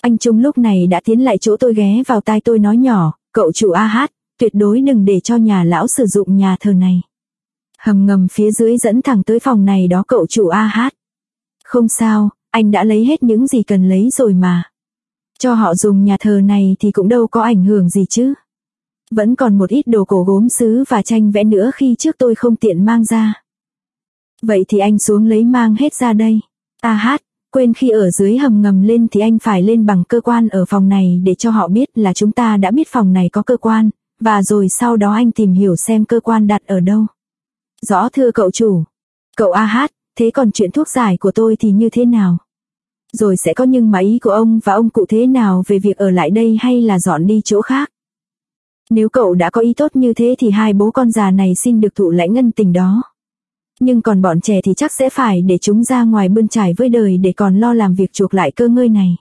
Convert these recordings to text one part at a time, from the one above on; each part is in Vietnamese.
Anh Trung lúc này đã tiến lại chỗ tôi, ghé vào tai tôi nói nhỏ, cậu chủ A Hát, tuyệt đối đừng để cho nhà lão sử dụng nhà thờ này. Hầm ngầm phía dưới dẫn thẳng tới phòng này đó cậu chủ A Hát. Không sao, anh đã lấy hết những gì cần lấy rồi mà. Cho họ dùng nhà thờ này thì cũng đâu có ảnh hưởng gì chứ. Vẫn còn một ít đồ cổ gốm sứ và tranh vẽ nữa khi trước tôi không tiện mang ra. Vậy thì anh xuống lấy mang hết ra đây. A Hát, quên khi ở dưới hầm ngầm lên thì anh phải lên bằng cơ quan ở phòng này để cho họ biết là chúng ta đã biết phòng này có cơ quan, và rồi sau đó anh tìm hiểu xem cơ quan đặt ở đâu. Rõ thưa cậu chủ. Cậu A Hát, thế còn chuyện thuốc giải của tôi thì như thế nào? Rồi sẽ có nhưng mà ý của ông và ông cụ thế nào về việc ở lại đây hay là dọn đi chỗ khác? Nếu cậu đã có ý tốt như thế thì hai bố con già này xin được thụ lãnh ân tình đó. Nhưng còn bọn trẻ thì chắc sẽ phải để chúng ra ngoài bươn trải với đời để còn lo làm việc chuộc lại cơ ngơi này.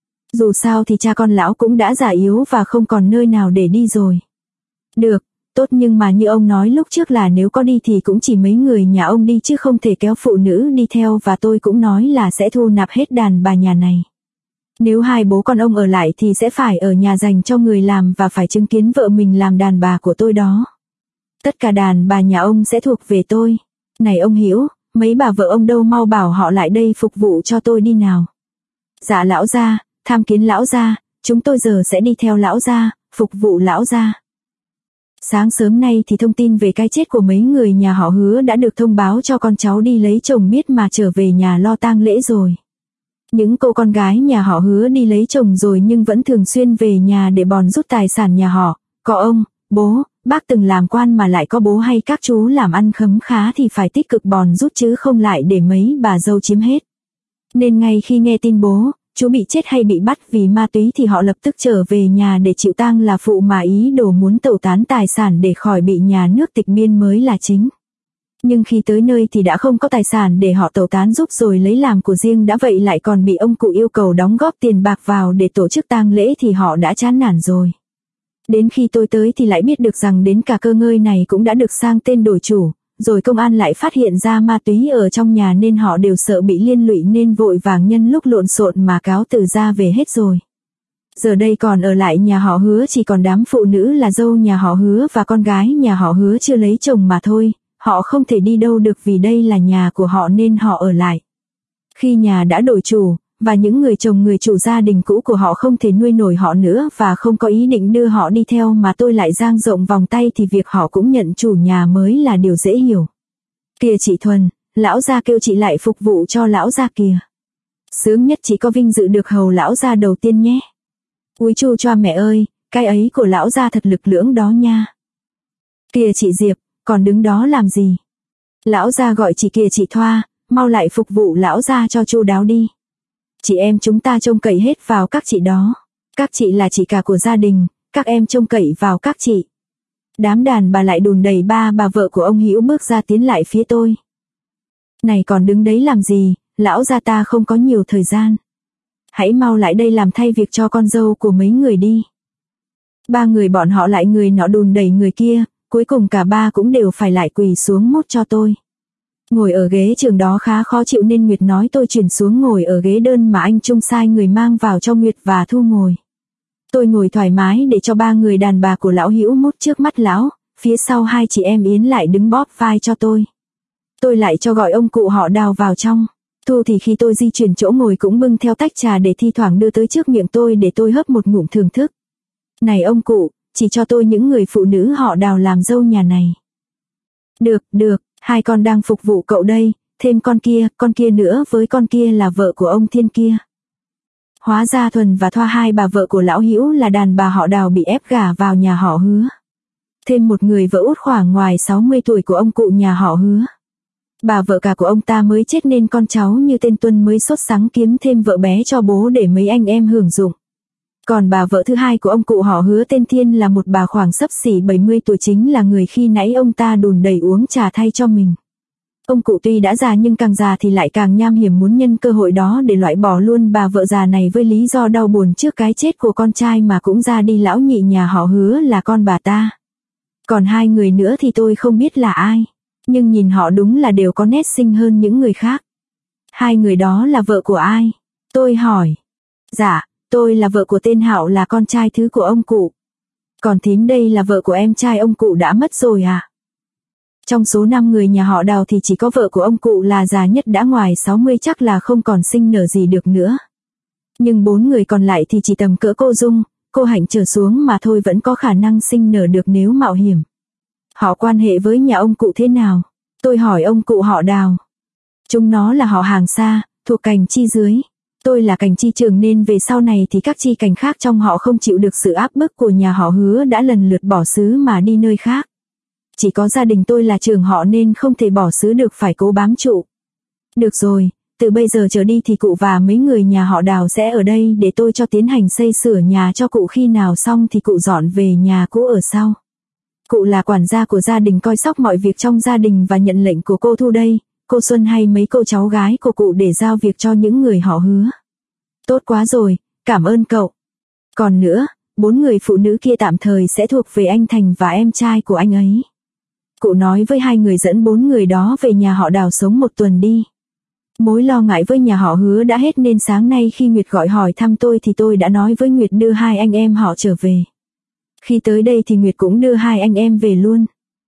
Dù sao thì cha con lão cũng đã già yếu và không còn nơi nào để đi rồi. Được, tốt, nhưng mà như ông nói lúc trước là nếu có đi thì cũng chỉ mấy người nhà ông đi chứ không thể kéo phụ nữ đi theo, và tôi cũng nói là sẽ thu nạp hết đàn bà nhà này. Nếu hai bố con ông ở lại thì sẽ phải ở nhà dành cho người làm và phải chứng kiến vợ mình làm đàn bà của tôi đó. Tất cả đàn bà nhà ông sẽ thuộc về tôi. Này ông Hữu, mấy bà vợ ông đâu, mau bảo họ lại đây phục vụ cho tôi đi nào. Dạ lão gia, tham kiến lão gia, chúng tôi giờ sẽ đi theo lão gia, phục vụ lão gia. Sáng sớm nay thì thông tin về cái chết của mấy người nhà họ Hứa đã được thông báo cho con cháu đi lấy chồng biết mà trở về nhà lo tang lễ rồi. Những cô con gái nhà họ Hứa đi lấy chồng rồi nhưng vẫn thường xuyên về nhà để bòn rút tài sản nhà họ. Có ông, bố, bác từng làm quan mà lại có bố hay các chú làm ăn khấm khá thì phải tích cực bòn rút chứ không lại để mấy bà dâu chiếm hết. Nên ngay khi nghe tin bố, chú bị chết hay bị bắt vì ma túy thì họ lập tức trở về nhà để chịu tang là phụ, mà ý đồ muốn tẩu tán tài sản để khỏi bị nhà nước tịch biên mới là chính. Nhưng khi tới nơi thì đã không có tài sản để họ tẩu tán giúp rồi lấy làm của riêng, đã vậy lại còn bị ông cụ yêu cầu đóng góp tiền bạc vào để tổ chức tang lễ thì họ đã chán nản rồi. Đến khi tôi tới thì lại biết được rằng đến cả cơ ngơi này cũng đã được sang tên đổi chủ, rồi công an lại phát hiện ra ma túy ở trong nhà nên họ đều sợ bị liên lụy nên vội vàng nhân lúc lộn xộn mà cáo từ ra về hết rồi. Giờ đây còn ở lại nhà họ Hứa chỉ còn đám phụ nữ là dâu nhà họ Hứa và con gái nhà họ Hứa chưa lấy chồng mà thôi, họ không thể đi đâu được vì đây là nhà của họ nên họ ở lại. Khi nhà đã đổi chủ, và những người chồng người chủ gia đình cũ của họ không thể nuôi nổi họ nữa và không có ý định đưa họ đi theo mà tôi lại dang rộng vòng tay thì việc họ cũng nhận chủ nhà mới là điều dễ hiểu. Kìa chị Thuần, lão gia kêu chị lại phục vụ cho lão gia kìa. Sướng nhất chị có vinh dự được hầu lão gia đầu tiên nhé. Úi chu choa mẹ ơi, cái ấy của lão gia thật lực lưỡng đó nha. Kìa chị Diệp, còn đứng đó làm gì? Lão gia gọi chị kìa chị Thoa, mau lại phục vụ lão gia cho chu đáo đi. Chị em chúng ta trông cậy hết vào các chị đó. Các chị là chị cả của gia đình, các em trông cậy vào các chị. Đám đàn bà lại đùn đẩy ba bà vợ của ông Hữu bước ra tiến lại phía tôi. Này còn đứng đấy làm gì, lão gia ta không có nhiều thời gian. Hãy mau lại đây làm thay việc cho con dâu của mấy người đi. Ba người bọn họ lại người nọ đùn đẩy người kia, cuối cùng cả ba cũng đều phải lại quỳ xuống mốt cho tôi. Ngồi ở ghế trường đó khá khó chịu nên Nguyệt nói tôi chuyển xuống ngồi ở ghế đơn mà anh Trung sai người mang vào cho Nguyệt và Thu ngồi. Tôi ngồi thoải mái để cho ba người đàn bà của lão Hữu mốt trước mắt lão, phía sau hai chị em Yến lại đứng bóp vai cho tôi. Tôi lại cho gọi ông cụ họ Đào vào trong. Thu thì khi tôi di chuyển chỗ ngồi cũng bưng theo tách trà để thi thoảng đưa tới trước miệng tôi để tôi hớp một ngụm thưởng thức. Này ông cụ, chỉ cho tôi những người phụ nữ họ Đào làm dâu nhà này. Được, được, hai con đang phục vụ cậu đây, thêm con kia nữa với con kia là vợ của ông Thiên kia. Hóa ra Thuần và Thoa hai bà vợ của lão Hữu là đàn bà họ Đào bị ép gả vào nhà họ Hứa. Thêm một người vợ út khoảng ngoài 60 tuổi của ông cụ nhà họ Hứa. Bà vợ cả của ông ta mới chết nên con cháu như tên Tuân mới sốt sắng kiếm thêm vợ bé cho bố để mấy anh em hưởng dụng. Còn bà vợ thứ hai của ông cụ họ Hứa tên Thiên là một bà khoảng xấp xỉ 70 tuổi, chính là người khi nãy ông ta đùn đẩy uống trà thay cho mình. Ông cụ tuy đã già nhưng càng già thì lại càng nham hiểm, muốn nhân cơ hội đó để loại bỏ luôn bà vợ già này với lý do đau buồn trước cái chết của con trai mà cũng ra đi lão nhị nhà họ Hứa là con bà ta. Còn hai người nữa thì tôi không biết là ai, nhưng nhìn họ đúng là đều có nét xinh hơn những người khác. Hai người đó là vợ của ai? Tôi hỏi. Dạ, Tôi là vợ của tên Hạo, là con trai thứ của ông cụ. Còn thím đây là vợ của em trai ông cụ đã mất rồi à? Trong số 5 người nhà họ Đào thì chỉ có vợ của ông cụ là già nhất, đã ngoài 60, chắc là không còn sinh nở gì được nữa. Nhưng 4 người còn lại thì chỉ tầm cỡ cô Dung, cô Hạnh trở xuống mà thôi, vẫn có khả năng sinh nở được nếu mạo hiểm. Họ quan hệ với nhà ông cụ thế nào? Tôi hỏi ông cụ họ Đào. Chúng nó là họ hàng xa, thuộc cành chi dưới. Tôi là cành chi trưởng nên về sau này thì các chi cành khác trong họ không chịu được sự áp bức của nhà họ Hứa đã lần lượt bỏ xứ mà đi nơi khác. Chỉ có gia đình tôi là trưởng họ nên không thể bỏ xứ được, phải cố bám trụ. Được rồi, từ bây giờ trở đi thì cụ và mấy người nhà họ Đào sẽ ở đây để tôi cho tiến hành xây sửa nhà cho cụ, khi nào xong thì cụ dọn về nhà cũ ở sau. Cụ là quản gia của gia đình, coi sóc mọi việc trong gia đình và nhận lệnh của cô Thu đây, cô Xuân hay mấy cô cháu gái của cụ để giao việc cho những người họ Hứa. Tốt quá rồi, cảm ơn cậu. Còn nữa, 4 người phụ nữ kia tạm thời sẽ thuộc về anh Thành và em trai của anh ấy. Cụ nói với 2 người dẫn 4 người đó về nhà họ Đào sống 1 tuần đi. Mối lo ngại với nhà họ Hứa đã hết nên sáng nay khi Nguyệt gọi hỏi thăm tôi thì tôi đã nói với Nguyệt đưa 2 anh em họ trở về. Khi tới đây thì Nguyệt cũng đưa 2 anh em về luôn.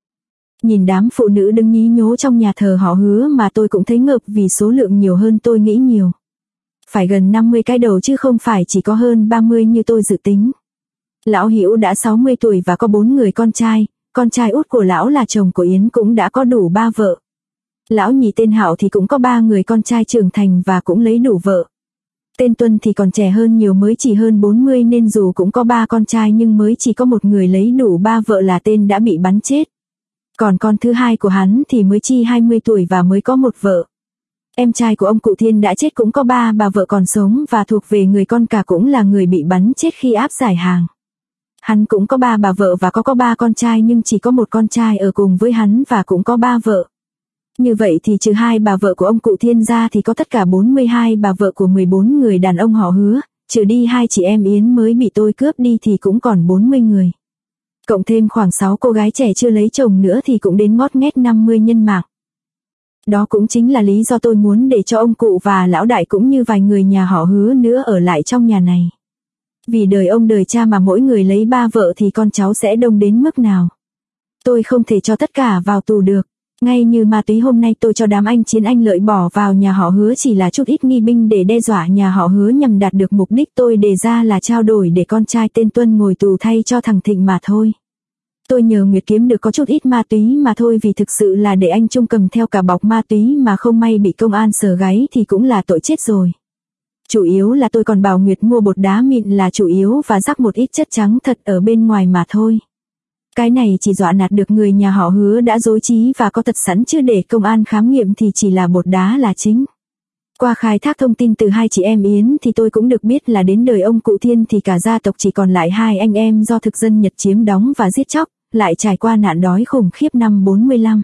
Nhìn đám phụ nữ đứng nhí nhố trong nhà thờ họ Hứa mà tôi cũng thấy ngợp vì số lượng nhiều hơn tôi nghĩ nhiều. Phải gần 50 cái đầu chứ không phải chỉ có hơn 30 như tôi dự tính. Lão Hữu đã 60 tuổi và có 4 người con trai út của lão là chồng của Yến cũng đã có đủ 3 vợ. Lão nhị tên Hạo thì cũng có 3 người con trai trưởng thành và cũng lấy đủ vợ. Tên Tuân thì còn trẻ hơn nhiều, mới chỉ hơn 40 nên dù cũng có 3 con trai nhưng mới chỉ có một người lấy đủ 3 vợ là tên đã bị bắn chết. Còn con thứ hai của hắn thì mới chi 20 tuổi và mới có 1 vợ. Em trai của ông cụ Thiên đã chết cũng có 3 bà vợ còn sống và thuộc về người con cả, cũng là người bị bắn chết khi áp giải hàng. Hắn cũng có 3 bà vợ và có 3 con trai nhưng chỉ có 1 con trai ở cùng với hắn và cũng có 3 vợ. Như vậy thì trừ 2 bà vợ của ông cụ Thiên ra thì có tất cả 42 bà vợ của 14 người đàn ông họ Hứa, trừ đi 2 chị em Yến mới bị tôi cướp đi thì cũng còn 40 người. Cộng thêm khoảng 6 cô gái trẻ chưa lấy chồng nữa thì cũng đến ngót nghét 50 nhân mạng. Đó cũng chính là lý do tôi muốn để cho ông cụ và lão đại cũng như vài người nhà họ Hứa nữa ở lại trong nhà này. Vì đời ông đời cha mà mỗi người lấy 3 vợ thì con cháu sẽ đông đến mức nào. Tôi không thể cho tất cả vào tù được. Ngay như ma túy hôm nay tôi cho đám anh Chiến anh Lợi bỏ vào nhà họ Hứa chỉ là chút ít nghi binh để đe dọa nhà họ Hứa nhằm đạt được mục đích tôi đề ra là trao đổi để con trai tên Tuân ngồi tù thay cho thằng Thịnh mà thôi. Tôi nhờ Nguyệt kiếm được có chút ít ma túy mà thôi, vì thực sự là để anh Trung cầm theo cả bọc ma túy mà không may bị công an sờ gáy thì cũng là tội chết rồi. Chủ yếu là tôi còn bảo Nguyệt mua bột đá mịn là chủ yếu và rắc một ít chất trắng thật ở bên ngoài mà thôi. Cái này chỉ dọa nạt được người nhà họ Hứa đã dối trí và có thật sẵn, chứ để công an khám nghiệm thì chỉ là bột đá là chính. Qua khai thác thông tin từ 2 chị em Yến thì tôi cũng được biết là đến đời ông cụ Thiên thì cả gia tộc chỉ còn lại 2 anh em do thực dân Nhật chiếm đóng và giết chóc, lại trải qua nạn đói khủng khiếp năm 45.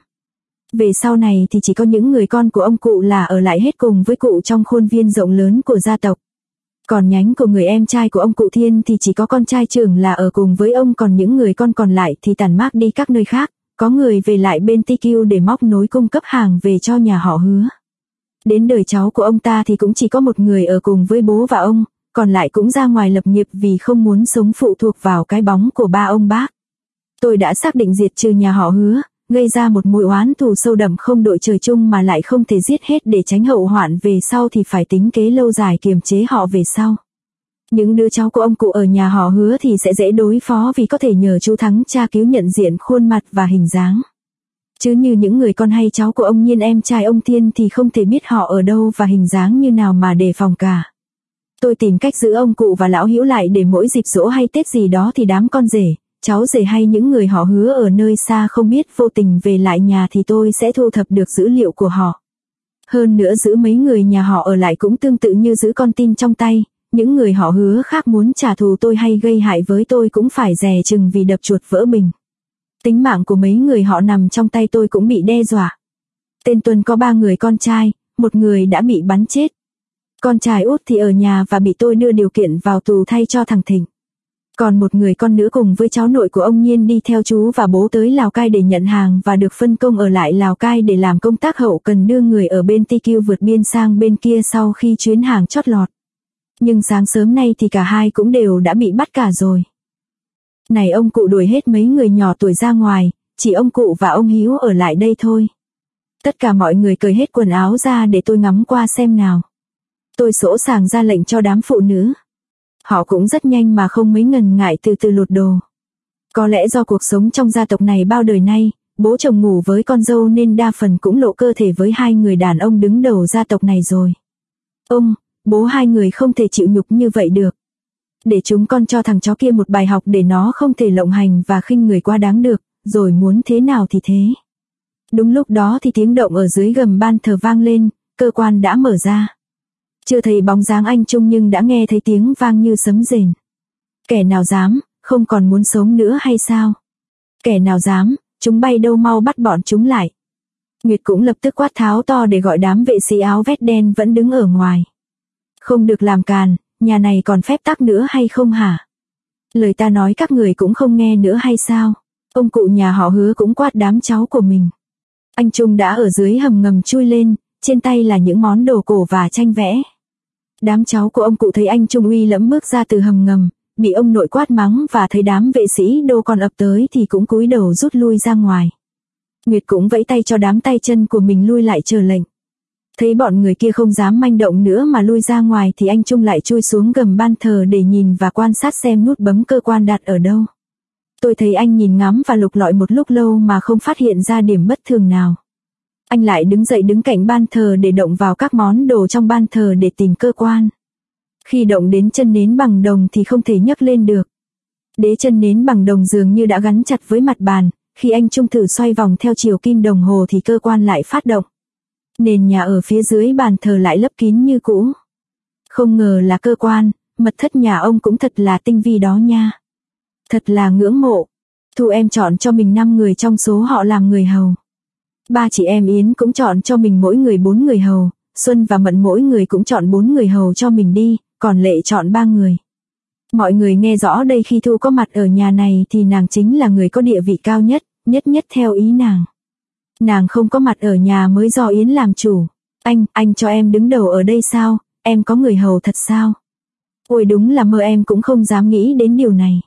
Về sau này thì chỉ có những người con của ông cụ là ở lại hết cùng với cụ trong khuôn viên rộng lớn của gia tộc. Còn nhánh của người em trai của ông cụ Thiên thì chỉ có con trai trưởng là ở cùng với ông, còn những người con còn lại thì tản mác đi các nơi khác, có người về lại bên TQ để móc nối cung cấp hàng về cho nhà họ Hứa. Đến đời cháu của ông ta thì cũng chỉ có một người ở cùng với bố và ông, còn lại cũng ra ngoài lập nghiệp vì không muốn sống phụ thuộc vào cái bóng của ba ông bác. Tôi đã xác định diệt trừ nhà họ Hứa, gây ra một mối oán thù sâu đậm không đội trời chung mà lại không thể giết hết để tránh hậu hoạn về sau thì phải tính kế lâu dài kiềm chế họ về sau. Những đứa cháu của ông cụ ở nhà họ Hứa thì sẽ dễ đối phó vì có thể nhờ chú Thắng tra cứu nhận diện khuôn mặt và hình dáng. Chứ như những người con hay cháu của ông Nhiên em trai ông Thiên thì không thể biết họ ở đâu và hình dáng như nào mà đề phòng cả. Tôi tìm cách giữ ông cụ và lão Hữu lại để mỗi dịp giỗ hay Tết gì đó thì đám con rể, cháu rể hay những người họ Hứa ở nơi xa không biết vô tình về lại nhà thì tôi sẽ thu thập được dữ liệu của họ. Hơn nữa giữ mấy người nhà họ ở lại cũng tương tự như giữ con tin trong tay, những người họ Hứa khác muốn trả thù tôi hay gây hại với tôi cũng phải dè chừng vì đập chuột vỡ bình. Tính mạng của mấy người họ nằm trong tay tôi cũng bị đe dọa. Tên Tuân có 3 người con trai, một người đã bị bắn chết. Con trai út thì ở nhà và bị tôi đưa điều kiện vào tù thay cho thằng Thịnh. Còn một người con nữa cùng với cháu nội của ông Nhiên đi theo chú và bố tới Lào Cai để nhận hàng và được phân công ở lại Lào Cai để làm công tác hậu cần đưa người ở bên TQ vượt biên sang bên kia sau khi chuyến hàng chót lọt. Nhưng sáng sớm nay thì cả hai cũng đều đã bị bắt cả rồi. Này ông cụ đuổi hết mấy người nhỏ tuổi ra ngoài, chỉ ông cụ và ông Hữu ở lại đây thôi. Tất cả mọi người cởi hết quần áo ra để tôi ngắm qua xem nào. Tôi sỗ sàng ra lệnh cho đám phụ nữ. Họ cũng rất nhanh mà không mấy ngần ngại từ từ lột đồ. Có lẽ do cuộc sống trong gia tộc này bao đời nay, bố chồng ngủ với con dâu nên đa phần cũng lộ cơ thể với hai người đàn ông đứng đầu gia tộc này rồi. Ông, bố hai người không thể chịu nhục như vậy được. Để chúng con cho thằng chó kia một bài học để nó không thể lộng hành và khinh người quá đáng được, rồi muốn thế nào thì thế. Đúng lúc đó thì tiếng động ở dưới gầm ban thờ vang lên, cơ quan đã mở ra. Chưa thấy bóng dáng anh Trung nhưng đã nghe thấy tiếng vang như sấm rền. Kẻ nào dám, không còn muốn sống nữa hay sao? Kẻ nào dám, chúng bay đâu mau bắt bọn chúng lại. Nguyệt cũng lập tức quát tháo to để gọi đám vệ sĩ áo vest đen vẫn đứng ở ngoài. Không được làm càn, nhà này còn phép tắc nữa hay không hả? Lời ta nói các người cũng không nghe nữa hay sao? Ông cụ nhà họ Hứa cũng quát đám cháu của mình. Anh Trung đã ở dưới hầm ngầm chui lên, trên tay là những món đồ cổ và tranh vẽ. Đám cháu của ông cụ thấy anh Trung uy lẫm bước ra từ hầm ngầm, bị ông nội quát mắng và thấy đám vệ sĩ đô còn ập tới thì cũng cúi đầu rút lui ra ngoài. Nguyệt cũng vẫy tay cho đám tay chân của mình lui lại chờ lệnh. Thấy bọn người kia không dám manh động nữa mà lui ra ngoài thì anh Trung lại chui xuống gầm ban thờ để nhìn và quan sát xem nút bấm cơ quan đặt ở đâu. Tôi thấy anh nhìn ngắm và lục lọi một lúc lâu mà không phát hiện ra điểm bất thường nào. Anh lại đứng dậy đứng cạnh ban thờ để động vào các món đồ trong ban thờ để tìm cơ quan. Khi động đến chân nến bằng đồng thì không thể nhấc lên được. Đế chân nến bằng đồng dường như đã gắn chặt với mặt bàn, khi anh Trung thử xoay vòng theo chiều kim đồng hồ thì cơ quan lại phát động. Nền nhà ở phía dưới bàn thờ lại lấp kín như cũ. Không ngờ là cơ quan, mật thất nhà ông cũng thật là tinh vi đó nha. Thật là ngưỡng mộ. Thu em chọn cho mình 5 người trong số họ làm người hầu. 3 chị em Yến cũng chọn cho mình mỗi người 4 người hầu, Xuân và Mận mỗi người cũng chọn 4 người hầu cho mình đi, còn Lệ chọn 3 người. Mọi người nghe rõ đây khi Thu có mặt ở nhà này thì nàng chính là người có địa vị cao nhất, nhất theo ý nàng. Nàng không có mặt ở nhà mới do Yến làm chủ. Anh cho em đứng đầu ở đây sao, em có người hầu thật sao? Ôi đúng là mơ em cũng không dám nghĩ đến điều này.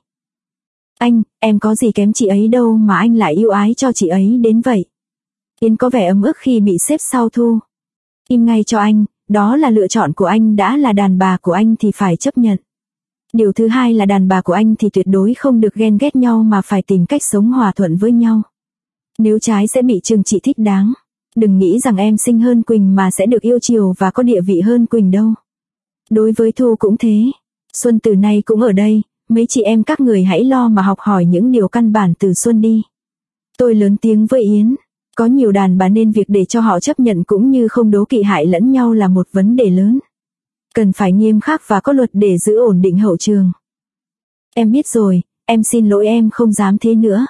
Em có gì kém chị ấy đâu mà anh lại yêu ái cho chị ấy đến vậy. Yến có vẻ ấm ức khi bị xếp sau Thu. Im ngay cho anh, đó là lựa chọn của anh, đã là đàn bà của anh thì phải chấp nhận. Điều thứ hai là đàn bà của anh thì tuyệt đối không được ghen ghét nhau mà phải tìm cách sống hòa thuận với nhau. Nếu trái sẽ bị trừng trị thích đáng. Đừng nghĩ rằng em xinh hơn Quỳnh mà sẽ được yêu chiều và có địa vị hơn Quỳnh đâu. Đối với Thu cũng thế. Xuân từ nay cũng ở đây, mấy chị em các người hãy lo mà học hỏi những điều căn bản từ Xuân đi. Tôi lớn tiếng với Yến. Có nhiều đàn bà nên việc để cho họ chấp nhận cũng như không đố kỵ hại lẫn nhau là một vấn đề lớn. Cần phải nghiêm khắc và có luật để giữ ổn định hậu trường. Em biết rồi, em xin lỗi, em không dám thế nữa.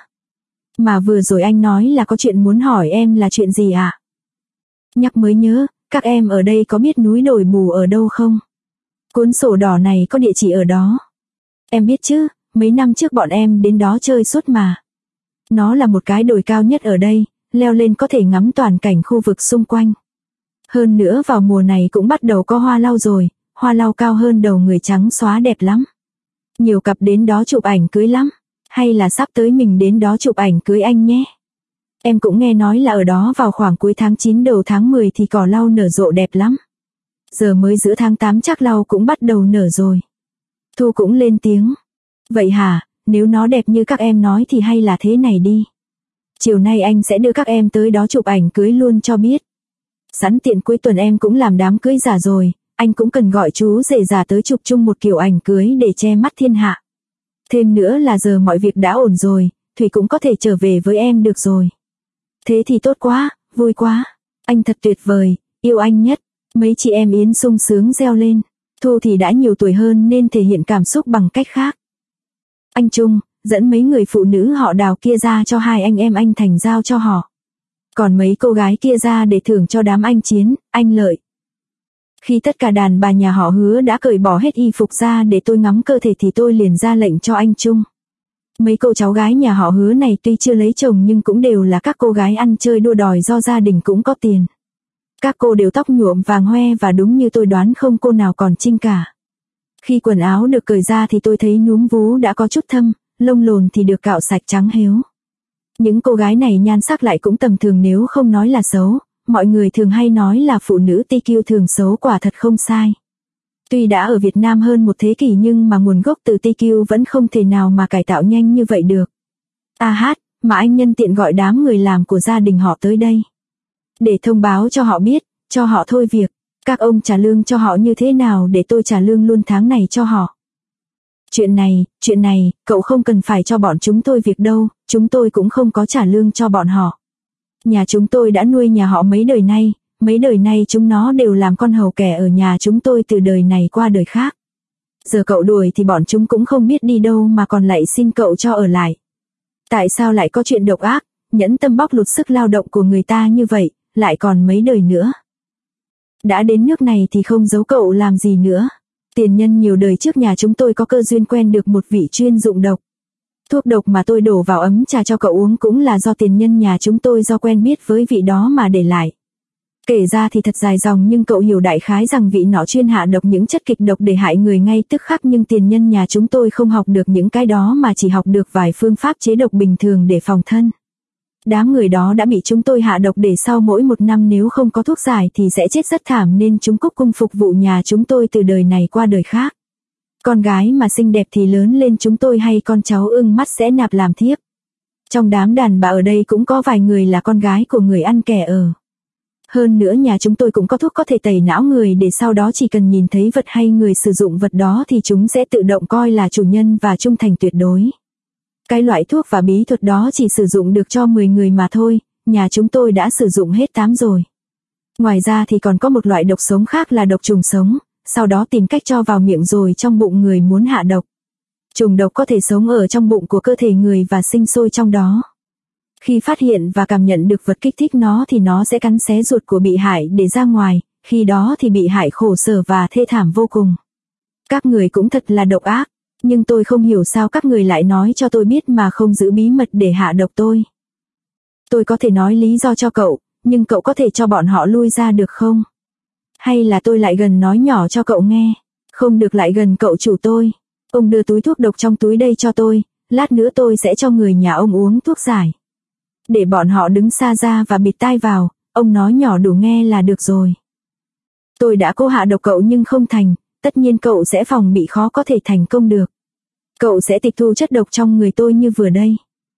Mà vừa rồi anh nói là có chuyện muốn hỏi em, là chuyện gì ạ? Nhắc mới nhớ, các em ở đây có biết núi đồi bù ở đâu không? Cuốn sổ đỏ này có địa chỉ ở đó. Em biết chứ, mấy năm trước bọn em đến đó chơi suốt mà. Nó là một cái đồi cao nhất ở đây, leo lên có thể ngắm toàn cảnh khu vực xung quanh. Hơn nữa vào mùa này cũng bắt đầu có hoa lau rồi, hoa lau cao hơn đầu người, trắng xóa đẹp lắm. Nhiều cặp đến đó chụp ảnh cưới lắm, hay là sắp tới mình đến đó chụp ảnh cưới anh nhé. Em cũng nghe nói là ở đó vào khoảng cuối tháng 9 đầu tháng 10 thì cỏ lau nở rộ đẹp lắm. Giờ mới giữa tháng 8 chắc lau cũng bắt đầu nở rồi. Thu cũng lên tiếng. Vậy hả, nếu nó đẹp như các em nói thì hay là thế này đi. Chiều nay anh sẽ đưa các em tới đó chụp ảnh cưới luôn cho biết. Sẵn tiện cuối tuần em cũng làm đám cưới giả rồi, anh cũng cần gọi chú rể già tới chụp chung một kiểu ảnh cưới để che mắt thiên hạ. Thêm nữa là giờ mọi việc đã ổn rồi, Thủy cũng có thể trở về với em được rồi. Thế thì tốt quá, vui quá. Anh thật tuyệt vời, yêu anh nhất. Mấy chị em Yến sung sướng reo lên. Thu thì đã nhiều tuổi hơn nên thể hiện cảm xúc bằng cách khác. Anh Trung, dẫn mấy người phụ nữ họ Đào kia ra cho hai anh em anh Thành giao cho họ. Còn mấy cô gái kia ra để thưởng cho đám anh Chiến, anh Lợi. Khi tất cả đàn bà nhà họ Hứa đã cởi bỏ hết y phục ra để tôi ngắm cơ thể thì tôi liền ra lệnh cho anh Trung. Mấy cô cháu gái nhà họ Hứa này tuy chưa lấy chồng nhưng cũng đều là các cô gái ăn chơi đua đòi do gia đình cũng có tiền. Các cô đều tóc nhuộm vàng hoe và đúng như tôi đoán không cô nào còn trinh cả. Khi quần áo được cởi ra thì tôi thấy núm vú đã có chút thâm, lông lồn thì được cạo sạch trắng héo. Những cô gái này nhan sắc lại cũng tầm thường nếu không nói là xấu, mọi người thường hay nói là phụ nữ TQ thường xấu, quả thật không sai. Tuy đã ở Việt Nam hơn một thế kỷ nhưng mà nguồn gốc từ TQ vẫn không thể nào mà cải tạo nhanh như vậy được. Mà anh nhân tiện gọi đám người làm của gia đình họ tới đây. Để thông báo cho họ biết, cho họ thôi việc, các ông trả lương cho họ như thế nào để tôi trả lương luôn tháng này cho họ. Chuyện này, cậu không cần phải cho bọn chúng tôi việc đâu, chúng tôi cũng không có trả lương cho bọn họ. Nhà chúng tôi đã nuôi nhà họ mấy đời nay chúng nó đều làm con hầu kẻ ở nhà chúng tôi từ đời này qua đời khác. Giờ cậu đuổi thì bọn chúng cũng không biết đi đâu mà còn lại xin cậu cho ở lại. Tại sao lại có chuyện độc ác, nhẫn tâm bóc lột sức lao động của người ta như vậy, lại còn mấy đời nữa. Đã đến nước này thì không giấu cậu làm gì nữa. Tiền nhân nhiều đời trước nhà chúng tôi có cơ duyên quen được một vị chuyên dụng độc. Thuốc độc mà tôi đổ vào ấm trà cho cậu uống cũng là do tiền nhân nhà chúng tôi do quen biết với vị đó mà để lại. Kể ra thì thật dài dòng nhưng cậu hiểu đại khái rằng vị nọ chuyên hạ độc những chất kịch độc để hại người ngay tức khắc, nhưng tiền nhân nhà chúng tôi không học được những cái đó mà chỉ học được vài phương pháp chế độc bình thường để phòng thân. Đám người đó đã bị chúng tôi hạ độc để sau mỗi một năm nếu không có thuốc giải thì sẽ chết rất thảm, nên chúng cúc cung phục vụ nhà chúng tôi từ đời này qua đời khác. Con gái mà xinh đẹp thì lớn lên chúng tôi hay con cháu ưng mắt sẽ nạp làm thiếp. Trong đám đàn bà ở đây cũng có vài người là con gái của người ăn kẻ ở. Hơn nữa nhà chúng tôi cũng có thuốc có thể tẩy não người để sau đó chỉ cần nhìn thấy vật hay người sử dụng vật đó thì chúng sẽ tự động coi là chủ nhân và trung thành tuyệt đối. Cái loại thuốc và bí thuật đó chỉ sử dụng được cho 10 người mà thôi, nhà chúng tôi đã sử dụng hết 8 rồi. Ngoài ra thì còn có một loại độc sống khác là độc trùng sống, sau đó tìm cách cho vào miệng rồi trong bụng người muốn hạ độc. Trùng độc có thể sống ở trong bụng của cơ thể người và sinh sôi trong đó. Khi phát hiện và cảm nhận được vật kích thích nó thì nó sẽ cắn xé ruột của bị hại để ra ngoài, khi đó thì bị hại khổ sở và thê thảm vô cùng. Các người cũng thật là độc ác, nhưng tôi không hiểu sao các người lại nói cho tôi biết mà không giữ bí mật để hạ độc tôi. Tôi có thể nói lý do cho cậu, nhưng cậu có thể cho bọn họ lui ra được không? Hay là tôi lại gần nói nhỏ cho cậu nghe? Không được lại gần cậu chủ tôi. Ông đưa túi thuốc độc trong túi đây cho tôi, lát nữa tôi sẽ cho người nhà ông uống thuốc giải. Để bọn họ đứng xa ra và bịt tai vào, ông nói nhỏ đủ nghe là được rồi. Tôi đã cố hạ độc cậu nhưng không thành, tất nhiên cậu sẽ phòng bị khó có thể thành công được. Cậu sẽ tịch thu chất độc trong người tôi như vừa đây.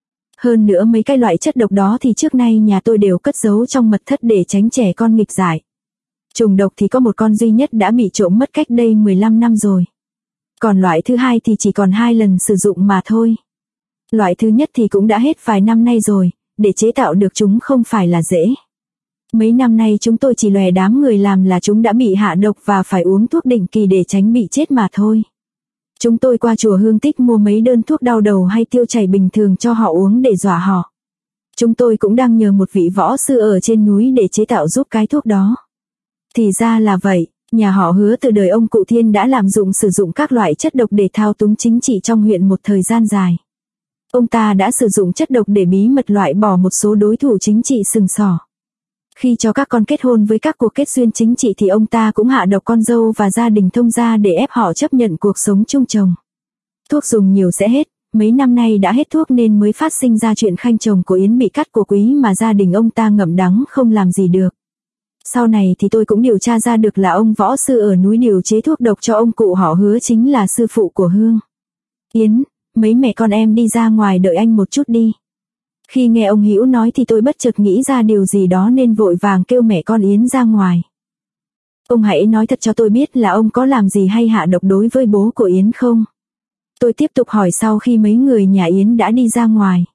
Hơn nữa mấy cái loại chất độc đó thì trước nay nhà tôi đều cất giấu trong mật thất để tránh trẻ con nghịch giải. Trùng độc thì có một con duy nhất đã bị trộm mất cách đây 15 năm rồi. Còn loại thứ hai thì chỉ còn 2 lần sử dụng mà thôi. Loại thứ nhất thì cũng đã hết vài năm nay rồi, để chế tạo được chúng không phải là dễ. Mấy năm nay chúng tôi chỉ lòe đám người làm là chúng đã bị hạ độc và phải uống thuốc định kỳ để tránh bị chết mà thôi. Chúng tôi qua chùa Hương Tích mua mấy đơn thuốc đau đầu hay tiêu chảy bình thường cho họ uống để dọa họ. Chúng tôi cũng đang nhờ một vị võ sư ở trên núi để chế tạo giúp cái thuốc đó. Thì ra là vậy, nhà họ Hứa từ đời ông cụ Thiên đã lạm dụng sử dụng các loại chất độc để thao túng chính trị trong huyện một thời gian dài. Ông ta đã sử dụng chất độc để bí mật loại bỏ một số đối thủ chính trị sừng sỏ. Khi cho các con kết hôn với các cuộc kết duyên chính trị thì ông ta cũng hạ độc con dâu và gia đình thông gia để ép họ chấp nhận cuộc sống chung chồng. Thuốc dùng nhiều sẽ hết, mấy năm nay đã hết thuốc nên mới phát sinh ra chuyện khanh chồng của Yến bị cắt của Quý mà gia đình ông ta ngậm đắng không làm gì được. Sau này thì tôi cũng điều tra ra được là ông võ sư ở núi điều chế thuốc độc cho ông cụ họ Hứa chính là sư phụ của Hương. Yến, mấy mẹ con em đi ra ngoài đợi anh một chút đi. Khi nghe ông Hữu nói thì tôi bất chợt nghĩ ra điều gì đó nên vội vàng kêu mẹ con Yến ra ngoài. Ông hãy nói thật cho tôi biết là ông có làm gì hay hạ độc đối với bố của Yến không? Tôi tiếp tục hỏi sau khi mấy người nhà Yến đã đi ra ngoài.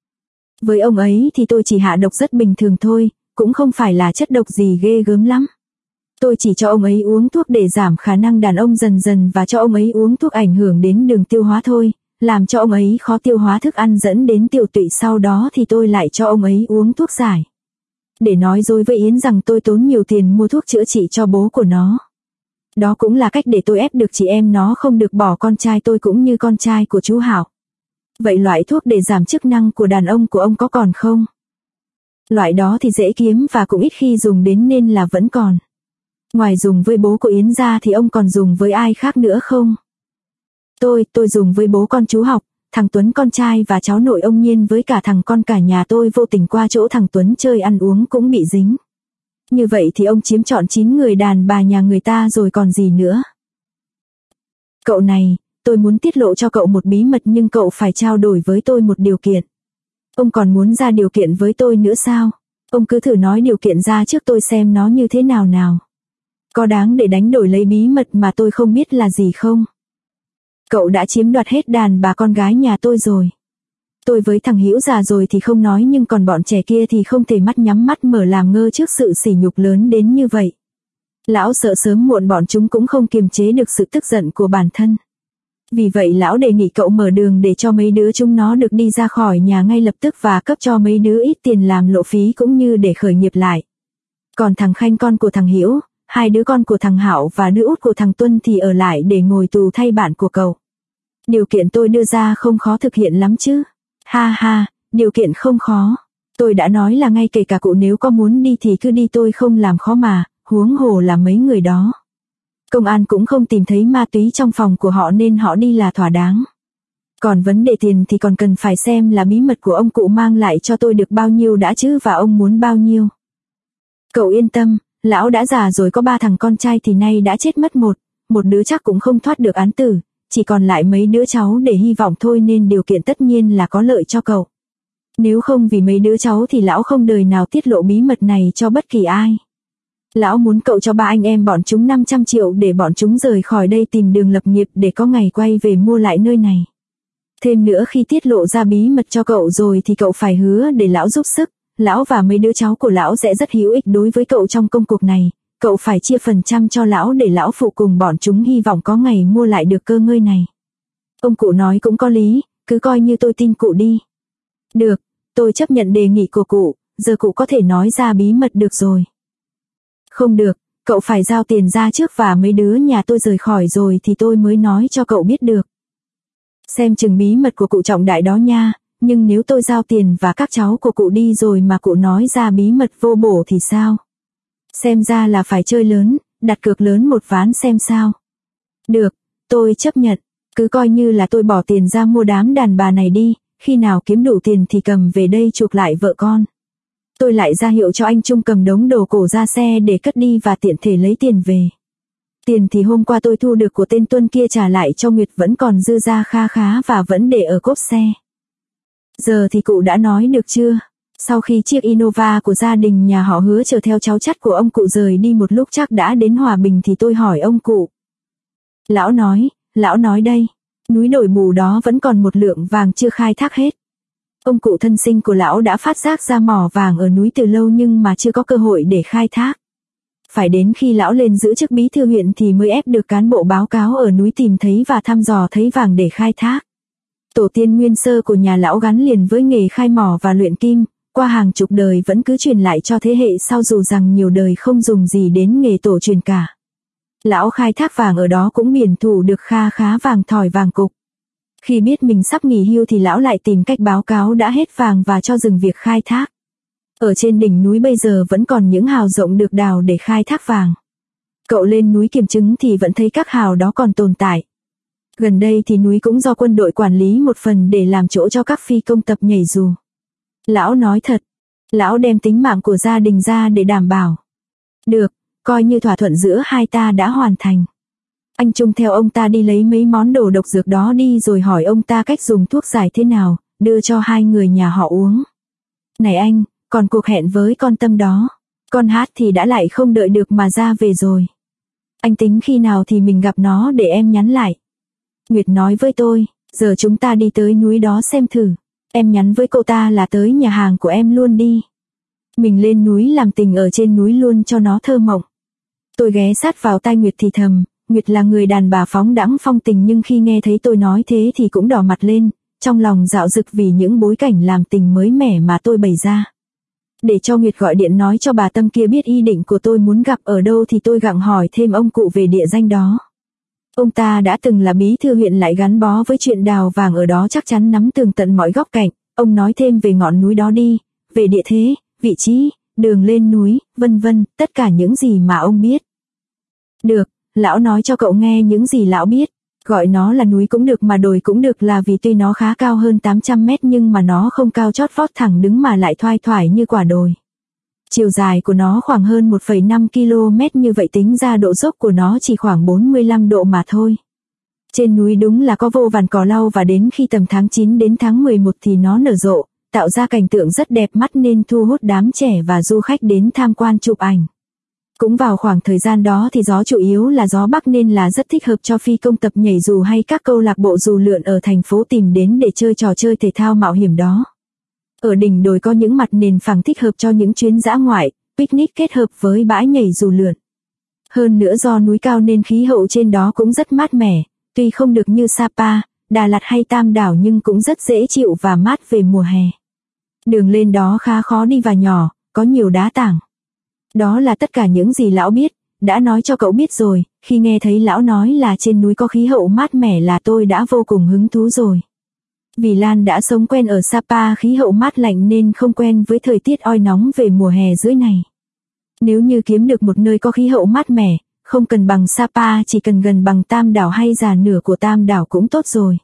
Với ông ấy thì tôi chỉ hạ độc rất bình thường thôi, cũng không phải là chất độc gì ghê gớm lắm. Tôi chỉ cho ông ấy uống thuốc để giảm khả năng đàn ông dần dần và cho ông ấy uống thuốc ảnh hưởng đến đường tiêu hóa thôi, làm cho ông ấy khó tiêu hóa thức ăn dẫn đến tiểu tụy, sau đó thì tôi lại cho ông ấy uống thuốc giải. Để nói dối với Yến rằng tôi tốn nhiều tiền mua thuốc chữa trị cho bố của nó. Đó cũng là cách để tôi ép được chị em nó không được bỏ con trai tôi cũng như con trai của chú Hảo. Vậy loại thuốc để giảm chức năng của đàn ông của ông có còn không? Loại đó thì dễ kiếm và cũng ít khi dùng đến nên là vẫn còn. Ngoài dùng với bố của Yến ra thì ông còn dùng với ai khác nữa không? Tôi dùng với bố con chú học, thằng Tuấn con trai và cháu nội ông Nhiên với cả thằng con cả nhà tôi vô tình qua chỗ thằng Tuấn chơi ăn uống cũng bị dính. Như vậy thì ông chiếm trọn 9 người đàn bà nhà người ta rồi còn gì nữa. Cậu này, tôi muốn tiết lộ cho cậu một bí mật nhưng cậu phải trao đổi với tôi một điều kiện. Ông còn muốn ra điều kiện với tôi nữa sao? Ông cứ thử nói điều kiện ra trước tôi xem nó như thế nào nào. Có đáng để đánh đổi lấy bí mật mà tôi không biết là gì không? Cậu đã chiếm đoạt hết đàn bà con gái nhà tôi rồi. Tôi với thằng Hữu già rồi thì không nói nhưng còn bọn trẻ kia thì không thể mắt nhắm mắt mở làm ngơ trước sự sỉ nhục lớn đến như vậy. Lão sợ sớm muộn bọn chúng cũng không kiềm chế được sự tức giận của bản thân. Vì vậy lão đề nghị cậu mở đường để cho mấy đứa chúng nó được đi ra khỏi nhà ngay lập tức và cấp cho mấy đứa ít tiền làm lộ phí cũng như để khởi nghiệp lại. Còn thằng Khanh con của thằng Hữu, 2 đứa con của thằng Hảo và đứa út của thằng Tuân thì ở lại để ngồi tù thay bạn của cậu. Điều kiện tôi đưa ra không khó thực hiện lắm chứ. Ha ha, điều kiện không khó. Tôi đã nói là ngay kể cả cụ nếu có muốn đi thì cứ đi, tôi không làm khó mà, huống hồ là mấy người đó. Công an cũng không tìm thấy ma túy trong phòng của họ nên họ đi là thỏa đáng. Còn vấn đề tiền thì còn cần phải xem là bí mật của ông cụ mang lại cho tôi được bao nhiêu đã chứ và ông muốn bao nhiêu. Cậu yên tâm, lão đã già rồi, có 3 thằng con trai thì nay đã chết mất một đứa chắc cũng không thoát được án tử, chỉ còn lại mấy đứa cháu để hy vọng thôi nên điều kiện tất nhiên là có lợi cho cậu. Nếu không vì mấy đứa cháu thì lão không đời nào tiết lộ bí mật này cho bất kỳ ai. Lão muốn cậu cho 3 anh em bọn chúng 500 triệu để bọn chúng rời khỏi đây tìm đường lập nghiệp để có ngày quay về mua lại nơi này. Thêm nữa khi tiết lộ ra bí mật cho cậu rồi thì cậu phải hứa để lão giúp sức, lão và mấy đứa cháu của lão sẽ rất hữu ích đối với cậu trong công cuộc này, cậu phải chia phần trăm cho lão để lão phụ cùng bọn chúng hy vọng có ngày mua lại được cơ ngơi này. Ông cụ nói cũng có lý, cứ coi như tôi tin cụ đi. Được, tôi chấp nhận đề nghị của cụ, giờ cụ có thể nói ra bí mật được rồi. Không được, cậu phải giao tiền ra trước và mấy đứa nhà tôi rời khỏi rồi thì tôi mới nói cho cậu biết được. Xem chừng bí mật của cụ trọng đại đó nha, nhưng nếu tôi giao tiền và các cháu của cụ đi rồi mà cụ nói ra bí mật vô bổ thì sao? Xem ra là phải chơi lớn, đặt cược lớn một ván xem sao. Được, tôi chấp nhận, cứ coi như là tôi bỏ tiền ra mua đám đàn bà này đi, khi nào kiếm đủ tiền thì cầm về đây chuộc lại vợ con. Tôi lại ra hiệu cho anh Trung cầm đống đồ cổ ra xe để cất đi và tiện thể lấy tiền về. Tiền thì hôm qua tôi thu được của tên Tuân kia trả lại cho Nguyệt vẫn còn dư ra kha khá và vẫn để ở cốp xe. Giờ thì cụ đã nói được chưa? Sau khi chiếc Innova của gia đình nhà họ Hứa chở theo cháu chắt của ông cụ rời đi một lúc chắc đã đến Hòa Bình thì tôi hỏi ông cụ. Lão nói đây, núi Đồi Bù đó vẫn còn một lượng vàng chưa khai thác hết. Ông cụ thân sinh của lão đã phát giác ra mỏ vàng ở núi từ lâu nhưng mà chưa có cơ hội để khai thác. Phải đến khi lão lên giữ chức bí thư huyện thì mới ép được cán bộ báo cáo ở núi tìm thấy và thăm dò thấy vàng để khai thác. Tổ tiên nguyên sơ của nhà lão gắn liền với nghề khai mỏ và luyện kim, qua hàng chục đời vẫn cứ truyền lại cho thế hệ sau dù rằng nhiều đời không dùng gì đến nghề tổ truyền cả. Lão khai thác vàng ở đó cũng biển thủ được kha khá vàng thỏi vàng cục. Khi biết mình sắp nghỉ hưu thì lão lại tìm cách báo cáo đã hết vàng và cho dừng việc khai thác. Ở trên đỉnh núi bây giờ vẫn còn những hào rộng được đào để khai thác vàng. Cậu lên núi kiểm chứng thì vẫn thấy các hào đó còn tồn tại. Gần đây thì núi cũng do quân đội quản lý một phần để làm chỗ cho các phi công tập nhảy dù. Lão nói thật, lão đem tính mạng của gia đình ra để đảm bảo. Được, coi như thỏa thuận giữa hai ta đã hoàn thành. Anh Trung theo ông ta đi lấy mấy món đồ độc dược đó đi rồi hỏi ông ta cách dùng thuốc giải thế nào, đưa cho 2 người nhà họ uống. Này anh, còn cuộc hẹn với con Tâm đó, con Hát thì đã lại không đợi được mà ra về rồi. Anh tính khi nào thì mình gặp nó để em nhắn lại. Nguyệt nói với tôi, giờ chúng ta đi tới núi đó xem thử. Em nhắn với cô ta là tới nhà hàng của em luôn đi. Mình lên núi làm tình ở trên núi luôn cho nó thơ mộng. Tôi ghé sát vào tai Nguyệt thì thầm, Nguyệt là người đàn bà phóng đãng phong tình nhưng khi nghe thấy tôi nói thế thì cũng đỏ mặt lên, trong lòng dạo dực vì những bối cảnh làm tình mới mẻ mà tôi bày ra. Để cho Nguyệt gọi điện nói cho bà Tâm kia biết ý định của tôi muốn gặp ở đâu thì tôi gặng hỏi thêm ông cụ về địa danh đó. Ông ta đã từng là bí thư huyện lại gắn bó với chuyện đào vàng ở đó chắc chắn nắm tường tận mọi góc cạnh. Ông nói thêm về ngọn núi đó đi, về địa thế, vị trí, đường lên núi, vân vân, tất cả những gì mà ông biết. Được, lão nói cho cậu nghe những gì lão biết. Gọi nó là núi cũng được mà đồi cũng được, là vì tuy nó khá cao hơn 800 mét nhưng mà nó không cao chót vót thẳng đứng mà lại thoai thoải như quả đồi. Chiều dài của nó khoảng hơn 1,5 km, như vậy tính ra độ dốc của nó chỉ khoảng 45 độ mà thôi. Trên núi đúng là có vô vàn cỏ lau, và đến khi tầm tháng 9 đến tháng 11 thì nó nở rộ, tạo ra cảnh tượng rất đẹp mắt nên thu hút đám trẻ và du khách đến tham quan chụp ảnh. Cũng vào khoảng thời gian đó thì gió chủ yếu là gió Bắc nên là rất thích hợp cho phi công tập nhảy dù hay các câu lạc bộ dù lượn ở thành phố tìm đến để chơi trò chơi thể thao mạo hiểm đó. Ở đỉnh đồi có những mặt nền phẳng thích hợp cho những chuyến dã ngoại, picnic kết hợp với bãi nhảy dù lượn. Hơn nữa do núi cao nên khí hậu trên đó cũng rất mát mẻ, tuy không được như Sapa, Đà Lạt hay Tam Đảo nhưng cũng rất dễ chịu và mát về mùa hè. Đường lên đó khá khó đi và nhỏ, có nhiều đá tảng. Đó là tất cả những gì lão biết, đã nói cho cậu biết rồi. Khi nghe thấy lão nói là trên núi có khí hậu mát mẻ là tôi đã vô cùng hứng thú rồi. Vì Lan đã sống quen ở Sapa khí hậu mát lạnh nên không quen với thời tiết oi nóng về mùa hè dưới này. Nếu như kiếm được một nơi có khí hậu mát mẻ, không cần bằng Sapa, chỉ cần gần bằng Tam Đảo hay già nửa của Tam Đảo cũng tốt rồi.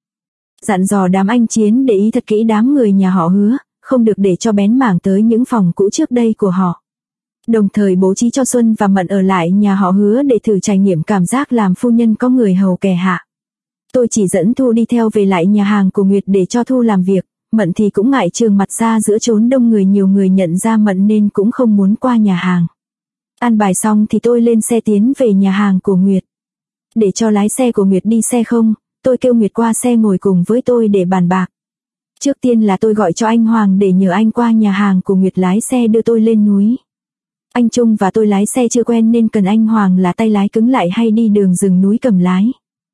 Dặn dò đám anh Chiến để ý thật kỹ đám người nhà họ Hứa, không được để cho bén mảng tới những phòng cũ trước đây của họ. Đồng thời bố trí cho Xuân và Mận ở lại nhà họ Hứa để thử trải nghiệm cảm giác làm phu nhân có người hầu kẻ hạ. Tôi chỉ dẫn Thu đi theo về lại nhà hàng của Nguyệt để cho Thu làm việc, Mận thì cũng ngại trường mặt ra giữa chốn đông người, nhiều người nhận ra Mận nên cũng không muốn qua nhà hàng. Ăn bài xong thì tôi lên xe tiến về nhà hàng của Nguyệt. Để cho lái xe của Nguyệt đi xe không, tôi kêu Nguyệt qua xe ngồi cùng với tôi để bàn bạc. Trước tiên là tôi gọi cho anh Hoàng để nhờ anh qua nhà hàng của Nguyệt lái xe đưa tôi lên núi. Anh Trung và tôi lái xe chưa quen nên cần anh Hoàng là tay lái cứng lại hay đi đường rừng núi cầm lái.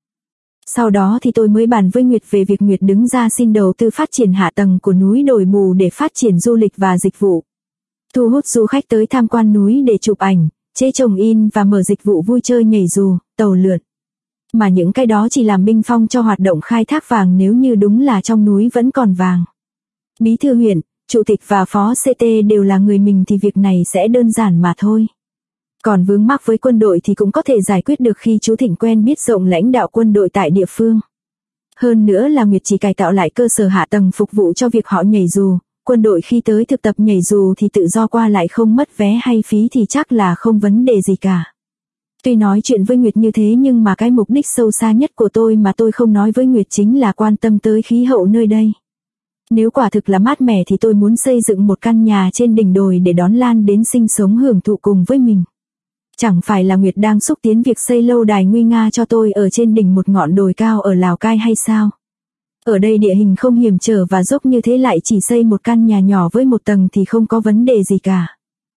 Sau đó thì tôi mới bàn với Nguyệt về việc Nguyệt đứng ra xin đầu tư phát triển hạ tầng của núi đồi bù để phát triển du lịch và dịch vụ. Thu hút du khách tới tham quan núi để chụp ảnh, chế trồng in và mở dịch vụ vui chơi nhảy dù, tàu lượn. Mà những cái đó chỉ làm binh phong cho hoạt động khai thác vàng nếu như đúng là trong núi vẫn còn vàng. Bí thư huyện, chủ tịch và phó CT đều là người mình thì việc này sẽ đơn giản mà thôi. Còn vướng mắc với quân đội thì cũng có thể giải quyết được khi chú Thịnh quen biết rộng lãnh đạo quân đội tại địa phương. Hơn nữa là Nguyệt chỉ cải tạo lại cơ sở hạ tầng phục vụ cho việc họ nhảy dù, quân đội khi tới thực tập nhảy dù thì tự do qua lại không mất vé hay phí thì chắc là không vấn đề gì cả. Tuy nói chuyện với Nguyệt như thế nhưng mà cái mục đích sâu xa nhất của tôi mà tôi không nói với Nguyệt chính là quan tâm tới khí hậu nơi đây. Nếu quả thực là mát mẻ thì tôi muốn xây dựng một căn nhà trên đỉnh đồi để đón Lan đến sinh sống hưởng thụ cùng với mình. Chẳng phải là Nguyệt đang xúc tiến việc xây lâu đài nguy nga cho tôi ở trên đỉnh một ngọn đồi cao ở Lào Cai hay sao? Ở đây địa hình không hiểm trở và dốc như thế lại chỉ xây một căn nhà nhỏ với một tầng thì không có vấn đề gì cả.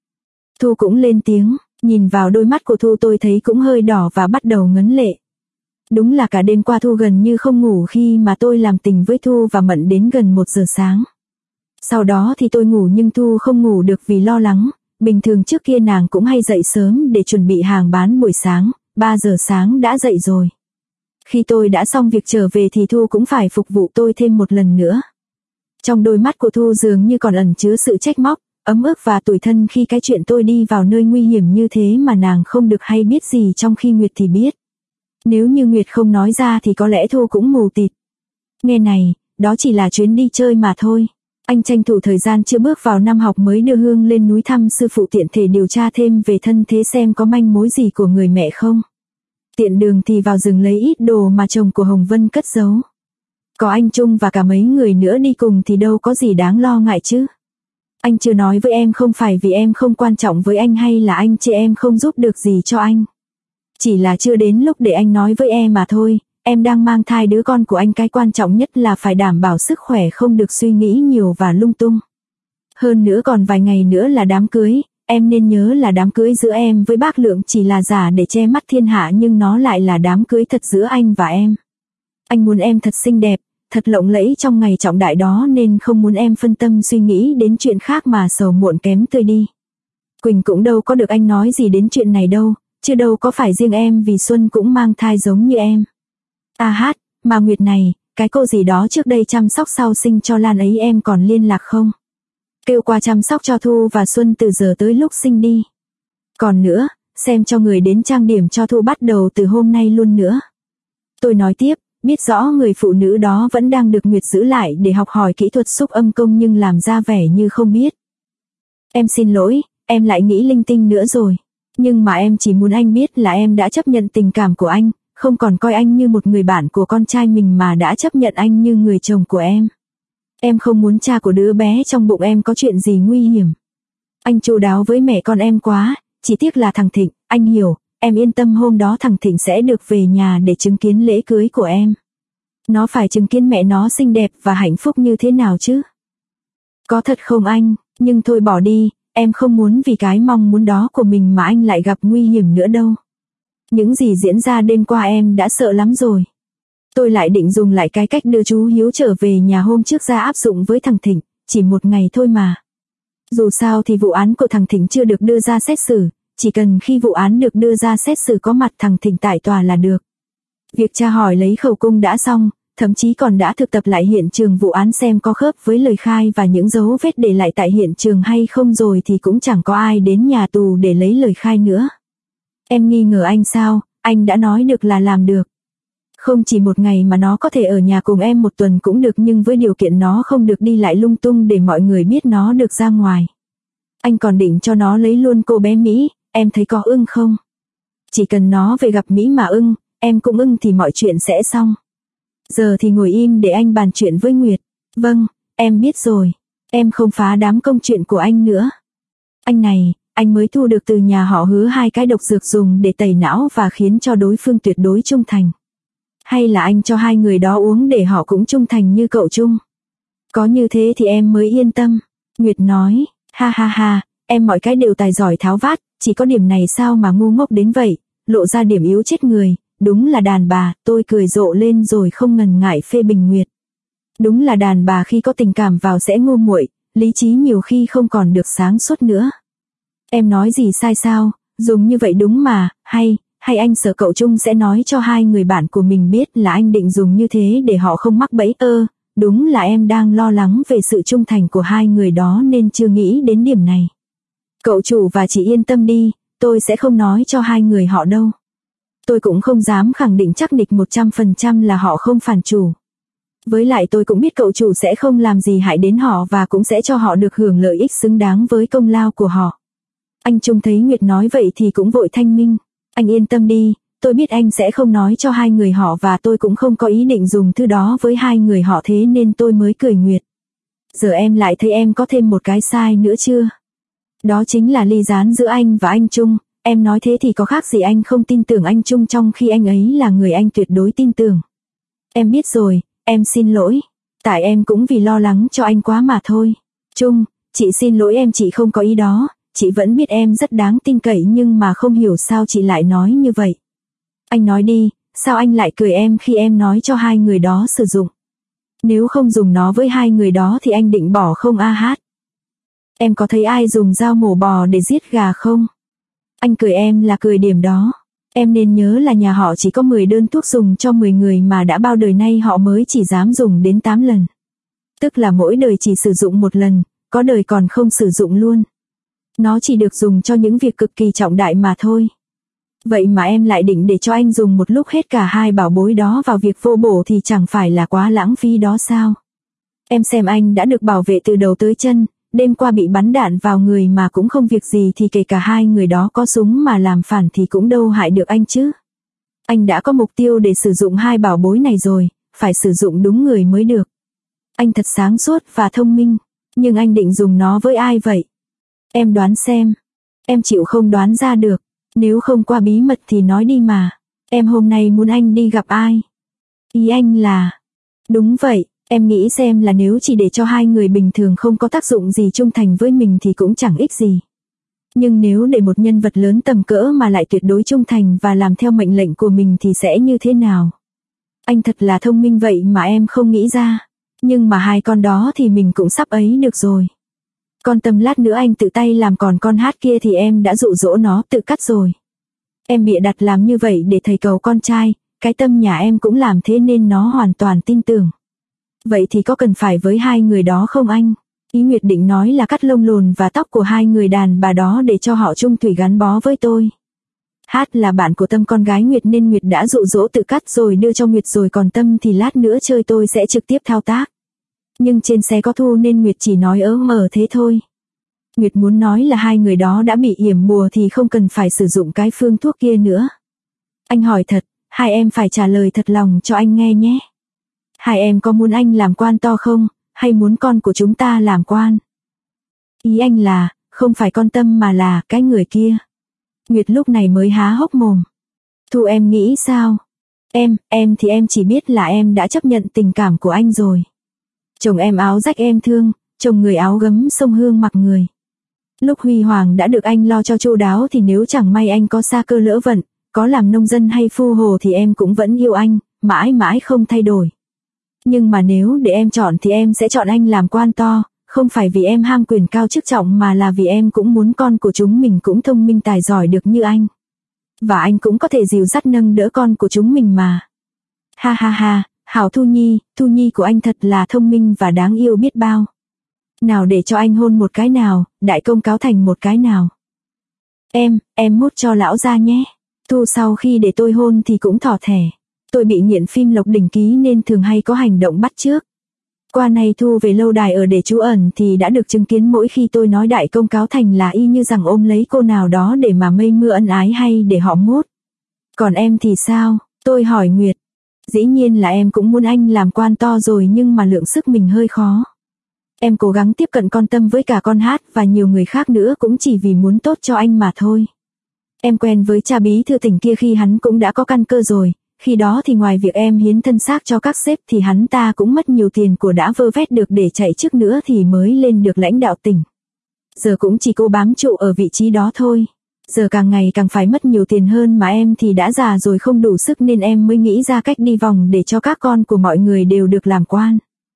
Thu cũng lên tiếng, nhìn vào đôi mắt của Thu tôi thấy cũng hơi đỏ và bắt đầu ngấn lệ. Đúng là cả đêm qua Thu gần như không ngủ khi mà tôi làm tình với Thu và Mận đến gần 1 giờ sáng. Sau đó thì tôi ngủ nhưng Thu không ngủ được vì lo lắng. Bình thường trước kia nàng cũng hay dậy sớm để chuẩn bị hàng bán buổi sáng, 3 giờ sáng đã dậy rồi. Khi tôi đã xong việc trở về thì Thu cũng phải phục vụ tôi thêm một lần nữa. Trong đôi mắt của Thu dường như còn ẩn chứa sự trách móc, ấm ức và tủi thân khi cái chuyện tôi đi vào nơi nguy hiểm như thế mà nàng không được hay biết gì, trong khi Nguyệt thì biết. Nếu như Nguyệt không nói ra thì có lẽ Thu cũng mù tịt. Nghe này, đó chỉ là chuyến đi chơi mà thôi. Anh tranh thủ thời gian chưa bước vào năm học mới đưa Hương lên núi thăm sư phụ, tiện thể điều tra thêm về thân thế xem có manh mối gì của người mẹ không. Tiện đường thì vào rừng lấy ít đồ mà chồng của Hồng Vân cất giấu. Có anh Trung và cả mấy người nữa đi cùng thì đâu có gì đáng lo ngại chứ. Anh chưa nói với em không phải vì em không quan trọng với anh hay là anh chê em không giúp được gì cho anh. Chỉ là chưa đến lúc để anh nói với em mà thôi. Em đang mang thai đứa con của anh, cái quan trọng nhất là phải đảm bảo sức khỏe, không được suy nghĩ nhiều và lung tung. Hơn nữa còn vài ngày nữa là đám cưới, em nên nhớ là đám cưới giữa em với bác Lượng chỉ là giả để che mắt thiên hạ nhưng nó lại là đám cưới thật giữa anh và em. Anh muốn em thật xinh đẹp, thật lộng lẫy trong ngày trọng đại đó nên không muốn em phân tâm suy nghĩ đến chuyện khác mà sầu muộn kém tươi đi. Quỳnh cũng đâu có được anh nói gì đến chuyện này đâu, chứ đâu có phải riêng em vì Xuân cũng mang thai giống như em. Mà Nguyệt này, cái cô gì đó trước đây chăm sóc sau sinh cho Lan ấy em còn liên lạc không? Kêu qua chăm sóc cho Thu và Xuân từ giờ tới lúc sinh đi. Còn nữa, xem cho người đến trang điểm cho Thu bắt đầu từ hôm nay luôn nữa. Tôi nói tiếp, biết rõ người phụ nữ đó vẫn đang được Nguyệt giữ lại để học hỏi kỹ thuật xúc âm công nhưng làm ra vẻ như không biết. Em xin lỗi, em lại nghĩ linh tinh nữa rồi. Nhưng mà em chỉ muốn anh biết là em đã chấp nhận tình cảm của anh, không còn coi anh như một người bạn của con trai mình mà đã chấp nhận anh như người chồng của em. Em không muốn cha của đứa bé trong bụng em có chuyện gì nguy hiểm. Anh chu đáo với mẹ con em quá, chỉ tiếc là thằng Thịnh, anh hiểu, em yên tâm hôm đó thằng Thịnh sẽ được về nhà để chứng kiến lễ cưới của em. Nó phải chứng kiến mẹ nó xinh đẹp và hạnh phúc như thế nào chứ. Có thật không anh, nhưng thôi bỏ đi, em không muốn vì cái mong muốn đó của mình mà anh lại gặp nguy hiểm nữa đâu. Những gì diễn ra đêm qua em đã sợ lắm rồi. Tôi lại định dùng lại cái cách đưa chú Hiếu trở về nhà hôm trước ra áp dụng với thằng Thịnh, chỉ một ngày thôi mà. Dù sao thì vụ án của thằng Thịnh chưa được đưa ra xét xử, chỉ cần khi vụ án được đưa ra xét xử có mặt thằng Thịnh tại tòa là được. Việc tra hỏi lấy khẩu cung đã xong, thậm chí còn đã thực tập lại hiện trường vụ án xem có khớp với lời khai và những dấu vết để lại tại hiện trường hay không rồi thì cũng chẳng có ai đến nhà tù để lấy lời khai nữa. Em nghi ngờ anh sao, anh đã nói được là làm được. Không chỉ một ngày mà nó có thể ở nhà cùng em một tuần cũng được nhưng với điều kiện nó không được đi lại lung tung để mọi người biết nó được ra ngoài. Anh còn định cho nó lấy luôn cô bé Mỹ, em thấy có ưng không? Chỉ cần nó về gặp Mỹ mà ưng, em cũng ưng thì mọi chuyện sẽ xong. Giờ thì ngồi im để anh bàn chuyện với Nguyệt. Vâng, em biết rồi. Em không phá đám công chuyện của anh nữa. Anh này, anh mới thu được từ nhà họ Hứa 2 cái độc dược dùng để tẩy não và khiến cho đối phương tuyệt đối trung thành. Hay là anh cho 2 người đó uống để họ cũng trung thành như cậu Trung? Có như thế thì em mới yên tâm. Nguyệt nói, ha ha ha, em mọi cái đều tài giỏi tháo vát, chỉ có điểm này sao mà ngu ngốc đến vậy, lộ ra điểm yếu chết người, đúng là đàn bà, tôi cười rộ lên rồi không ngần ngại phê bình Nguyệt. Đúng là đàn bà khi có tình cảm vào sẽ ngu muội, lý trí nhiều khi không còn được sáng suốt nữa. Em nói gì sai sao, dùng như vậy đúng mà, hay anh sợ cậu Trung sẽ nói cho 2 người bạn của mình biết là anh định dùng như thế để họ không mắc bẫy. Đúng là em đang lo lắng về sự trung thành của 2 người đó nên chưa nghĩ đến điểm này. Cậu chủ và chị yên tâm đi, tôi sẽ không nói cho 2 người họ đâu. Tôi cũng không dám khẳng định chắc nịch 100% là họ không phản chủ. Với lại tôi cũng biết cậu chủ sẽ không làm gì hại đến họ và cũng sẽ cho họ được hưởng lợi ích xứng đáng với công lao của họ. Anh Trung thấy Nguyệt nói vậy thì cũng vội thanh minh. Anh yên tâm đi, tôi biết anh sẽ không nói cho 2 người họ và tôi cũng không có ý định dùng thứ đó với 2 người họ thế nên tôi mới cười Nguyệt. Giờ em lại thấy em có thêm một cái sai nữa chưa? Đó chính là ly gián giữa anh và anh Trung. Em nói thế thì có khác gì anh không tin tưởng anh Trung trong khi anh ấy là người anh tuyệt đối tin tưởng. Em biết rồi, em xin lỗi. Tại em cũng vì lo lắng cho anh quá mà thôi. Trung, chị xin lỗi em, chị không có ý đó. Chị vẫn biết em rất đáng tin cậy nhưng mà không hiểu sao chị lại nói như vậy. Anh nói đi, sao anh lại cười em khi em nói cho 2 người đó sử dụng? Nếu không dùng nó với 2 người đó thì anh định bỏ không hát? Em có thấy ai dùng dao mổ bò để giết gà không? Anh cười em là cười điểm đó. Em nên nhớ là nhà họ chỉ có 10 đơn thuốc dùng cho 10 người mà đã bao đời nay họ mới chỉ dám dùng đến 8 lần. Tức là mỗi đời chỉ sử dụng 1 lần, có đời còn không sử dụng luôn. Nó chỉ được dùng cho những việc cực kỳ trọng đại mà thôi. Vậy mà em lại định để cho anh dùng một lúc hết cả 2 bảo bối đó vào việc vô bổ thì chẳng phải là quá lãng phí đó sao? Em xem anh đã được bảo vệ từ đầu tới chân, đêm qua bị bắn đạn vào người mà cũng không việc gì thì kể cả 2 người đó có súng mà làm phản thì cũng đâu hại được anh chứ. Anh đã có mục tiêu để sử dụng 2 bảo bối này rồi, phải sử dụng đúng người mới được. Anh thật sáng suốt và thông minh, nhưng anh định dùng nó với ai vậy? Em đoán xem. Em chịu không đoán ra được. Nếu không qua bí mật thì nói đi mà. Em hôm nay muốn anh đi gặp ai? Ý anh là... Đúng vậy, em nghĩ xem là nếu chỉ để cho 2 người bình thường không có tác dụng gì trung thành với mình thì cũng chẳng ích gì. Nhưng nếu để một nhân vật lớn tầm cỡ mà lại tuyệt đối trung thành và làm theo mệnh lệnh của mình thì sẽ như thế nào? Anh thật là thông minh vậy mà em không nghĩ ra. Nhưng mà 2 con đó thì mình cũng sắp ấy được rồi. Con Tâm lát nữa anh tự tay làm, còn con Hát kia thì em đã dụ dỗ nó tự cắt rồi. Em bịa đặt làm như vậy để thầy cầu con trai, cái Tâm nhà em cũng làm thế nên nó hoàn toàn tin tưởng. Vậy thì có cần phải với 2 người đó không anh? Ý Nguyệt định nói là cắt lông lồn và tóc của 2 người đàn bà đó để cho họ chung thủy gắn bó với tôi. Hát là bạn của Tâm con gái Nguyệt nên Nguyệt đã dụ dỗ tự cắt rồi đưa cho Nguyệt rồi, còn Tâm thì lát nữa chơi tôi sẽ trực tiếp thao tác. Nhưng trên xe có Thu nên Nguyệt chỉ nói mờ thế thôi. Nguyệt muốn nói là hai người đó đã bị yểm bùa thì không cần phải sử dụng cái phương thuốc kia nữa. Anh hỏi thật, hai em phải trả lời thật lòng cho anh nghe nhé. Hai em có muốn anh làm quan to không, hay muốn con của chúng ta làm quan? Ý anh là, không phải con Tâm mà là cái người kia. Nguyệt lúc này mới há hốc mồm. Thu em nghĩ sao? Em thì em chỉ biết là em đã chấp nhận tình cảm của anh rồi. Chồng em áo rách em thương, chồng người áo gấm sông Hương mặc người. Lúc huy hoàng đã được anh lo cho chu đáo thì nếu chẳng may anh có sa cơ lỡ vận, có làm nông dân hay phu hồ thì em cũng vẫn yêu anh, mãi mãi không thay đổi. Nhưng mà nếu để em chọn thì em sẽ chọn anh làm quan to, không phải vì em ham quyền cao chức trọng mà là vì em cũng muốn con của chúng mình cũng thông minh tài giỏi được như anh. Và anh cũng có thể dìu dắt nâng đỡ con của chúng mình mà. Ha ha ha, hảo Thu Nhi của anh thật là thông minh và đáng yêu biết bao. Nào để cho anh hôn một cái nào, đại công cáo thành một cái nào. Em mút cho lão ra nhé. Thu sau khi để tôi hôn thì cũng thỏ thẻ. Tôi bị nghiện phim Lộc Đỉnh Ký nên thường hay có hành động bắt chước. Qua này Thu về lâu đài ở để trú ẩn thì đã được chứng kiến mỗi khi tôi nói đại công cáo thành là y như rằng ôm lấy cô nào đó để mà mây mưa ân ái hay để họ mốt. Còn em thì sao? Tôi hỏi Nguyệt. Dĩ nhiên là em cũng muốn anh làm quan to rồi nhưng mà lượng sức mình hơi khó. Em cố gắng tiếp cận con Tâm với cả con Hát và nhiều người khác nữa cũng chỉ vì muốn tốt cho anh mà thôi. Em quen với cha bí thư tỉnh kia khi hắn cũng đã có căn cơ rồi. Khi đó thì ngoài việc em hiến thân xác cho các sếp thì hắn ta cũng mất nhiều tiền của đã vơ vét được để chạy trước nữa thì mới lên được lãnh đạo tỉnh. Giờ cũng chỉ cố bám trụ ở vị trí đó thôi. Giờ càng ngày càng phải mất nhiều tiền hơn mà em thì đã già rồi không đủ sức nên em mới nghĩ ra cách đi vòng để cho các con của mọi người đều được làm quan.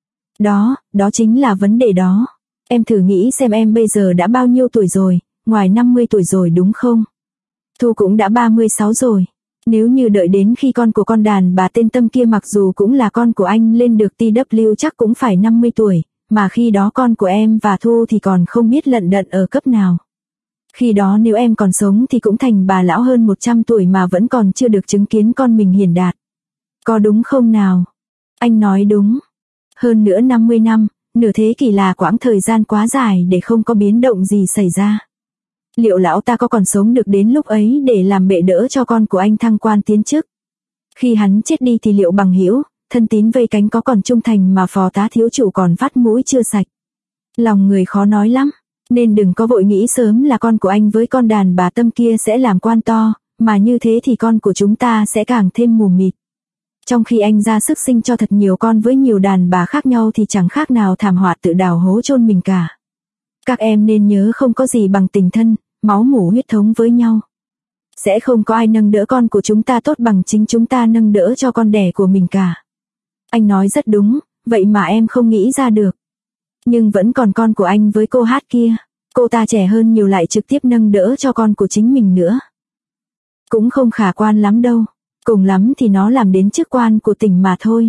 Đó chính là vấn đề đó. Em thử nghĩ xem em bây giờ đã bao nhiêu tuổi rồi, ngoài 50 tuổi rồi đúng không? Thu cũng đã 36 rồi. Nếu như đợi đến khi con của con đàn bà tên Tâm kia mặc dù cũng là con của anh lên được TW chắc cũng phải 50 tuổi, mà khi đó con của em và Thu thì còn không biết lận đận ở cấp nào. Khi đó nếu em còn sống thì cũng thành bà lão hơn 100 tuổi mà vẫn còn chưa được chứng kiến con mình hiển đạt. Có đúng không nào? Anh nói đúng. Hơn nữa 50 năm, nửa thế kỷ là quãng thời gian quá dài để không có biến động gì xảy ra. Liệu lão ta có còn sống được đến lúc ấy để làm bệ đỡ cho con của anh thăng quan tiến chức? Khi hắn chết đi thì liệu bằng hữu, thân tín vây cánh có còn trung thành mà phó tá thiếu chủ còn vắt mũi chưa sạch? Lòng người khó nói lắm, nên đừng có vội nghĩ sớm là con của anh với con đàn bà Tâm kia sẽ làm quan to, mà như thế thì con của chúng ta sẽ càng thêm mù mịt. Trong khi anh ra sức sinh cho thật nhiều con với nhiều đàn bà khác nhau thì chẳng khác nào thảm họa tự đào hố chôn mình cả. Các em nên nhớ không có gì bằng tình thân, máu mủ huyết thống với nhau. Sẽ không có ai nâng đỡ con của chúng ta tốt bằng chính chúng ta nâng đỡ cho con đẻ của mình cả. Anh nói rất đúng, vậy mà em không nghĩ ra được. Nhưng vẫn còn con của anh với cô Hát kia. Cô ta trẻ hơn nhiều lại trực tiếp nâng đỡ cho con của chính mình nữa. Cũng không khả quan lắm đâu. Cùng lắm thì nó làm đến chức quan của tỉnh mà thôi.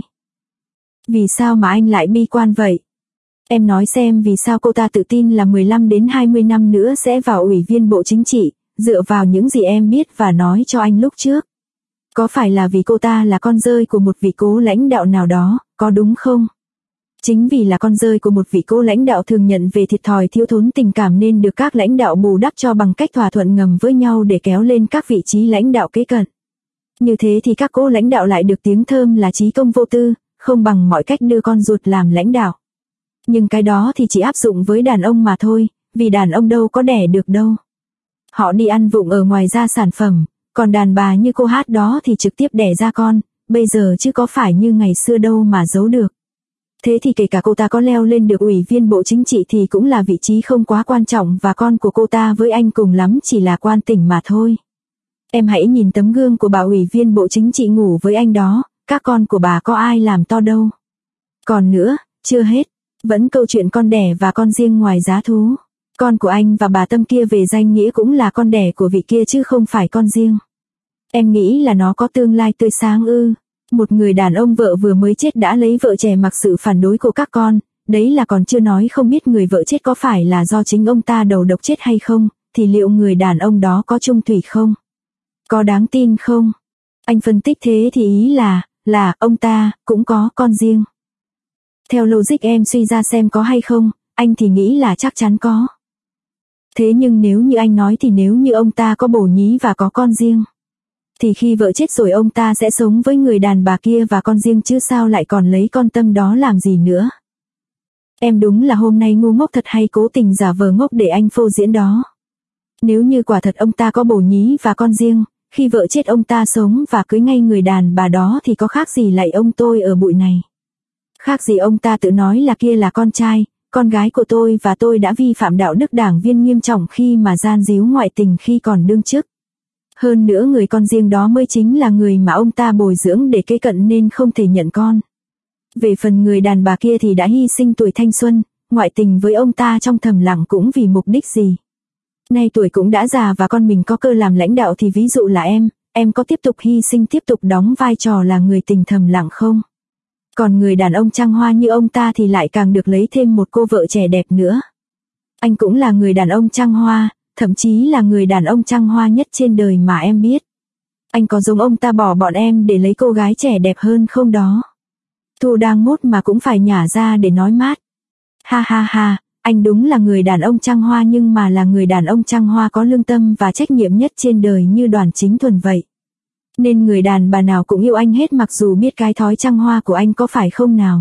Vì sao mà anh lại bi quan vậy? Em nói xem vì sao cô ta tự tin là 15 đến 20 năm nữa sẽ vào ủy viên Bộ Chính trị, dựa vào những gì em biết và nói cho anh lúc trước. Có phải là vì cô ta là con rơi của một vị cố lãnh đạo nào đó, có đúng không? Chính vì là con rơi của một vị cố lãnh đạo thường nhận về thiệt thòi thiếu thốn tình cảm nên được các lãnh đạo bù đắp cho bằng cách thỏa thuận ngầm với nhau để kéo lên các vị trí lãnh đạo kế cận. Như thế thì các cố lãnh đạo lại được tiếng thơm là trí công vô tư, không bằng mọi cách đưa con ruột làm lãnh đạo. Nhưng cái đó thì chỉ áp dụng với đàn ông mà thôi, vì đàn ông đâu có đẻ được đâu. Họ đi ăn vụng ở ngoài ra sản phẩm, còn đàn bà như cô Hát đó thì trực tiếp đẻ ra con, bây giờ chứ có phải như ngày xưa đâu mà giấu được. Thế thì kể cả cô ta có leo lên được ủy viên Bộ Chính trị thì cũng là vị trí không quá quan trọng và con của cô ta với anh cùng lắm chỉ là quan tỉnh mà thôi. Em hãy nhìn tấm gương của bà ủy viên Bộ Chính trị ngủ với anh đó, các con của bà có ai làm to đâu. Còn nữa, chưa hết, vẫn câu chuyện con đẻ và con riêng ngoài giá thú. Con của anh và bà Tâm kia về danh nghĩa cũng là con đẻ của vị kia chứ không phải con riêng. Em nghĩ là nó có tương lai tươi sáng ư? Một người đàn ông vợ vừa mới chết đã lấy vợ trẻ mặc sự phản đối của các con, đấy là còn chưa nói không biết người vợ chết có phải là do chính ông ta đầu độc chết hay không, thì liệu người đàn ông đó có chung thủy không? Có đáng tin không? Anh phân tích thế thì ý là ông ta cũng có con riêng. Theo logic em suy ra xem có hay không, anh thì nghĩ là chắc chắn có. Thế nhưng nếu như anh nói thì nếu như ông ta có bổ nhí và có con riêng, thì khi vợ chết rồi ông ta sẽ sống với người đàn bà kia và con riêng chứ sao lại còn lấy con Tâm đó làm gì nữa. Em đúng là hôm nay ngu ngốc thật hay cố tình giả vờ ngốc để anh phô diễn đó. Nếu như quả thật ông ta có bổ nhí và con riêng, khi vợ chết ông ta sống và cưới ngay người đàn bà đó thì có khác gì lại ông tôi ở bụi này. Khác gì ông ta tự nói là kia là con trai, con gái của tôi và tôi đã vi phạm đạo đức đảng viên nghiêm trọng khi mà gian díu ngoại tình khi còn đương chức. Hơn nữa người con riêng đó mới chính là người mà ông ta bồi dưỡng để kế cận nên không thể nhận con. Về phần người đàn bà kia thì đã hy sinh tuổi thanh xuân, ngoại tình với ông ta trong thầm lặng cũng vì mục đích gì. Nay tuổi cũng đã già và con mình có cơ làm lãnh đạo thì ví dụ là em có tiếp tục hy sinh tiếp tục đóng vai trò là người tình thầm lặng không? Còn người đàn ông trăng hoa như ông ta thì lại càng được lấy thêm một cô vợ trẻ đẹp nữa. Anh cũng là người đàn ông trăng hoa, thậm chí là người đàn ông trăng hoa nhất trên đời mà em biết. Anh có giống ông ta bỏ bọn em để lấy cô gái trẻ đẹp hơn không đó? Thu đang mốt mà cũng phải nhả ra để nói mát. Ha ha ha, anh đúng là người đàn ông trăng hoa nhưng mà là người đàn ông trăng hoa có lương tâm và trách nhiệm nhất trên đời như Đoàn Chính Thuần vậy. Nên người đàn bà nào cũng yêu anh hết mặc dù biết cái thói trăng hoa của anh có phải không nào.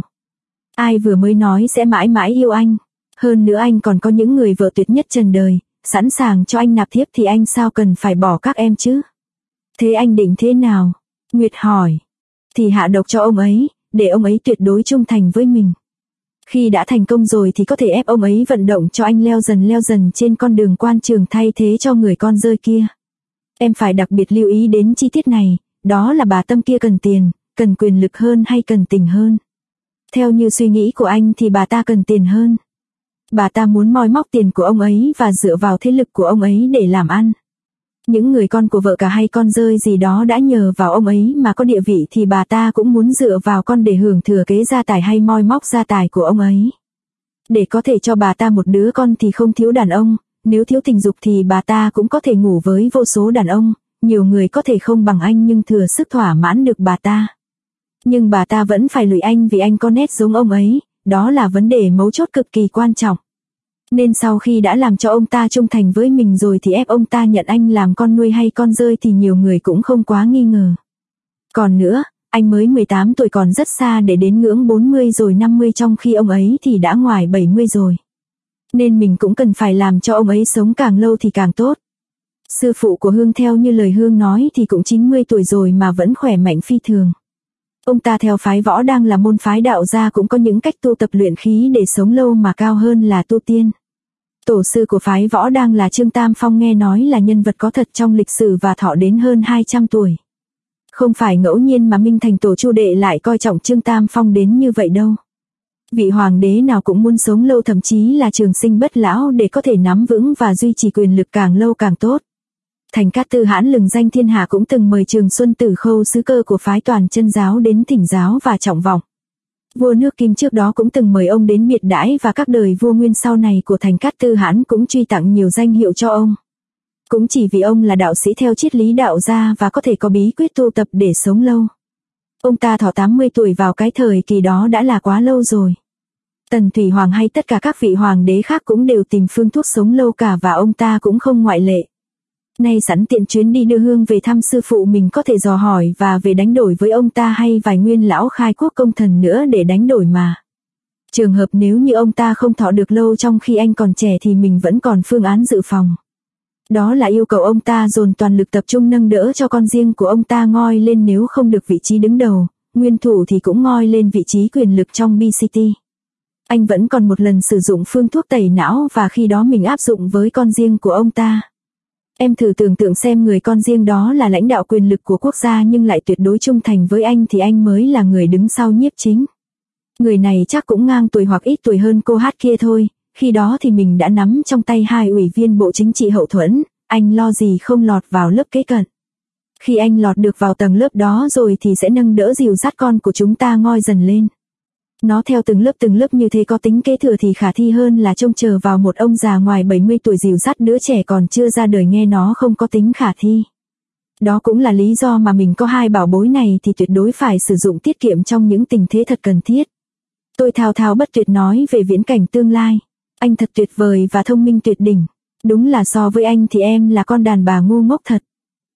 Ai vừa mới nói sẽ mãi mãi yêu anh. Hơn nữa anh còn có những người vợ tuyệt nhất trần đời, sẵn sàng cho anh nạp thiếp thì anh sao cần phải bỏ các em chứ? Thế anh định thế nào? Nguyệt hỏi. Thì hạ độc cho ông ấy, để ông ấy tuyệt đối trung thành với mình. Khi đã thành công rồi thì có thể ép ông ấy vận động cho anh leo dần trên con đường quan trường thay thế cho người con rơi kia. Em phải đặc biệt lưu ý đến chi tiết này, đó là bà Tâm kia cần tiền, cần quyền lực hơn hay cần tình hơn. Theo như suy nghĩ của anh thì bà ta cần tiền hơn. Bà ta muốn moi móc tiền của ông ấy và dựa vào thế lực của ông ấy để làm ăn. Những người con của vợ cả hay con rơi gì đó đã nhờ vào ông ấy mà có địa vị thì bà ta cũng muốn dựa vào con để hưởng thừa kế gia tài hay moi móc gia tài của ông ấy. Để có thể cho bà ta một đứa con thì không thiếu đàn ông, nếu thiếu tình dục thì bà ta cũng có thể ngủ với vô số đàn ông, nhiều người có thể không bằng anh nhưng thừa sức thỏa mãn được bà ta. Nhưng bà ta vẫn phải lụy anh vì anh có nét giống ông ấy, đó là vấn đề mấu chốt cực kỳ quan trọng. Nên sau khi đã làm cho ông ta trung thành với mình rồi thì ép ông ta nhận anh làm con nuôi hay con rơi thì nhiều người cũng không quá nghi ngờ. Còn nữa, anh mới 18 tuổi còn rất xa để đến ngưỡng 40 rồi 50 trong khi ông ấy thì đã ngoài 70 rồi. Nên mình cũng cần phải làm cho ông ấy sống càng lâu thì càng tốt. Sư phụ của Hương theo như lời Hương nói thì cũng 90 tuổi rồi mà vẫn khỏe mạnh phi thường. Ông ta theo phái Võ Đăng là môn phái đạo gia cũng có những cách tu tập luyện khí để sống lâu mà cao hơn là tu tiên. Tổ sư của phái Võ Đăng là Trương Tam Phong nghe nói là nhân vật có thật trong lịch sử và thọ đến hơn 200 tuổi. Không phải ngẫu nhiên mà Minh Thành Tổ Chu Đệ lại coi trọng Trương Tam Phong đến như vậy đâu. Vị hoàng đế nào cũng muốn sống lâu thậm chí là trường sinh bất lão để có thể nắm vững và duy trì quyền lực càng lâu càng tốt. Thành Cát Tư Hãn lừng danh thiên hạ cũng từng mời Trường Xuân Tử Khâu sứ cơ của phái Toàn Chân giáo đến thỉnh giáo và trọng vọng. Vua nước Kim trước đó cũng từng mời ông đến miệt đãi và các đời vua nguyên sau này của Thành Cát Tư Hãn cũng truy tặng nhiều danh hiệu cho ông. Cũng chỉ vì ông là đạo sĩ theo triết lý đạo gia và có thể có bí quyết tu tập để sống lâu. Ông ta thọ 80 tuổi vào cái thời kỳ đó đã là quá lâu rồi. Tần Thủy Hoàng hay tất cả các vị hoàng đế khác cũng đều tìm phương thuốc sống lâu cả và ông ta cũng không ngoại lệ. Nay sẵn tiện chuyến đi đưa Hương về thăm sư phụ mình có thể dò hỏi và về đánh đổi với ông ta hay vài nguyên lão khai quốc công thần nữa để đánh đổi mà. Trường hợp nếu như ông ta không thọ được lâu trong khi anh còn trẻ thì mình vẫn còn phương án dự phòng. Đó là yêu cầu ông ta dồn toàn lực tập trung nâng đỡ cho con riêng của ông ta ngoi lên nếu không được vị trí đứng đầu, nguyên thủ thì cũng ngoi lên vị trí quyền lực trong BCT. Anh vẫn còn một lần sử dụng phương thuốc tẩy não và khi đó mình áp dụng với con riêng của ông ta. Em thử tưởng tượng xem người con riêng đó là lãnh đạo quyền lực của quốc gia nhưng lại tuyệt đối trung thành với anh thì anh mới là người đứng sau nhiếp chính. Người này chắc cũng ngang tuổi hoặc ít tuổi hơn cô hát kia thôi, khi đó thì mình đã nắm trong tay 2 ủy viên Bộ Chính trị hậu thuẫn, anh lo gì không lọt vào lớp kế cận. Khi anh lọt được vào tầng lớp đó rồi thì sẽ nâng đỡ dìu dắt con của chúng ta ngoi dần lên. Nó theo từng lớp như thế có tính kế thừa thì khả thi hơn là trông chờ vào một ông già ngoài 70 tuổi dìu dắt đứa trẻ còn chưa ra đời nghe nó không có tính khả thi. Đó cũng là lý do mà mình có hai bảo bối này thì tuyệt đối phải sử dụng tiết kiệm trong những tình thế thật cần thiết. Tôi thao thao bất tuyệt nói về viễn cảnh tương lai. Anh thật tuyệt vời và thông minh tuyệt đỉnh. Đúng là so với anh thì em là con đàn bà ngu ngốc thật.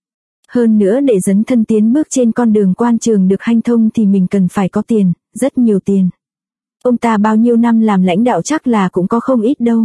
Hơn nữa để dấn thân tiến bước trên con đường quan trường được hanh thông thì mình cần phải có tiền, rất nhiều tiền. Ông ta bao nhiêu năm làm lãnh đạo chắc là cũng có không ít đâu.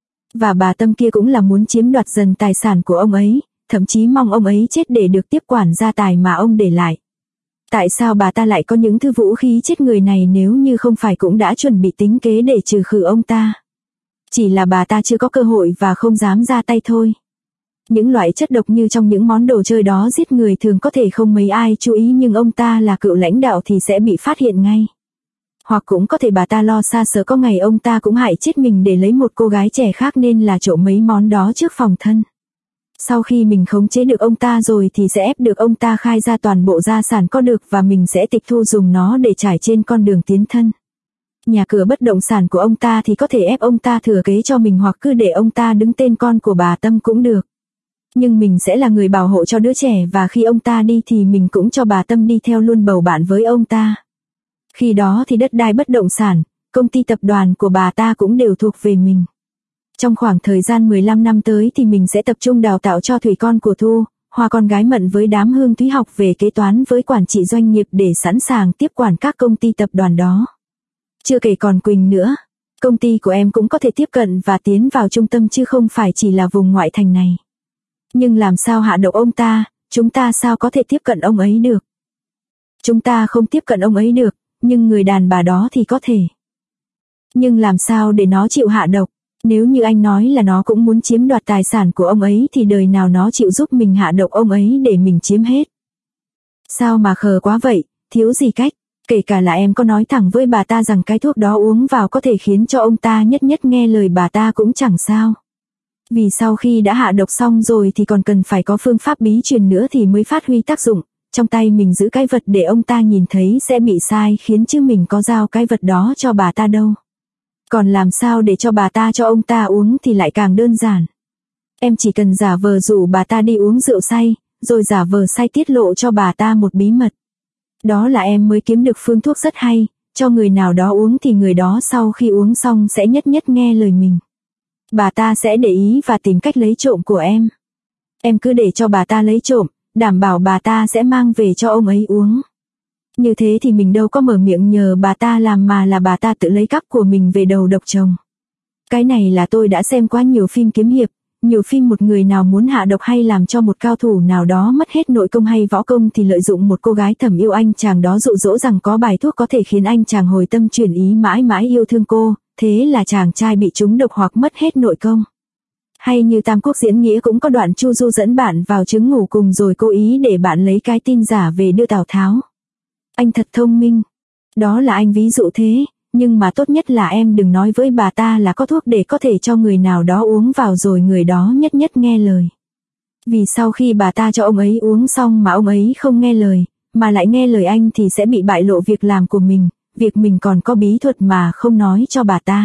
Và bà Tâm kia cũng là muốn chiếm đoạt dần tài sản của ông ấy, thậm chí mong ông ấy chết để được tiếp quản gia tài mà ông để lại. Tại sao bà ta lại có những thứ vũ khí chết người này nếu như không phải cũng đã chuẩn bị tính kế để trừ khử ông ta? Chỉ là bà ta chưa có cơ hội và không dám ra tay thôi. Những loại chất độc như trong những món đồ chơi đó giết người thường có thể không mấy ai chú ý nhưng ông ta là cựu lãnh đạo thì sẽ bị phát hiện ngay. Hoặc cũng có thể bà ta lo xa sợ có ngày ông ta cũng hại chết mình để lấy một cô gái trẻ khác nên là trộm mấy món đó trước phòng thân. Sau khi mình khống chế được ông ta rồi thì sẽ ép được ông ta khai ra toàn bộ gia sản có được và mình sẽ tịch thu dùng nó để trải trên con đường tiến thân. Nhà cửa bất động sản của ông ta thì có thể ép ông ta thừa kế cho mình hoặc cứ để ông ta đứng tên con của bà Tâm cũng được. Nhưng mình sẽ là người bảo hộ cho đứa trẻ và khi ông ta đi thì mình cũng cho bà Tâm đi theo luôn bầu bạn với ông ta. Khi đó thì đất đai bất động sản, công ty tập đoàn của bà ta cũng đều thuộc về mình. Trong khoảng thời gian 15 năm tới thì mình sẽ tập trung đào tạo cho Thủy con của Thu, Hoa con gái Mận với đám Hương Thúy học về kế toán với quản trị doanh nghiệp để sẵn sàng tiếp quản các công ty tập đoàn đó. Chưa kể còn Quỳnh nữa. Công ty của em cũng có thể tiếp cận và tiến vào trung tâm chứ không phải chỉ là vùng ngoại thành này. Nhưng làm sao hạ độc ông ta, chúng ta sao có thể tiếp cận ông ấy được? Chúng ta không tiếp cận ông ấy được, nhưng người đàn bà đó thì có thể. Nhưng làm sao để nó chịu hạ độc? Nếu như anh nói là nó cũng muốn chiếm đoạt tài sản của ông ấy thì đời nào nó chịu giúp mình hạ độc ông ấy để mình chiếm hết. Sao mà khờ quá vậy, thiếu gì cách. Kể cả là em có nói thẳng với bà ta rằng cái thuốc đó uống vào có thể khiến cho ông ta nhất nhất nghe lời bà ta cũng chẳng sao. Vì sau khi đã hạ độc xong rồi thì còn cần phải có phương pháp bí truyền nữa thì mới phát huy tác dụng. Trong tay mình giữ cái vật để ông ta nhìn thấy sẽ bị sai khiến chứ mình có giao cái vật đó cho bà ta đâu. Còn làm sao để cho bà ta cho ông ta uống thì lại càng đơn giản. Em chỉ cần giả vờ rủ bà ta đi uống rượu say, rồi giả vờ say tiết lộ cho bà ta một bí mật. Đó là em mới kiếm được phương thuốc rất hay, cho người nào đó uống thì người đó sau khi uống xong sẽ nhất nhất nghe lời mình. Bà ta sẽ để ý và tìm cách lấy trộm của em. Em cứ để cho bà ta lấy trộm, đảm bảo bà ta sẽ mang về cho ông ấy uống. Như thế thì mình đâu có mở miệng nhờ bà ta làm mà là bà ta tự lấy cắp của mình về đầu độc chồng. Cái này là tôi đã xem quá nhiều phim kiếm hiệp, nhiều phim một người nào muốn hạ độc hay làm cho một cao thủ nào đó mất hết nội công hay võ công thì lợi dụng một cô gái thầm yêu anh chàng đó dụ dỗ rằng có bài thuốc có thể khiến anh chàng hồi tâm chuyển ý mãi mãi yêu thương cô, thế là chàng trai bị trúng độc hoặc mất hết nội công. Hay như Tam Quốc diễn nghĩa cũng có đoạn Chu Du dẫn bạn vào trứng ngủ cùng rồi cố ý để bạn lấy cái tin giả về đưa Tào Tháo. Anh thật thông minh. Đó là anh ví dụ thế, nhưng mà tốt nhất là em đừng nói với bà ta là có thuốc để có thể cho người nào đó uống vào rồi người đó nhất nhất nghe lời. Vì sau khi bà ta cho ông ấy uống xong mà ông ấy không nghe lời, mà lại nghe lời anh thì sẽ bị bại lộ việc làm của mình, việc mình còn có bí thuật mà không nói cho bà ta.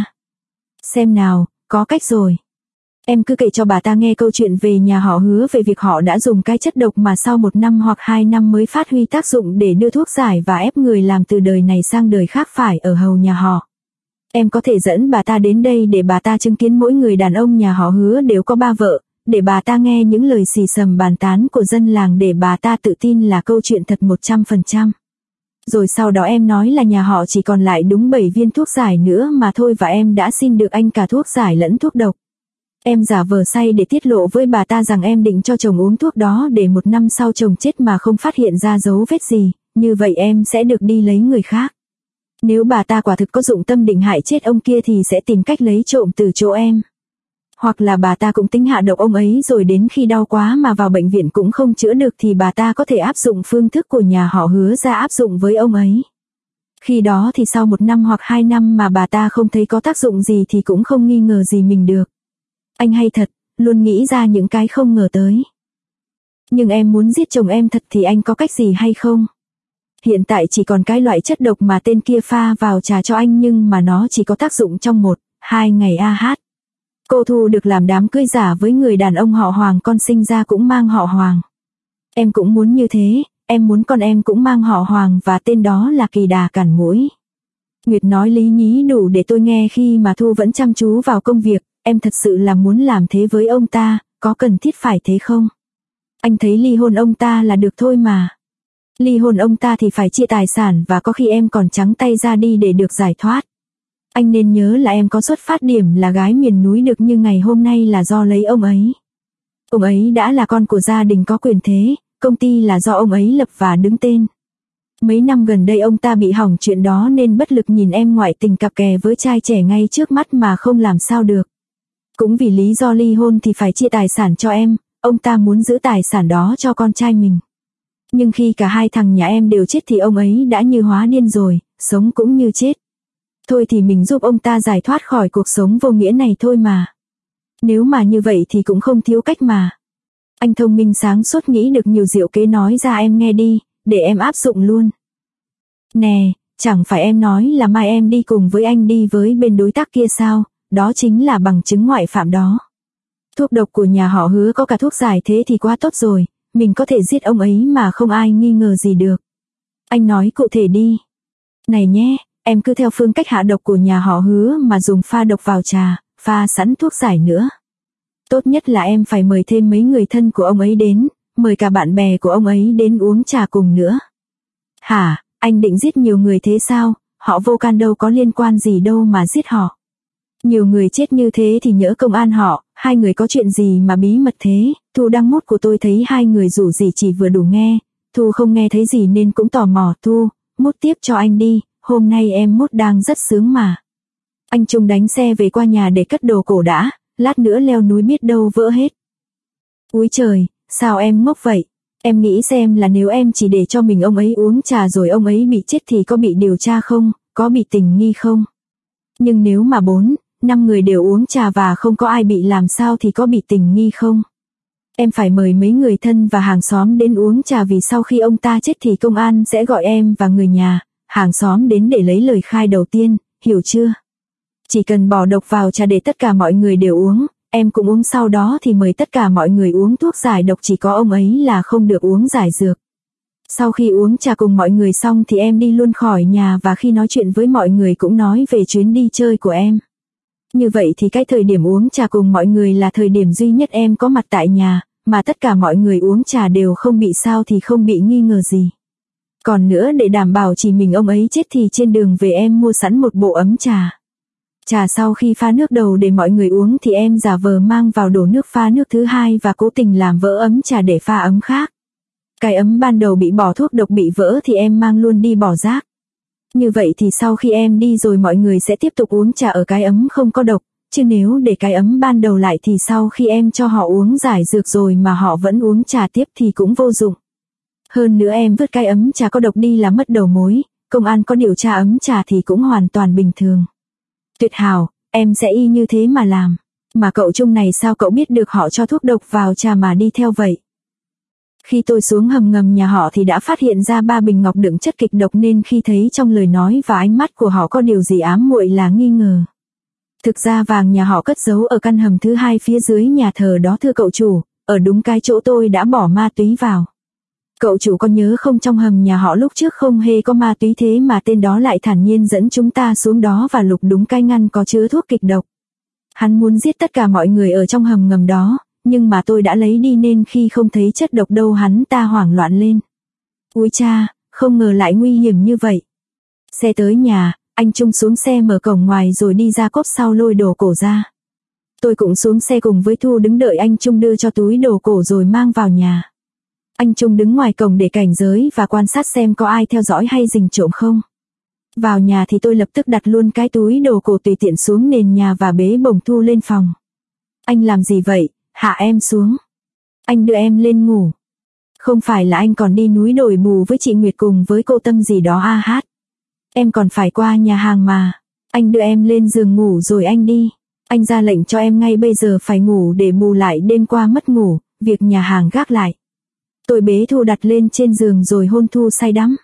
Xem nào, có cách rồi. Em cứ kể cho bà ta nghe câu chuyện về nhà họ Hứa về việc họ đã dùng cái chất độc mà sau 1 năm hoặc 2 năm mới phát huy tác dụng để đưa thuốc giải và ép người làm từ đời này sang đời khác phải ở hầu nhà họ. Em có thể dẫn bà ta đến đây để bà ta chứng kiến mỗi người đàn ông nhà họ Hứa đều có 3 vợ, để bà ta nghe những lời xì xầm bàn tán của dân làng để bà ta tự tin là câu chuyện thật 100%. Rồi sau đó em nói là nhà họ chỉ còn lại đúng 7 viên thuốc giải nữa mà thôi và em đã xin được anh cả thuốc giải lẫn thuốc độc. Em giả vờ say để tiết lộ với bà ta rằng em định cho chồng uống thuốc đó để 1 năm sau chồng chết mà không phát hiện ra dấu vết gì, như vậy em sẽ được đi lấy người khác. Nếu bà ta quả thực có dụng tâm định hại chết ông kia thì sẽ tìm cách lấy trộm từ chỗ em. Hoặc là bà ta cũng tính hạ độc ông ấy rồi đến khi đau quá mà vào bệnh viện cũng không chữa được thì bà ta có thể áp dụng phương thức của nhà họ Hứa ra áp dụng với ông ấy. Khi đó thì sau 1 năm hoặc 2 năm mà bà ta không thấy có tác dụng gì thì cũng không nghi ngờ gì mình được. Anh hay thật, luôn nghĩ ra những cái không ngờ tới. Nhưng em muốn giết chồng em thật thì anh có cách gì hay không? Hiện tại chỉ còn cái loại chất độc mà tên kia pha vào trà cho anh nhưng mà nó chỉ có tác dụng trong 1-2 ngày hát. Cô Thu được làm đám cưới giả với người đàn ông họ Hoàng con sinh ra cũng mang họ Hoàng. Em cũng muốn như thế, em muốn con em cũng mang họ Hoàng và tên đó là Kỳ Đà Cản Mũi. Nguyệt nói lý nhí đủ để tôi nghe khi mà Thu vẫn chăm chú vào công việc, em thật sự là muốn làm thế với ông ta, có cần thiết phải thế không? Anh thấy ly hôn ông ta là được thôi mà. Ly hôn ông ta thì phải chia tài sản và có khi em còn trắng tay ra đi để được giải thoát. Anh nên nhớ là em có xuất phát điểm là gái miền núi được như ngày hôm nay là do lấy ông ấy. Ông ấy đã là con của gia đình có quyền thế, công ty là do ông ấy lập và đứng tên. Mấy năm gần đây ông ta bị hỏng chuyện đó nên bất lực nhìn em ngoại tình cặp kè với trai trẻ ngay trước mắt mà không làm sao được. Cũng vì lý do ly hôn thì phải chia tài sản cho em, ông ta muốn giữ tài sản đó cho con trai mình. Nhưng khi cả hai thằng nhà em đều chết thì ông ấy đã như hóa điên rồi, sống cũng như chết. Thôi thì mình giúp ông ta giải thoát khỏi cuộc sống vô nghĩa này thôi mà. Nếu mà như vậy thì cũng không thiếu cách mà. Anh thông minh sáng suốt nghĩ được nhiều diệu kế nói ra em nghe đi, để em áp dụng luôn. Nè, chẳng phải em nói là mai em đi cùng với anh đi với bên đối tác kia sao, đó chính là bằng chứng ngoại phạm đó. Thuốc độc của nhà họ Hứa có cả thuốc giải thế thì quá tốt rồi, mình có thể giết ông ấy mà không ai nghi ngờ gì được. Anh nói cụ thể đi. Này nhé, em cứ theo phương cách hạ độc của nhà họ Hứa mà dùng pha độc vào trà, pha sẵn thuốc giải nữa. Tốt nhất là em phải mời thêm mấy người thân của ông ấy đến, mời cả bạn bè của ông ấy đến uống trà cùng nữa. Hả, anh định giết nhiều người thế sao, họ vô can đâu có liên quan gì đâu mà giết họ. Nhiều người chết như thế thì nhỡ công an họ, hai người có chuyện gì mà bí mật thế, Thu đăng mút của tôi thấy hai người rủ gì chỉ vừa đủ nghe, Thu không nghe thấy gì nên cũng tò mò. Thu, mút tiếp cho anh đi, hôm nay em mút đang rất sướng mà. Anh Trung đánh xe về qua nhà để cất đồ cổ đã, lát nữa leo núi biết đâu vỡ hết. Úi trời, sao em ngốc vậy? Em nghĩ xem là nếu em chỉ để cho mình ông ấy uống trà rồi ông ấy bị chết thì có bị điều tra không, có bị tình nghi không? Nhưng nếu mà 4-5 người đều uống trà và không có ai bị làm sao thì có bị tình nghi không? Em phải mời mấy người thân và hàng xóm đến uống trà vì sau khi ông ta chết thì công an sẽ gọi em và người nhà, hàng xóm đến để lấy lời khai đầu tiên, hiểu chưa? Chỉ cần bỏ độc vào trà để tất cả mọi người đều uống, em cũng uống sau đó thì mời tất cả mọi người uống thuốc giải độc, chỉ có ông ấy là không được uống giải dược. Sau khi uống trà cùng mọi người xong thì em đi luôn khỏi nhà và khi nói chuyện với mọi người cũng nói về chuyến đi chơi của em. Như vậy thì cái thời điểm uống trà cùng mọi người là thời điểm duy nhất em có mặt tại nhà, mà tất cả mọi người uống trà đều không bị sao thì không bị nghi ngờ gì. Còn nữa để đảm bảo chỉ mình ông ấy chết thì trên đường về em mua sẵn một bộ ấm trà. Trà sau khi pha nước đầu để mọi người uống thì em giả vờ mang vào đổ nước pha nước thứ hai và cố tình làm vỡ ấm trà để pha ấm khác. Cái ấm ban đầu bị bỏ thuốc độc bị vỡ thì em mang luôn đi bỏ rác. Như vậy thì sau khi em đi rồi mọi người sẽ tiếp tục uống trà ở cái ấm không có độc, chứ nếu để cái ấm ban đầu lại thì sau khi em cho họ uống giải dược rồi mà họ vẫn uống trà tiếp thì cũng vô dụng. Hơn nữa em vứt cái ấm trà có độc đi là mất đầu mối, công an có điều tra ấm trà thì cũng hoàn toàn bình thường. Tuyệt hảo, em sẽ y như thế mà làm. Mà cậu Trung này sao cậu biết được họ cho thuốc độc vào trà mà đi theo vậy? Khi tôi xuống hầm ngầm nhà họ thì đã phát hiện ra 3 bình ngọc đựng chất kịch độc nên khi thấy trong lời nói và ánh mắt của họ có điều gì ám muội là nghi ngờ. Thực ra vàng nhà họ cất giấu ở căn hầm thứ 2 phía dưới nhà thờ đó thưa cậu chủ, ở đúng cái chỗ tôi đã bỏ ma túy vào. Cậu chủ có nhớ không, trong hầm nhà họ lúc trước không hề có ma túy thế mà tên đó lại thản nhiên dẫn chúng ta xuống đó và lục đúng cái ngăn có chứa thuốc kịch độc. Hắn muốn giết tất cả mọi người ở trong hầm ngầm đó, nhưng mà tôi đã lấy đi nên khi không thấy chất độc đâu hắn ta hoảng loạn lên. Úi cha, không ngờ lại nguy hiểm như vậy. Xe tới nhà, anh Trung xuống xe mở cổng ngoài rồi đi ra cốp sau lôi đồ cổ ra. Tôi cũng xuống xe cùng với Thu đứng đợi anh Trung đưa cho túi đồ cổ rồi mang vào nhà. Anh Trung đứng ngoài cổng để cảnh giới và quan sát xem có ai theo dõi hay rình trộm không. Vào nhà thì tôi lập tức đặt luôn cái túi đồ cổ tùy tiện xuống nền nhà và bế bổng Thu lên phòng. Anh làm gì vậy, hạ em xuống. Anh đưa em lên ngủ. Không phải là anh còn đi núi đồi bù với chị Nguyệt cùng với cô Tâm gì đó à hát. Em còn phải qua nhà hàng mà. Anh đưa em lên giường ngủ rồi anh đi. Anh ra lệnh cho em ngay bây giờ phải ngủ để bù lại đêm qua mất ngủ, việc nhà hàng gác lại. Tôi bế Thu đặt lên trên giường rồi hôn Thu say đắm.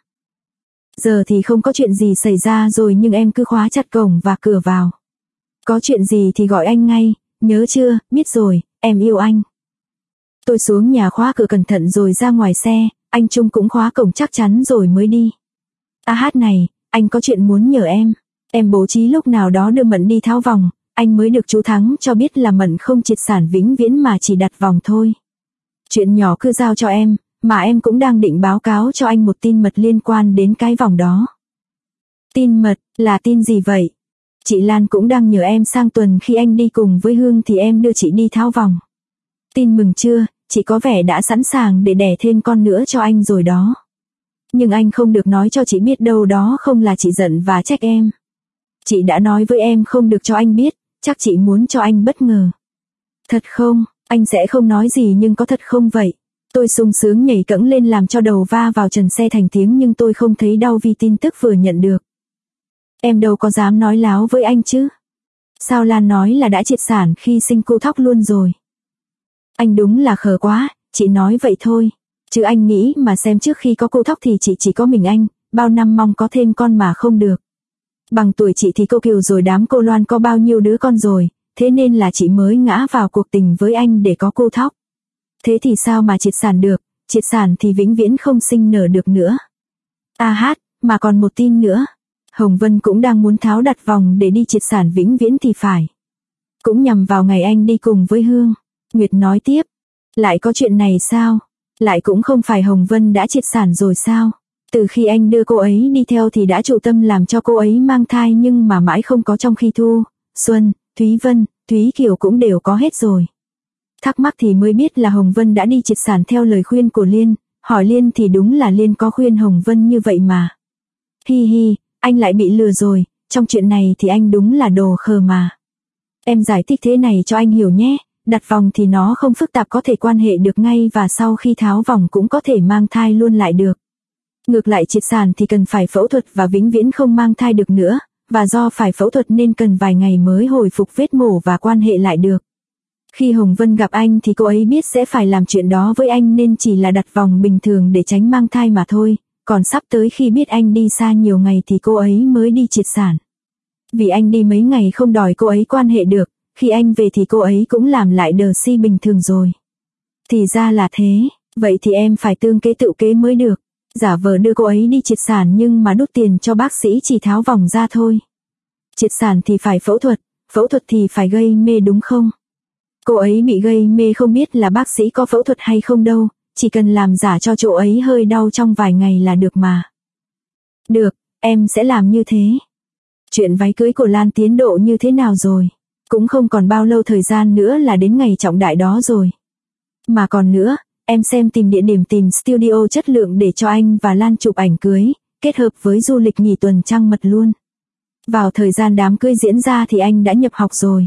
Giờ thì không có chuyện gì xảy ra rồi nhưng em cứ khóa chặt cổng và cửa vào. Có chuyện gì thì gọi anh ngay, nhớ chưa, biết rồi, em yêu anh. Tôi xuống nhà khóa cửa cẩn thận rồi ra ngoài xe, anh Trung cũng khóa cổng chắc chắn rồi mới đi. Hát này, anh có chuyện muốn nhờ em. Em bố trí lúc nào đó đưa Mận đi tháo vòng, anh mới được chú Thắng cho biết là Mận không triệt sản vĩnh viễn mà chỉ đặt vòng thôi. Chuyện nhỏ cứ giao cho em, mà em cũng đang định báo cáo cho anh một tin mật liên quan đến cái vòng đó. Tin mật, là tin gì vậy? Chị Lan cũng đang nhờ em sang tuần khi anh đi cùng với Hương thì em đưa chị đi tháo vòng. Tin mừng chưa, chị có vẻ đã sẵn sàng để đẻ thêm con nữa cho anh rồi đó. Nhưng anh không được nói cho chị biết đâu, đó không là chị giận và trách em. Chị đã nói với em không được cho anh biết, chắc chị muốn cho anh bất ngờ. Thật không? Anh sẽ không nói gì nhưng có thật không vậy? Tôi sung sướng nhảy cẫng lên làm cho đầu va vào trần xe thành tiếng nhưng tôi không thấy đau vì tin tức vừa nhận được. Em đâu có dám nói láo với anh chứ. Sao Lan nói là đã triệt sản khi sinh cô Thóc luôn rồi. Anh đúng là khờ quá, chị nói vậy thôi. Chứ anh nghĩ mà xem trước khi có cô Thóc thì chị chỉ có mình anh, bao năm mong có thêm con mà không được. Bằng tuổi chị thì cô Kiều rồi đám cô Loan có bao nhiêu đứa con rồi, thế nên là chị mới ngã vào cuộc tình với anh để có cô Thóc. Thế thì sao mà triệt sản được, triệt sản thì vĩnh viễn không sinh nở được nữa. Mà còn một tin nữa. Hồng Vân cũng đang muốn tháo đặt vòng để đi triệt sản vĩnh viễn thì phải. Cũng nhằm vào ngày anh đi cùng với Hương. Nguyệt nói tiếp. Lại có chuyện này sao? Lại cũng không phải Hồng Vân đã triệt sản rồi sao? Từ khi anh đưa cô ấy đi theo thì đã chủ tâm làm cho cô ấy mang thai nhưng mà mãi không có, trong khi Thu, Xuân, Thúy Vân, Thúy Kiều cũng đều có hết rồi. Thắc mắc thì mới biết là Hồng Vân đã đi triệt sản theo lời khuyên của Liên, hỏi Liên thì đúng là Liên có khuyên Hồng Vân như vậy mà. Hi, anh lại bị lừa rồi, trong chuyện này thì anh đúng là đồ khờ mà. Em giải thích thế này cho anh hiểu nhé, đặt vòng thì nó không phức tạp, có thể quan hệ được ngay và sau khi tháo vòng cũng có thể mang thai luôn lại được. Ngược lại triệt sản thì cần phải phẫu thuật và vĩnh viễn không mang thai được nữa, và do phải phẫu thuật nên cần vài ngày mới hồi phục vết mổ và quan hệ lại được. Khi Hồng Vân gặp anh thì cô ấy biết sẽ phải làm chuyện đó với anh nên chỉ là đặt vòng bình thường để tránh mang thai mà thôi, còn sắp tới khi biết anh đi xa nhiều ngày thì cô ấy mới đi triệt sản. Vì anh đi mấy ngày không đòi cô ấy quan hệ được, khi anh về thì cô ấy cũng làm lại đờ si bình thường rồi. Thì ra là thế, vậy thì em phải tương kế tự kế mới được. Giả vờ đưa cô ấy đi triệt sản nhưng mà đút tiền cho bác sĩ chỉ tháo vòng ra thôi. Triệt sản thì phải phẫu thuật thì phải gây mê đúng không? Cô ấy bị gây mê không biết là bác sĩ có phẫu thuật hay không đâu, chỉ cần làm giả cho chỗ ấy hơi đau trong vài ngày là được mà. Được, em sẽ làm như thế. Chuyện váy cưới của Lan tiến độ như thế nào rồi? Cũng không còn bao lâu thời gian nữa là đến ngày trọng đại đó rồi. Mà còn nữa, em xem tìm địa điểm, tìm studio chất lượng để cho anh và Lan chụp ảnh cưới, kết hợp với du lịch nghỉ tuần trăng mật luôn. Vào thời gian đám cưới diễn ra thì anh đã nhập học rồi.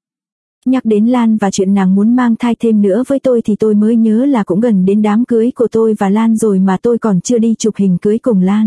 Nhắc đến Lan và chuyện nàng muốn mang thai thêm nữa với tôi thì tôi mới nhớ là cũng gần đến đám cưới của tôi và Lan rồi mà tôi còn chưa đi chụp hình cưới cùng Lan.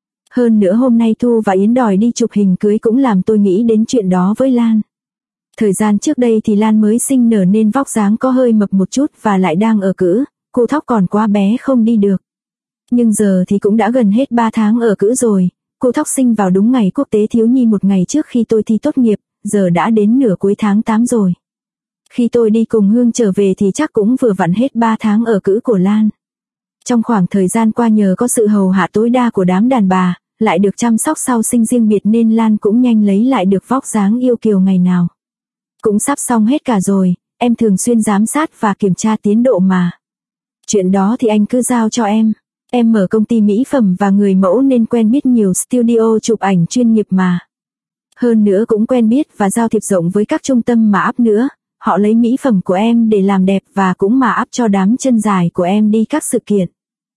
Hơn nữa hôm nay Thu và Yến đòi đi chụp hình cưới cũng làm tôi nghĩ đến chuyện đó với Lan. Thời gian trước đây thì Lan mới sinh nở nên vóc dáng có hơi mập một chút và lại đang ở cữ, cô Thóc còn quá bé không đi được. Nhưng giờ thì cũng đã gần hết 3 tháng ở cữ rồi, cô Thóc sinh vào đúng ngày quốc tế thiếu nhi một ngày trước khi tôi thi tốt nghiệp, giờ đã đến nửa cuối tháng 8 rồi. Khi tôi đi cùng Hương trở về thì chắc cũng vừa vặn hết 3 tháng ở cữ của Lan. Trong khoảng thời gian qua nhờ có sự hầu hạ tối đa của đám đàn bà, lại được chăm sóc sau sinh riêng biệt nên Lan cũng nhanh lấy lại được vóc dáng yêu kiều ngày nào. Cũng sắp xong hết cả rồi, em thường xuyên giám sát và kiểm tra tiến độ mà. Chuyện đó thì anh cứ giao cho em. Em mở công ty mỹ phẩm và người mẫu nên quen biết nhiều studio chụp ảnh chuyên nghiệp mà. Hơn nữa cũng quen biết và giao thiệp rộng với các trung tâm mà áp nữa. Họ lấy mỹ phẩm của em để làm đẹp và cũng mà áp cho đám chân dài của em đi các sự kiện.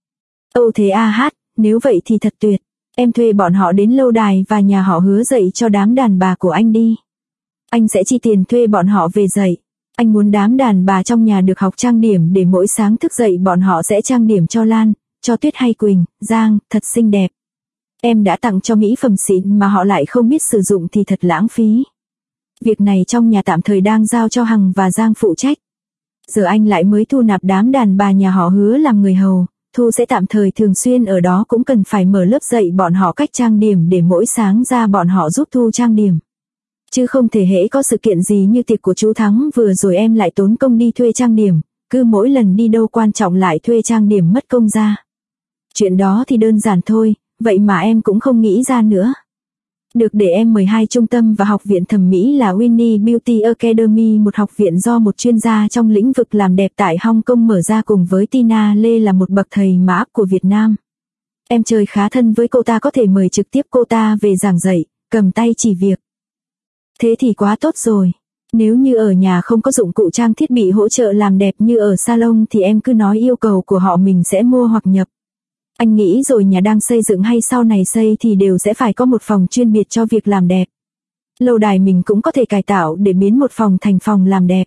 Thế nếu vậy thì thật tuyệt. Em thuê bọn họ đến lâu đài và nhà họ Hứa dạy cho đám đàn bà của anh đi. Anh sẽ chi tiền thuê bọn họ về dạy. Anh muốn đám đàn bà trong nhà được học trang điểm để mỗi sáng thức dậy bọn họ sẽ trang điểm cho Lan, cho Tuyết hay Quỳnh, Giang, thật xinh đẹp. Em đã tặng cho mỹ phẩm xịn mà họ lại không biết sử dụng thì thật lãng phí. Việc này trong nhà tạm thời đang giao cho Hằng và Giang phụ trách. Giờ anh lại mới thu nạp đám đàn bà nhà họ Hứa làm người hầu, Thu sẽ tạm thời thường xuyên ở đó, cũng cần phải mở lớp dạy bọn họ cách trang điểm để mỗi sáng ra bọn họ giúp Thu trang điểm. Chứ không thể hễ có sự kiện gì như tiệc của chú Thắng vừa rồi em lại tốn công đi thuê trang điểm, cứ mỗi lần đi đâu quan trọng lại thuê trang điểm mất công ra. Chuyện đó thì đơn giản thôi, vậy mà em cũng không nghĩ ra nữa. Được, để em mời hai trung tâm và học viện thẩm mỹ là Winnie Beauty Academy, một học viện do một chuyên gia trong lĩnh vực làm đẹp tại Hong Kong mở ra, cùng với Tina Lê là một bậc thầy mà áp của Việt Nam. Em chơi khá thân với cô ta, có thể mời trực tiếp cô ta về giảng dạy, cầm tay chỉ việc. Thế thì quá tốt rồi. Nếu như ở nhà không có dụng cụ trang thiết bị hỗ trợ làm đẹp như ở salon thì em cứ nói yêu cầu của họ mình sẽ mua hoặc nhập. Anh nghĩ rồi, nhà đang xây dựng hay sau này xây thì đều sẽ phải có một phòng chuyên biệt cho việc làm đẹp. Lâu đài mình cũng có thể cải tạo để biến một phòng thành phòng làm đẹp.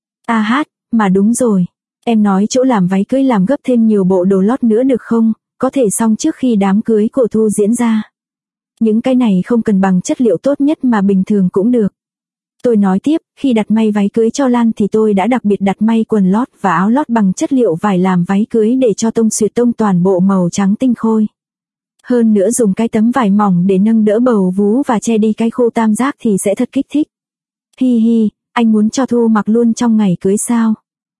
Mà đúng rồi. Em nói chỗ làm váy cưới làm gấp thêm nhiều bộ đồ lót nữa được không? Có thể xong trước khi đám cưới của Thu diễn ra. Những cái này không cần bằng chất liệu tốt nhất mà bình thường cũng được. Tôi nói tiếp, khi đặt may váy cưới cho Lan thì tôi đã đặc biệt đặt may quần lót và áo lót bằng chất liệu vải làm váy cưới để cho tông xuyệt tông toàn bộ màu trắng tinh khôi. Hơn nữa dùng cái tấm vải mỏng để nâng đỡ bầu vú và che đi cái khô tam giác thì sẽ thật kích thích. Hi, anh muốn cho Thu mặc luôn trong ngày cưới sao?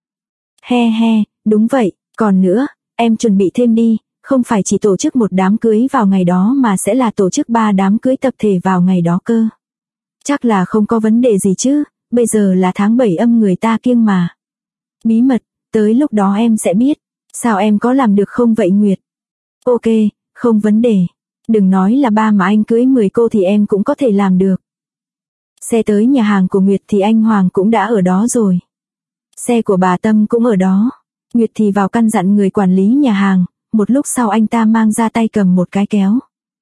He, đúng vậy, còn nữa, em chuẩn bị thêm đi, không phải chỉ tổ chức một đám cưới vào ngày đó mà sẽ là tổ chức 3 đám cưới tập thể vào ngày đó cơ. Chắc là không có vấn đề gì chứ, bây giờ là tháng 7 âm người ta kiêng mà. Bí mật, tới lúc đó em sẽ biết. Sao em có làm được không vậy Nguyệt? Ok, không vấn đề. Đừng nói là ba mà anh cưới 10 cô thì em cũng có thể làm được. Xe tới nhà hàng của Nguyệt thì anh Hoàng cũng đã ở đó rồi. Xe của bà Tâm cũng ở đó. Nguyệt thì vào căn dặn người quản lý nhà hàng, một lúc sau anh ta mang ra tay cầm một cái kéo.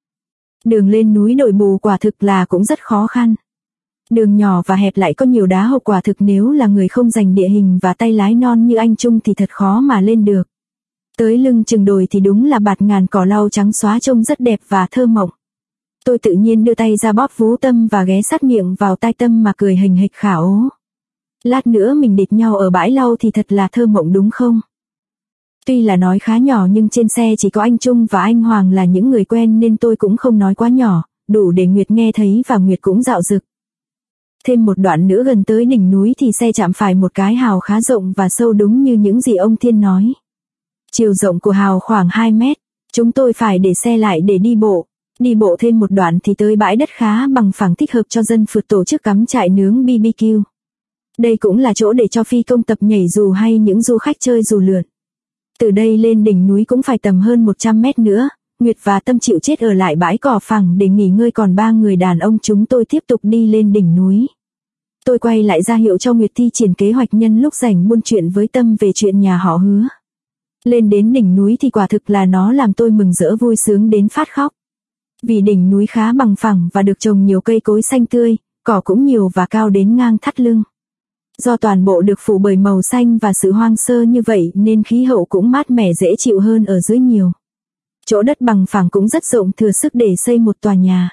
Đường lên núi Đồi Bù quả thực là cũng rất khó khăn. Đường nhỏ và hẹp lại có nhiều đá hộc, quả thực nếu là người không dành địa hình và tay lái non như anh Trung thì thật khó mà lên được. Tới lưng chừng đồi thì đúng là bạt ngàn cỏ lau trắng xóa trông rất đẹp và thơ mộng. Tôi tự nhiên đưa tay ra bóp vú Tâm và ghé sát miệng vào tai Tâm mà cười hình hịch khả ố. Lát nữa mình địch nhau ở bãi lau thì thật là thơ mộng đúng không? Tuy là nói khá nhỏ nhưng trên xe chỉ có anh Trung và anh Hoàng là những người quen nên tôi cũng không nói quá nhỏ, đủ để Nguyệt nghe thấy và Nguyệt cũng dạo dực. Thêm một đoạn nữa gần tới đỉnh núi thì xe chạm phải một cái hào khá rộng và sâu đúng như những gì ông Thiên nói. Chiều rộng của hào khoảng 2 mét, chúng tôi phải để xe lại để đi bộ. Đi bộ thêm một đoạn thì tới bãi đất khá bằng phẳng thích hợp cho dân phượt tổ chức cắm trại nướng BBQ. Đây cũng là chỗ để cho phi công tập nhảy dù hay những du khách chơi dù lượn. Từ đây lên đỉnh núi cũng phải tầm hơn 100 mét nữa, Nguyệt và Tâm chịu chết ở lại bãi cỏ phẳng để nghỉ ngơi, còn 3 người đàn ông chúng tôi tiếp tục đi lên đỉnh núi. Tôi quay lại ra hiệu cho Nguyệt thi triển kế hoạch nhân lúc rảnh buôn chuyện với Tâm về chuyện nhà họ Hứa. Lên đến đỉnh núi thì quả thực là nó làm tôi mừng rỡ vui sướng đến phát khóc. Vì đỉnh núi khá bằng phẳng và được trồng nhiều cây cối xanh tươi, cỏ cũng nhiều và cao đến ngang thắt lưng. Do toàn bộ được phủ bởi màu xanh và sự hoang sơ như vậy nên khí hậu cũng mát mẻ dễ chịu hơn ở dưới nhiều. Chỗ đất bằng phẳng cũng rất rộng, thừa sức để xây một tòa nhà.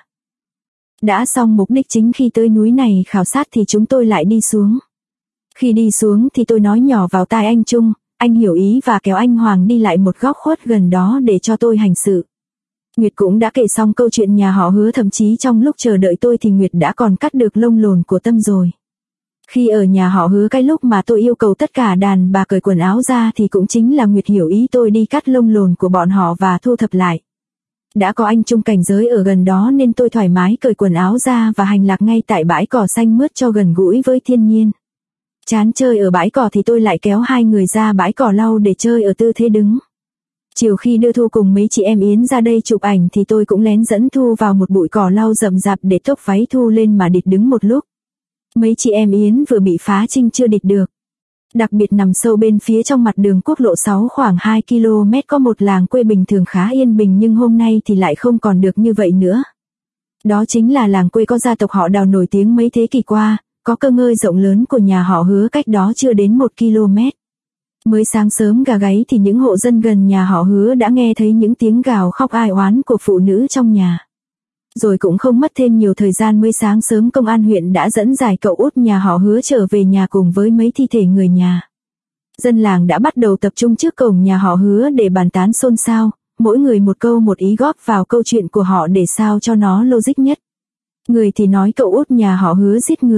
Đã xong mục đích chính khi tới núi này khảo sát thì chúng tôi lại đi xuống. Khi đi xuống thì tôi nói nhỏ vào tai anh Trung, anh hiểu ý và kéo anh Hoàng đi lại một góc khuất gần đó để cho tôi hành sự. Nguyệt cũng đã kể xong câu chuyện nhà họ Hứa, thậm chí trong lúc chờ đợi tôi thì Nguyệt đã còn cắt được lông lồn của Tâm rồi. Khi ở nhà họ Hứa, cái lúc mà tôi yêu cầu tất cả đàn bà cởi quần áo ra thì cũng chính là Nguyệt hiểu ý tôi đi cắt lông lồn của bọn họ và thu thập lại. Đã có anh Trung cảnh giới ở gần đó nên tôi thoải mái cởi quần áo ra và hành lạc ngay tại bãi cỏ xanh mướt cho gần gũi với thiên nhiên. Chán chơi ở bãi cỏ thì tôi lại kéo hai người ra bãi cỏ lau để chơi ở tư thế đứng. Chiều khi đưa Thu cùng mấy chị em Yến ra đây chụp ảnh thì tôi cũng lén dẫn Thu vào một bụi cỏ lau rậm rạp để tốc váy Thu lên mà địt đứng một lúc. Mấy chị em Yến vừa bị phá trinh chưa địt được. Đặc biệt nằm sâu bên phía trong mặt đường quốc lộ 6 khoảng 2 km có một làng quê bình thường khá yên bình, nhưng hôm nay thì lại không còn được như vậy nữa. Đó chính là làng quê có gia tộc họ Đào nổi tiếng mấy thế kỷ qua, có cơ ngơi rộng lớn của nhà họ Hứa cách đó chưa đến 1 km. Mới sáng sớm gà gáy thì những hộ dân gần nhà họ Hứa đã nghe thấy những tiếng gào khóc ai oán của phụ nữ trong nhà. Rồi cũng không mất thêm nhiều thời gian, mới sáng sớm công an huyện đã dẫn giải cậu út nhà họ Hứa trở về nhà cùng với mấy thi thể người nhà. Dân làng đã bắt đầu tập trung trước cổng nhà họ Hứa để bàn tán xôn xao, mỗi người một câu một ý góp vào câu chuyện của họ để sao cho nó logic nhất. Người thì nói cậu út nhà họ Hứa giết người,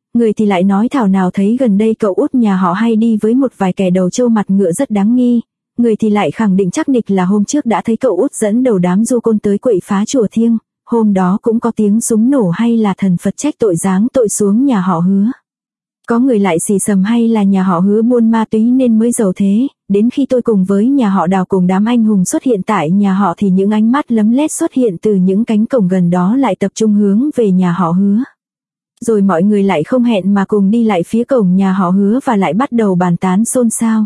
người thì lại nói thảo nào thấy gần đây cậu út nhà họ hay đi với một vài kẻ đầu trâu mặt ngựa rất đáng nghi, người thì lại khẳng định chắc nịch là hôm trước đã thấy cậu út dẫn đầu đám du côn tới quậy phá chùa Thiêng, hôm đó cũng có tiếng súng nổ hay là thần Phật trách tội giáng tội xuống nhà họ Hứa. Có người lại xì xầm hay là nhà họ Hứa buôn ma túy nên mới giàu thế, đến khi tôi cùng với nhà họ Đào cùng đám anh hùng xuất hiện tại nhà họ thì những ánh mắt lấm lét xuất hiện từ những cánh cổng gần đó lại tập trung hướng về nhà họ Hứa. Rồi mọi người lại không hẹn mà cùng đi lại phía cổng nhà họ Hứa và lại bắt đầu bàn tán xôn xao.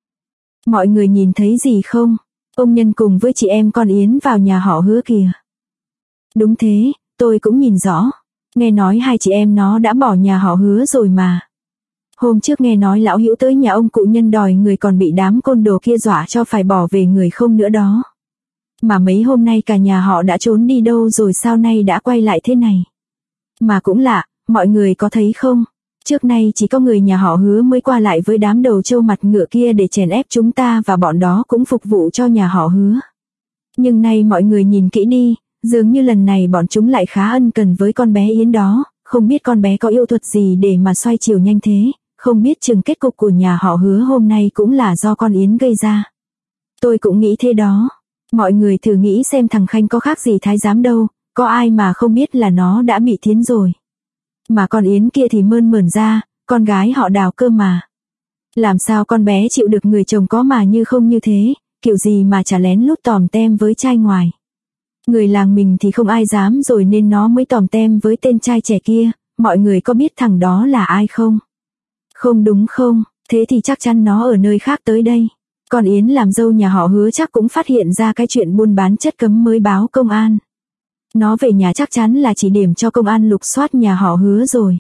Mọi người nhìn thấy gì không? Ông Nhân cùng với chị em con Yến vào nhà họ Hứa kìa. Đúng thế, tôi cũng nhìn rõ. Nghe nói hai chị em nó đã bỏ nhà họ Hứa rồi mà. Hôm trước nghe nói lão Hữu tới nhà ông cụ Nhân đòi người còn bị đám côn đồ kia dọa cho phải bỏ về người không nữa đó. Mà mấy hôm nay cả nhà họ đã trốn đi đâu rồi sao nay đã quay lại thế này. Mà cũng lạ, mọi người có thấy không? Trước nay chỉ có người nhà họ Hứa mới qua lại với đám đầu trâu mặt ngựa kia để chèn ép chúng ta và bọn đó cũng phục vụ cho nhà họ Hứa. Nhưng nay mọi người nhìn kỹ đi, dường như lần này bọn chúng lại khá ân cần với con bé Yến đó, không biết con bé có yêu thuật gì để mà xoay chiều nhanh thế, không biết chừng kết cục của nhà họ Hứa hôm nay cũng là do con Yến gây ra. Tôi cũng nghĩ thế đó. Mọi người thử nghĩ xem thằng Khanh có khác gì thái giám đâu, có ai mà không biết là nó đã bị thiến rồi. Mà con Yến kia thì mơn mởn ra, con gái họ Đào cơ mà. Làm sao con bé chịu được người chồng có mà như không như thế, kiểu gì mà chả lén lút tòm tem với trai ngoài. Người làng mình thì không ai dám rồi nên nó mới tòm tem với tên trai trẻ kia, mọi người có biết thằng đó là ai không? Không đúng không, thế thì chắc chắn nó ở nơi khác tới đây. Con Yến làm dâu nhà họ Hứa chắc cũng phát hiện ra cái chuyện buôn bán chất cấm mới báo công an. Nó về nhà chắc chắn là chỉ điểm cho công an lục soát nhà họ Hứa rồi.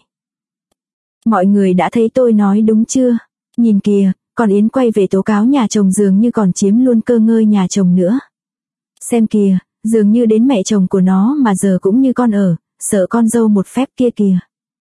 Mọi người đã thấy tôi nói đúng chưa? Nhìn kìa, con Yến quay về tố cáo nhà chồng dường như còn chiếm luôn cơ ngơi nhà chồng nữa. Xem kìa, dường như đến mẹ chồng của nó mà giờ cũng như con ở, sợ con dâu một phép kia kìa.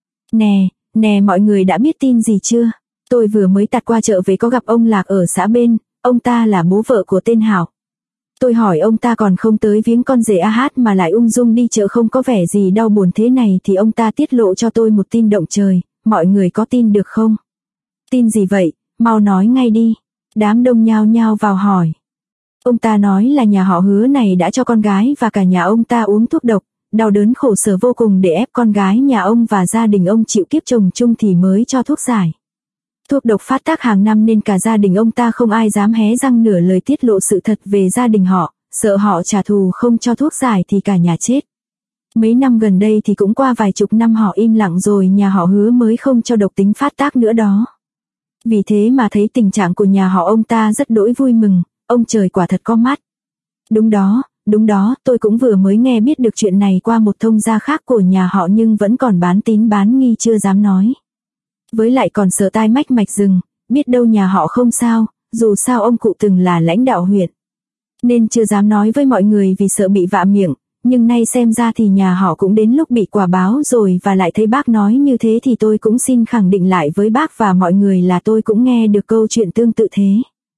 Nè, mọi người đã biết tin gì chưa? Tôi vừa mới tạt qua chợ về có gặp ông Lạc ở xã bên, ông ta là bố vợ của tên Hảo. Tôi hỏi ông ta còn không tới viếng con rể AH mà lại ung dung đi chợ không có vẻ gì đau buồn thế này thì ông ta tiết lộ cho tôi một tin động trời, mọi người có tin được không? Tin gì vậy, mau nói ngay đi. Đám đông nhao nhao vào hỏi. Ông ta nói là nhà họ Hứa này đã cho con gái và cả nhà ông ta uống thuốc độc, đau đớn khổ sở vô cùng để ép con gái nhà ông và gia đình ông chịu kiếp chồng chung thì mới cho thuốc giải. Thuốc độc phát tác hàng năm nên cả gia đình ông ta không ai dám hé răng nửa lời tiết lộ sự thật về gia đình họ, sợ họ trả thù không cho thuốc giải thì cả nhà chết. Mấy năm gần đây thì cũng qua vài chục năm họ im lặng rồi nhà họ Hứa mới không cho độc tính phát tác nữa đó. Vì thế mà thấy tình trạng của nhà họ ông ta rất đỗi vui mừng, ông trời quả thật có mắt. Đúng đó, tôi cũng vừa mới nghe biết được chuyện này qua một thông gia khác của nhà họ nhưng vẫn còn bán tín bán nghi chưa dám nói. Với lại còn sợ tai mách mạch rừng, biết đâu nhà họ không sao, dù sao ông cụ từng là lãnh đạo huyện. Nên chưa dám nói với mọi người vì sợ bị vạ miệng, nhưng nay xem ra thì nhà họ cũng đến lúc bị quả báo rồi và lại thấy bác nói như thế thì tôi cũng xin khẳng định lại với bác và mọi người là tôi cũng nghe được câu chuyện tương tự thế.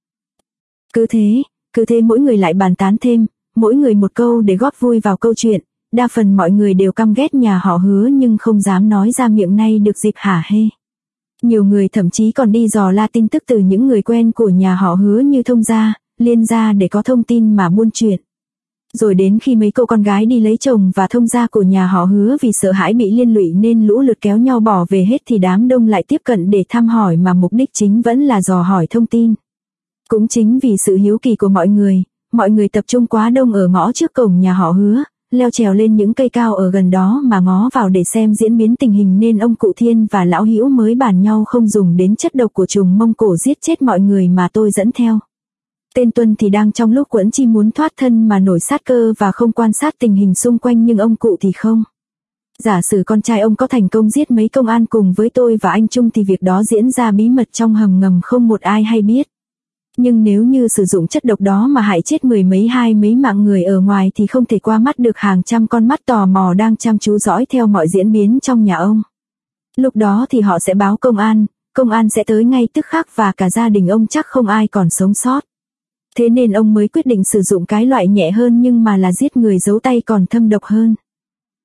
Cứ thế mỗi người lại bàn tán thêm, mỗi người một câu để góp vui vào câu chuyện, đa phần mọi người đều căm ghét nhà họ Hứa nhưng không dám nói ra miệng nay được dịp hả hê. Nhiều người thậm chí còn đi dò la tin tức từ những người quen của nhà họ Hứa như thông gia, liên gia để có thông tin mà buôn chuyện. Rồi đến khi mấy cô con gái đi lấy chồng và thông gia của nhà họ Hứa vì sợ hãi bị liên lụy nên lũ lượt kéo nhau bỏ về hết thì đám đông lại tiếp cận để thăm hỏi mà mục đích chính vẫn là dò hỏi thông tin. Cũng chính vì sự hiếu kỳ của mọi người tập trung quá đông ở ngõ trước cổng nhà họ Hứa, leo trèo lên những cây cao ở gần đó mà ngó vào để xem diễn biến tình hình nên ông cụ Thiên và lão Hữu mới bàn nhau không dùng đến chất độc của trùng Mông Cổ giết chết mọi người mà tôi dẫn theo. Tên Tuân thì đang trong lúc quẫn chi muốn thoát thân mà nổi sát cơ và không quan sát tình hình xung quanh nhưng ông cụ thì không. Giả sử con trai ông có thành công giết mấy công an cùng với tôi và anh Trung thì việc đó diễn ra bí mật trong hầm ngầm không một ai hay biết. Nhưng nếu như sử dụng chất độc đó mà hại chết mười mấy hai mấy mạng người ở ngoài thì không thể qua mắt được hàng trăm con mắt tò mò đang chăm chú dõi theo mọi diễn biến trong nhà ông. Lúc đó thì họ sẽ báo công an sẽ tới ngay tức khắc và cả gia đình ông chắc không ai còn sống sót. Thế nên ông mới quyết định sử dụng cái loại nhẹ hơn nhưng mà là giết người giấu tay còn thâm độc hơn.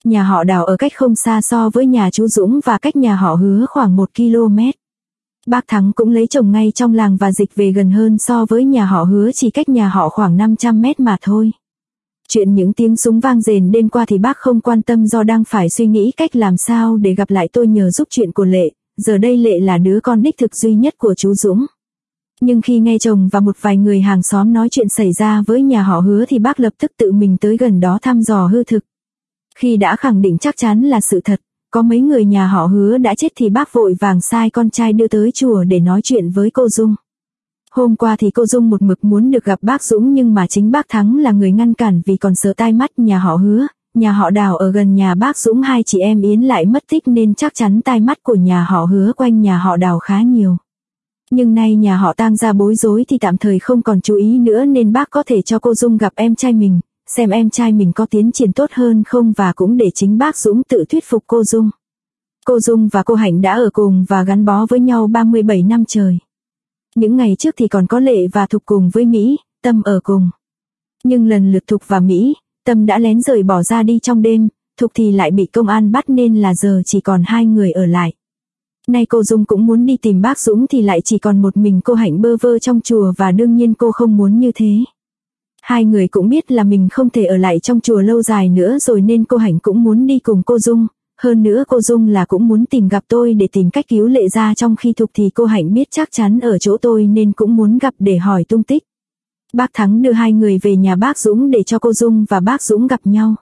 Nhà họ Đào ở cách không xa so với nhà chú Dũng và cách nhà họ Hứa khoảng 1 km. Bác Thắng cũng lấy chồng ngay trong làng và dịch về gần hơn so với nhà họ Hứa chỉ cách nhà họ khoảng 500 mét mà thôi. Chuyện những tiếng súng vang rền đêm qua thì bác không quan tâm do đang phải suy nghĩ cách làm sao để gặp lại tôi nhờ giúp chuyện của Lệ, giờ đây Lệ là đứa con đích thực duy nhất của chú Dũng. Nhưng khi nghe chồng và một vài người hàng xóm nói chuyện xảy ra với nhà họ Hứa thì bác lập tức tự mình tới gần đó thăm dò hư thực. Khi đã khẳng định chắc chắn là sự thật, có mấy người nhà họ Hứa đã chết thì bác vội vàng sai con trai đưa tới chùa để nói chuyện với cô Dung. Hôm qua thì cô Dung một mực muốn được gặp bác Dũng nhưng mà chính bác Thắng là người ngăn cản vì còn sợ tai mắt nhà họ Hứa, nhà họ Đào ở gần nhà bác Dũng hai chị em Yến lại mất tích nên chắc chắn tai mắt của nhà họ Hứa quanh nhà họ Đào khá nhiều. Nhưng nay nhà họ Tang ra bối rối thì tạm thời không còn chú ý nữa nên bác có thể cho cô Dung gặp em trai mình, xem em trai mình có tiến triển tốt hơn không và cũng để chính bác Dũng tự thuyết phục cô Dung. Cô Dung và cô Hạnh đã ở cùng và gắn bó với nhau 37 năm trời. Những ngày trước thì còn có Lệ và Thục cùng với Mỹ, Tâm ở cùng. Nhưng lần lượt Thục và Mỹ, Tâm đã lén rời bỏ ra đi trong đêm, Thục thì lại bị công an bắt nên là giờ chỉ còn hai người ở lại. Nay cô Dung cũng muốn đi tìm bác Dũng thì lại chỉ còn một mình cô Hạnh bơ vơ trong chùa và đương nhiên cô không muốn như thế. Hai người cũng biết là mình không thể ở lại trong chùa lâu dài nữa rồi nên cô Hạnh cũng muốn đi cùng cô Dung. Hơn nữa cô Dung là cũng muốn tìm gặp tôi để tìm cách cứu Lệ ra trong khi Thục thì cô Hạnh biết chắc chắn ở chỗ tôi nên cũng muốn gặp để hỏi tung tích. Bác Thắng đưa hai người về nhà bác Dũng để cho cô Dung và bác Dũng gặp nhau.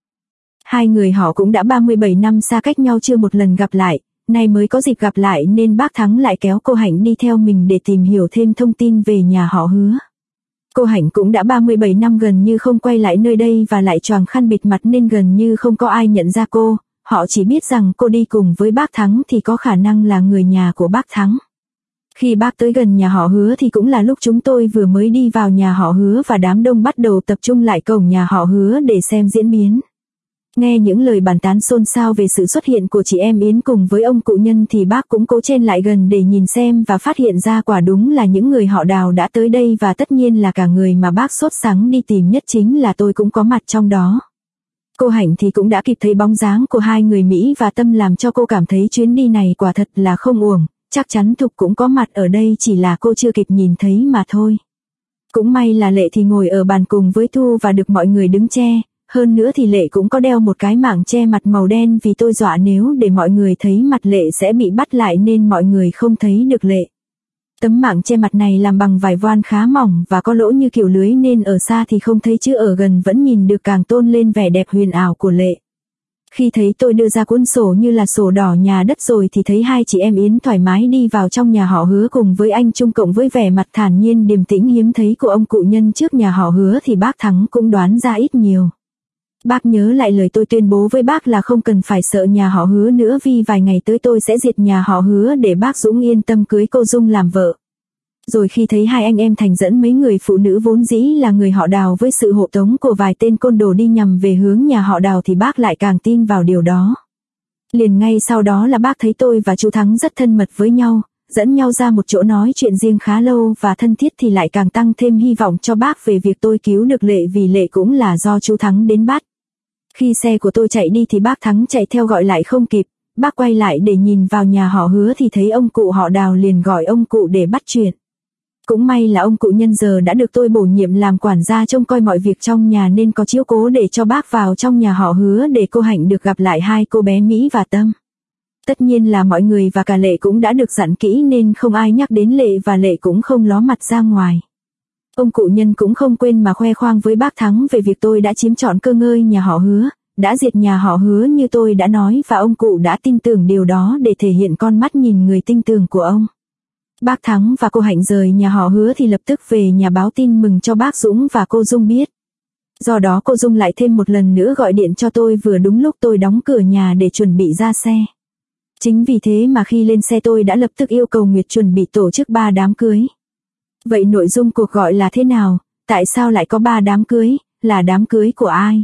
Hai người họ cũng đã 37 năm xa cách nhau chưa một lần gặp lại, nay mới có dịp gặp lại nên bác Thắng lại kéo cô Hạnh đi theo mình để tìm hiểu thêm thông tin về nhà họ Hứa. Cô Hạnh cũng đã 37 năm gần như không quay lại nơi đây và lại choàng khăn bịt mặt nên gần như không có ai nhận ra cô. Họ chỉ biết rằng cô đi cùng với bác Thắng thì có khả năng là người nhà của bác Thắng. Khi bác tới gần nhà họ Hứa thì cũng là lúc chúng tôi vừa mới đi vào nhà họ Hứa và đám đông bắt đầu tập trung lại cổng nhà họ Hứa để xem diễn biến. Nghe những lời bàn tán xôn xao về sự xuất hiện của chị em Yến cùng với ông cụ Nhân thì bác cũng cố chen lại gần để nhìn xem và phát hiện ra quả đúng là những người họ Đào đã tới đây và tất nhiên là cả người mà bác sốt sắng đi tìm nhất chính là tôi cũng có mặt trong đó. Cô Hạnh thì cũng đã kịp thấy bóng dáng của hai người Mỹ và Tâm làm cho cô cảm thấy chuyến đi này quả thật là không uổng, chắc chắn Thục cũng có mặt ở đây chỉ là cô chưa kịp nhìn thấy mà thôi. Cũng may là Lệ thì ngồi ở bàn cùng với Thu và được mọi người đứng che, hơn nữa thì Lệ cũng có đeo một cái mảng che mặt màu đen vì tôi dọa nếu để mọi người thấy mặt Lệ sẽ bị bắt lại nên mọi người không thấy được Lệ. Tấm mảng che mặt này làm bằng vải voan khá mỏng và có lỗ như kiểu lưới nên ở xa thì không thấy chứ ở gần vẫn nhìn được càng tôn lên vẻ đẹp huyền ảo của Lệ. Khi thấy tôi đưa ra cuốn sổ như là sổ đỏ nhà đất rồi thì thấy hai chị em Yến thoải mái đi vào trong nhà họ Hứa cùng với anh Trung cộng với vẻ mặt thản nhiên điềm tĩnh hiếm thấy của ông cụ Nhân trước nhà họ Hứa thì bác Thắng cũng đoán ra ít nhiều. Bác nhớ lại lời tôi tuyên bố với bác là không cần phải sợ nhà họ Hứa nữa vì vài ngày tới tôi sẽ diệt nhà họ Hứa để bác Dũng yên tâm cưới cô Dung làm vợ. Rồi khi thấy hai anh em Thành dẫn mấy người phụ nữ vốn dĩ là người họ Đào với sự hộ tống của vài tên côn đồ đi nhằm về hướng nhà họ Đào thì bác lại càng tin vào điều đó. Liền ngay sau đó là bác thấy tôi và chú Thắng rất thân mật với nhau, dẫn nhau ra một chỗ nói chuyện riêng khá lâu và thân thiết thì lại càng tăng thêm hy vọng cho bác về việc tôi cứu được Lệ vì Lệ cũng là do chú Thắng đến bắt. Khi xe của tôi chạy đi thì bác Thắng chạy theo gọi lại không kịp, bác quay lại để nhìn vào nhà họ Hứa thì thấy ông cụ họ Đào liền gọi ông cụ để bắt chuyện. Cũng may là ông cụ Nhân giờ đã được tôi bổ nhiệm làm quản gia trông coi mọi việc trong nhà nên có chiếu cố để cho bác vào trong nhà họ Hứa để cô Hạnh được gặp lại hai cô bé Mỹ và Tâm. Tất nhiên là mọi người và cả Lệ cũng đã được dặn kỹ nên không ai nhắc đến Lệ và Lệ cũng không ló mặt ra ngoài. Ông cụ Nhân cũng không quên mà khoe khoang với bác Thắng về việc tôi đã chiếm trọn cơ ngơi nhà họ Hứa, đã diệt nhà họ Hứa như tôi đã nói và ông cụ đã tin tưởng điều đó để thể hiện con mắt nhìn người tinh tường của ông. Bác Thắng và cô Hạnh rời nhà họ Hứa thì lập tức về nhà báo tin mừng cho bác Dũng và cô Dung biết. Do đó cô Dung lại thêm một lần nữa gọi điện cho tôi vừa đúng lúc tôi đóng cửa nhà để chuẩn bị ra xe. Chính vì thế mà khi lên xe tôi đã lập tức yêu cầu Nguyệt chuẩn bị tổ chức 3 đám cưới. Vậy nội dung cuộc gọi là thế nào? Tại sao lại có 3 đám cưới? Là đám cưới của ai?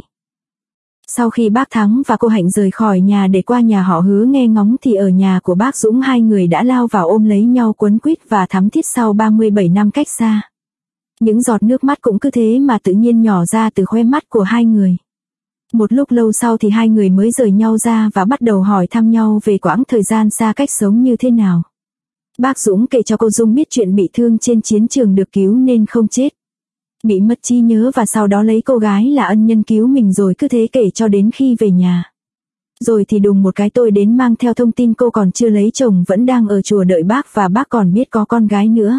Sau khi bác Thắng và cô Hạnh rời khỏi nhà để qua nhà họ Hứa nghe ngóng thì ở nhà của bác Dũng hai người đã lao vào ôm lấy nhau quấn quýt và thắm thiết sau 37 năm cách xa. Những giọt nước mắt cũng cứ thế mà tự nhiên nhỏ ra từ khóe mắt của hai người. Một lúc lâu sau thì hai người mới rời nhau ra và bắt đầu hỏi thăm nhau về quãng thời gian xa cách sống như thế nào. Bác Dũng kể cho cô Dung biết chuyện bị thương trên chiến trường được cứu nên không chết. Bị mất trí nhớ và sau đó lấy cô gái là ân nhân cứu mình rồi cứ thế kể cho đến khi về nhà. Rồi thì đùng một cái tôi đến mang theo thông tin cô còn chưa lấy chồng vẫn đang ở chùa đợi bác và bác còn biết có con gái nữa.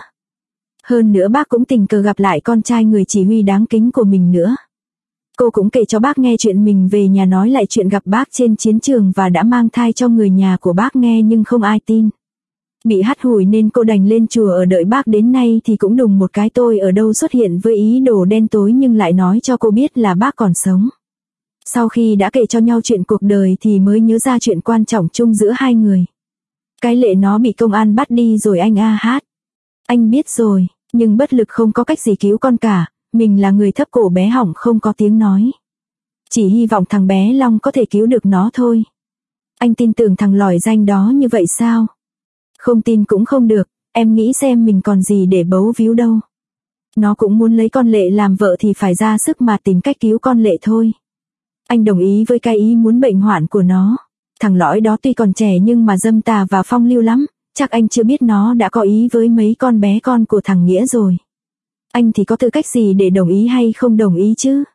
Hơn nữa bác cũng tình cờ gặp lại con trai người chỉ huy đáng kính của mình nữa. Cô cũng kể cho bác nghe chuyện mình về nhà nói lại chuyện gặp bác trên chiến trường và đã mang thai cho người nhà của bác nghe nhưng không ai tin. Bị hắt hủi nên cô đành lên chùa ở đợi bác đến nay thì cũng đùng một cái tôi ở đâu xuất hiện với ý đồ đen tối nhưng lại nói cho cô biết là bác còn sống. Sau khi đã kể cho nhau chuyện cuộc đời thì mới nhớ ra chuyện quan trọng chung giữa hai người. Cái Lệ nó bị công an bắt đi rồi anh AH. Anh biết rồi, nhưng bất lực không có cách gì cứu con cả, mình là người thấp cổ bé họng không có tiếng nói. Chỉ hy vọng thằng bé Long có thể cứu được nó thôi. Anh tin tưởng thằng lỏi danh đó như vậy sao? Không tin cũng không được, em nghĩ xem mình còn gì để bấu víu đâu. Nó cũng muốn lấy con Lệ làm vợ thì phải ra sức mà tìm cách cứu con Lệ thôi. Anh đồng ý với cái ý muốn bệnh hoạn của nó. Thằng lõi đó tuy còn trẻ nhưng mà dâm tà và phong lưu lắm, chắc anh chưa biết nó đã có ý với mấy con bé con của thằng Nghĩa rồi. Anh thì có tư cách gì để đồng ý hay không đồng ý chứ?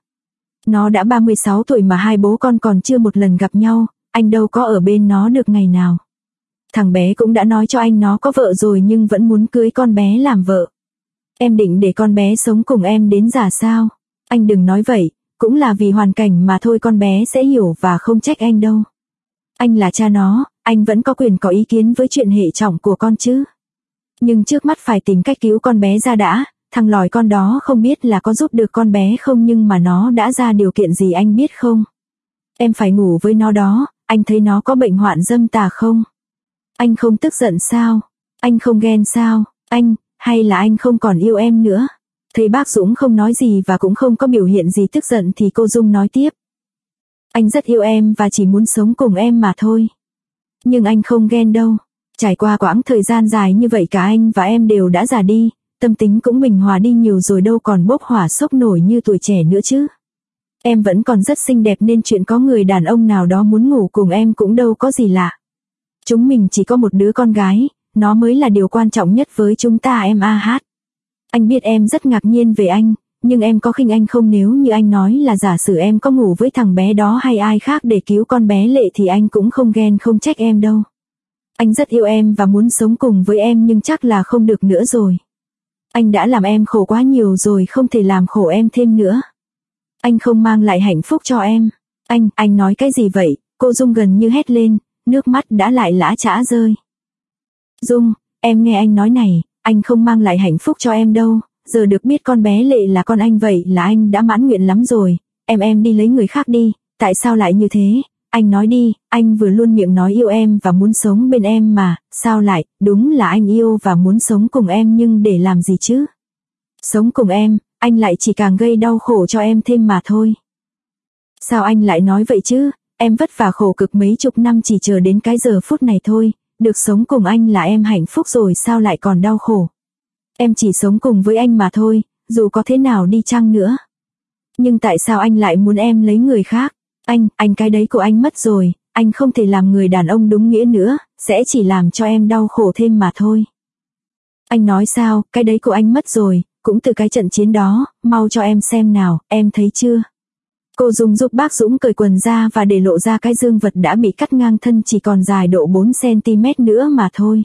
Nó đã 36 tuổi mà hai bố con còn chưa một lần gặp nhau, anh đâu có ở bên nó được ngày nào. Thằng bé cũng đã nói cho anh nó có vợ rồi nhưng vẫn muốn cưới con bé làm vợ. Em định để con bé sống cùng em đến già sao? Anh đừng nói vậy, cũng là vì hoàn cảnh mà thôi, con bé sẽ hiểu và không trách anh đâu. Anh là cha nó, anh vẫn có quyền có ý kiến với chuyện hệ trọng của con chứ. Nhưng trước mắt phải tìm cách cứu con bé ra đã, thằng lòi con đó không biết là có giúp được con bé không nhưng mà nó đã ra điều kiện gì anh biết không? Em phải ngủ với nó đó, anh thấy nó có bệnh hoạn dâm tà không? Anh không tức giận sao? Anh không ghen sao? Anh, hay là anh không còn yêu em nữa? Thấy bác Dũng không nói gì và cũng không có biểu hiện gì tức giận thì cô Dung nói tiếp. Anh rất yêu em và chỉ muốn sống cùng em mà thôi. Nhưng anh không ghen đâu. Trải qua quãng thời gian dài như vậy cả anh và em đều đã già đi, tâm tính cũng bình hòa đi nhiều rồi đâu còn bốc hỏa sốc nổi như tuổi trẻ nữa chứ. Em vẫn còn rất xinh đẹp nên chuyện có người đàn ông nào đó muốn ngủ cùng em cũng đâu có gì lạ. Chúng mình chỉ có một đứa con gái, nó mới là điều quan trọng nhất với chúng ta em AH. Anh biết em rất ngạc nhiên về anh, nhưng em có khinh anh không nếu như anh nói là giả sử em có ngủ với thằng bé đó hay ai khác để cứu con bé Lệ thì anh cũng không ghen không trách em đâu. Anh rất yêu em và muốn sống cùng với em nhưng chắc là không được nữa rồi. Anh đã làm em khổ quá nhiều rồi không thể làm khổ em thêm nữa. Anh không mang lại hạnh phúc cho em. Anh nói cái gì vậy? Cô Dung gần như hét lên, nước mắt đã lại lã chã rơi. Dung, em nghe anh nói này, anh không mang lại hạnh phúc cho em đâu, giờ được biết con bé Lệ là con anh vậy là anh đã mãn nguyện lắm rồi, em đi lấy người khác đi, tại sao lại như thế, anh nói đi, anh vừa luôn miệng nói yêu em và muốn sống bên em mà, sao lại, đúng là anh yêu và muốn sống cùng em nhưng để làm gì chứ? Sống cùng em, anh lại chỉ càng gây đau khổ cho em thêm mà thôi. Sao anh lại nói vậy chứ, em vất vả khổ cực mấy chục năm chỉ chờ đến cái giờ phút này thôi, được sống cùng anh là em hạnh phúc rồi sao lại còn đau khổ. Em chỉ sống cùng với anh mà thôi, dù có thế nào đi chăng nữa. Nhưng tại sao anh lại muốn em lấy người khác? Anh cái đấy của anh mất rồi, anh không thể làm người đàn ông đúng nghĩa nữa, sẽ chỉ làm cho em đau khổ thêm mà thôi. Anh nói sao, cái đấy của anh mất rồi, cũng từ cái trận chiến đó, mau cho em xem nào, em thấy chưa? Cô Dung giúp bác Dũng cởi quần ra và để lộ ra cái dương vật đã bị cắt ngang thân chỉ còn dài độ 4cm nữa mà thôi.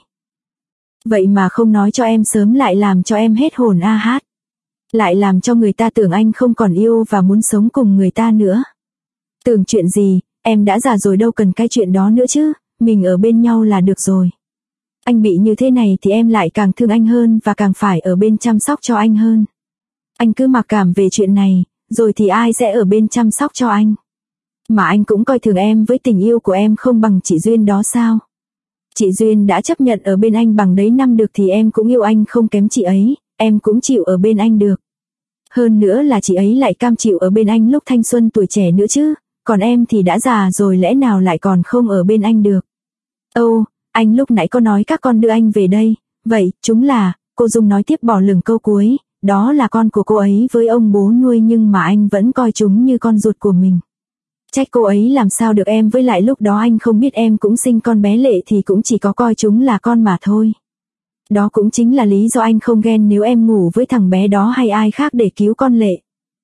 Vậy mà không nói cho em sớm lại làm cho em hết hồn AH. Lại làm cho người ta tưởng anh không còn yêu và muốn sống cùng người ta nữa. Tưởng chuyện gì, em đã già rồi đâu cần cái chuyện đó nữa chứ, mình ở bên nhau là được rồi. Anh bị như thế này thì em lại càng thương anh hơn và càng phải ở bên chăm sóc cho anh hơn. Anh cứ mặc cảm về chuyện này, rồi thì ai sẽ ở bên chăm sóc cho anh. Mà anh cũng coi thường em với tình yêu của em không bằng chị Duyên đó sao. Chị Duyên đã chấp nhận ở bên anh bằng đấy năm được thì em cũng yêu anh không kém chị ấy, em cũng chịu ở bên anh được. Hơn nữa là chị ấy lại cam chịu ở bên anh lúc thanh xuân tuổi trẻ nữa chứ, còn em thì đã già rồi lẽ nào lại còn không ở bên anh được. Âu, anh lúc nãy có nói các con đưa anh về đây, vậy chúng là, cô Dung nói tiếp bỏ lửng câu cuối, đó là con của cô ấy với ông bố nuôi nhưng mà anh vẫn coi chúng như con ruột của mình. Trách cô ấy làm sao được em, với lại lúc đó anh không biết em cũng sinh con bé Lệ thì cũng chỉ có coi chúng là con mà thôi. Đó cũng chính là lý do anh không ghen nếu em ngủ với thằng bé đó hay ai khác để cứu con Lệ.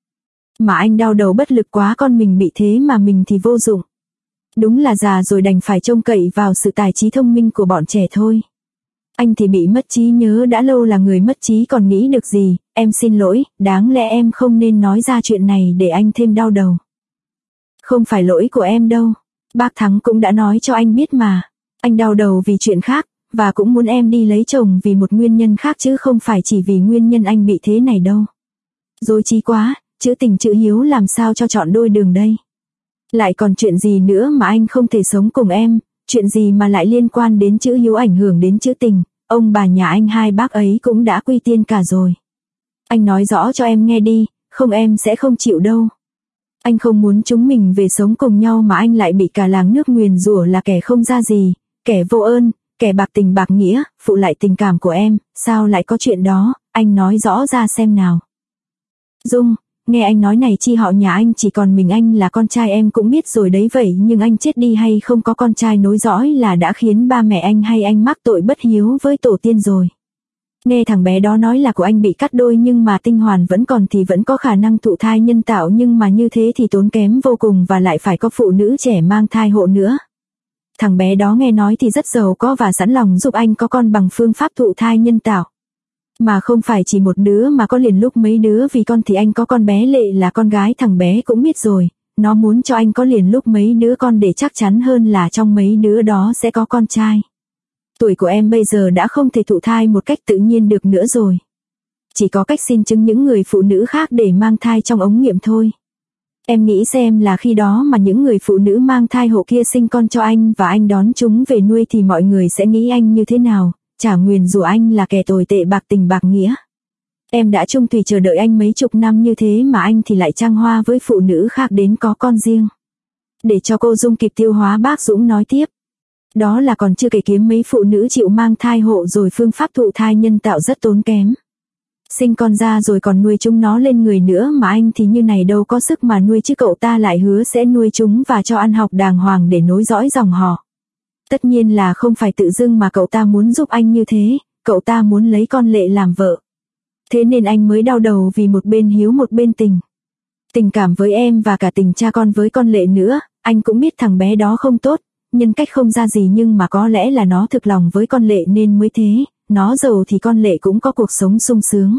Mà anh đau đầu bất lực quá, con mình bị thế mà mình thì vô dụng. Đúng là già rồi đành phải trông cậy vào sự tài trí thông minh của bọn trẻ thôi. Anh thì bị mất trí nhớ đã lâu, là người mất trí còn nghĩ được gì. Em xin lỗi, đáng lẽ em không nên nói ra chuyện này để anh thêm đau đầu. Không phải lỗi của em đâu. Bác Thắng cũng đã nói cho anh biết mà. Anh đau đầu vì chuyện khác, và cũng muốn em đi lấy chồng vì một nguyên nhân khác chứ không phải chỉ vì nguyên nhân anh bị thế này đâu. Dối trí quá, chữ tình chữ hiếu làm sao cho chọn đôi đường đây. Lại còn chuyện gì nữa mà anh không thể sống cùng em, chuyện gì mà lại liên quan đến chữ hiếu ảnh hưởng đến chữ tình, ông bà nhà anh hai bác ấy cũng đã quy tiên cả rồi. Anh nói rõ cho em nghe đi, không em sẽ không chịu đâu. Anh không muốn chúng mình về sống cùng nhau mà anh lại bị cả làng nước nguyền rủa là kẻ không ra gì, kẻ vô ơn, kẻ bạc tình bạc nghĩa, phụ lại tình cảm của em, sao lại có chuyện đó, anh nói rõ ra xem nào. Dung, nghe anh nói này, chi họ nhà anh chỉ còn mình anh là con trai em cũng biết rồi đấy, vậy nhưng anh chết đi hay không có con trai nối dõi là đã khiến ba mẹ anh hay anh mắc tội bất hiếu với tổ tiên rồi. Nghe thằng bé đó nói là của anh bị cắt đôi nhưng mà tinh hoàn vẫn còn thì vẫn có khả năng thụ thai nhân tạo, nhưng mà như thế thì tốn kém vô cùng và lại phải có phụ nữ trẻ mang thai hộ nữa. Thằng bé đó nghe nói thì rất giàu có và sẵn lòng giúp anh có con bằng phương pháp thụ thai nhân tạo. Mà không phải chỉ một đứa mà có liền lúc mấy đứa, vì con thì anh có con bé Lệ là con gái thằng bé cũng biết rồi. Nó muốn cho anh có liền lúc mấy đứa con để chắc chắn hơn là trong mấy đứa đó sẽ có con trai. Tuổi của em bây giờ đã không thể thụ thai một cách tự nhiên được nữa rồi. Chỉ có cách xin chứng những người phụ nữ khác để mang thai trong ống nghiệm thôi. Em nghĩ xem là khi đó mà những người phụ nữ mang thai hộ kia sinh con cho anh và anh đón chúng về nuôi thì mọi người sẽ nghĩ anh như thế nào, chả nguyền rủa anh là kẻ tồi tệ bạc tình bạc nghĩa. Em đã chung thủy chờ đợi anh mấy chục năm như thế mà anh thì lại trăng hoa với phụ nữ khác đến có con riêng. Để cho cô Dung kịp tiêu hóa, bác Dũng nói tiếp. Đó là còn chưa kể kiếm mấy phụ nữ chịu mang thai hộ rồi phương pháp thụ thai nhân tạo rất tốn kém. Sinh con ra rồi còn nuôi chúng nó lên người nữa, mà anh thì như này đâu có sức mà nuôi chứ cậu ta lại hứa sẽ nuôi chúng và cho ăn học đàng hoàng để nối dõi dòng họ. Tất nhiên là không phải tự dưng mà cậu ta muốn giúp anh như thế, cậu ta muốn lấy con Lệ làm vợ. Thế nên anh mới đau đầu vì một bên hiếu một bên tình. Tình cảm với em và cả tình cha con với con Lệ nữa, anh cũng biết thằng bé đó không tốt, nhân cách không ra gì, nhưng mà có lẽ là nó thực lòng với con Lệ nên mới thế, nó giàu thì con Lệ cũng có cuộc sống sung sướng.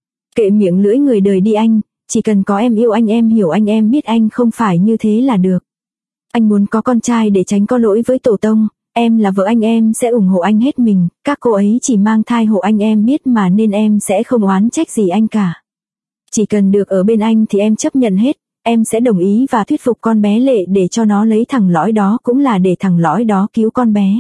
Kệ miệng lưỡi người đời đi anh, chỉ cần có em yêu anh, em hiểu anh, em biết anh không phải như thế là được. Anh muốn có con trai để tránh có lỗi với tổ tông, em là vợ anh, em sẽ ủng hộ anh hết mình, các cô ấy chỉ mang thai hộ anh em biết mà nên em sẽ không oán trách gì anh cả. Chỉ cần được ở bên anh thì em chấp nhận hết, em sẽ đồng ý và thuyết phục con bé Lệ để cho nó lấy thằng lõi đó, cũng là để thằng lõi đó cứu con bé.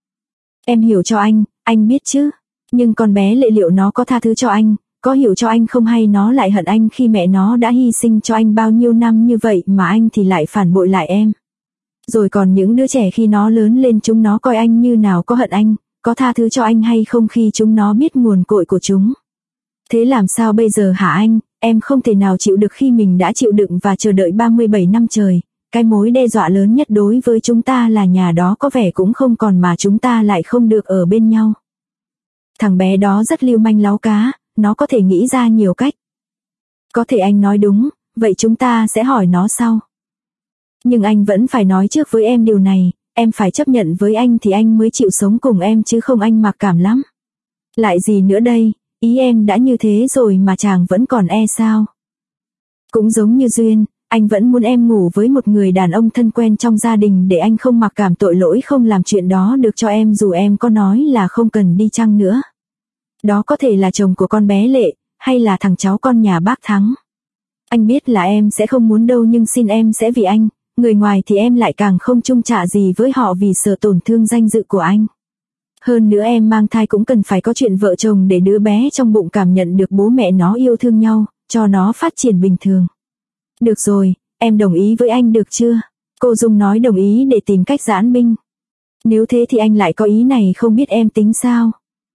Em hiểu cho anh biết chứ, nhưng con bé Lệ liệu nó có tha thứ cho anh, có hiểu cho anh không, hay nó lại hận anh khi mẹ nó đã hy sinh cho anh bao nhiêu năm như vậy mà anh thì lại phản bội lại em. Rồi còn những đứa trẻ khi nó lớn lên chúng nó coi anh như nào, có hận anh, có tha thứ cho anh hay không khi chúng nó biết nguồn cội của chúng. Thế làm sao bây giờ hả anh? Em không thể nào chịu được khi mình đã chịu đựng và chờ đợi 37 năm trời. Cái mối đe dọa lớn nhất đối với chúng ta là nhà đó có vẻ cũng không còn mà chúng ta lại không được ở bên nhau. Thằng bé đó rất lưu manh láo cá, nó có thể nghĩ ra nhiều cách. Có thể anh nói đúng, vậy chúng ta sẽ hỏi nó sau. Nhưng anh vẫn phải nói trước với em điều này, em phải chấp nhận với anh thì anh mới chịu sống cùng em chứ không anh mặc cảm lắm. Lại gì nữa đây, ý em đã như thế rồi mà chàng vẫn còn e sao? Cũng giống như Duyên, anh vẫn muốn em ngủ với một người đàn ông thân quen trong gia đình để anh không mặc cảm tội lỗi không làm chuyện đó được cho em dù em có nói là không cần đi chăng nữa. Đó có thể là chồng của con bé Lệ, hay là thằng cháu con nhà bác Thắng. Anh biết là em sẽ không muốn đâu, nhưng xin em sẽ vì anh, người ngoài thì em lại càng không chung trả gì với họ vì sợ tổn thương danh dự của anh. Hơn nữa em mang thai cũng cần phải có chuyện vợ chồng để đứa bé trong bụng cảm nhận được bố mẹ nó yêu thương nhau, cho nó phát triển bình thường. Được rồi, em đồng ý với anh được chưa? Cô Dung nói đồng ý để tìm cách giãn binh. Nếu thế thì anh lại có ý này, không biết em tính sao?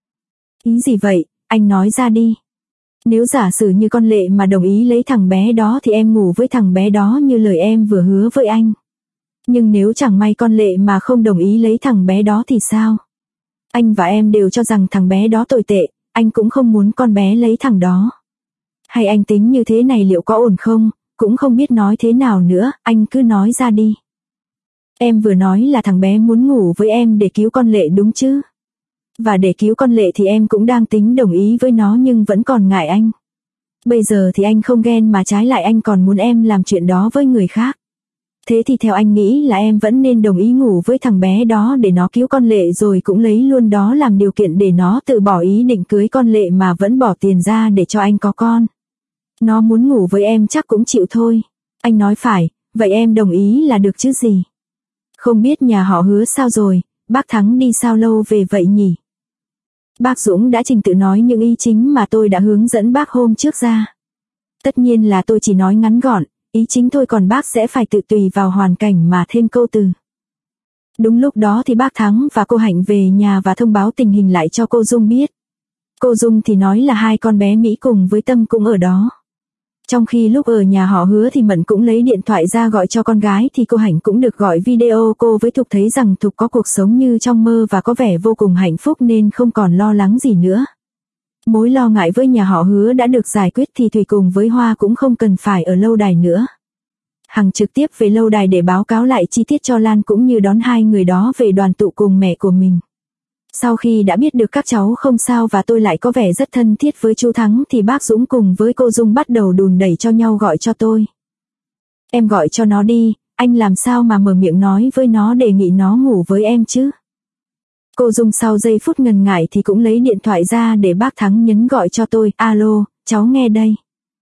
Ý gì vậy, anh nói ra đi. Nếu giả sử như con Lệ mà đồng ý lấy thằng bé đó thì em ngủ với thằng bé đó như lời em vừa hứa với anh. Nhưng nếu chẳng may con Lệ mà không đồng ý lấy thằng bé đó thì sao? Anh và em đều cho rằng thằng bé đó tồi tệ, anh cũng không muốn con bé lấy thằng đó. Hay anh tính như thế này liệu có ổn không? Cũng không biết nói thế nào nữa, anh cứ nói ra đi. Em vừa nói là thằng bé muốn ngủ với em để cứu con Lệ đúng chứ? Và để cứu con Lệ thì em cũng đang tính đồng ý với nó nhưng vẫn còn ngại anh. Bây giờ thì anh không ghen mà trái lại anh còn muốn em làm chuyện đó với người khác. Thế thì theo anh nghĩ là em vẫn nên đồng ý ngủ với thằng bé đó để nó cứu con Lệ rồi cũng lấy luôn đó làm điều kiện để nó tự bỏ ý định cưới con Lệ mà vẫn bỏ tiền ra để cho anh có con. Nó muốn ngủ với em chắc cũng chịu thôi. Anh nói phải, vậy em đồng ý là được chứ gì. Không biết nhà họ Hứa sao rồi, bác Thắng đi sao lâu về vậy nhỉ? Bác Dũng đã trình tự nói những ý chính mà tôi đã hướng dẫn bác hôm trước ra. Tất nhiên là tôi chỉ nói ngắn gọn, ý chính thôi còn bác sẽ phải tự tùy vào hoàn cảnh mà thêm câu từ. Đúng lúc đó thì bác Thắng và cô Hạnh về nhà và thông báo tình hình lại cho cô Dung biết. Cô Dung thì nói là hai con bé Mỹ cùng với Tâm cũng ở đó. Trong khi lúc ở nhà họ Hứa thì Mận cũng lấy điện thoại ra gọi cho con gái thì cô Hạnh cũng được gọi video cô với Thục thấy rằng Thục có cuộc sống như trong mơ và có vẻ vô cùng hạnh phúc nên không còn lo lắng gì nữa. Mối lo ngại với nhà họ Hứa đã được giải quyết thì Thùy cùng với Hoa cũng không cần phải ở lâu đài nữa. Hằng trực tiếp về lâu đài để báo cáo lại chi tiết cho Lan cũng như đón hai người đó về đoàn tụ cùng mẹ của mình. Sau khi đã biết được các cháu không sao và tôi lại có vẻ rất thân thiết với chú Thắng thì bác Dũng cùng với cô Dung bắt đầu đùn đẩy cho nhau gọi cho tôi. Em gọi cho nó đi, anh làm sao mà mở miệng nói với nó đề nghị nó ngủ với em chứ. Cô Dung sau giây phút ngần ngại thì cũng lấy điện thoại ra để bác Thắng nhấn gọi cho tôi. Alo, cháu nghe đây.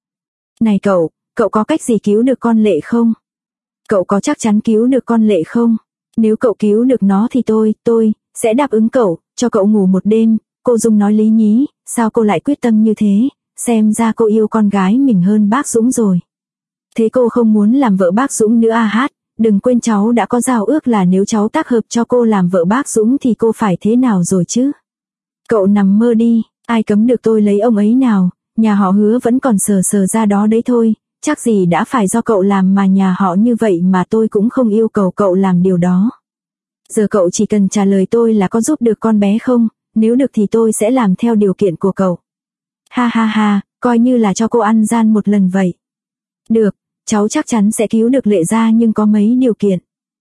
Này cậu có cách gì cứu được con Lệ không? Cậu có chắc chắn cứu được con Lệ không? Nếu cậu cứu được nó thì tôi sẽ đáp ứng cậu, cho cậu ngủ một đêm. Cô Dung nói lý nhí, sao cô lại quyết tâm như thế, xem ra cô yêu con gái mình hơn bác Dũng rồi. Thế cô không muốn làm vợ bác Dũng nữa à hát, đừng quên cháu đã có giao ước là nếu cháu tác hợp cho cô làm vợ bác Dũng thì cô phải thế nào rồi chứ. Cậu nằm mơ đi, ai cấm được tôi lấy ông ấy nào, nhà họ Hứa vẫn còn sờ ra đó đấy thôi, chắc gì đã phải do cậu làm mà nhà họ như vậy mà tôi cũng không yêu cầu cậu làm điều đó. Giờ cậu chỉ cần trả lời tôi là có giúp được con bé không, nếu được thì tôi sẽ làm theo điều kiện của cậu. Ha ha ha, coi như là cho cô ăn gian một lần vậy. Được, cháu chắc chắn sẽ cứu được Lệ ra nhưng có mấy điều kiện.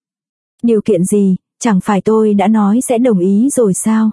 Điều kiện gì, chẳng phải tôi đã nói sẽ đồng ý rồi sao?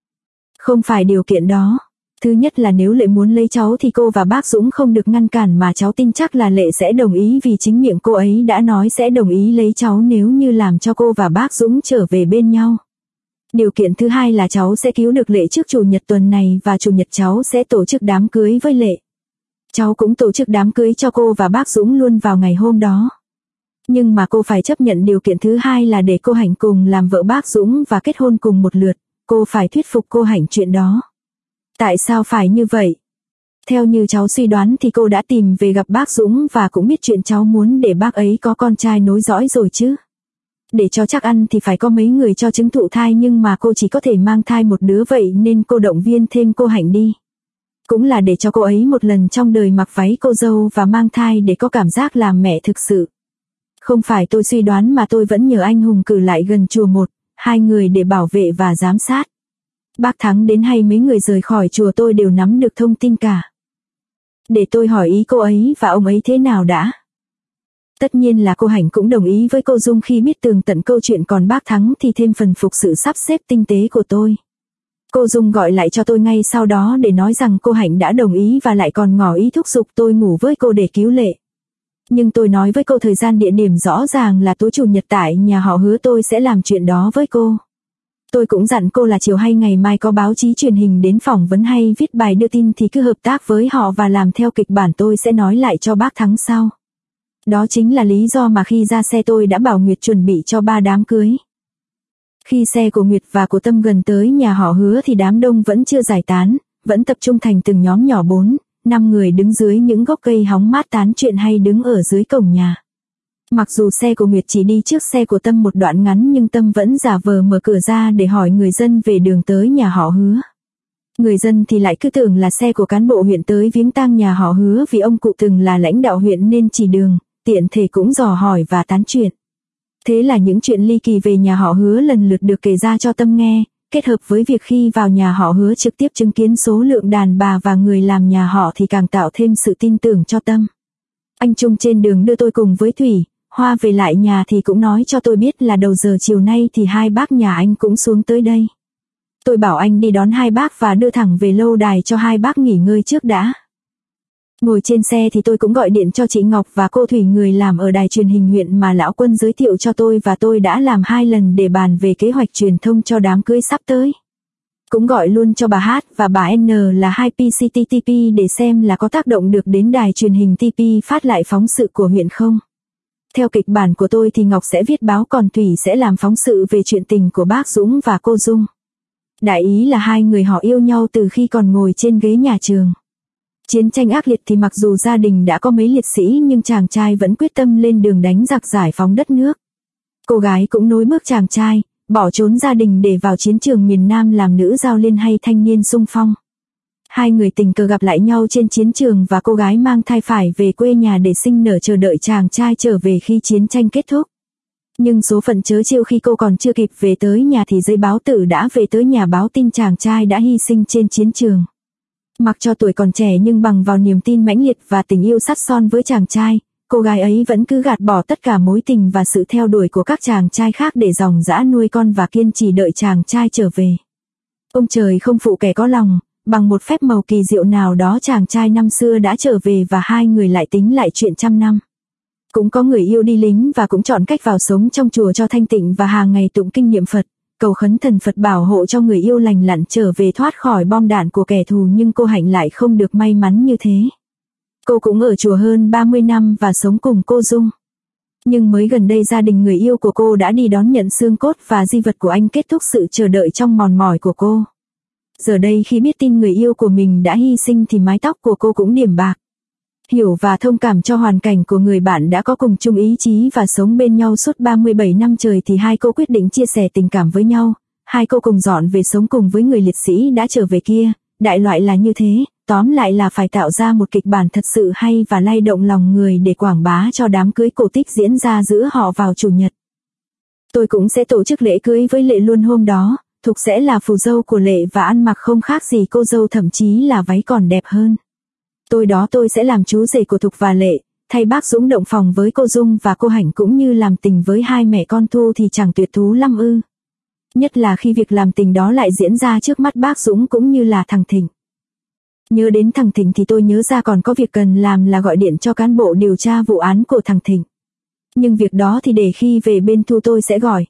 Không phải điều kiện đó. Thứ nhất là nếu Lệ muốn lấy cháu thì cô và bác Dũng không được ngăn cản mà cháu tin chắc là Lệ sẽ đồng ý vì chính miệng cô ấy đã nói sẽ đồng ý lấy cháu nếu như làm cho cô và bác Dũng trở về bên nhau. Điều kiện thứ hai là cháu sẽ cứu được Lệ trước Chủ nhật tuần này và Chủ nhật cháu sẽ tổ chức đám cưới với Lệ. Cháu cũng tổ chức đám cưới cho cô và bác Dũng luôn vào ngày hôm đó. Nhưng mà cô phải chấp nhận điều kiện thứ hai là để cô Hạnh cùng làm vợ bác Dũng và kết hôn cùng một lượt. Cô phải thuyết phục cô Hạnh chuyện đó. Tại sao phải như vậy? Theo như cháu suy đoán thì cô đã tìm về gặp bác Dũng và cũng biết chuyện cháu muốn để bác ấy có con trai nối dõi rồi chứ. Để cho chắc ăn thì phải có mấy người cho chứng thụ thai nhưng mà cô chỉ có thể mang thai một đứa vậy nên cô động viên thêm cô Hạnh đi. Cũng là để cho cô ấy một lần trong đời mặc váy cô dâu và mang thai để có cảm giác làm mẹ thực sự. Không phải tôi suy đoán mà tôi vẫn nhờ anh Hùng cử lại gần chùa 1-2 người để bảo vệ và giám sát. Bác Thắng đến hay mấy người rời khỏi chùa tôi đều nắm được thông tin cả. Để tôi hỏi ý cô ấy và ông ấy thế nào đã. Tất nhiên là cô Hạnh cũng đồng ý với cô Dung khi biết tường tận câu chuyện còn bác Thắng thì thêm phần phục sự sắp xếp tinh tế của tôi. Cô Dung gọi lại cho tôi ngay sau đó để nói rằng cô Hạnh đã đồng ý và lại còn ngỏ ý thúc giục tôi ngủ với cô để cứu Lệ. Nhưng tôi nói với cô thời gian địa điểm rõ ràng là tối Chủ nhật tại nhà họ Hứa tôi sẽ làm chuyện đó với cô. Tôi cũng dặn cô là chiều hay ngày mai có báo chí truyền hình đến phỏng vấn hay viết bài đưa tin thì cứ hợp tác với họ và làm theo kịch bản tôi sẽ nói lại cho bác Thắng sau. Đó chính là lý do mà khi ra xe tôi đã bảo Nguyệt chuẩn bị cho 3 đám cưới. Khi xe của Nguyệt và của Tâm gần tới nhà họ Hứa thì đám đông vẫn chưa giải tán, vẫn tập trung thành từng nhóm nhỏ 4-5 người đứng dưới những gốc cây hóng mát tán chuyện hay đứng ở dưới cổng nhà. Mặc dù xe của Nguyệt chỉ đi trước xe của Tâm một đoạn ngắn nhưng Tâm vẫn giả vờ mở cửa ra để hỏi người dân về đường tới nhà họ Hứa. Người dân thì lại cứ tưởng là xe của cán bộ huyện tới viếng tang nhà họ Hứa vì ông cụ từng là lãnh đạo huyện nên chỉ đường, tiện thể cũng dò hỏi và tán chuyện. Thế là những chuyện ly kỳ về nhà họ Hứa lần lượt được kể ra cho Tâm nghe, kết hợp với việc khi vào nhà họ Hứa trực tiếp chứng kiến số lượng đàn bà và người làm nhà họ thì càng tạo thêm sự tin tưởng cho Tâm. Anh Trung trên đường đưa tôi cùng với Thủy, Hoa về lại nhà thì cũng nói cho tôi biết là đầu giờ chiều nay thì hai bác nhà anh cũng xuống tới đây. Tôi bảo anh đi đón hai bác và đưa thẳng về lâu đài cho hai bác nghỉ ngơi trước đã. Ngồi trên xe thì tôi cũng gọi điện cho chị Ngọc và cô Thủy, người làm ở đài truyền hình huyện mà lão Quân giới thiệu cho tôi, và tôi đã làm 2 lần để bàn về kế hoạch truyền thông cho đám cưới sắp tới. Cũng gọi luôn cho bà H và bà N là hai PCTTP để xem là có tác động được đến đài truyền hình TP phát lại phóng sự của huyện không. Theo kịch bản của tôi thì Ngọc sẽ viết báo, còn Thủy sẽ làm phóng sự về chuyện tình của bác Dũng và cô Dung. Đại ý là hai người họ yêu nhau từ khi còn ngồi trên ghế nhà trường. Chiến tranh ác liệt thì mặc dù gia đình đã có mấy liệt sĩ nhưng chàng trai vẫn quyết tâm lên đường đánh giặc giải phóng đất nước. Cô gái cũng nối bước chàng trai, bỏ trốn gia đình để vào chiến trường miền Nam làm nữ giao liên hay thanh niên xung phong. Hai người tình cờ gặp lại nhau trên chiến trường và cô gái mang thai phải về quê nhà để sinh nở chờ đợi chàng trai trở về khi chiến tranh kết thúc. Nhưng số phận trớ trêu, khi cô còn chưa kịp về tới nhà thì giấy báo tử đã về tới nhà báo tin chàng trai đã hy sinh trên chiến trường. Mặc cho tuổi còn trẻ nhưng bằng vào niềm tin mãnh liệt và tình yêu sắt son với chàng trai, cô gái ấy vẫn cứ gạt bỏ tất cả mối tình và sự theo đuổi của các chàng trai khác để dòng dã nuôi con và kiên trì đợi chàng trai trở về. Ông trời không phụ kẻ có lòng, bằng một phép màu kỳ diệu nào đó chàng trai năm xưa đã trở về và hai người lại tính lại chuyện trăm năm. Cũng có người yêu đi lính và cũng chọn cách vào sống trong chùa cho thanh tịnh và hàng ngày tụng kinh niệm Phật, cầu khấn thần Phật bảo hộ cho người yêu lành lặn trở về thoát khỏi bom đạn của kẻ thù, nhưng cô Hạnh lại không được may mắn như thế. Cô cũng ở chùa hơn 30 năm và sống cùng cô Dung. Nhưng mới gần đây gia đình người yêu của cô đã đi đón nhận xương cốt và di vật của anh, kết thúc sự chờ đợi trong mòn mỏi của cô. Giờ đây khi biết tin người yêu của mình đã hy sinh thì mái tóc của cô cũng điểm bạc. Hiểu và thông cảm cho hoàn cảnh của người bạn đã có cùng chung ý chí và sống bên nhau suốt 37 năm trời thì hai cô quyết định chia sẻ tình cảm với nhau. Hai cô cùng dọn về sống cùng với người liệt sĩ đã trở về kia. Đại loại là như thế, tóm lại là phải tạo ra một kịch bản thật sự hay và lay động lòng người để quảng bá cho đám cưới cổ tích diễn ra giữa họ vào chủ nhật. Tôi cũng sẽ tổ chức lễ cưới với Lệ luôn hôm đó. Thục sẽ là phù dâu của Lệ và ăn mặc không khác gì cô dâu, thậm chí là váy còn đẹp hơn. Tôi sẽ làm chú rể của Thục và Lệ, thay bác Dũng động phòng với cô Dung và cô Hạnh cũng như làm tình với hai mẹ con Thu thì chẳng tuyệt thú lắm ư. Nhất là khi việc làm tình đó lại diễn ra trước mắt bác Dũng cũng như là thằng Thịnh. Nhớ đến thằng Thịnh thì tôi nhớ ra còn có việc cần làm là gọi điện cho cán bộ điều tra vụ án của thằng Thịnh. Nhưng việc đó thì để khi về bên Thu tôi sẽ gọi.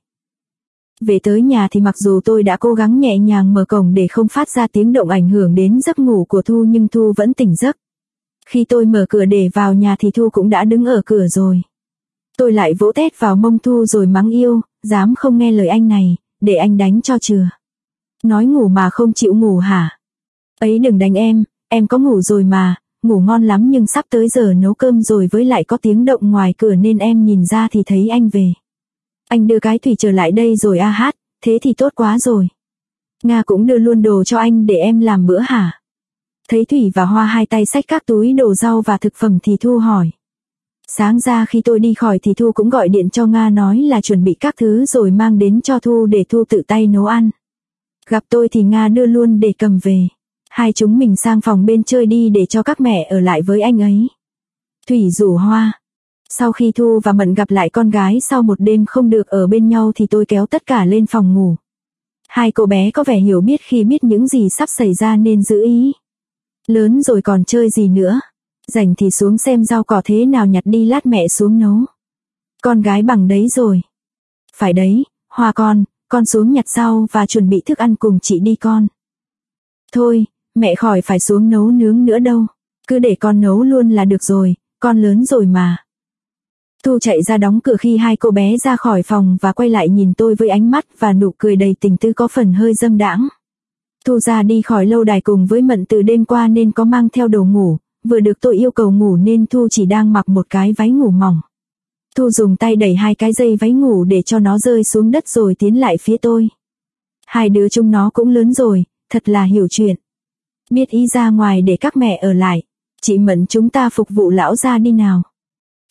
Về tới nhà thì mặc dù tôi đã cố gắng nhẹ nhàng mở cổng để không phát ra tiếng động ảnh hưởng đến giấc ngủ của Thu nhưng Thu vẫn tỉnh giấc. Khi tôi mở cửa để vào nhà thì Thu cũng đã đứng ở cửa rồi. Tôi lại vỗ tét vào mông Thu rồi mắng yêu, dám không nghe lời anh này, để anh đánh cho chừa. Nói ngủ mà không chịu ngủ hả? Ấy đừng đánh em có ngủ rồi mà, ngủ ngon lắm nhưng sắp tới giờ nấu cơm rồi, với lại có tiếng động ngoài cửa nên em nhìn ra thì thấy anh về. Anh đưa cái Thủy trở lại đây rồi hát, thế thì tốt quá rồi. Nga cũng đưa luôn đồ cho anh để em làm bữa hả? Thấy Thủy và Hoa hai tay xách các túi đồ rau và thực phẩm thì Thu hỏi. Sáng ra khi tôi đi khỏi thì Thu cũng gọi điện cho Nga nói là chuẩn bị các thứ rồi mang đến cho Thu để Thu tự tay nấu ăn. Gặp tôi thì Nga đưa luôn để cầm về. Hai chúng mình sang phòng bên chơi đi để cho các mẹ ở lại với anh ấy. Thủy rủ Hoa. Sau khi Thu và Mận gặp lại con gái sau một đêm không được ở bên nhau thì tôi kéo tất cả lên phòng ngủ. Hai cô bé có vẻ hiểu biết khi biết những gì sắp xảy ra nên giữ ý. Lớn rồi còn chơi gì nữa. Rảnh thì xuống xem rau cỏ thế nào nhặt đi lát mẹ xuống nấu. Con gái bằng đấy rồi. Phải đấy, Hoa con xuống nhặt rau và chuẩn bị thức ăn cùng chị đi con. Thôi, mẹ khỏi phải xuống nấu nướng nữa đâu. Cứ để con nấu luôn là được rồi, con lớn rồi mà. Thu chạy ra đóng cửa khi hai cô bé ra khỏi phòng và quay lại nhìn tôi với ánh mắt và nụ cười đầy tình tư có phần hơi dâm đãng. Thu ra đi khỏi lâu đài cùng với Mận từ đêm qua nên có mang theo đồ ngủ, vừa được tôi yêu cầu ngủ nên Thu chỉ đang mặc một cái váy ngủ mỏng. Thu dùng tay đẩy hai cái dây váy ngủ để cho nó rơi xuống đất rồi tiến lại phía tôi. Hai đứa chúng nó cũng lớn rồi, thật là hiểu chuyện. Biết ý ra ngoài để các mẹ ở lại. Chị Mận chúng ta phục vụ lão gia đi nào.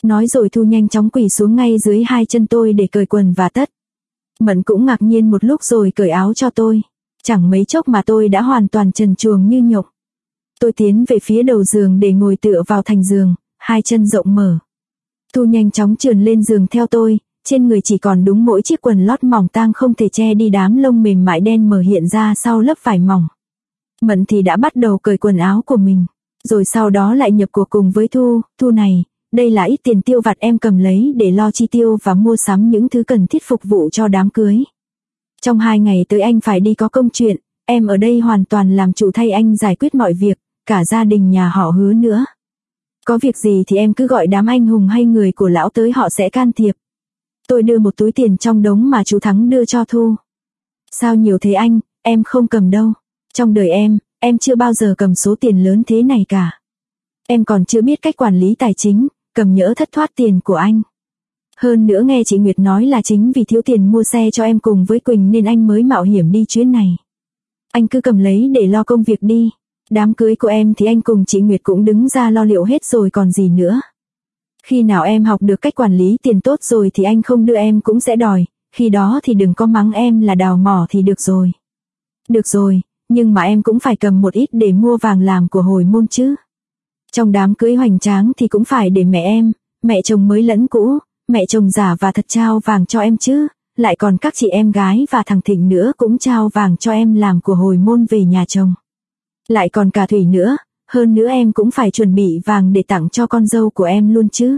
Nói rồi Thu nhanh chóng quỳ xuống ngay dưới hai chân tôi để cởi quần và tất. Mận cũng ngạc nhiên một lúc rồi cởi áo cho tôi. Chẳng mấy chốc mà tôi đã hoàn toàn trần truồng như nhộng. Tôi tiến về phía đầu giường để ngồi tựa vào thành giường, hai chân rộng mở. Thu nhanh chóng trườn lên giường theo tôi, trên người chỉ còn đúng mỗi chiếc quần lót mỏng tang không thể che đi đám lông mềm mại đen mờ hiện ra sau lớp vải mỏng. Mận thì đã bắt đầu cởi quần áo của mình, rồi sau đó lại nhập cuộc cùng với Thu. Thu này, đây là ít tiền tiêu vặt em cầm lấy để lo chi tiêu và mua sắm những thứ cần thiết phục vụ cho đám cưới. Trong 2 ngày tới anh phải đi có công chuyện, em ở đây hoàn toàn làm chủ thay anh giải quyết mọi việc, cả gia đình nhà họ Hứa nữa. Có việc gì thì em cứ gọi đám anh hùng hay người của lão tới họ sẽ can thiệp. Tôi đưa một túi tiền trong đống mà chú Thắng đưa cho Thu. Sao nhiều thế anh, em không cầm đâu. Trong đời em chưa bao giờ cầm số tiền lớn thế này cả. Em còn chưa biết cách quản lý tài chính, cầm nhỡ thất thoát tiền của anh. Hơn nữa nghe chị Nguyệt nói là chính vì thiếu tiền mua xe cho em cùng với Quỳnh nên anh mới mạo hiểm đi chuyến này. Anh cứ cầm lấy để lo công việc đi. Đám cưới của em thì anh cùng chị Nguyệt cũng đứng ra lo liệu hết rồi còn gì nữa. Khi nào em học được cách quản lý tiền tốt rồi thì anh không đưa em cũng sẽ đòi, khi đó thì đừng có mắng em là đào mỏ thì được rồi. Được rồi, nhưng mà em cũng phải cầm một ít để mua vàng làm của hồi môn chứ. Trong đám cưới hoành tráng thì cũng phải để mẹ chồng mới lẫn cũ, mẹ chồng giả và thật trao vàng cho em chứ, lại còn các chị em gái và thằng Thịnh nữa cũng trao vàng cho em làm của hồi môn về nhà chồng. Lại còn cả Thủy nữa, hơn nữa em cũng phải chuẩn bị vàng để tặng cho con dâu của em luôn chứ.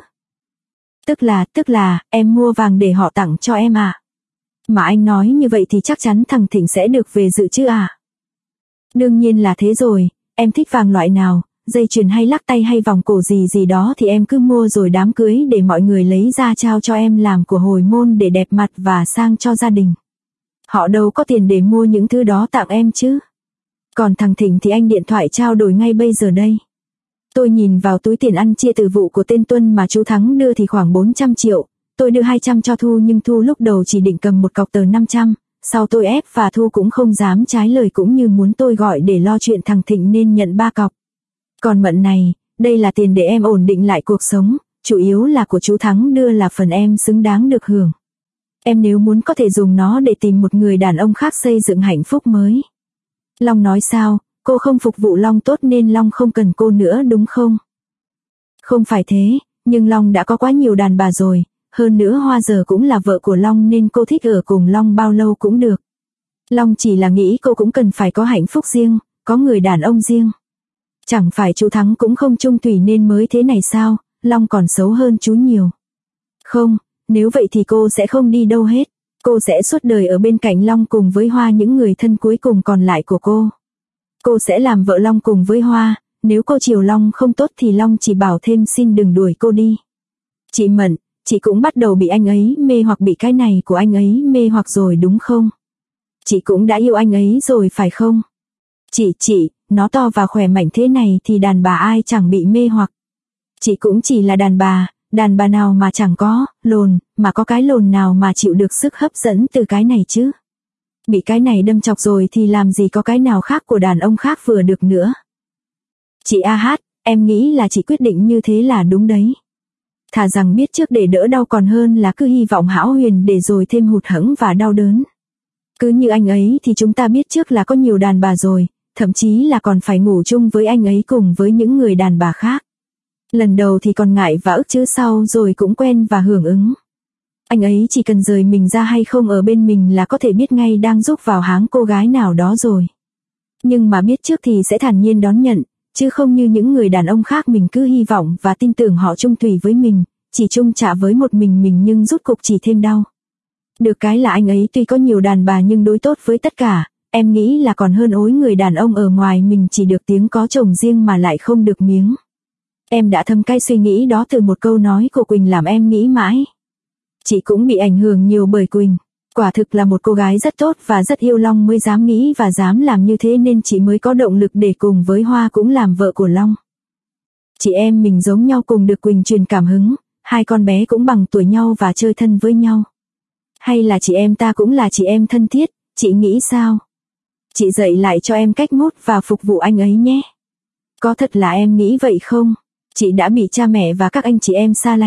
Tức là, em mua vàng để họ tặng cho em à? Mà anh nói như vậy thì chắc chắn thằng Thịnh sẽ được về dự chứ à? Đương nhiên là thế rồi, em thích vàng loại nào, dây chuyền hay lắc tay hay vòng cổ gì gì đó thì em cứ mua rồi đám cưới để mọi người lấy ra trao cho em làm của hồi môn để đẹp mặt và sang cho gia đình. Họ đâu có tiền để mua những thứ đó tặng em chứ. Còn thằng Thịnh thì anh điện thoại trao đổi ngay bây giờ đây. Tôi nhìn vào túi tiền ăn chia từ vụ của tên Tuân mà chú Thắng đưa thì khoảng 400 triệu. Tôi đưa 200 cho Thu nhưng Thu lúc đầu chỉ định cầm một cọc tờ 500. Sau tôi ép và Thu cũng không dám trái lời cũng như muốn tôi gọi để lo chuyện thằng Thịnh nên nhận 3 cọc. Còn Mận này, đây là tiền để em ổn định lại cuộc sống, chủ yếu là của chú Thắng đưa là phần em xứng đáng được hưởng. Em nếu muốn có thể dùng nó để tìm một người đàn ông khác xây dựng hạnh phúc mới. Long nói sao, cô không phục vụ Long tốt nên Long không cần cô nữa đúng không? Không phải thế, nhưng Long đã có quá nhiều đàn bà rồi, hơn nữa Hoa giờ cũng là vợ của Long nên cô thích ở cùng Long bao lâu cũng được. Long chỉ là nghĩ cô cũng cần phải có hạnh phúc riêng, có người đàn ông riêng. Chẳng phải chú Thắng cũng không chung thủy nên mới thế này sao, Long còn xấu hơn chú nhiều. Không, nếu vậy thì cô sẽ không đi đâu hết. Cô sẽ suốt đời ở bên cạnh Long cùng với Hoa những người thân cuối cùng còn lại của cô. Cô sẽ làm vợ Long cùng với Hoa, nếu cô chiều Long không tốt thì Long chỉ bảo thêm xin đừng đuổi cô đi. Chị Mận, chị cũng bắt đầu bị anh ấy mê hoặc bị cái này của anh ấy mê hoặc rồi đúng không? Chị cũng đã yêu anh ấy rồi phải không? Chị, nó to và khỏe mạnh thế này thì đàn bà ai chẳng bị mê hoặc. Chị cũng chỉ là đàn bà nào mà chẳng có lồn, mà có cái lồn nào mà chịu được sức hấp dẫn từ cái này chứ. Bị cái này đâm chọc rồi thì làm gì có cái nào khác của đàn ông khác vừa được nữa. Chị AH, em nghĩ là chị quyết định như thế là đúng đấy. Thà rằng biết trước để đỡ đau còn hơn là cứ hy vọng hão huyền để rồi thêm hụt hẫng và đau đớn. Cứ như anh ấy thì chúng ta biết trước là có nhiều đàn bà rồi, thậm chí là còn phải ngủ chung với anh ấy cùng với những người đàn bà khác. Lần đầu thì còn ngại và ức chứ sau rồi cũng quen và hưởng ứng. Anh ấy chỉ cần rời mình ra hay không ở bên mình là có thể biết ngay đang rúc vào háng cô gái nào đó rồi. Nhưng mà biết trước thì sẽ thản nhiên đón nhận, chứ không như những người đàn ông khác mình cứ hy vọng và tin tưởng họ chung thủy với mình, chỉ chung chạ với một mình nhưng rút cục chỉ thêm đau. Được cái là anh ấy tuy có nhiều đàn bà nhưng đối tốt với tất cả, em nghĩ là còn hơn ối người đàn ông ở ngoài mình chỉ được tiếng có chồng riêng mà lại không được miếng. Em đã thâm cay suy nghĩ đó từ một câu nói của Quỳnh làm em nghĩ mãi. Chị cũng bị ảnh hưởng nhiều bởi Quỳnh. Quả thực là một cô gái rất tốt và rất yêu Long mới dám nghĩ và dám làm như thế nên chị mới có động lực để cùng với Hoa cũng làm vợ của Long. Chị em mình giống nhau cùng được Quỳnh truyền cảm hứng, hai con bé cũng bằng tuổi nhau và chơi thân với nhau. Hay là chị em ta cũng là chị em thân thiết, chị nghĩ sao? Chị dạy lại cho em cách mút và phục vụ anh ấy nhé. Có thật là em nghĩ vậy không? Chị đã bị cha mẹ và các anh chị em xa lánh,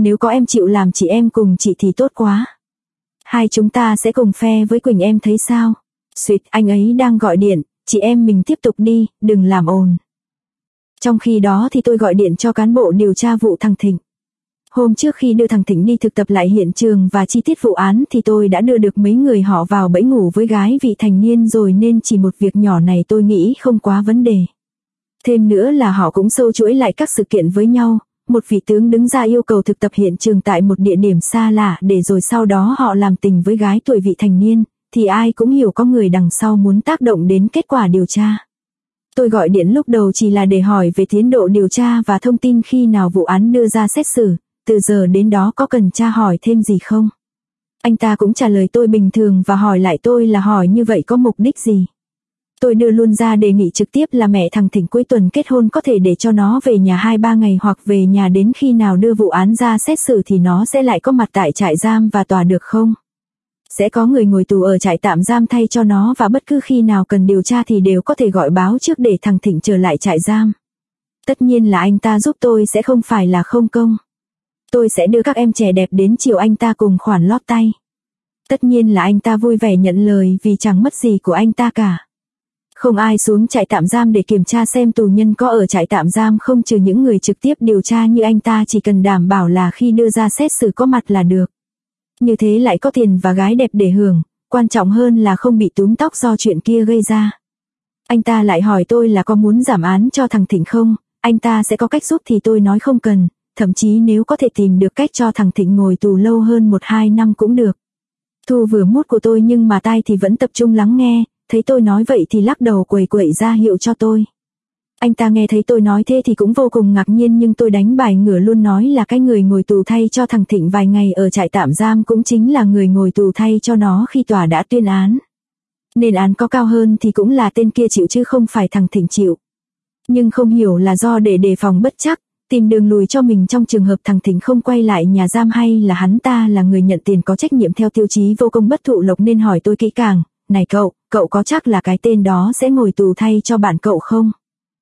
Nếu có em chịu làm chị em cùng chị thì tốt quá. Hai chúng ta sẽ cùng phe với Quỳnh em thấy sao? Xuyệt, anh ấy đang gọi điện, chị em mình tiếp tục đi, đừng làm ồn. Trong khi đó thì tôi gọi điện cho cán bộ điều tra vụ thằng Thịnh. Hôm trước khi đưa thằng Thịnh đi thực tập lại hiện trường và chi tiết vụ án thì tôi đã đưa được mấy người họ vào bẫy ngủ với gái vị thành niên rồi, nên chỉ một việc nhỏ này tôi nghĩ không quá vấn đề. Thêm nữa là họ cũng sâu chuỗi lại các sự kiện với nhau. Một vị tướng đứng ra yêu cầu thực tập hiện trường tại một địa điểm xa lạ để rồi sau đó họ làm tình với gái tuổi vị thành niên, thì ai cũng hiểu có người đằng sau muốn tác động đến kết quả điều tra. Tôi gọi điện lúc đầu chỉ là để hỏi về tiến độ điều tra và thông tin khi nào vụ án đưa ra xét xử, từ giờ đến đó có cần tra hỏi thêm gì không? Anh ta cũng trả lời tôi bình thường và hỏi lại tôi là hỏi như vậy có mục đích gì? Tôi đưa luôn ra đề nghị trực tiếp là mẹ thằng Thịnh cuối tuần kết hôn có thể để cho nó về nhà 2-3 ngày, hoặc về nhà đến khi nào đưa vụ án ra xét xử thì nó sẽ lại có mặt tại trại giam và tòa được không? Sẽ có người ngồi tù ở trại tạm giam thay cho nó, và bất cứ khi nào cần điều tra thì đều có thể gọi báo trước để thằng Thịnh trở lại trại giam. Tất nhiên là anh ta giúp tôi sẽ không phải là không công. Tôi sẽ đưa các em trẻ đẹp đến chiều anh ta cùng khoản lót tay. Tất nhiên là anh ta vui vẻ nhận lời vì chẳng mất gì của anh ta cả. Không ai xuống trại tạm giam để kiểm tra xem tù nhân có ở trại tạm giam không, trừ những người trực tiếp điều tra như anh ta, chỉ cần đảm bảo là khi đưa ra xét xử có mặt là được. Như thế lại có tiền và gái đẹp để hưởng, quan trọng hơn là không bị túm tóc do chuyện kia gây ra. Anh ta lại hỏi tôi là có muốn giảm án cho thằng Thịnh không, anh ta sẽ có cách giúp thì tôi nói không cần, thậm chí nếu có thể tìm được cách cho thằng Thịnh ngồi tù lâu hơn 1-2 năm cũng được. Thu vừa mút của tôi nhưng mà tai thì vẫn tập trung lắng nghe, thấy tôi nói vậy thì lắc đầu quẩy quẩy ra hiệu cho tôi. Anh ta nghe thấy tôi nói thế thì cũng vô cùng ngạc nhiên, nhưng tôi đánh bài ngửa luôn nói là cái người ngồi tù thay cho thằng Thịnh vài ngày ở trại tạm giam cũng chính là người ngồi tù thay cho nó khi tòa đã tuyên án. Nên án có cao hơn thì cũng là tên kia chịu chứ không phải thằng Thịnh chịu. Nhưng không hiểu là do để đề phòng bất trắc, tìm đường lùi cho mình trong trường hợp thằng Thịnh không quay lại nhà giam, hay là hắn ta là người nhận tiền có trách nhiệm theo tiêu chí vô công bất thụ lộc, nên hỏi tôi kỹ càng. Này cậu có chắc là cái tên đó sẽ ngồi tù thay cho bạn cậu không?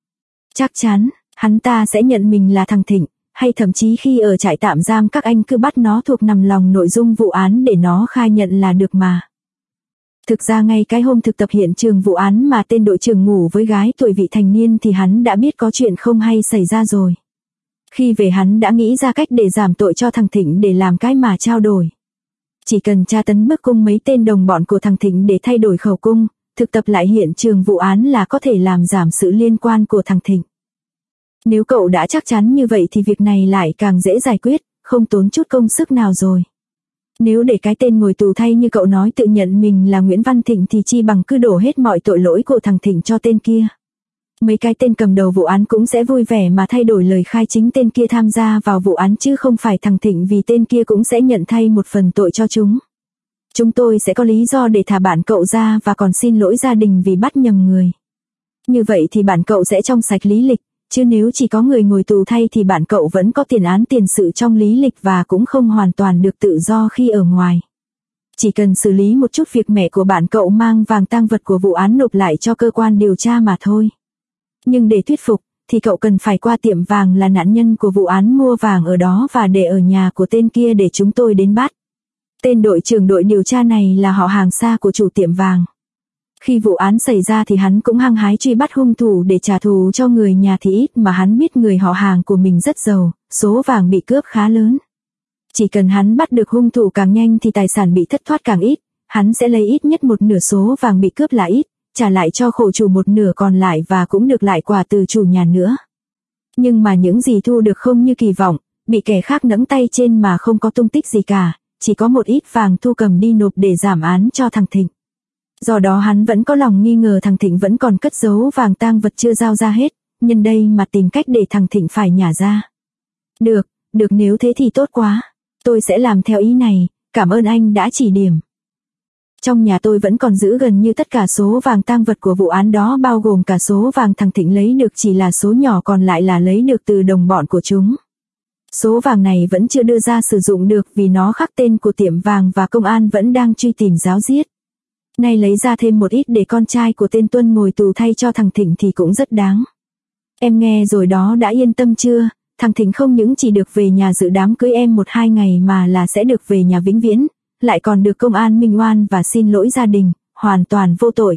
Chắc chắn, hắn ta sẽ nhận mình là thằng Thịnh, hay thậm chí khi ở trại tạm giam các anh cứ bắt nó thuộc nằm lòng nội dung vụ án để nó khai nhận là được mà. Thực ra ngay cái hôm thực tập hiện trường vụ án mà tên đội trưởng ngủ với gái tuổi vị thành niên thì hắn đã biết có chuyện không hay xảy ra rồi. Khi về hắn đã nghĩ ra cách để giảm tội cho thằng Thịnh để làm cái mà trao đổi. Chỉ cần tra tấn bức cung mấy tên đồng bọn của thằng Thịnh để thay đổi khẩu cung, thực tập lại hiện trường vụ án là có thể làm giảm sự liên quan của thằng Thịnh. Nếu cậu đã chắc chắn như vậy thì việc này lại càng dễ giải quyết, không tốn chút công sức nào rồi. Nếu để cái tên ngồi tù thay như cậu nói tự nhận mình là Nguyễn Văn Thịnh thì chi bằng cứ đổ hết mọi tội lỗi của thằng Thịnh cho tên kia. Mấy cái tên cầm đầu vụ án cũng sẽ vui vẻ mà thay đổi lời khai chính tên kia tham gia vào vụ án chứ không phải thằng Thịnh, vì tên kia cũng sẽ nhận thay một phần tội cho chúng. Chúng tôi sẽ có lý do để thả bạn cậu ra và còn xin lỗi gia đình vì bắt nhầm người. Như vậy thì bạn cậu sẽ trong sạch lý lịch, chứ nếu chỉ có người ngồi tù thay thì bạn cậu vẫn có tiền án tiền sự trong lý lịch và cũng không hoàn toàn được tự do khi ở ngoài. Chỉ cần xử lý một chút việc mẹ của bạn cậu mang vàng tang vật của vụ án nộp lại cho cơ quan điều tra mà thôi. Nhưng để thuyết phục, thì cậu cần phải qua tiệm vàng là nạn nhân của vụ án mua vàng ở đó và để ở nhà của tên kia để chúng tôi đến bắt. Tên đội trưởng đội điều tra này là họ hàng xa của chủ tiệm vàng. Khi vụ án xảy ra thì hắn cũng hăng hái truy bắt hung thủ để trả thù cho người nhà, thì ít mà hắn biết người họ hàng của mình rất giàu, số vàng bị cướp khá lớn. Chỉ cần hắn bắt được hung thủ càng nhanh thì tài sản bị thất thoát càng ít, hắn sẽ lấy ít nhất một nửa số vàng bị cướp là ít, trả lại cho khổ chủ một nửa còn lại và cũng được lại quà từ chủ nhà nữa. Nhưng mà những gì thu được không như kỳ vọng, bị kẻ khác nẫng tay trên mà không có tung tích gì cả, chỉ có một ít vàng thu cầm đi nộp để giảm án cho thằng Thịnh. Do đó hắn vẫn có lòng nghi ngờ thằng Thịnh vẫn còn cất giấu vàng tang vật chưa giao ra hết, nhân đây mà tìm cách để thằng Thịnh phải nhả ra. Được, nếu thế thì tốt quá. Tôi sẽ làm theo ý này, cảm ơn anh đã chỉ điểm. Trong nhà tôi vẫn còn giữ gần như tất cả số vàng tang vật của vụ án đó, bao gồm cả số vàng thằng Thịnh lấy được, chỉ là số nhỏ còn lại là lấy được từ đồng bọn của chúng. Số vàng này vẫn chưa đưa ra sử dụng được vì nó khắc tên của tiệm vàng và công an vẫn đang truy tìm ráo riết. Nay lấy ra thêm một ít để con trai của tên Tuân ngồi tù thay cho thằng Thịnh thì cũng rất đáng. Em nghe rồi đó, đã yên tâm chưa? thằng Thịnh không những chỉ được về nhà dự đám cưới em 1-2 ngày mà là sẽ được về nhà vĩnh viễn, lại còn được công an minh oan và xin lỗi gia đình, hoàn toàn vô tội.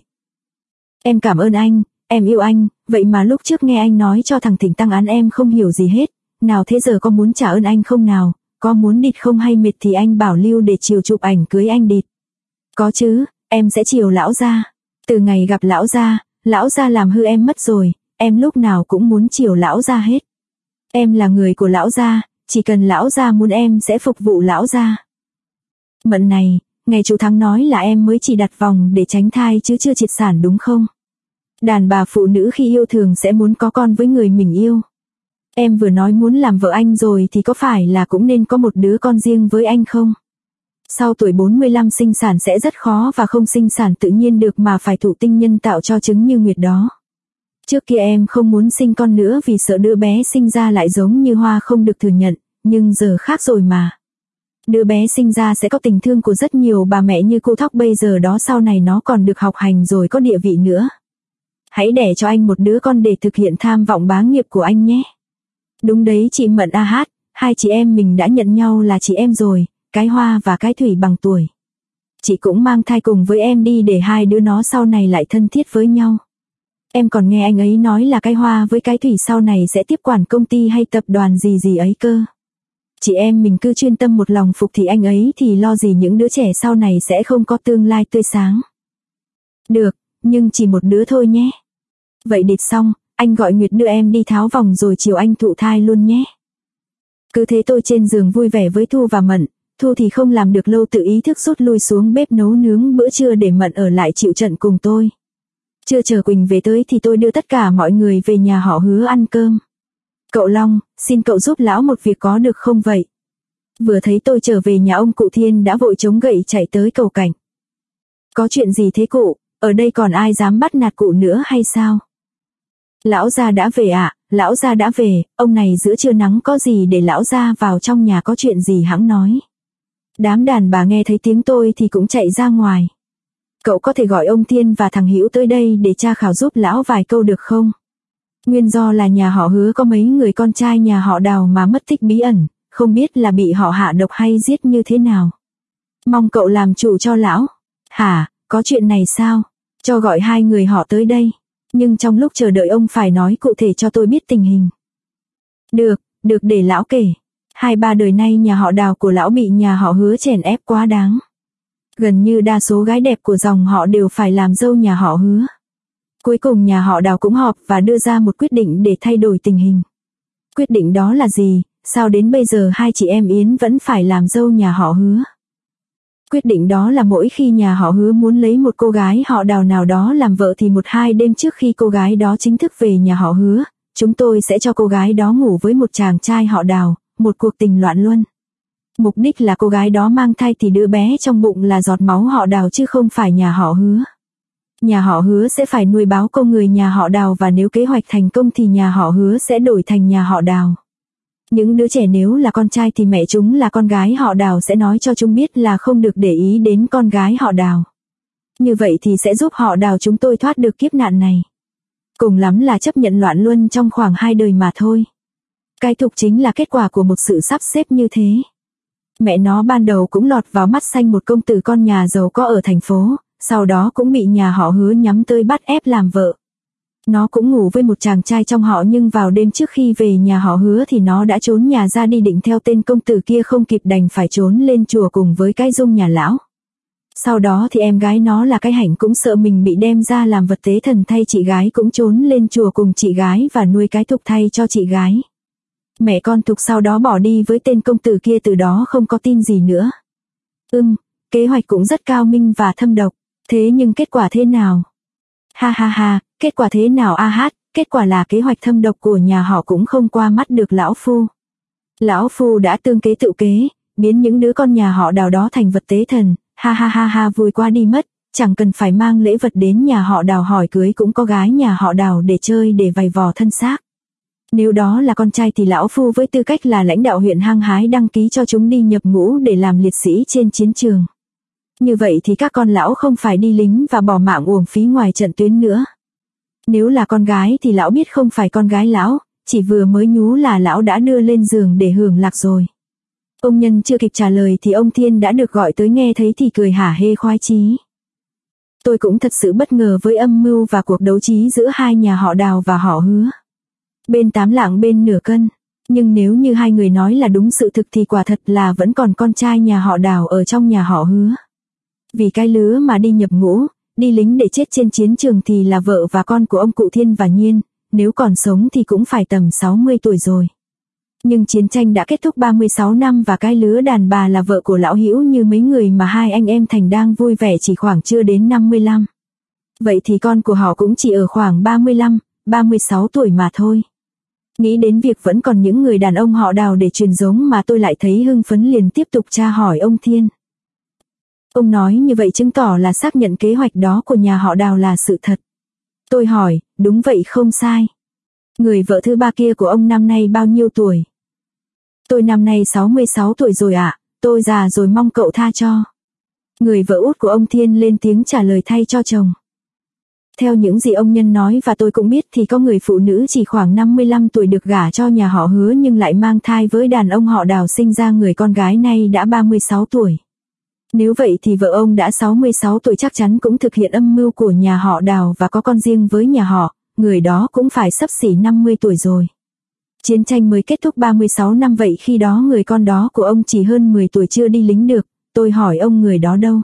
Em cảm ơn anh, em yêu anh, vậy mà lúc trước nghe anh nói cho thằng Thịnh tăng án em không hiểu gì hết, nào thế giờ có muốn trả ơn anh không nào, có muốn địt không hay mệt thì anh bảo lưu để chiều chụp ảnh cưới anh địt. Có chứ, em sẽ chiều lão gia. Từ ngày gặp lão gia làm hư em mất rồi, em lúc nào cũng muốn chiều lão gia hết. Em là người của lão gia, chỉ cần lão gia muốn em sẽ phục vụ lão gia. Mận này, ngày chú Thắng nói là em mới chỉ đặt vòng để tránh thai chứ chưa triệt sản đúng không? Đàn bà phụ nữ khi yêu thường sẽ muốn có con với người mình yêu. Em vừa nói muốn làm vợ anh rồi thì có phải là cũng nên có một đứa con riêng với anh không? Sau tuổi 45 sinh sản sẽ rất khó và không sinh sản tự nhiên được mà phải thụ tinh nhân tạo cho trứng như Nguyệt đó. Trước kia em không muốn sinh con nữa vì sợ đứa bé sinh ra lại giống như Hoa không được thừa nhận, nhưng giờ khác rồi mà. Đứa bé sinh ra sẽ có tình thương của rất nhiều bà mẹ như cô Thóc bây giờ đó, sau này nó còn được học hành rồi có địa vị nữa. Hãy đẻ cho anh một đứa con để thực hiện tham vọng bá nghiệp của anh nhé. Đúng đấy chị Mận AH, hai chị em mình đã nhận nhau là chị em rồi, cái Hoa và cái Thủy bằng tuổi. Chị cũng mang thai cùng với em đi để hai đứa nó sau này lại thân thiết với nhau. Em còn nghe anh ấy nói là cái Hoa với cái Thủy sau này sẽ tiếp quản công ty hay tập đoàn gì gì ấy cơ. Chị em mình cứ chuyên tâm một lòng phục thì anh ấy thì lo gì những đứa trẻ sau này sẽ không có tương lai tươi sáng. Được, nhưng chỉ một đứa thôi nhé. Vậy địt xong, anh gọi Nguyệt đưa em đi tháo vòng rồi chiều anh thụ thai luôn nhé. Cứ thế tôi trên giường vui vẻ với Thu và Mận. Thu thì không làm được lâu tự ý thức rút lui xuống bếp nấu nướng bữa trưa để Mận ở lại chịu trận cùng tôi. Chưa chờ Quỳnh về tới thì tôi đưa tất cả mọi người về nhà họ Hứa ăn cơm. Cậu Long, xin cậu giúp lão một việc có được không vậy? Vừa thấy tôi trở về nhà ông cụ Thiên đã vội chống gậy chạy tới cầu cảnh. Có chuyện gì thế cụ, ở đây còn ai dám bắt nạt cụ nữa hay sao? Lão gia đã về ạ, lão gia đã về, ông này giữa trưa nắng có gì để lão gia vào trong nhà, có chuyện gì hẵng nói. Đám đàn bà nghe thấy tiếng tôi thì cũng chạy ra ngoài. Cậu có thể gọi ông Thiên và thằng Hữu tới đây để tra khảo giúp lão vài câu được không? Nguyên do là nhà họ Hứa có mấy người con trai nhà họ Đào mà mất tích bí ẩn, không biết là bị họ hạ độc hay giết như thế nào. Mong cậu làm chủ cho lão. Hả, có chuyện này sao? Cho gọi hai người họ tới đây. Nhưng trong lúc chờ đợi ông phải nói cụ thể cho tôi biết tình hình. Được để lão kể. 2-3 đời nay nhà họ Đào của lão bị nhà họ Hứa chèn ép quá đáng. Gần như đa số gái đẹp của dòng họ đều phải làm dâu nhà họ Hứa. Cuối cùng nhà họ Đào cũng họp và đưa ra một quyết định để thay đổi tình hình. Quyết định đó là gì? Sao đến bây giờ hai chị em Yến vẫn phải làm dâu nhà họ Hứa? Quyết định đó là mỗi khi nhà họ Hứa muốn lấy một cô gái họ Đào nào đó làm vợ thì 1-2 đêm trước khi cô gái đó chính thức về nhà họ Hứa, chúng tôi sẽ cho cô gái đó ngủ với một chàng trai họ Đào, một cuộc tình loạn luân. Mục đích là cô gái đó mang thai thì đứa bé trong bụng là giọt máu họ Đào chứ không phải nhà họ Hứa. Nhà họ Hứa sẽ phải nuôi báo công người nhà họ Đào và nếu kế hoạch thành công thì nhà họ Hứa sẽ đổi thành nhà họ Đào. Những đứa trẻ nếu là con trai thì mẹ chúng là con gái họ Đào sẽ nói cho chúng biết là không được để ý đến con gái họ Đào. Như vậy thì sẽ giúp họ Đào chúng tôi thoát được kiếp nạn này. Cùng lắm là chấp nhận loạn luân trong khoảng 2 đời mà thôi. Cái thục chính là kết quả của một sự sắp xếp như thế. Mẹ nó ban đầu cũng lọt vào mắt xanh một công tử con nhà giàu có ở thành phố, sau đó cũng bị nhà họ Hứa nhắm tới bắt ép làm vợ. Nó cũng ngủ với một chàng trai trong họ nhưng vào đêm trước khi về nhà họ Hứa thì nó đã trốn nhà ra đi định theo tên công tử kia không kịp đành phải trốn lên chùa cùng với cái Dung nhà lão. Sau đó thì em gái nó là cái Hạnh cũng sợ mình bị đem ra làm vật tế thần thay chị gái cũng trốn lên chùa cùng chị gái và nuôi cái Thục thay cho chị gái. Mẹ con Thục sau đó bỏ đi với tên công tử kia từ đó không có tin gì nữa. Kế hoạch cũng rất cao minh và thâm độc, thế nhưng kết quả thế nào? Ha, kết quả thế nào kết quả là kế hoạch thâm độc của nhà họ cũng không qua mắt được lão phu. Lão phu đã tương kế tự kế, biến những đứa con nhà họ Đào đó thành vật tế thần, ha vui quá đi mất, chẳng cần phải mang lễ vật đến nhà họ Đào hỏi cưới cũng có gái nhà họ Đào để chơi để vầy vò thân xác. Nếu đó là con trai thì lão phu với tư cách là lãnh đạo huyện hăng hái đăng ký cho chúng đi nhập ngũ để làm liệt sĩ trên chiến trường. Như vậy thì các con lão không phải đi lính và bỏ mạng uổng phí ngoài trận tuyến nữa. Nếu là con gái thì lão biết không phải con gái lão, chỉ vừa mới nhú là lão đã đưa lên giường để hưởng lạc rồi. Ông Nhân chưa kịp trả lời thì ông Thiên đã được gọi tới, nghe thấy thì cười hả hê khoái chí. Tôi cũng thật sự bất ngờ với âm mưu và cuộc đấu trí giữa hai nhà họ Đào và họ Hứa. Bên 8 lạng bên nửa cân. Nhưng nếu như hai người nói là đúng sự thực thì quả thật là vẫn còn con trai nhà họ Đào ở trong nhà họ Hứa. Vì cái lứa mà đi nhập ngũ, đi lính để chết trên chiến trường thì là vợ và con của ông cụ Thiên và Nhiên, nếu còn sống thì cũng phải tầm 60 tuổi rồi. Nhưng chiến tranh đã kết thúc 36 năm và cái lứa đàn bà là vợ của lão Hữu như mấy người mà hai anh em Thành đang vui vẻ chỉ khoảng chưa đến 55. Vậy thì con của họ cũng chỉ ở khoảng 35, 36 tuổi mà thôi. Nghĩ đến việc vẫn còn những người đàn ông họ Đào để truyền giống mà tôi lại thấy hưng phấn, liền tiếp tục tra hỏi ông Thiên. Ông nói như vậy chứng tỏ là xác nhận kế hoạch đó của nhà họ Đào là sự thật. Tôi hỏi, đúng vậy không sai. Người vợ thứ ba kia của ông năm nay bao nhiêu tuổi? Tôi năm nay 66 tuổi rồi ạ, tôi già rồi mong cậu tha cho. Người vợ út của ông Thiên lên tiếng trả lời thay cho chồng. Theo những gì ông Nhân nói và tôi cũng biết thì có người phụ nữ chỉ khoảng 55 tuổi được gả cho nhà họ Hứa nhưng lại mang thai với đàn ông họ Đào, sinh ra người con gái nay đã 36 tuổi. Nếu vậy thì vợ ông đã 66 tuổi chắc chắn cũng thực hiện âm mưu của nhà họ Đào và có con riêng với nhà họ, người đó cũng phải xấp xỉ 50 tuổi rồi. Chiến tranh mới kết thúc 36 năm, vậy khi đó người con đó của ông chỉ hơn 10 tuổi, chưa đi lính được. Tôi hỏi ông người đó đâu?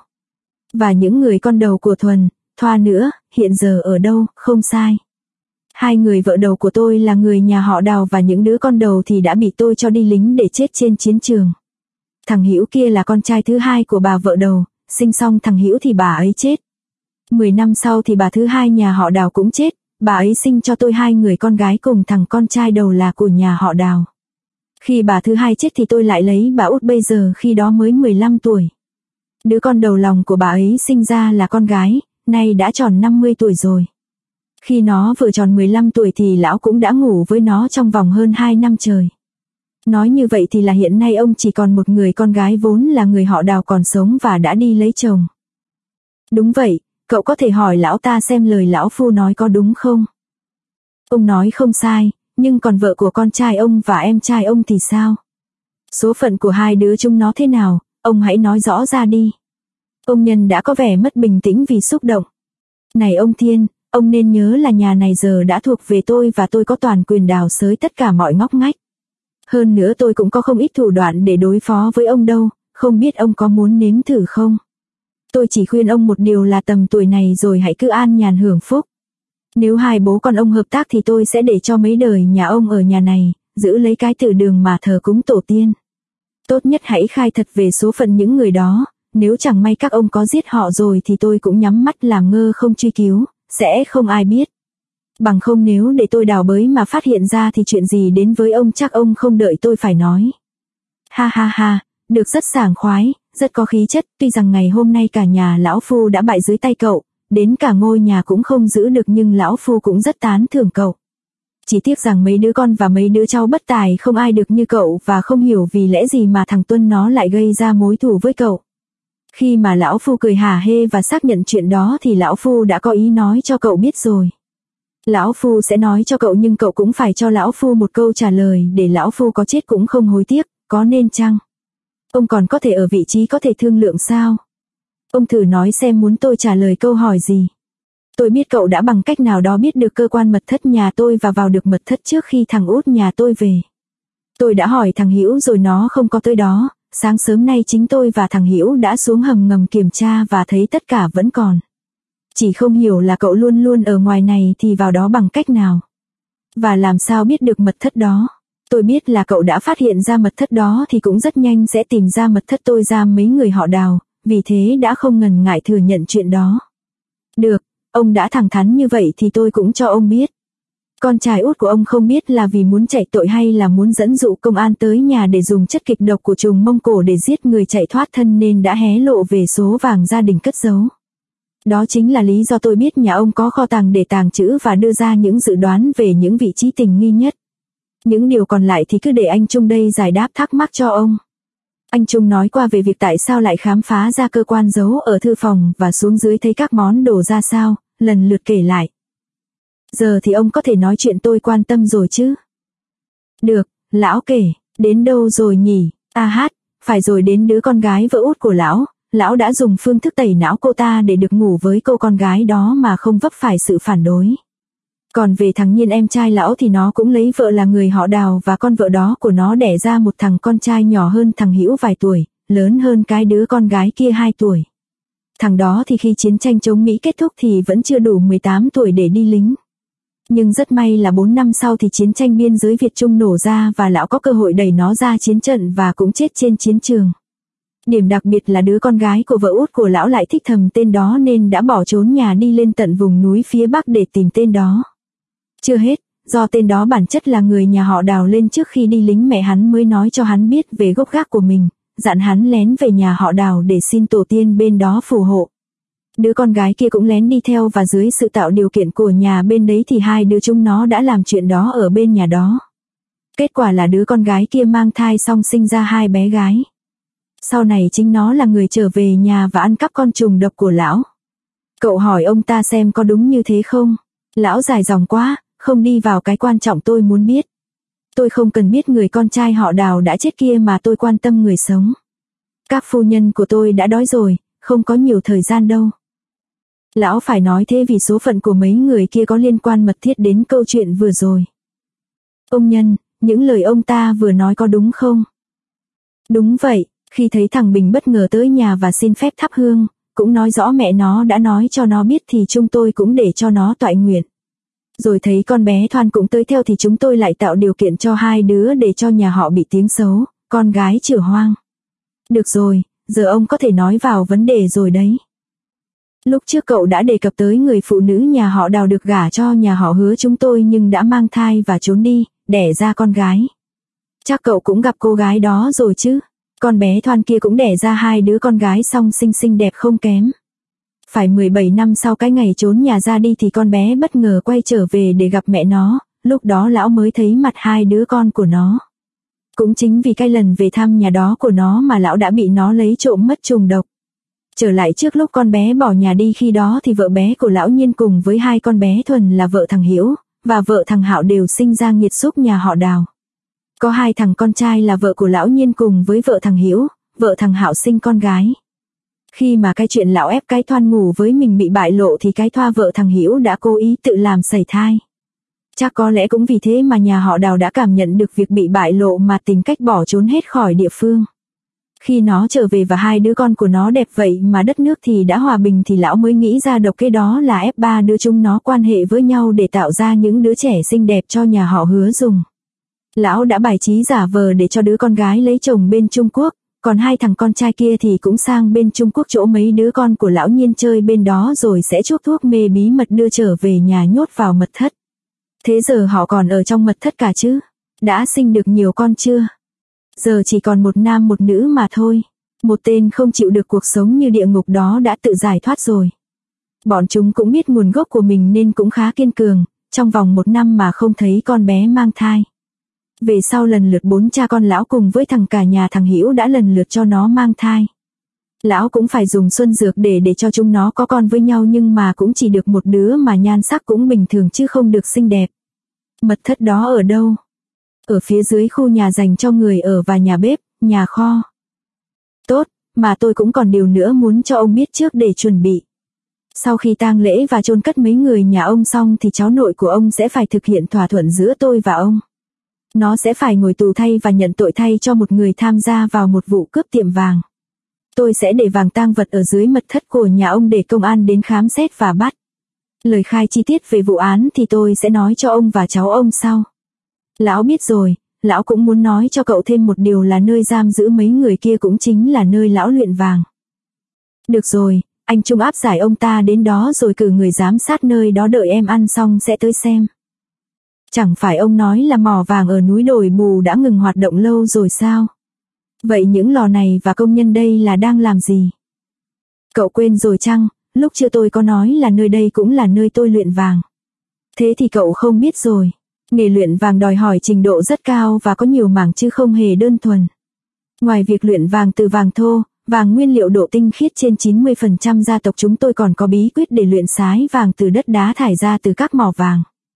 Và những người con đầu của Thuần, Thoa nữa, hiện giờ ở đâu? Không sai. Hai người vợ đầu của tôi là người nhà họ Đào và những đứa con đầu thì đã bị tôi cho đi lính để chết trên chiến trường. Thằng Hữu kia là con trai thứ hai của bà vợ đầu, sinh xong thằng Hữu thì bà ấy chết. 10 năm sau thì bà thứ hai nhà họ Đào cũng chết, bà ấy sinh cho tôi hai người con gái cùng thằng con trai đầu là của nhà họ Đào. Khi bà thứ hai chết thì tôi lại lấy bà út bây giờ khi đó mới 15 tuổi. Đứa con đầu lòng của bà ấy sinh ra là con gái, nay đã tròn 50 tuổi rồi. Khi nó vừa tròn 15 tuổi thì lão cũng đã ngủ với nó trong vòng hơn 2 năm trời. Nói như vậy thì là hiện nay ông chỉ còn một người con gái vốn là người họ Đào còn sống và đã đi lấy chồng. Đúng vậy, cậu có thể hỏi lão ta xem lời lão phu nói có đúng không? Ông nói không sai, nhưng còn vợ của con trai ông và em trai ông thì sao? Số phận của hai đứa chúng nó thế nào, ông hãy nói rõ ra đi. Ông Nhân đã có vẻ mất bình tĩnh vì xúc động. Này ông Thiên, ông nên nhớ là nhà này giờ đã thuộc về tôi và tôi có toàn quyền đào xới tất cả mọi ngóc ngách. Hơn nữa tôi cũng có không ít thủ đoạn để đối phó với ông đâu, không biết ông có muốn nếm thử không? Tôi chỉ khuyên ông một điều là tầm tuổi này rồi hãy cứ an nhàn hưởng phúc. Nếu hai bố con ông hợp tác thì tôi sẽ để cho mấy đời nhà ông ở nhà này, giữ lấy cái từ đường mà thờ cúng tổ tiên. Tốt nhất hãy khai thật về số phận những người đó, nếu chẳng may các ông có giết họ rồi thì tôi cũng nhắm mắt làm ngơ không truy cứu, sẽ không ai biết. Bằng không nếu để tôi đào bới mà phát hiện ra thì chuyện gì đến với ông chắc ông không đợi tôi phải nói. Ha ha ha, được rất sảng khoái, rất có khí chất, tuy rằng ngày hôm nay cả nhà lão phu đã bại dưới tay cậu, đến cả ngôi nhà cũng không giữ được nhưng lão phu cũng rất tán thưởng cậu. Chỉ tiếc rằng mấy đứa con và mấy đứa cháu bất tài không ai được như cậu và không hiểu vì lẽ gì mà thằng Tuân nó lại gây ra mối thù với cậu. Khi mà lão phu cười hả hê và xác nhận chuyện đó thì lão phu đã có ý nói cho cậu biết rồi. Lão phu sẽ nói cho cậu nhưng cậu cũng phải cho lão phu một câu trả lời để lão phu có chết cũng không hối tiếc, có nên chăng? Ông còn có thể ở vị trí có thể thương lượng sao? Ông thử nói xem muốn tôi trả lời câu hỏi gì. Tôi biết cậu đã bằng cách nào đó biết được cơ quan mật thất nhà tôi và vào được mật thất trước khi thằng út nhà tôi về. Tôi đã hỏi thằng Hữu rồi nó không có tới đó, sáng sớm nay chính tôi và thằng Hữu đã xuống hầm ngầm kiểm tra và thấy tất cả vẫn còn. Chỉ không hiểu là cậu luôn luôn ở ngoài này thì vào đó bằng cách nào. Và làm sao biết được mật thất đó. Tôi biết là cậu đã phát hiện ra mật thất đó thì cũng rất nhanh sẽ tìm ra mật thất tôi giam mấy người họ Đào, vì thế đã không ngần ngại thừa nhận chuyện đó. Được, ông đã thẳng thắn như vậy thì tôi cũng cho ông biết. Con trai út của ông không biết là vì muốn chạy tội hay là muốn dẫn dụ công an tới nhà để dùng chất kịch độc của trùng Mông Cổ để giết người chạy thoát thân nên đã hé lộ về số vàng gia đình cất giấu. Đó chính là lý do tôi biết nhà ông có kho tàng để tàng trữ và đưa ra những dự đoán về những vị trí tình nghi nhất. Những điều còn lại thì cứ để anh Trung đây giải đáp thắc mắc cho ông. Anh Trung nói qua về việc tại sao lại khám phá ra cơ quan giấu ở thư phòng và xuống dưới thấy các món đồ ra sao, lần lượt kể lại. Giờ thì ông có thể nói chuyện tôi quan tâm rồi chứ. Được, lão kể, đến đâu rồi nhỉ? Phải rồi, đến đứa con gái vợ út của lão đã dùng phương thức tẩy não cô ta để được ngủ với cô con gái đó mà không vấp phải sự phản đối. Còn về thằng Nhiên em trai lão thì nó cũng lấy vợ là người họ Đào và con vợ đó của nó đẻ ra một thằng con trai nhỏ hơn thằng Hữu vài tuổi, lớn hơn cái đứa con gái kia 2 tuổi. Thằng đó thì khi chiến tranh chống Mỹ kết thúc thì vẫn chưa đủ 18 tuổi để đi lính. Nhưng rất may là 4 năm sau thì chiến tranh biên giới Việt Trung nổ ra và lão có cơ hội đẩy nó ra chiến trận và cũng chết trên chiến trường. Điểm đặc biệt là đứa con gái của vợ út của lão lại thích thầm tên đó nên đã bỏ trốn nhà đi lên tận vùng núi phía Bắc để tìm tên đó. Chưa hết, do tên đó bản chất là người nhà họ Đào lên trước khi đi lính, mẹ hắn mới nói cho hắn biết về gốc gác của mình, dặn hắn lén về nhà họ Đào để xin tổ tiên bên đó phù hộ. Đứa con gái kia cũng lén đi theo và dưới sự tạo điều kiện của nhà bên đấy thì hai đứa chúng nó đã làm chuyện đó ở bên nhà đó. Kết quả là đứa con gái kia mang thai xong sinh ra 2 bé gái. Sau này chính nó là người trở về nhà và ăn cắp con trùng độc của lão. Cậu hỏi ông ta xem có đúng như thế không? Lão dài dòng quá, không đi vào cái quan trọng tôi muốn biết. Tôi không cần biết người con trai họ Đào đã chết kia mà tôi quan tâm người sống. Các phu nhân của tôi đã đói rồi, không có nhiều thời gian đâu. Lão phải nói thế vì số phận của mấy người kia có liên quan mật thiết đến câu chuyện vừa rồi. Ông Nhân, những lời ông ta vừa nói có đúng không? Đúng vậy, khi thấy thằng Bình bất ngờ tới nhà và xin phép thắp hương, cũng nói rõ mẹ nó đã nói cho nó biết thì chúng tôi cũng để cho nó toại nguyện. Rồi thấy con bé Thoan cũng tới theo thì chúng tôi lại tạo điều kiện cho hai đứa để cho nhà họ bị tiếng xấu, con gái chửa hoang. Được rồi, giờ ông có thể nói vào vấn đề rồi đấy. Lúc trước cậu đã đề cập tới người phụ nữ nhà họ Đào được gả cho nhà họ Hứa chúng tôi nhưng đã mang thai và trốn đi, đẻ ra con gái. Chắc cậu cũng gặp cô gái đó rồi chứ. Con bé Thoan kia cũng đẻ ra 2 đứa con gái song xinh xinh đẹp không kém. Phải 17 năm sau cái ngày trốn nhà ra đi thì con bé bất ngờ quay trở về để gặp mẹ nó, lúc đó lão mới thấy mặt 2 đứa con của nó. Cũng chính vì cái lần về thăm nhà đó của nó mà lão đã bị nó lấy trộm mất trùng độc. Trở lại trước lúc con bé bỏ nhà đi, khi đó thì vợ bé của lão Nhiên cùng với 2 con bé Thuần là vợ thằng Hiễu và vợ thằng Hạo đều sinh ra nghiệt xúc nhà họ Đào. Có 2 thằng con trai là vợ của lão Nhiên cùng với vợ thằng Hiễu, vợ thằng Hạo sinh con gái. Khi mà cái chuyện lão ép cái Thoan ngủ với mình bị bại lộ thì cái Thoa vợ thằng Hiễu đã cố ý tự làm sẩy thai. Chắc có lẽ cũng vì thế mà nhà họ Đào đã cảm nhận được việc bị bại lộ mà tìm cách bỏ trốn hết khỏi địa phương. Khi nó trở về và 2 đứa con của nó đẹp vậy mà đất nước thì đã hòa bình thì lão mới nghĩ ra độc kế, đó là ép 3 đứa chúng nó quan hệ với nhau để tạo ra những đứa trẻ xinh đẹp cho nhà họ Hứa dùng. Lão đã bài trí giả vờ để cho đứa con gái lấy chồng bên Trung Quốc, còn 2 thằng con trai kia thì cũng sang bên Trung Quốc chỗ mấy đứa con của lão Nhiên chơi bên đó rồi sẽ chuốc thuốc mê bí mật đưa trở về nhà nhốt vào mật thất. Thế giờ họ còn ở trong mật thất cả chứ? Đã sinh được nhiều con chưa? Giờ chỉ còn một nam một nữ mà thôi. Một tên không chịu được cuộc sống như địa ngục đó đã tự giải thoát rồi. Bọn chúng cũng biết nguồn gốc của mình nên cũng khá kiên cường, trong vòng 1 năm mà không thấy con bé mang thai. Về sau lần lượt 4 cha con lão cùng với thằng cả nhà thằng Hiễu đã lần lượt cho nó mang thai. Lão cũng phải dùng xuân dược để cho chúng nó có con với nhau, nhưng mà cũng chỉ được một đứa mà nhan sắc cũng bình thường chứ không được xinh đẹp. Mật thất đó ở đâu? Ở phía dưới khu nhà dành cho người ở và nhà bếp, nhà kho. Tốt, mà tôi cũng còn điều nữa muốn cho ông biết trước để chuẩn bị. Sau khi tang lễ và chôn cất mấy người nhà ông xong thì cháu nội của ông sẽ phải thực hiện thỏa thuận giữa tôi và ông. Nó sẽ phải ngồi tù thay và nhận tội thay cho một người tham gia vào một vụ cướp tiệm vàng. Tôi sẽ để vàng tang vật ở dưới mật thất của nhà ông để công an đến khám xét và bắt. Lời khai chi tiết về vụ án thì tôi sẽ nói cho ông và cháu ông sau. Lão biết rồi, lão cũng muốn nói cho cậu thêm một điều là nơi giam giữ mấy người kia cũng chính là nơi lão luyện vàng. Được rồi, anh Trung áp giải ông ta đến đó rồi cử người giám sát nơi đó, đợi em ăn xong sẽ tới xem. Chẳng phải ông nói là mỏ vàng ở núi Đồi Bù đã ngừng hoạt động lâu rồi sao? Vậy những lò này và công nhân đây là đang làm gì? Cậu quên rồi chăng, lúc chưa tôi có nói là nơi đây cũng là nơi tôi luyện vàng. Thế thì cậu không biết rồi. Nghề luyện vàng đòi hỏi trình độ rất cao và có nhiều mảng chứ không hề đơn thuần. Ngoài việc luyện vàng từ vàng thô, vàng nguyên liệu độ tinh khiết trên 90%, gia tộc chúng tôi còn có bí quyết để luyện sái vàng từ đất đá thải ra từ các mỏ vàng.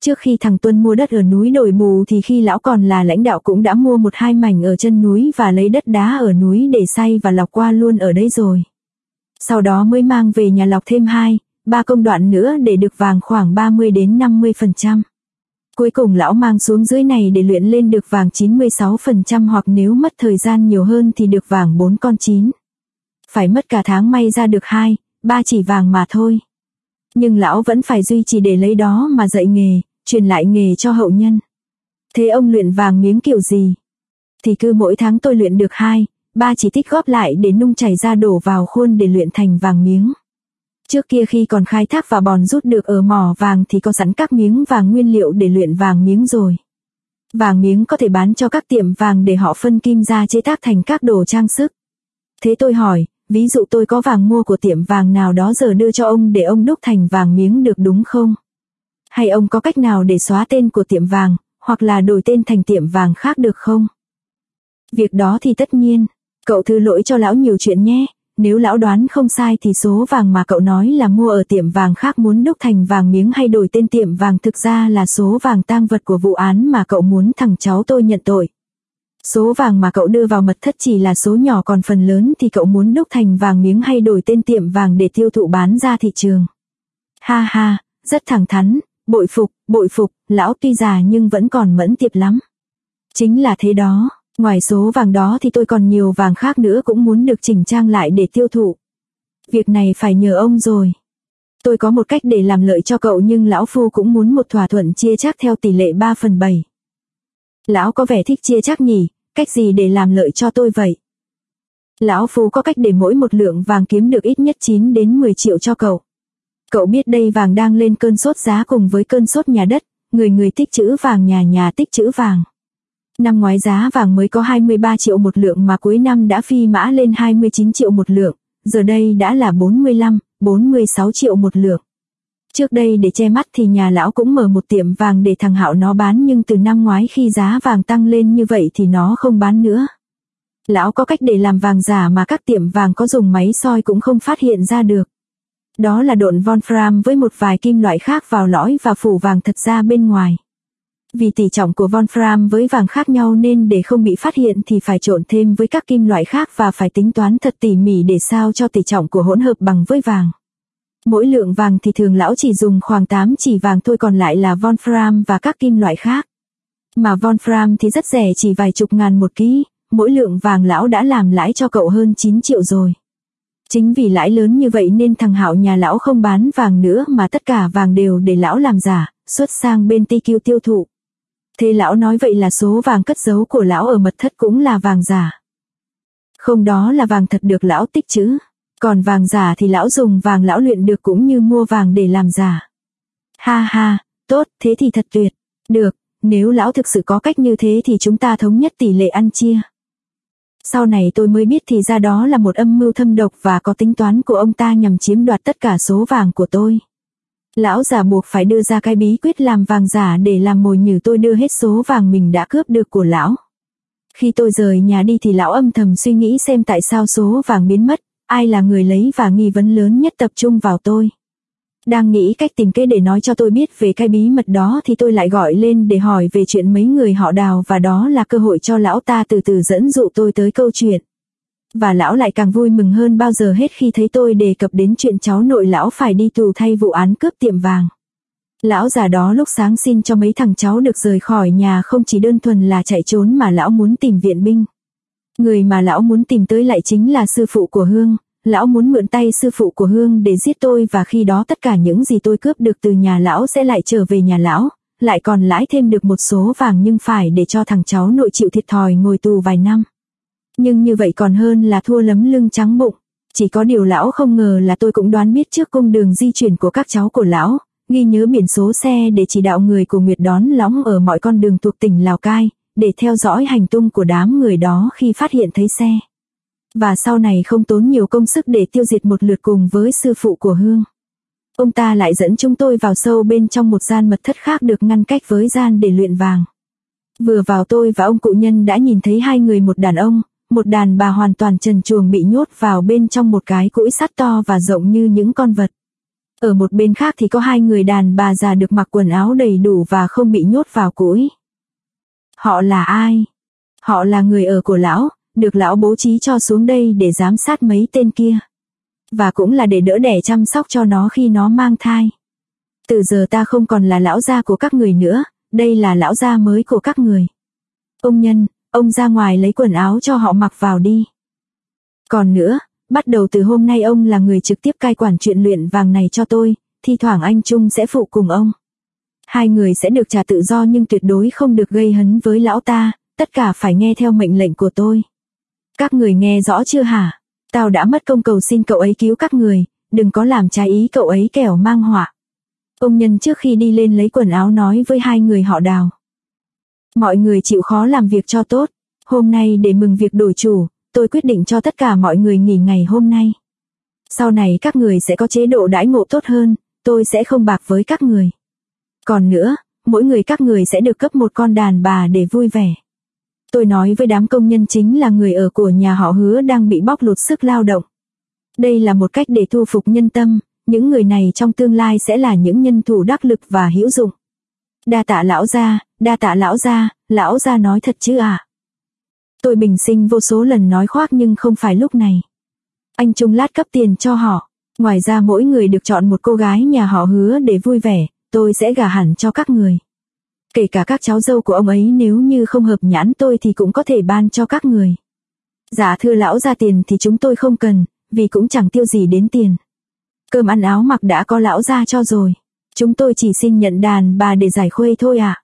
Trước khi thằng Tuân mua đất ở núi Đồi Bù thì khi lão còn là lãnh đạo cũng đã mua 1-2 mảnh ở chân núi và lấy đất đá ở núi để xay và lọc qua luôn ở đấy rồi. Sau đó mới mang về nhà lọc thêm 2-3 công đoạn nữa để được vàng khoảng 30-50%. Cuối cùng lão mang xuống dưới này để luyện lên được vàng 96% hoặc nếu mất thời gian nhiều hơn thì được vàng 4 con 9. Phải mất cả tháng may ra được 2-3 chỉ vàng mà thôi. Nhưng lão vẫn phải duy trì để lấy đó mà dạy nghề, truyền lại nghề cho hậu nhân. Thế ông luyện vàng miếng kiểu gì? Thì cứ mỗi tháng tôi luyện được 2-3 chỉ tích góp lại để nung chảy ra đổ vào khuôn để luyện thành vàng miếng. Trước kia khi còn khai thác và bòn rút được ở mỏ vàng thì có sẵn các miếng vàng nguyên liệu để luyện vàng miếng rồi. Vàng miếng có thể bán cho các tiệm vàng để họ phân kim ra chế tác thành các đồ trang sức. Thế tôi hỏi, ví dụ tôi có vàng mua của tiệm vàng nào đó giờ đưa cho ông để ông đúc thành vàng miếng được đúng không? Hay ông có cách nào để xóa tên của tiệm vàng, hoặc là đổi tên thành tiệm vàng khác được không? Việc đó thì tất nhiên, cậu thứ lỗi cho lão nhiều chuyện nhé. Nếu lão đoán không sai thì số vàng mà cậu nói là mua ở tiệm vàng khác muốn đúc thành vàng miếng hay đổi tên tiệm vàng thực ra là số vàng tang vật của vụ án mà cậu muốn thằng cháu tôi nhận tội. Số vàng mà cậu đưa vào mật thất chỉ là số nhỏ, còn phần lớn thì cậu muốn đúc thành vàng miếng hay đổi tên tiệm vàng để tiêu thụ bán ra thị trường. Ha ha, rất thẳng thắn, bội phục, lão tuy già nhưng vẫn còn mẫn tiệp lắm. Chính là thế đó. Ngoài số vàng đó thì tôi còn nhiều vàng khác nữa cũng muốn được chỉnh trang lại để tiêu thụ. Việc này phải nhờ ông rồi. Tôi có một cách để làm lợi cho cậu nhưng lão phu cũng muốn một thỏa thuận chia chác theo tỷ lệ 3/7. Lão có vẻ thích chia chác nhỉ, cách gì để làm lợi cho tôi vậy? Lão phu có cách để mỗi một lượng vàng kiếm được ít nhất 9 đến 10 triệu cho cậu. Cậu biết đây vàng đang lên cơn sốt giá cùng với cơn sốt nhà đất, người tích trữ vàng nhà tích trữ vàng. Năm ngoái giá vàng mới có 23 triệu một lượng mà cuối năm đã phi mã lên 29 triệu một lượng, giờ đây đã là 45-46 triệu một lượng. Trước đây để che mắt thì nhà lão cũng mở một tiệm vàng để thằng Hạo nó bán, nhưng từ năm ngoái khi giá vàng tăng lên như vậy thì nó không bán nữa. Lão có cách để làm vàng giả mà các tiệm vàng có dùng máy soi cũng không phát hiện ra được. Đó là độn Wolfram với một vài kim loại khác vào lõi và phủ vàng thật ra bên ngoài. Vì tỷ trọng của Wolfram với vàng khác nhau nên để không bị phát hiện thì phải trộn thêm với các kim loại khác và phải tính toán thật tỉ mỉ để sao cho tỷ trọng của hỗn hợp bằng với vàng. Mỗi lượng vàng thì thường lão chỉ dùng khoảng 8 chỉ vàng thôi, còn lại là Wolfram và các kim loại khác. Mà Wolfram thì rất rẻ, chỉ vài chục ngàn một ký, mỗi lượng vàng lão đã làm lãi cho cậu hơn 9 triệu rồi. Chính vì lãi lớn như vậy nên thằng Hạo nhà lão không bán vàng nữa mà tất cả vàng đều để lão làm giả, xuất sang bên TQ tiêu thụ. Thế lão nói vậy là số vàng cất giấu của lão ở mật thất cũng là vàng giả. Không, đó là vàng thật được lão tích trữ. Còn vàng giả thì lão dùng vàng lão luyện được cũng như mua vàng để làm giả. Ha ha, tốt, thế thì thật tuyệt. Được, nếu lão thực sự có cách như thế thì chúng ta thống nhất tỷ lệ ăn chia. Sau này tôi mới biết thì ra đó là một âm mưu thâm độc và có tính toán của ông ta nhằm chiếm đoạt tất cả số vàng của tôi. Lão già buộc phải đưa ra cái bí quyết làm vàng giả để làm mồi nhử tôi đưa hết số vàng mình đã cướp được của lão. Khi tôi rời nhà đi thì lão âm thầm suy nghĩ xem tại sao số vàng biến mất, ai là người lấy, và nghi vấn lớn nhất tập trung vào tôi. Đang nghĩ cách tìm kế để nói cho tôi biết về cái bí mật đó thì tôi lại gọi lên để hỏi về chuyện mấy người họ Đào, và đó là cơ hội cho lão ta từ từ dẫn dụ tôi tới câu chuyện. Và lão lại càng vui mừng hơn bao giờ hết khi thấy tôi đề cập đến chuyện cháu nội lão phải đi tù thay vụ án cướp tiệm vàng. Lão già đó lúc sáng xin cho mấy thằng cháu được rời khỏi nhà không chỉ đơn thuần là chạy trốn mà lão muốn tìm viện binh. Người mà lão muốn tìm tới lại chính là sư phụ của Hương. Lão muốn mượn tay sư phụ của Hương để giết tôi, và khi đó tất cả những gì tôi cướp được từ nhà lão sẽ lại trở về nhà lão, lại còn lãi thêm được một số vàng, nhưng phải để cho thằng cháu nội chịu thiệt thòi ngồi tù vài năm. Nhưng như vậy còn hơn là thua lấm lưng trắng bụng. Chỉ có điều lão không ngờ là tôi cũng đoán biết trước cung đường di chuyển của các cháu của lão, ghi nhớ biển số xe để chỉ đạo người của Nguyệt đón lõng ở mọi con đường thuộc tỉnh Lào Cai, để theo dõi hành tung của đám người đó khi phát hiện thấy xe. Và sau này không tốn nhiều công sức để tiêu diệt một lượt cùng với sư phụ của Hương. Ông ta lại dẫn chúng tôi vào sâu bên trong một gian mật thất khác được ngăn cách với gian để luyện vàng. Vừa vào tôi và ông cụ Nhân đã nhìn thấy hai người, một đàn ông, một đàn bà hoàn toàn trần truồng bị nhốt vào bên trong một cái cũi sắt to và rộng như những con vật. Ở một bên khác thì có hai người đàn bà già được mặc quần áo đầy đủ và không bị nhốt vào cũi. Họ là ai? Họ là người ở của lão, được lão bố trí cho xuống đây để giám sát mấy tên kia. Và cũng là để đỡ đẻ chăm sóc cho nó khi nó mang thai. Từ giờ ta không còn là lão gia của các người nữa, đây là lão gia mới của các người. Ông Nhân, ông ra ngoài lấy quần áo cho họ mặc vào đi. Còn nữa, bắt đầu từ hôm nay ông là người trực tiếp cai quản chuyện luyện vàng này cho tôi, thi thoảng anh Trung sẽ phụ cùng ông. Hai người sẽ được trả tự do nhưng tuyệt đối không được gây hấn với lão ta, tất cả phải nghe theo mệnh lệnh của tôi. Các người nghe rõ chưa hả? Tao đã mất công cầu xin cậu ấy cứu các người, đừng có làm trái ý cậu ấy kẻo mang họa. Ông Nhân trước khi đi lên lấy quần áo nói với hai người họ Đào. Mọi người chịu khó làm việc cho tốt, hôm nay để mừng việc đổi chủ, tôi quyết định cho tất cả mọi người nghỉ ngày hôm nay. Sau này các người sẽ có chế độ đãi ngộ tốt hơn, tôi sẽ không bạc với các người. Còn nữa, mỗi người các người sẽ được cấp một con đàn bà để vui vẻ. Tôi nói với đám công nhân chính là người ở của nhà họ Hứa đang bị bóc lột sức lao động. Đây là một cách để thu phục nhân tâm, những người này trong tương lai sẽ là những nhân thủ đắc lực và hữu dụng. Đa tạ lão gia, đa tạ lão gia nói thật chứ ạ? Tôi bình sinh vô số lần nói khoác nhưng không phải lúc này. Anh Trung lát cấp tiền cho họ, ngoài ra mỗi người được chọn một cô gái nhà họ Hứa để vui vẻ, tôi sẽ gả hẳn cho các người. Kể cả các cháu dâu của ông ấy nếu như không hợp nhãn tôi thì cũng có thể ban cho các người. Dạ thưa lão gia tiền thì chúng tôi không cần, vì cũng chẳng tiêu gì đến tiền. Cơm ăn áo mặc đã có lão gia cho rồi. Chúng tôi chỉ xin nhận đàn bà để giải khuây thôi ạ.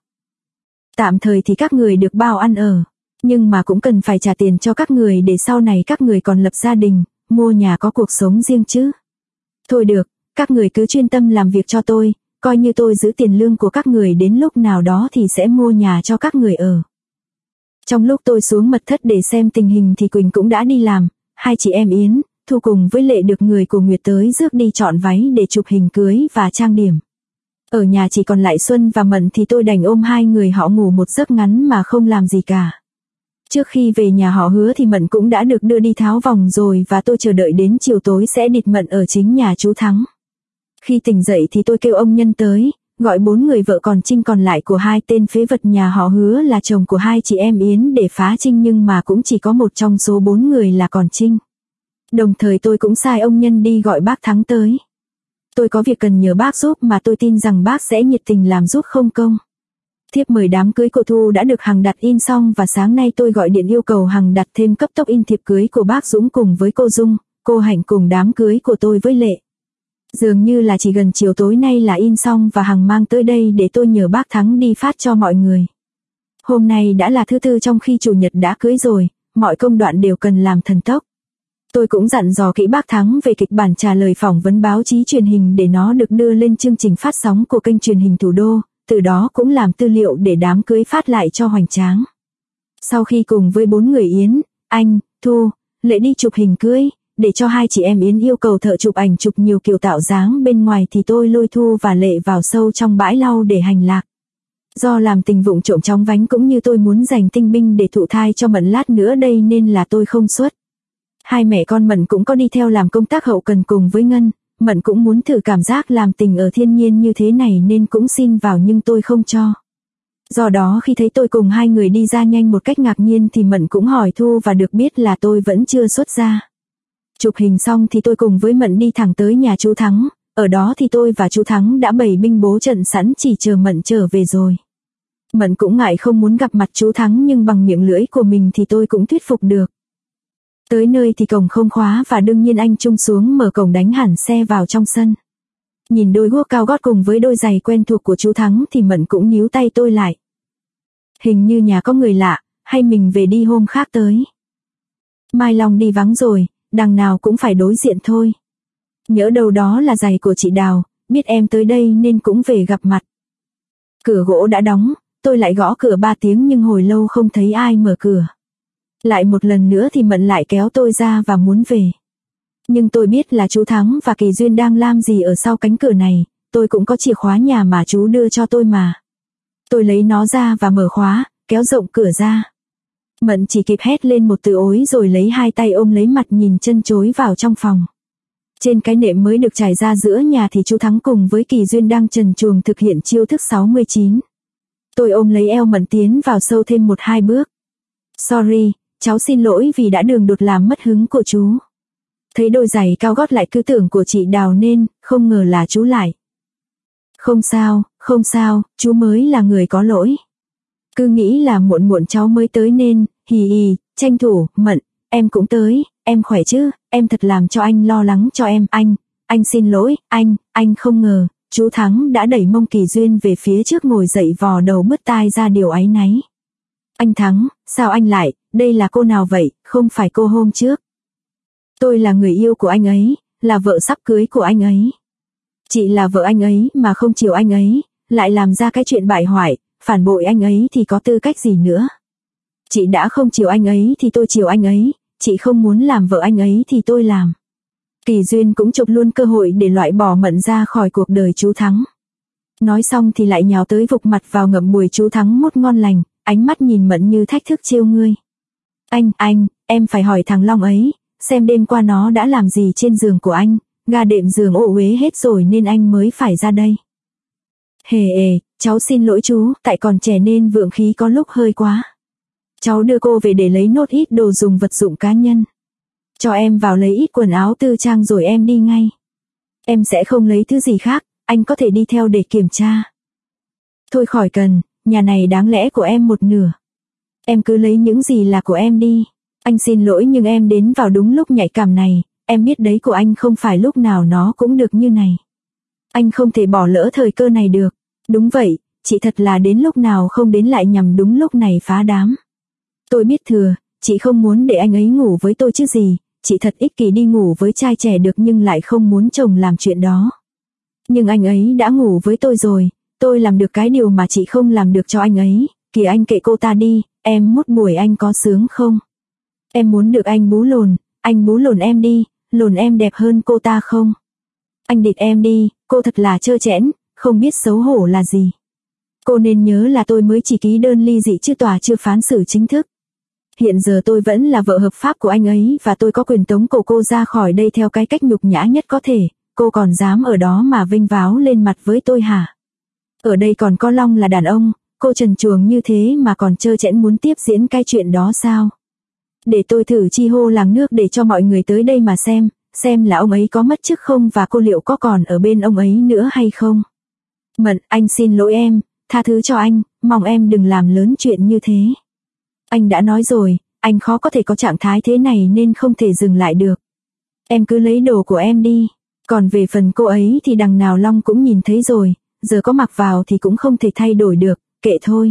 Tạm thời thì các người được bao ăn ở, nhưng mà cũng cần phải trả tiền cho các người để sau này các người còn lập gia đình, mua nhà có cuộc sống riêng chứ. Thôi được, các người cứ chuyên tâm làm việc cho tôi, coi như tôi giữ tiền lương của các người đến lúc nào đó thì sẽ mua nhà cho các người ở. Trong lúc tôi xuống mật thất để xem tình hình thì Quỳnh cũng đã đi làm, hai chị em Yến, Thu cùng với Lệ được người của Nguyệt tới rước đi chọn váy để chụp hình cưới và trang điểm. Ở nhà chỉ còn lại Xuân và Mận thì tôi đành ôm hai người họ ngủ một giấc ngắn mà không làm gì cả. Trước khi về nhà họ Hứa thì Mận cũng đã được đưa đi tháo vòng rồi và tôi chờ đợi đến chiều tối sẽ địt Mận ở chính nhà chú Thắng. Khi tỉnh dậy thì tôi kêu ông Nhân tới, gọi 4 người vợ còn Trinh còn lại của hai tên phế vật nhà họ Hứa là chồng của hai chị em Yến để phá Trinh nhưng mà cũng chỉ có một trong số 4 người là còn Trinh. Đồng thời tôi cũng sai ông Nhân đi gọi bác Thắng tới. Tôi có việc cần nhờ bác giúp mà tôi tin rằng bác sẽ nhiệt tình làm giúp không công. Thiếp mời đám cưới của Thu đã được Hằng đặt in xong và sáng nay tôi gọi điện yêu cầu Hằng đặt thêm cấp tốc in thiệp cưới của bác Dũng cùng với cô Dung, cô Hạnh cùng đám cưới của tôi với Lệ. Dường như là chỉ gần chiều tối nay là in xong và Hằng mang tới đây để tôi nhờ bác Thắng đi phát cho mọi người. Hôm nay đã là thứ tư trong khi chủ nhật đã cưới rồi, mọi công đoạn đều cần làm thần tốc. Tôi cũng dặn dò kỹ bác Thắng về kịch bản trả lời phỏng vấn báo chí truyền hình để nó được đưa lên chương trình phát sóng của kênh truyền hình Thủ đô, từ đó cũng làm tư liệu để đám cưới phát lại cho hoành tráng. Sau khi cùng với 4 người Yến, Anh, Thu, Lệ đi chụp hình cưới, để cho hai chị em Yến yêu cầu thợ chụp ảnh chụp nhiều kiểu tạo dáng bên ngoài thì tôi lôi Thu và Lệ vào sâu trong bãi lau để hành lạc. Do làm tình vụng trộm chóng vánh cũng như tôi muốn dành tinh binh để thụ thai cho Mận lát nữa đây nên là tôi không xuất. Hai mẹ con Mận cũng có đi theo làm công tác hậu cần cùng với Ngân, Mận cũng muốn thử cảm giác làm tình ở thiên nhiên như thế này nên cũng xin vào nhưng tôi không cho. Do đó khi thấy tôi cùng hai người đi ra nhanh một cách ngạc nhiên thì Mận cũng hỏi Thu và được biết là tôi vẫn chưa xuất ra. Chụp hình xong thì tôi cùng với Mận đi thẳng tới nhà chú Thắng, ở đó thì tôi và chú Thắng đã bày binh bố trận sẵn chỉ chờ Mận trở về rồi. Mận cũng ngại không muốn gặp mặt chú Thắng nhưng bằng miệng lưỡi của mình thì tôi cũng thuyết phục được. Tới nơi thì cổng không khóa và đương nhiên anh Trung xuống mở cổng đánh hẳn xe vào trong sân. Nhìn đôi guốc cao gót cùng với đôi giày quen thuộc của chú Thắng thì Mận cũng níu tay tôi lại. Hình như nhà có người lạ, hay mình về đi hôm khác tới. Mai Long đi vắng rồi, đằng nào cũng phải đối diện thôi. Nhỡ đâu đó là giày của chị Đào, biết em tới đây nên cũng về gặp mặt. Cửa gỗ đã đóng, tôi lại gõ cửa 3 tiếng nhưng hồi lâu không thấy ai mở cửa. Lại một lần nữa thì Mận lại kéo tôi ra và muốn về. Nhưng tôi biết là chú Thắng và Kỳ Duyên đang làm gì ở sau cánh cửa này, tôi cũng có chìa khóa nhà mà chú đưa cho tôi mà. Tôi lấy nó ra và mở khóa, kéo rộng cửa ra. Mận chỉ kịp hét lên một từ ối rồi lấy hai tay ôm lấy mặt nhìn chân chối vào trong phòng. Trên cái nệm mới được trải ra giữa nhà thì chú Thắng cùng với Kỳ Duyên đang trần truồng thực hiện chiêu thức 69. Tôi ôm lấy eo Mận tiến vào sâu thêm 1-2 bước. Sorry, cháu xin lỗi vì đã đường đột làm mất hứng của chú. Thấy đôi giày cao gót lại cứ tưởng của chị Đào nên, không ngờ là chú lại. Không sao, chú mới là người có lỗi. Cứ nghĩ là muộn muộn cháu mới tới nên, hì, tranh thủ, Mận, em cũng tới, em khỏe chứ, em thật làm cho anh lo lắng cho em, anh xin lỗi, anh không ngờ, chú Thắng đã đẩy mông Kỳ Duyên về phía trước ngồi dậy vò đầu bứt tai ra điều áy náy. Anh Thắng, sao anh lại, đây là cô nào vậy, không phải cô hôm trước. Tôi là người yêu của anh ấy, là vợ sắp cưới của anh ấy. Chị là vợ anh ấy mà không chiều anh ấy, lại làm ra cái chuyện bại hoại, phản bội anh ấy thì có tư cách gì nữa. Chị đã không chiều anh ấy thì tôi chiều anh ấy, chị không muốn làm vợ anh ấy thì tôi làm. Kỳ Duyên cũng chụp luôn cơ hội để loại bỏ Mận ra khỏi cuộc đời chú Thắng. Nói xong thì lại nhào tới vục mặt vào ngậm bùi chú Thắng mút ngon lành, ánh mắt nhìn Mận như thách thức trêu ngươi. Anh, em phải hỏi thằng Long ấy, xem đêm qua nó đã làm gì trên giường của anh, ga đệm giường ộ uế hết rồi nên anh mới phải ra đây. Cháu xin lỗi chú, tại còn trẻ nên vượng khí có lúc hơi quá. Cháu đưa cô về để lấy nốt ít đồ dùng vật dụng cá nhân. Cho em vào lấy ít quần áo tư trang rồi em đi ngay. Em sẽ không lấy thứ gì khác, anh có thể đi theo để kiểm tra. Thôi khỏi cần, nhà này đáng lẽ của em một nửa. Em cứ lấy những gì là của em đi. Anh xin lỗi nhưng em đến vào đúng lúc nhạy cảm này, em biết đấy của anh không phải lúc nào nó cũng được như này. Anh không thể bỏ lỡ thời cơ này được. Đúng vậy, chị thật là đến lúc nào không đến lại nhằm đúng lúc này phá đám. Tôi biết thừa, chị không muốn để anh ấy ngủ với tôi chứ gì, chị thật ích kỷ đi ngủ với trai trẻ được nhưng lại không muốn chồng làm chuyện đó. Nhưng anh ấy đã ngủ với tôi rồi, tôi làm được cái điều mà chị không làm được cho anh ấy, kìa anh kệ cô ta đi, em mút buổi anh có sướng không? Em muốn được anh bú lồn em đi, lồn em đẹp hơn cô ta không? Anh địt em đi, cô thật là trơ trẽn, không biết xấu hổ là gì. Cô nên nhớ là tôi mới chỉ ký đơn ly dị chứ tòa chưa phán xử chính thức. Hiện giờ tôi vẫn là vợ hợp pháp của anh ấy và tôi có quyền tống cổ cô ra khỏi đây theo cái cách nhục nhã nhất có thể, cô còn dám ở đó mà vênh váo lên mặt với tôi hả? Ở đây còn có Long là đàn ông, cô trần truồng như thế mà còn trơ trẽn muốn tiếp diễn cái chuyện đó sao? Để tôi thử chi hô làng nước để cho mọi người tới đây mà xem là ông ấy có mất chức không và cô liệu có còn ở bên ông ấy nữa hay không. Mận, anh xin lỗi em, tha thứ cho anh, mong em đừng làm lớn chuyện như thế. Anh đã nói rồi, anh khó có thể có trạng thái thế này nên không thể dừng lại được. Em cứ lấy đồ của em đi, còn về phần cô ấy thì đằng nào Long cũng nhìn thấy rồi, giờ có mặc vào thì cũng không thể thay đổi được, kệ thôi.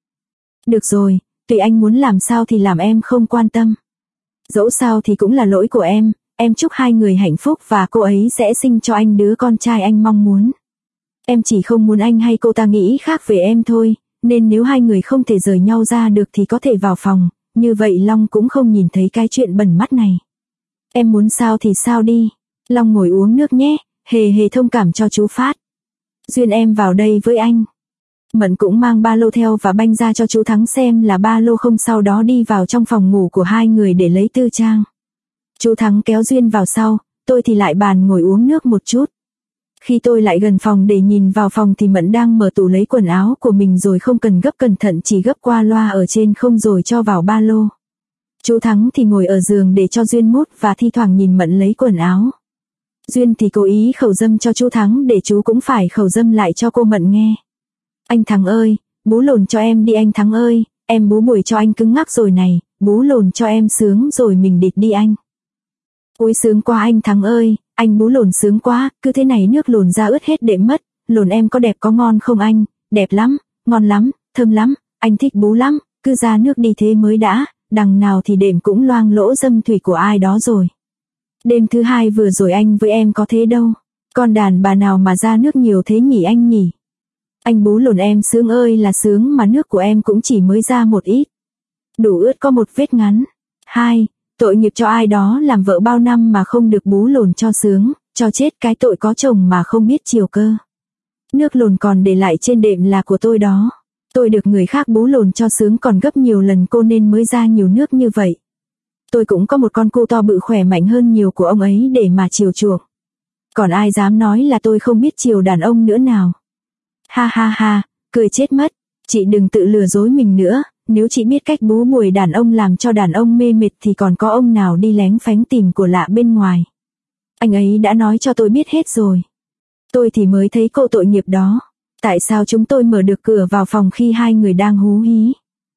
Được rồi, tùy anh muốn làm sao thì làm, em không quan tâm. Dẫu sao thì cũng là lỗi của em chúc hai người hạnh phúc và cô ấy sẽ sinh cho anh đứa con trai anh mong muốn. Em chỉ không muốn anh hay cô ta nghĩ khác về em thôi, nên nếu hai người không thể rời nhau ra được thì có thể vào phòng, như vậy Long cũng không nhìn thấy cái chuyện bẩn mắt này. Em muốn sao thì sao đi. Long ngồi uống nước nhé, hề thông cảm cho chú Phát. Duyên em vào đây với anh. Mận cũng mang ba lô theo và banh ra cho chú Thắng xem là ba lô không, sau đó đi vào trong phòng ngủ của hai người để lấy tư trang. Chú Thắng kéo Duyên vào sau, tôi thì lại bàn ngồi uống nước một chút. Khi tôi lại gần phòng để nhìn vào phòng thì Mận đang mở tủ lấy quần áo của mình rồi không cần gấp cẩn thận, chỉ gấp qua loa ở trên không rồi cho vào ba lô. Chú Thắng thì ngồi ở giường để cho Duyên mút và thi thoảng nhìn Mận lấy quần áo. Duyên thì cố ý khẩu dâm cho chú Thắng để chú cũng phải khẩu dâm lại cho cô Mận nghe. Anh Thắng ơi, bú lồn cho em đi anh Thắng ơi, em bú bùi cho anh cứng ngắc rồi này, bú lồn cho em sướng rồi mình địt đi anh. Ôi sướng quá anh Thắng ơi, anh bú lồn sướng quá, cứ thế này nước lồn ra ướt hết đệm mất, lồn em có đẹp có ngon không anh, đẹp lắm, ngon lắm, thơm lắm, anh thích bú lắm, cứ ra nước đi thế mới đã, đằng nào thì đệm cũng loang lỗ dâm thủy của ai đó rồi. Đêm thứ hai vừa rồi anh với em có thế đâu, con đàn bà nào mà ra nước nhiều thế nhỉ anh nhỉ. Anh bú lồn em sướng ơi là sướng mà nước của em cũng chỉ mới ra một ít. Đủ ướt có một vết ngắn. 2. Tội nghiệp cho ai đó làm vợ bao năm mà không được bú lồn cho sướng, cho chết cái tội có chồng mà không biết chiều cơ. Nước lồn còn để lại trên đệm là của tôi đó. Tôi được người khác bú lồn cho sướng còn gấp nhiều lần cô nên mới ra nhiều nước như vậy. Tôi cũng có một con cô to bự khỏe mạnh hơn nhiều của ông ấy để mà chiều chuộng. Còn ai dám nói là tôi không biết chiều đàn ông nữa nào. Ha ha ha, cười chết mất. Chị đừng tự lừa dối mình nữa, nếu chị biết cách bú mùi đàn ông làm cho đàn ông mê mệt thì còn có ông nào đi lén phánh tìm của lạ bên ngoài. Anh ấy đã nói cho tôi biết hết rồi. Tôi thì mới thấy cô tội nghiệp đó. Tại sao chúng tôi mở được cửa vào phòng khi hai người đang hú hí?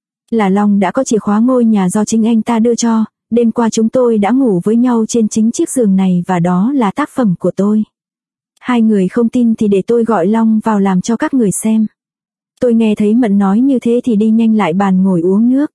Là Long đã có chìa khóa ngôi nhà do chính anh ta đưa cho, đêm qua chúng tôi đã ngủ với nhau trên chính chiếc giường này và đó là tác phẩm của tôi. Hai người không tin thì để tôi gọi Long vào làm cho các người xem. Tôi nghe thấy Mận nói như thế thì đi nhanh lại bàn ngồi uống nước.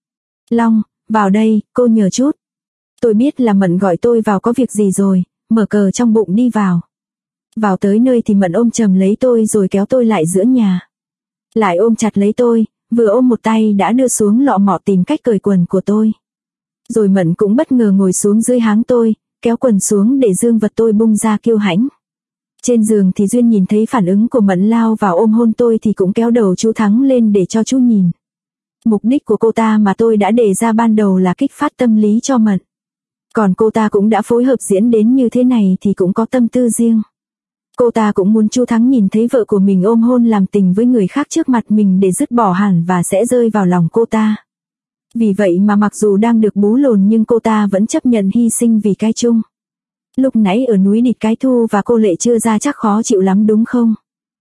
Long, vào đây, cô nhờ chút. Tôi biết là Mận gọi tôi vào có việc gì rồi, mở cờ trong bụng đi vào. Vào tới nơi thì Mận ôm chầm lấy tôi rồi kéo tôi lại giữa nhà. Lại ôm chặt lấy tôi, vừa ôm một tay đã đưa xuống lọ mọ tìm cách cởi quần của tôi. Rồi Mận cũng bất ngờ ngồi xuống dưới háng tôi, kéo quần xuống để dương vật tôi bung ra kiêu hãnh. Trên giường thì Duyên nhìn thấy phản ứng của Mận lao vào ôm hôn tôi thì cũng kéo đầu chú Thắng lên để cho chú nhìn. Mục đích của cô ta mà tôi đã đề ra ban đầu là kích phát tâm lý cho Mận. Còn cô ta cũng đã phối hợp diễn đến như thế này thì cũng có tâm tư riêng. Cô ta cũng muốn chú Thắng nhìn thấy vợ của mình ôm hôn làm tình với người khác trước mặt mình để dứt bỏ hẳn và sẽ rơi vào lòng cô ta. Vì vậy mà mặc dù đang được bú lồn nhưng cô ta vẫn chấp nhận hy sinh vì cái chung. Lúc nãy ở núi Địt Cái Thu và cô Lệ chưa ra chắc khó chịu lắm đúng không?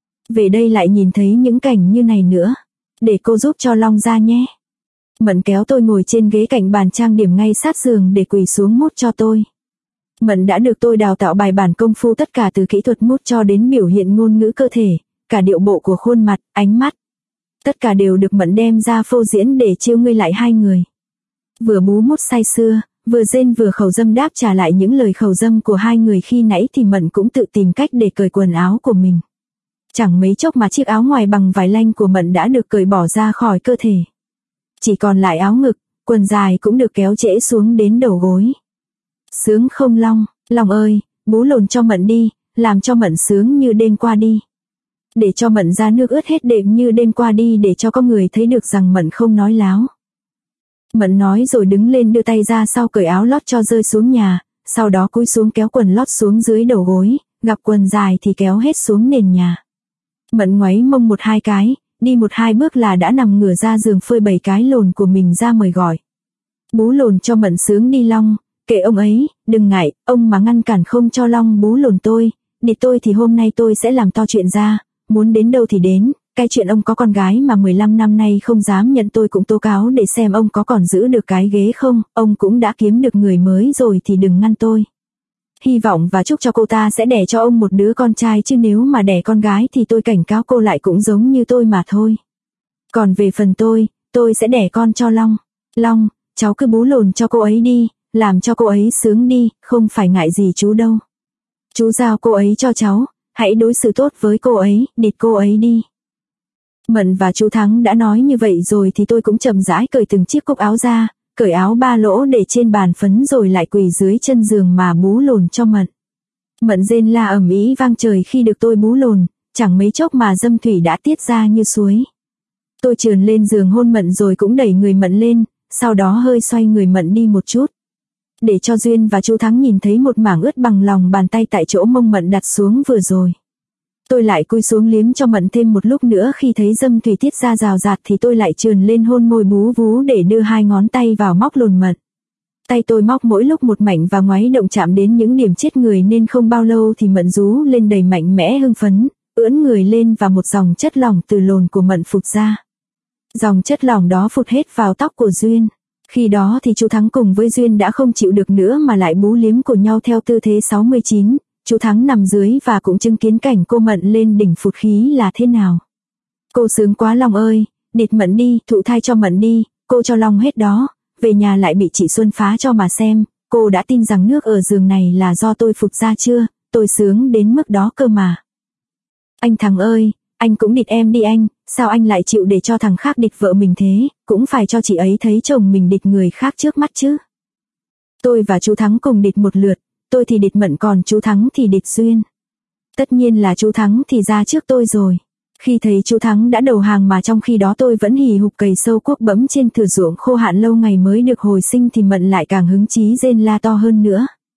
Về đây lại nhìn thấy những cảnh như này nữa. Để cô giúp cho Long ra nhé. Mận kéo tôi ngồi trên ghế cạnh bàn trang điểm ngay sát giường để quỳ xuống mút cho tôi. Mận đã được tôi đào tạo bài bản công phu tất cả từ kỹ thuật mút cho đến biểu hiện ngôn ngữ cơ thể, cả điệu bộ của khuôn mặt, ánh mắt. Tất cả đều được Mận đem ra phô diễn để trêu ngươi lại hai người. Vừa bú mút say sưa, vừa rên vừa khẩu dâm đáp trả lại những lời khẩu dâm của hai người khi nãy thì Mận cũng tự tìm cách để cởi quần áo của mình. Chẳng mấy chốc mà chiếc áo ngoài bằng vải lanh của Mận đã được cởi bỏ ra khỏi cơ thể. Chỉ còn lại áo ngực, quần dài cũng được kéo trễ xuống đến đầu gối. Sướng không Long, Long ơi, bú lồn cho Mận đi, làm cho Mận sướng như đêm qua đi. Để cho Mận ra nước ướt hết đệm như đêm qua đi để cho có người thấy được rằng Mận không nói láo. Mận nói rồi đứng lên đưa tay ra sau cởi áo lót cho rơi xuống nhà, sau đó cúi xuống kéo quần lót xuống dưới đầu gối, gặp quần dài thì kéo hết xuống nền nhà. Mận ngoáy mông một hai cái, đi một hai bước là đã nằm ngửa ra giường phơi bày cái lồn của mình ra mời gọi. Bú lồn cho Mận sướng đi Long, kệ ông ấy, đừng ngại, ông mà ngăn cản không cho Long bú lồn tôi, địt tôi thì hôm nay tôi sẽ làm to chuyện ra, muốn đến đâu thì đến, cái chuyện ông có con gái mà 15 năm nay không dám nhận tôi cũng tố cáo để xem ông có còn giữ được cái ghế không, ông cũng đã kiếm được người mới rồi thì đừng ngăn tôi. Hy vọng và chúc cho cô ta sẽ đẻ cho ông một đứa con trai chứ nếu mà đẻ con gái thì tôi cảnh cáo cô lại cũng giống như tôi mà thôi. Còn về phần tôi sẽ đẻ con cho Long. Long, cháu cứ bú lồn cho cô ấy đi, làm cho cô ấy sướng đi, không phải ngại gì chú đâu. Chú giao cô ấy cho cháu, hãy đối xử tốt với cô ấy, địt cô ấy đi. Mận và chú Thắng đã nói như vậy rồi thì tôi cũng chậm rãi cởi từng chiếc cúc áo ra, cởi áo ba lỗ để trên bàn phấn rồi lại quỳ dưới chân giường mà bú lồn cho Mận. Mận rên la ầm ĩ vang trời khi được tôi bú lồn, chẳng mấy chốc mà dâm thủy đã tiết ra như suối. Tôi trườn lên giường hôn Mận rồi cũng đẩy người Mận lên, sau đó hơi xoay người Mận đi một chút. Để cho Duyên và chú Thắng nhìn thấy một mảng ướt bằng lòng bàn tay tại chỗ mông Mận đặt xuống vừa rồi. Tôi lại cúi xuống liếm cho Mận thêm một lúc nữa khi thấy dâm thủy tiết ra rào rạt thì tôi lại trườn lên hôn môi bú vú để đưa hai ngón tay vào móc lồn Mận. Tay tôi móc mỗi lúc một mạnh và ngoáy động chạm đến những điểm chết người nên không bao lâu thì Mận rú lên đầy mạnh mẽ hưng phấn, ưỡn người lên và một dòng chất lỏng từ lồn của Mận phụt ra. Dòng chất lỏng đó phụt hết vào tóc của Duyên. Khi đó thì chú Thắng cùng với Duyên đã không chịu được nữa mà lại bú liếm của nhau theo tư thế 69. Chú Thắng nằm dưới và cũng chứng kiến cảnh cô Mận lên đỉnh phụt khí là thế nào. Cô sướng quá Long ơi, địt Mận đi, thụ thai cho Mận đi, cô cho Long hết đó, về nhà lại bị chị Xuân phá cho mà xem, cô đã tin rằng nước ở giường này là do tôi phụt ra chưa, tôi sướng đến mức đó cơ mà. Anh Thắng ơi, anh cũng địt em đi anh, sao anh lại chịu để cho thằng khác địt vợ mình thế, cũng phải cho chị ấy thấy chồng mình địt người khác trước mắt chứ. Tôi và chú Thắng cùng địt một lượt. Tôi thì địt Mận còn chú Thắng thì địt Duyên. Tất nhiên là chú Thắng thì ra trước tôi rồi. Khi thấy chú Thắng đã đầu hàng mà trong khi đó tôi vẫn hì hục cày sâu cuốc bẫm trên thửa ruộng khô hạn lâu ngày mới được hồi sinh thì Mận lại càng hứng chí rên la to hơn nữa.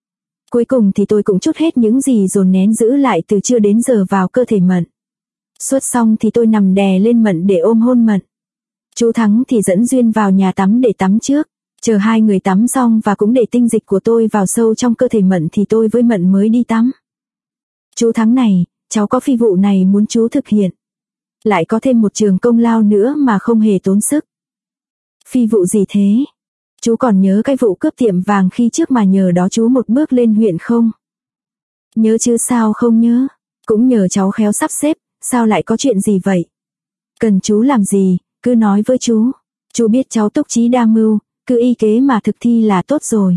Cuối cùng thì tôi cũng trút hết những gì dồn nén giữ lại từ trưa đến giờ vào cơ thể Mận. Suốt xong thì tôi nằm đè lên Mận để ôm hôn Mận. Chú Thắng thì dẫn Duyên vào nhà tắm để tắm trước. Chờ hai người tắm xong và cũng để tinh dịch của tôi vào sâu trong cơ thể Mận thì tôi với Mận mới đi tắm. Chú Thắng này, cháu có phi vụ này muốn chú thực hiện. Lại có thêm một trường công lao nữa mà không hề tốn sức. Phi vụ gì thế? Chú còn nhớ cái vụ cướp tiệm vàng khi trước mà nhờ đó chú một bước lên huyện không? Nhớ chứ sao không nhớ? Cũng nhờ cháu khéo sắp xếp, sao lại có chuyện gì vậy? Cần chú làm gì, cứ nói với chú. Chú biết cháu túc trí đa mưu, cứ y kế mà thực thi là tốt rồi.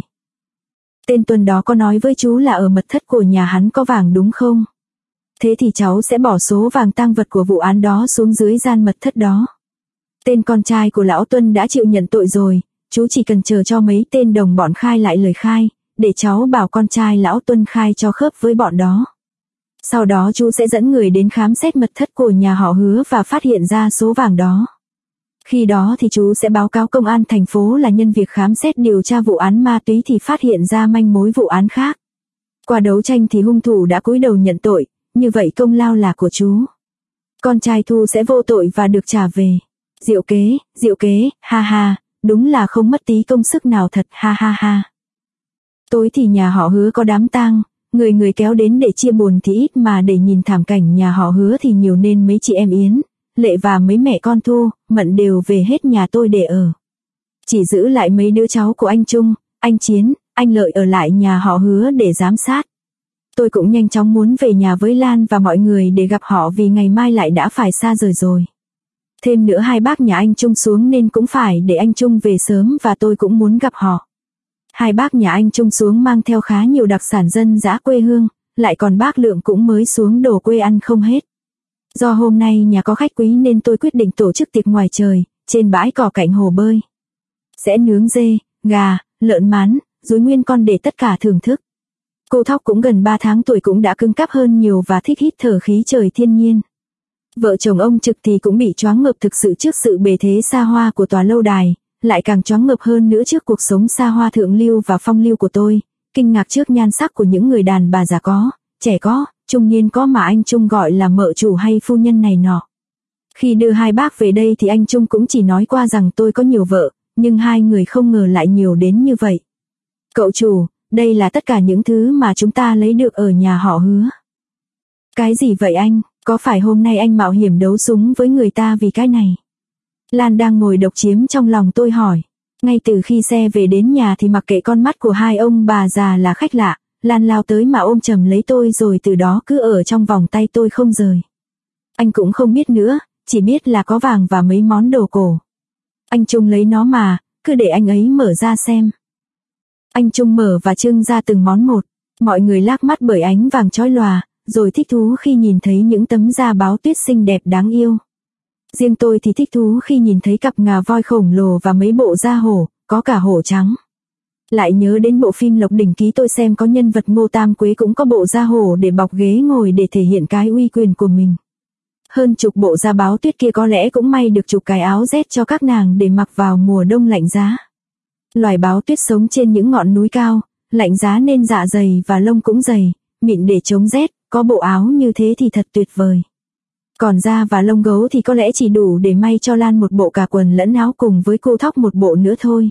Tên Tuần đó có nói với chú là ở mật thất của nhà hắn có vàng đúng không? Thế thì cháu sẽ bỏ số vàng tang vật của vụ án đó xuống dưới gian mật thất đó. Tên con trai của lão Tuân đã chịu nhận tội rồi, chú chỉ cần chờ cho mấy tên đồng bọn khai lại lời khai, để cháu bảo con trai lão Tuân khai cho khớp với bọn đó. Sau đó chú sẽ dẫn người đến khám xét mật thất của nhà họ Hứa và phát hiện ra số vàng đó. Khi đó thì chú sẽ báo cáo công an thành phố là nhân việc khám xét điều tra vụ án ma túy thì phát hiện ra manh mối vụ án khác. Qua đấu tranh thì hung thủ đã cúi đầu nhận tội, như vậy công lao là của chú. Con trai Thu sẽ vô tội và được trả về. Diệu kế, ha ha, đúng là không mất tí công sức nào thật, ha ha ha. Tối thì nhà họ Hứa có đám tang, người kéo đến để chia buồn thì ít mà để nhìn thảm cảnh nhà họ Hứa thì nhiều nên mấy chị em Yến, Lệ và mấy mẹ con Thu, Mận đều về hết nhà tôi để ở. Chỉ giữ lại mấy đứa cháu của anh Trung, anh Chiến, anh Lợi ở lại nhà họ Hứa để giám sát. Tôi cũng nhanh chóng muốn về nhà với Lan và mọi người để gặp họ vì ngày mai lại đã phải xa rời rồi. Thêm nữa hai bác nhà anh Trung xuống nên cũng phải để anh Trung về sớm và tôi cũng muốn gặp họ. Hai bác nhà anh Trung xuống mang theo khá nhiều đặc sản dân dã quê hương, lại còn bác Lượng cũng mới xuống đồ quê ăn không hết. Do hôm nay nhà có khách quý nên tôi quyết định tổ chức tiệc ngoài trời, trên bãi cỏ cạnh hồ bơi. Sẽ nướng dê, gà, lợn mán, dúi nguyên con để tất cả thưởng thức. Cô Thóc cũng gần 3 tháng tuổi cũng đã cứng cáp hơn nhiều và thích hít thở khí trời thiên nhiên. Vợ chồng ông Trực thì cũng bị choáng ngợp thực sự trước sự bề thế xa hoa của tòa lâu đài, lại càng choáng ngợp hơn nữa trước cuộc sống xa hoa thượng lưu và phong lưu của tôi, kinh ngạc trước nhan sắc của những người đàn bà già có, trẻ có, trung niên có mà anh Trung gọi là mợ chủ hay phu nhân này nọ. Khi đưa hai bác về đây thì anh Trung cũng chỉ nói qua rằng tôi có nhiều vợ, nhưng hai người không ngờ lại nhiều đến như vậy. Cậu chủ, đây là tất cả những thứ mà chúng ta lấy được ở nhà họ Hứa. Cái gì vậy anh, có phải hôm nay anh mạo hiểm đấu súng với người ta vì cái này? Lan đang ngồi độc chiếm trong lòng tôi hỏi. Ngay từ khi xe về đến nhà thì mặc kệ con mắt của hai ông bà già là khách lạ, Lan lao tới mà ôm chầm lấy tôi rồi từ đó cứ ở trong vòng tay tôi không rời. Anh cũng không biết nữa, chỉ biết là có vàng và mấy món đồ cổ. Anh Trung lấy nó mà, cứ để anh ấy mở ra xem. Anh Trung mở và trưng ra từng món một, mọi người lác mắt bởi ánh vàng chói lòa, rồi thích thú khi nhìn thấy những tấm da báo tuyết xinh đẹp đáng yêu. Riêng tôi thì thích thú khi nhìn thấy cặp ngà voi khổng lồ và mấy bộ da hổ, có cả hổ trắng. Lại nhớ đến bộ phim Lộc Đỉnh Ký tôi xem có nhân vật Ngô Tam Quế cũng có bộ da hổ để bọc ghế ngồi để thể hiện cái uy quyền của mình. Hơn chục bộ da báo tuyết kia có lẽ cũng may được chục cái áo rét cho các nàng để mặc vào mùa đông lạnh giá. Loài báo tuyết sống trên những ngọn núi cao, lạnh giá nên dạ dày và lông cũng dày, mịn để chống rét, có bộ áo như thế thì thật tuyệt vời. Còn da và lông gấu thì có lẽ chỉ đủ để may cho Lan một bộ cả quần lẫn áo cùng với cô Thóc một bộ nữa thôi.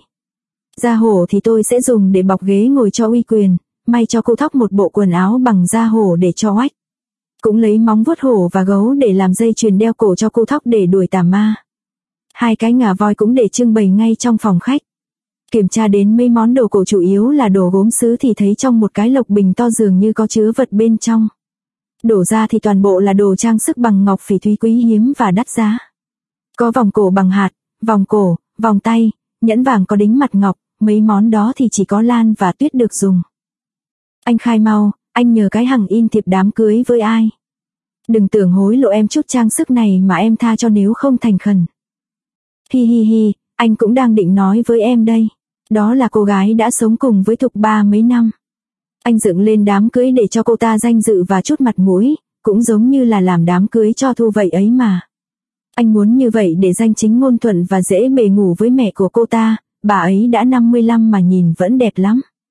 Da hổ thì tôi sẽ dùng để bọc ghế ngồi cho uy quyền, may cho cô Thóc một bộ quần áo bằng da hổ để cho oách. Cũng lấy móng vuốt hổ và gấu để làm dây chuyền đeo cổ cho cô Thóc để đuổi tà ma. Hai cái ngà voi cũng để trưng bày ngay trong phòng khách. Kiểm tra đến mấy món đồ cổ chủ yếu là đồ gốm sứ thì thấy trong một cái lộc bình to dường như có chứa vật bên trong. Đổ ra thì toàn bộ là đồ trang sức bằng ngọc phỉ thúy quý hiếm và đắt giá. Có vòng cổ bằng hạt, vòng cổ, vòng tay, nhẫn vàng có đính mặt ngọc, mấy món đó thì chỉ có Lan và Tuyết được dùng. Anh khai mau, anh nhờ cái hằng in thiệp đám cưới với ai? Đừng tưởng hối lộ em chút trang sức này mà em tha cho nếu không thành khẩn. Hi hi hi, anh cũng đang định nói với em đây. Đó là cô gái đã sống cùng với Thục Ba mấy năm. Anh dựng lên đám cưới để cho cô ta danh dự và chút mặt mũi, cũng giống như là làm đám cưới cho Thu vậy ấy mà. Anh muốn như vậy để danh chính ngôn thuận và dễ bề ngủ với mẹ của cô ta, bà ấy đã 55 mà nhìn vẫn đẹp lắm.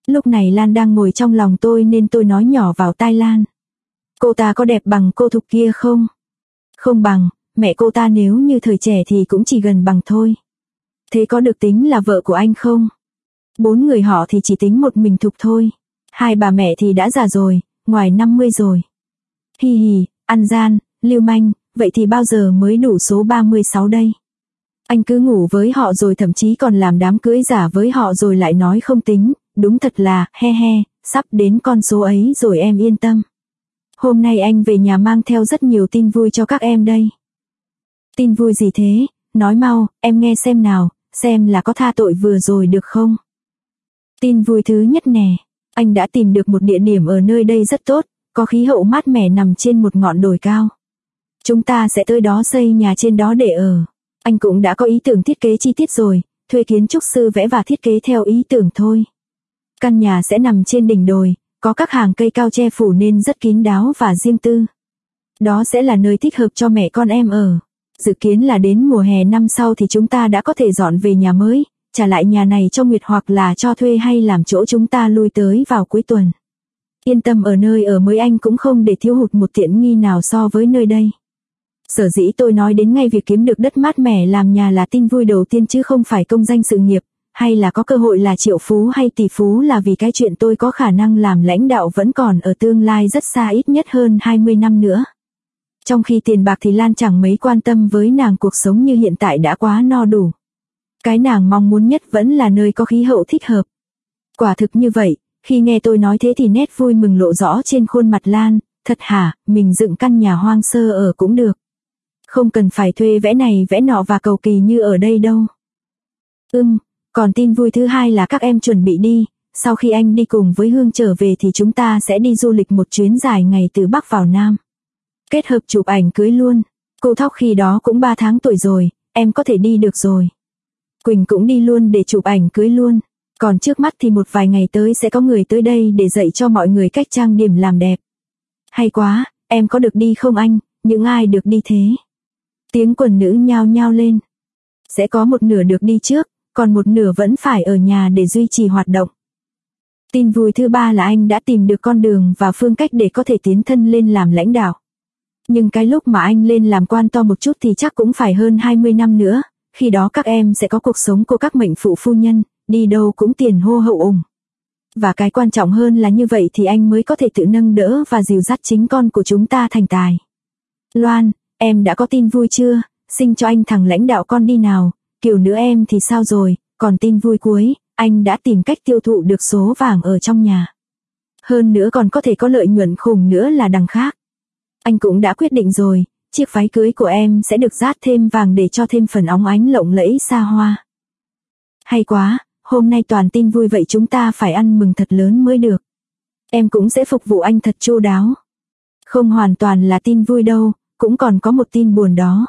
Lúc này Lan đang ngồi trong lòng tôi nên tôi nói nhỏ vào tai Lan. Cô ta có đẹp bằng cô Thục kia không? Không bằng, mẹ cô ta nếu như thời trẻ thì cũng chỉ gần bằng thôi. Thế có được tính là vợ của anh không? 4 người họ thì chỉ tính một mình Thục thôi. 2 bà mẹ thì đã già rồi, ngoài 50 rồi. Hi hi, ăn gian, lưu manh, vậy thì bao giờ mới đủ số 36 đây? Anh cứ ngủ với họ rồi thậm chí còn làm đám cưới giả với họ rồi lại nói không tính, đúng thật là, he he, sắp đến con số ấy rồi em yên tâm. Hôm nay anh về nhà mang theo rất nhiều tin vui cho các em đây. Tin vui gì thế? Nói mau, em nghe xem nào, xem là có tha tội vừa rồi được không? Tin vui thứ nhất nè, anh đã tìm được một địa điểm ở nơi đây rất tốt, có khí hậu mát mẻ nằm trên một ngọn đồi cao. Chúng ta sẽ tới đó xây nhà trên đó để ở. Anh cũng đã có ý tưởng thiết kế chi tiết rồi, thuê kiến trúc sư vẽ và thiết kế theo ý tưởng thôi. Căn nhà sẽ nằm trên đỉnh đồi, có các hàng cây cao che phủ nên rất kín đáo và riêng tư. Đó sẽ là nơi thích hợp cho mẹ con em ở. Dự kiến là đến mùa hè năm sau thì chúng ta đã có thể dọn về nhà mới, trả lại nhà này cho Nguyệt hoặc là cho thuê hay làm chỗ chúng ta lui tới vào cuối tuần. Yên tâm, ở nơi ở mới anh cũng không để thiếu hụt một tiện nghi nào so với nơi đây. Sở dĩ tôi nói đến ngay việc kiếm được đất mát mẻ làm nhà là tin vui đầu tiên chứ không phải công danh sự nghiệp, hay là có cơ hội là triệu phú hay tỷ phú, là vì cái chuyện tôi có khả năng làm lãnh đạo vẫn còn ở tương lai rất xa, ít nhất hơn 20 năm nữa. Trong khi tiền bạc thì Lan chẳng mấy quan tâm với nàng, cuộc sống như hiện tại đã quá no đủ. Cái nàng mong muốn nhất vẫn là nơi có khí hậu thích hợp. Quả thực như vậy, khi nghe tôi nói thế thì nét vui mừng lộ rõ trên khuôn mặt Lan. Thật hả, mình dựng căn nhà hoang sơ ở cũng được. Không cần phải thuê vẽ này vẽ nọ và cầu kỳ như ở đây đâu. Còn tin vui thứ hai là các em chuẩn bị đi, sau khi anh đi cùng với Hương trở về thì chúng ta sẽ đi du lịch một chuyến dài ngày từ Bắc vào Nam. Kết hợp chụp ảnh cưới luôn. Cô Thóc khi đó cũng 3 tháng tuổi rồi, em có thể đi được rồi. Quỳnh cũng đi luôn để chụp ảnh cưới luôn. Còn trước mắt thì một vài ngày tới sẽ có người tới đây để dạy cho mọi người cách trang điểm làm đẹp. Hay quá, em có được đi không anh? Những ai được đi thế? Tiếng quần nữ nhao nhao lên. Sẽ có một nửa được đi trước, còn một nửa vẫn phải ở nhà để duy trì hoạt động. Tin vui thứ ba là anh đã tìm được con đường và phương cách để có thể tiến thân lên làm lãnh đạo. Nhưng cái lúc mà anh lên làm quan to một chút thì chắc cũng phải hơn 20 năm nữa, khi đó các em sẽ có cuộc sống của các mệnh phụ phu nhân, đi đâu cũng tiền hô hậu ủng. Và cái quan trọng hơn là như vậy thì anh mới có thể tự nâng đỡ và dìu dắt chính con của chúng ta thành tài. Loan, em đã có tin vui chưa? Sinh cho anh thằng lãnh đạo con đi nào. Kiểu nữa em thì sao rồi? Còn tin vui cuối, anh đã tìm cách tiêu thụ được số vàng ở trong nhà. Hơn nữa còn có thể có lợi nhuận khủng nữa là đằng khác. Anh cũng đã quyết định rồi, chiếc váy cưới của em sẽ được dát thêm vàng để cho thêm phần óng ánh lộng lẫy xa hoa. Hay quá, hôm nay toàn tin vui vậy, chúng ta phải ăn mừng thật lớn mới được. Em cũng sẽ phục vụ anh thật chu đáo. Không hoàn toàn là tin vui đâu, cũng còn có một tin buồn đó.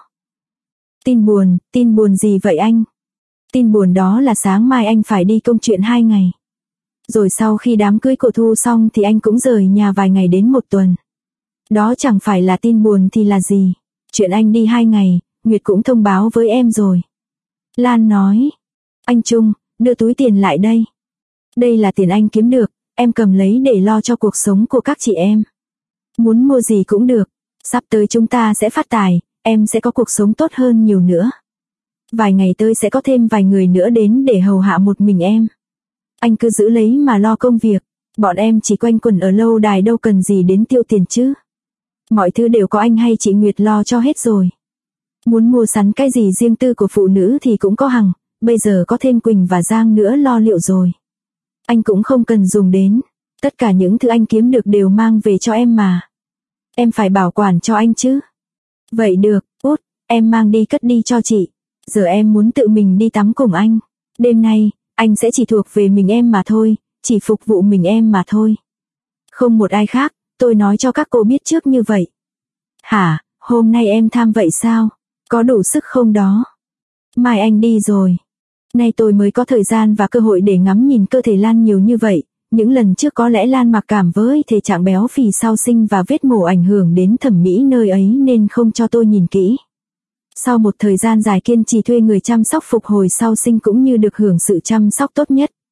Tin buồn gì vậy anh? Tin buồn đó là sáng mai anh phải đi công chuyện 2 ngày. Rồi sau khi đám cưới của Thu xong thì anh cũng rời nhà vài ngày đến 1 tuần. Đó chẳng phải là tin buồn thì là gì. Chuyện anh đi 2 ngày, Nguyệt cũng thông báo với em rồi. Lan nói, anh Trung, đưa túi tiền lại đây. Đây là tiền anh kiếm được, em cầm lấy để lo cho cuộc sống của các chị em. Muốn mua gì cũng được, sắp tới chúng ta sẽ phát tài, em sẽ có cuộc sống tốt hơn nhiều nữa. Vài ngày tới sẽ có thêm vài người nữa đến để hầu hạ một mình em. Anh cứ giữ lấy mà lo công việc, bọn em chỉ quanh quẩn ở lâu đài đâu cần gì đến tiêu tiền chứ. Mọi thứ đều có anh hay chị Nguyệt lo cho hết rồi. Muốn mua sắm cái gì riêng tư của phụ nữ thì cũng có Hằng, bây giờ có thêm Quỳnh và Giang nữa lo liệu rồi. Anh cũng không cần dùng đến, tất cả những thứ anh kiếm được đều mang về cho em mà. Em phải bảo quản cho anh chứ. Vậy được, út, em mang đi cất đi cho chị. Giờ em muốn tự mình đi tắm cùng anh. Đêm nay, anh sẽ chỉ thuộc về mình em mà thôi, chỉ phục vụ mình em mà thôi. Không một ai khác, tôi nói cho các cô biết trước như vậy. Hả, hôm nay em tham vậy sao? Có đủ sức không đó? Mai anh đi rồi. Nay tôi mới có thời gian và cơ hội để ngắm nhìn cơ thể Lan nhiều như vậy. Những lần trước có lẽ Lan mặc cảm với thể trạng béo phì sau sinh và vết mổ ảnh hưởng đến thẩm mỹ nơi ấy nên không cho tôi nhìn kỹ. Sau một thời gian dài kiên trì thuê người chăm sóc phục hồi sau sinh cũng như được hưởng sự chăm sóc tốt nhất.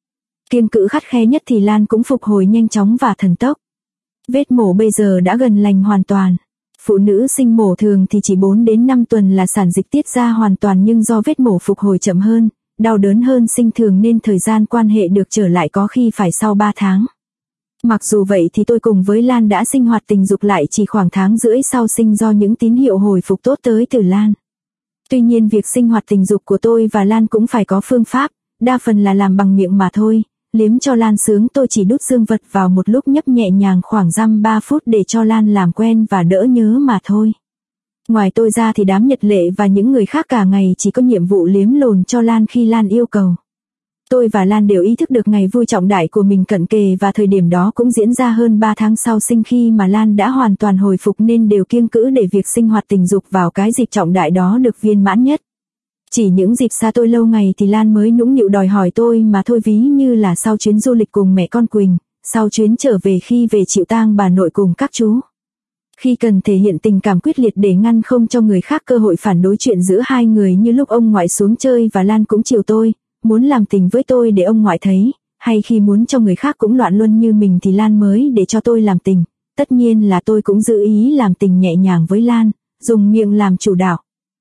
Kiêng cữ khắt khe nhất thì Lan cũng phục hồi nhanh chóng và thần tốc. Vết mổ bây giờ đã gần lành hoàn toàn. Phụ nữ sinh mổ thường thì chỉ 4 đến 5 tuần là sản dịch tiết ra hoàn toàn, nhưng do vết mổ phục hồi chậm hơn, đau đớn hơn sinh thường nên thời gian quan hệ được trở lại có khi phải sau 3 tháng. Mặc dù vậy thì tôi cùng với Lan đã sinh hoạt tình dục lại chỉ khoảng tháng rưỡi sau sinh do những tín hiệu hồi phục tốt tới từ Lan. Tuy nhiên việc sinh hoạt tình dục của tôi và Lan cũng phải có phương pháp, đa phần là làm bằng miệng mà thôi. Liếm cho Lan sướng, tôi chỉ đút dương vật vào một lúc, nhấp nhẹ nhàng khoảng dăm 3 phút để cho Lan làm quen và đỡ nhớ mà thôi. Ngoài tôi ra thì đám Nhật Lệ và những người khác cả ngày chỉ có nhiệm vụ liếm lồn cho Lan khi Lan yêu cầu. Tôi và Lan đều ý thức được ngày vui trọng đại của mình cận kề, và thời điểm đó cũng diễn ra hơn 3 tháng sau sinh, khi mà Lan đã hoàn toàn hồi phục nên đều kiêng cữ để việc sinh hoạt tình dục vào cái dịp trọng đại đó được viên mãn nhất. Chỉ những dịp xa tôi lâu ngày thì Lan mới nũng nịu đòi hỏi tôi mà thôi, ví như là sau chuyến du lịch cùng mẹ con Quỳnh, sau chuyến trở về khi về chịu tang bà nội cùng các chú. Khi cần thể hiện tình cảm quyết liệt để ngăn không cho người khác cơ hội phản đối chuyện giữa hai người, như lúc ông ngoại xuống chơi và Lan cũng chiều tôi, muốn làm tình với tôi để ông ngoại thấy, hay khi muốn cho người khác cũng loạn luân như mình thì Lan mới để cho tôi làm tình. Tất nhiên là tôi cũng giữ ý làm tình nhẹ nhàng với Lan, dùng miệng làm chủ đạo.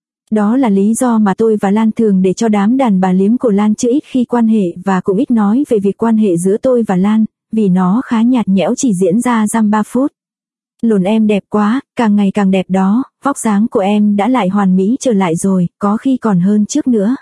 Đó là lý do mà tôi và Lan thường để cho đám đàn bà liếm của Lan chứ ít khi quan hệ, và cũng ít nói về việc quan hệ giữa tôi và Lan, vì nó khá nhạt nhẽo, chỉ diễn ra dăm 3 phút. Lồn em đẹp quá, càng ngày càng đẹp đó, vóc dáng của em đã lại hoàn mỹ trở lại rồi, có khi còn hơn trước nữa.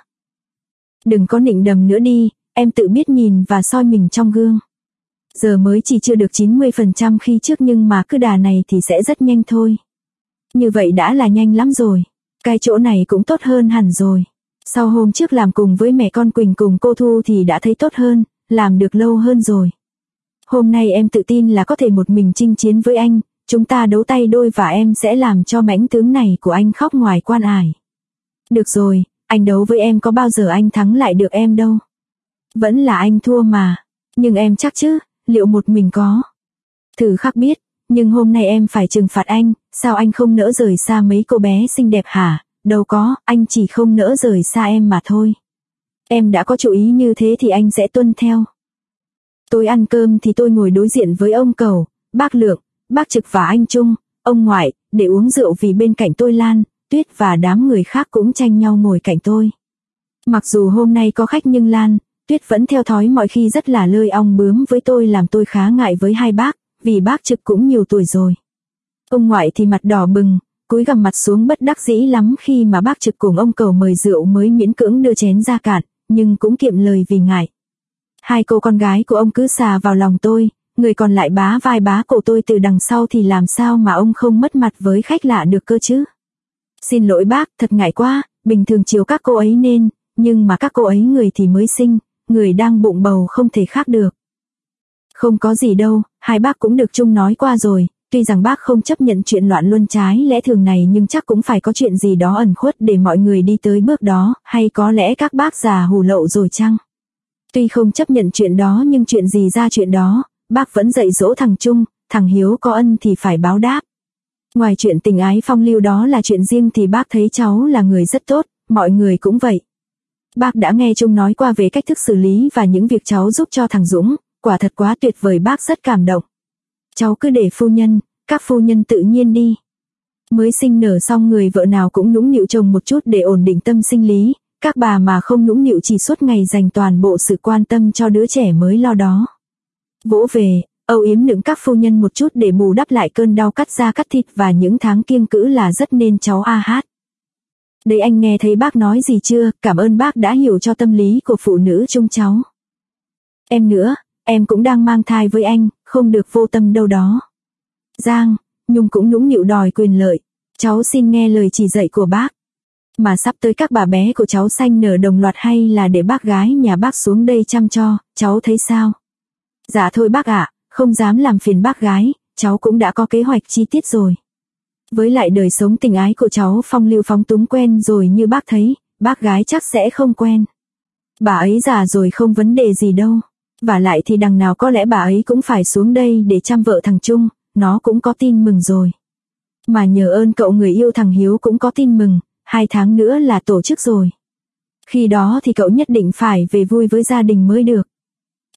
Đừng có nịnh đầm nữa đi, em tự biết nhìn và soi mình trong gương. Giờ mới chỉ chưa được 90% khi trước, nhưng mà cứ đà này thì sẽ rất nhanh thôi. Như vậy đã là nhanh lắm rồi. Cái chỗ này cũng tốt hơn hẳn rồi. Sau hôm trước làm cùng với mẹ con Quỳnh cùng cô Thu thì đã thấy tốt hơn, làm được lâu hơn rồi. Hôm nay em tự tin là có thể một mình chinh chiến với anh, chúng ta đấu tay đôi và em sẽ làm cho mãnh tướng này của anh khóc ngoài quan ải. Được rồi, anh đấu với em có bao giờ anh thắng lại được em đâu. Vẫn là anh thua mà, nhưng em chắc chứ, liệu một mình có. Thử khắc biết, nhưng hôm nay em phải trừng phạt anh, sao anh không nỡ rời xa mấy cô bé xinh đẹp hả? Đâu có, anh chỉ không nỡ rời xa em mà thôi. Em đã có chủ ý như thế thì anh sẽ tuân theo. Tôi ăn cơm thì tôi ngồi đối diện với ông Cầu, bác Lượng, bác Trực và anh Trung, ông ngoại, để uống rượu, vì bên cạnh tôi Lan, Tuyết và đám người khác cũng tranh nhau ngồi cạnh tôi. Mặc dù hôm nay có khách nhưng Lan, Tuyết vẫn theo thói mọi khi rất là lơi ong bướm với tôi, làm tôi khá ngại với hai bác, vì bác Trực cũng nhiều tuổi rồi. Ông ngoại thì mặt đỏ bừng, cúi gằm mặt xuống bất đắc dĩ lắm khi mà bác Trực cùng ông Cầu mời rượu mới miễn cưỡng đưa chén ra cạn, nhưng cũng kiệm lời vì ngại. Hai cô con gái của ông cứ xà vào lòng tôi, người còn lại bá vai bá cổ tôi từ đằng sau, thì làm sao mà ông không mất mặt với khách lạ được cơ chứ. Xin lỗi bác, thật ngại quá, bình thường chiều các cô ấy nên, nhưng mà các cô ấy người thì mới sinh, người đang bụng bầu không thể khác được. Không có gì đâu, hai bác cũng được chung nói qua rồi, tuy rằng bác không chấp nhận chuyện loạn luân trái lẽ thường này, nhưng chắc cũng phải có chuyện gì đó ẩn khuất để mọi người đi tới bước đó, hay có lẽ các bác già hù lậu rồi chăng? Tuy không chấp nhận chuyện đó nhưng chuyện gì ra chuyện đó, bác vẫn dạy dỗ thằng Trung, thằng Hiếu có ân thì phải báo đáp. Ngoài chuyện tình ái phong lưu đó là chuyện riêng thì bác thấy cháu là người rất tốt, mọi người cũng vậy. Bác đã nghe Trung nói qua về cách thức xử lý và những việc cháu giúp cho thằng Dũng, quả thật quá tuyệt vời, bác rất cảm động. Cháu cứ để phu nhân, các phu nhân tự nhiên đi. Mới sinh nở xong người vợ nào cũng nũng nịu chồng một chút để ổn định tâm sinh lý, các bà mà không nũng nịu chỉ suốt ngày dành toàn bộ sự quan tâm cho đứa trẻ mới lo đó. Vỗ về, âu yếm nựng các phu nhân một chút để bù đắp lại cơn đau cắt da cắt thịt và những tháng kiêng cữ là rất nên cháu a hát. Đấy, anh nghe thấy bác nói gì chưa? Cảm ơn bác đã hiểu cho tâm lý của phụ nữ chung cháu. Em nữa, em cũng đang mang thai với anh, không được vô tâm đâu đó. Giang, Nhung cũng nũng nịu đòi quyền lợi. Cháu xin nghe lời chỉ dạy của bác. Mà sắp tới các bà bé của cháu sanh nở đồng loạt, hay là để bác gái nhà bác xuống đây chăm cho, cháu thấy sao? Dạ thôi bác ạ, không dám làm phiền bác gái, cháu cũng đã có kế hoạch chi tiết rồi. Với lại đời sống tình ái của cháu phong lưu phóng túng quen rồi như bác thấy, bác gái chắc sẽ không quen. Bà ấy già rồi không vấn đề gì đâu. Và lại thì đằng nào có lẽ bà ấy cũng phải xuống đây để chăm vợ thằng Trung, nó cũng có tin mừng rồi. Mà nhờ ơn cậu người yêu thằng Hiếu cũng có tin mừng, 2 tháng nữa là tổ chức rồi. Khi đó thì cậu nhất định phải về vui với gia đình mới được.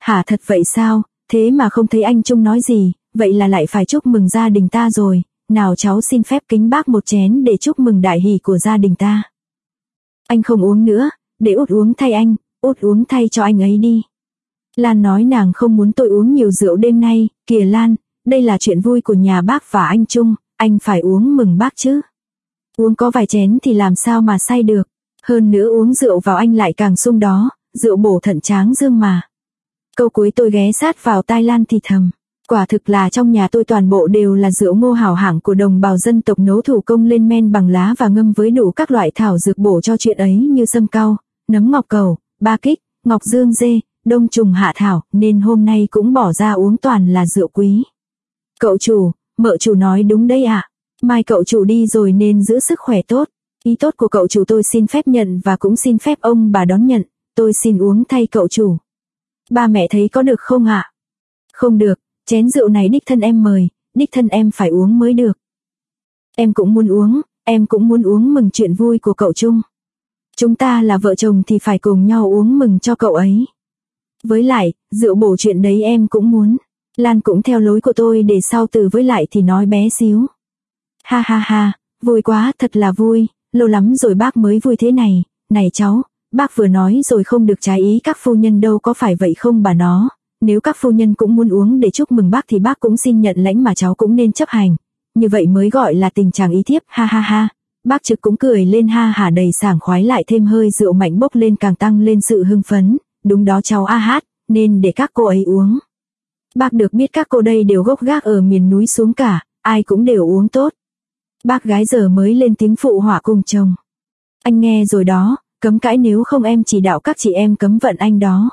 Hả thật vậy sao, thế mà không thấy anh Trung nói gì, vậy là lại phải chúc mừng gia đình ta rồi, nào cháu xin phép kính bác một chén để chúc mừng đại hỷ của gia đình ta. Anh không uống nữa, để Út uống thay anh, Út uống thay cho anh ấy đi. Lan nói nàng không muốn tôi uống nhiều rượu đêm nay, kìa Lan, đây là chuyện vui của nhà bác và anh Trung, anh phải uống mừng bác chứ. Uống có vài chén thì làm sao mà say được, hơn nữa uống rượu vào anh lại càng sung đó, rượu bổ thận tráng dương mà. Câu cuối tôi ghé sát vào tai Lan thì thầm, quả thực là trong nhà tôi toàn bộ đều là rượu ngô hảo hạng của đồng bào dân tộc nấu thủ công lên men bằng lá và ngâm với đủ các loại thảo dược bổ cho chuyện ấy như sâm cau, nấm ngọc cầu, ba kích, ngọc dương dê, đông trùng hạ thảo, nên hôm nay cũng bỏ ra uống toàn là rượu quý. Cậu chủ, mợ chủ nói đúng đấy ạ. Mai cậu chủ đi rồi nên giữ sức khỏe tốt. Ý tốt của cậu chủ tôi xin phép nhận và cũng xin phép ông bà đón nhận. Tôi xin uống thay cậu chủ. Ba mẹ thấy có được không ạ? Không được, chén rượu này đích thân em mời, đích thân em phải uống mới được. Em cũng muốn uống mừng chuyện vui của cậu Trung. Chúng ta là vợ chồng thì phải cùng nhau uống mừng cho cậu ấy. Với lại, rượu bổ chuyện đấy em cũng muốn. Lan cũng theo lối của tôi để sau từ với lại thì nói bé xíu. Ha ha ha, vui quá, thật là vui, lâu lắm rồi bác mới vui thế này. Này cháu, bác vừa nói rồi không được trái ý các phu nhân đâu có phải vậy không bà nó. Nếu các phu nhân cũng muốn uống để chúc mừng bác thì bác cũng xin nhận lãnh mà cháu cũng nên chấp hành. Như vậy mới gọi là tình trạng ý thiếp, ha ha ha. Bác Trực cũng cười lên ha hả đầy sảng khoái lại thêm hơi rượu mạnh bốc lên càng tăng lên sự hưng phấn. Đúng đó cháu a hát, nên để các cô ấy uống. Bác được biết các cô đây đều gốc gác ở miền núi xuống cả, ai cũng đều uống tốt. Bác gái giờ mới lên tiếng phụ họa cùng chồng. Anh nghe rồi đó, cấm cãi nếu không em chỉ đạo các chị em cấm vận anh đó.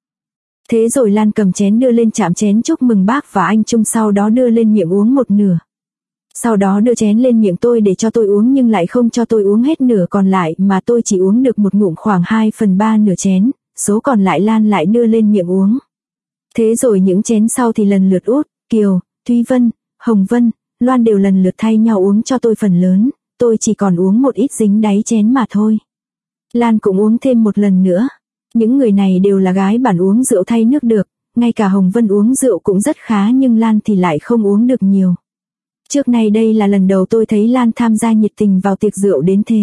Thế rồi Lan cầm chén đưa lên chạm chén chúc mừng bác và anh Trung, sau đó đưa lên miệng uống một nửa. Sau đó đưa chén lên miệng tôi để cho tôi uống nhưng lại không cho tôi uống hết nửa còn lại mà tôi chỉ uống được một ngụm khoảng 2/3 nửa chén, số còn lại Lan lại đưa lên miệng uống. Thế rồi những chén sau thì lần lượt Út, Kiều, Thúy Vân, Hồng Vân, Loan đều lần lượt thay nhau uống cho tôi phần lớn, tôi chỉ còn uống một ít dính đáy chén mà thôi. Lan cũng uống thêm một lần nữa. Những người này đều là gái bản uống rượu thay nước được, ngay cả Hồng Vân uống rượu cũng rất khá nhưng Lan thì lại không uống được nhiều. Trước này đây là lần đầu tôi thấy Lan tham gia nhiệt tình vào tiệc rượu đến thế.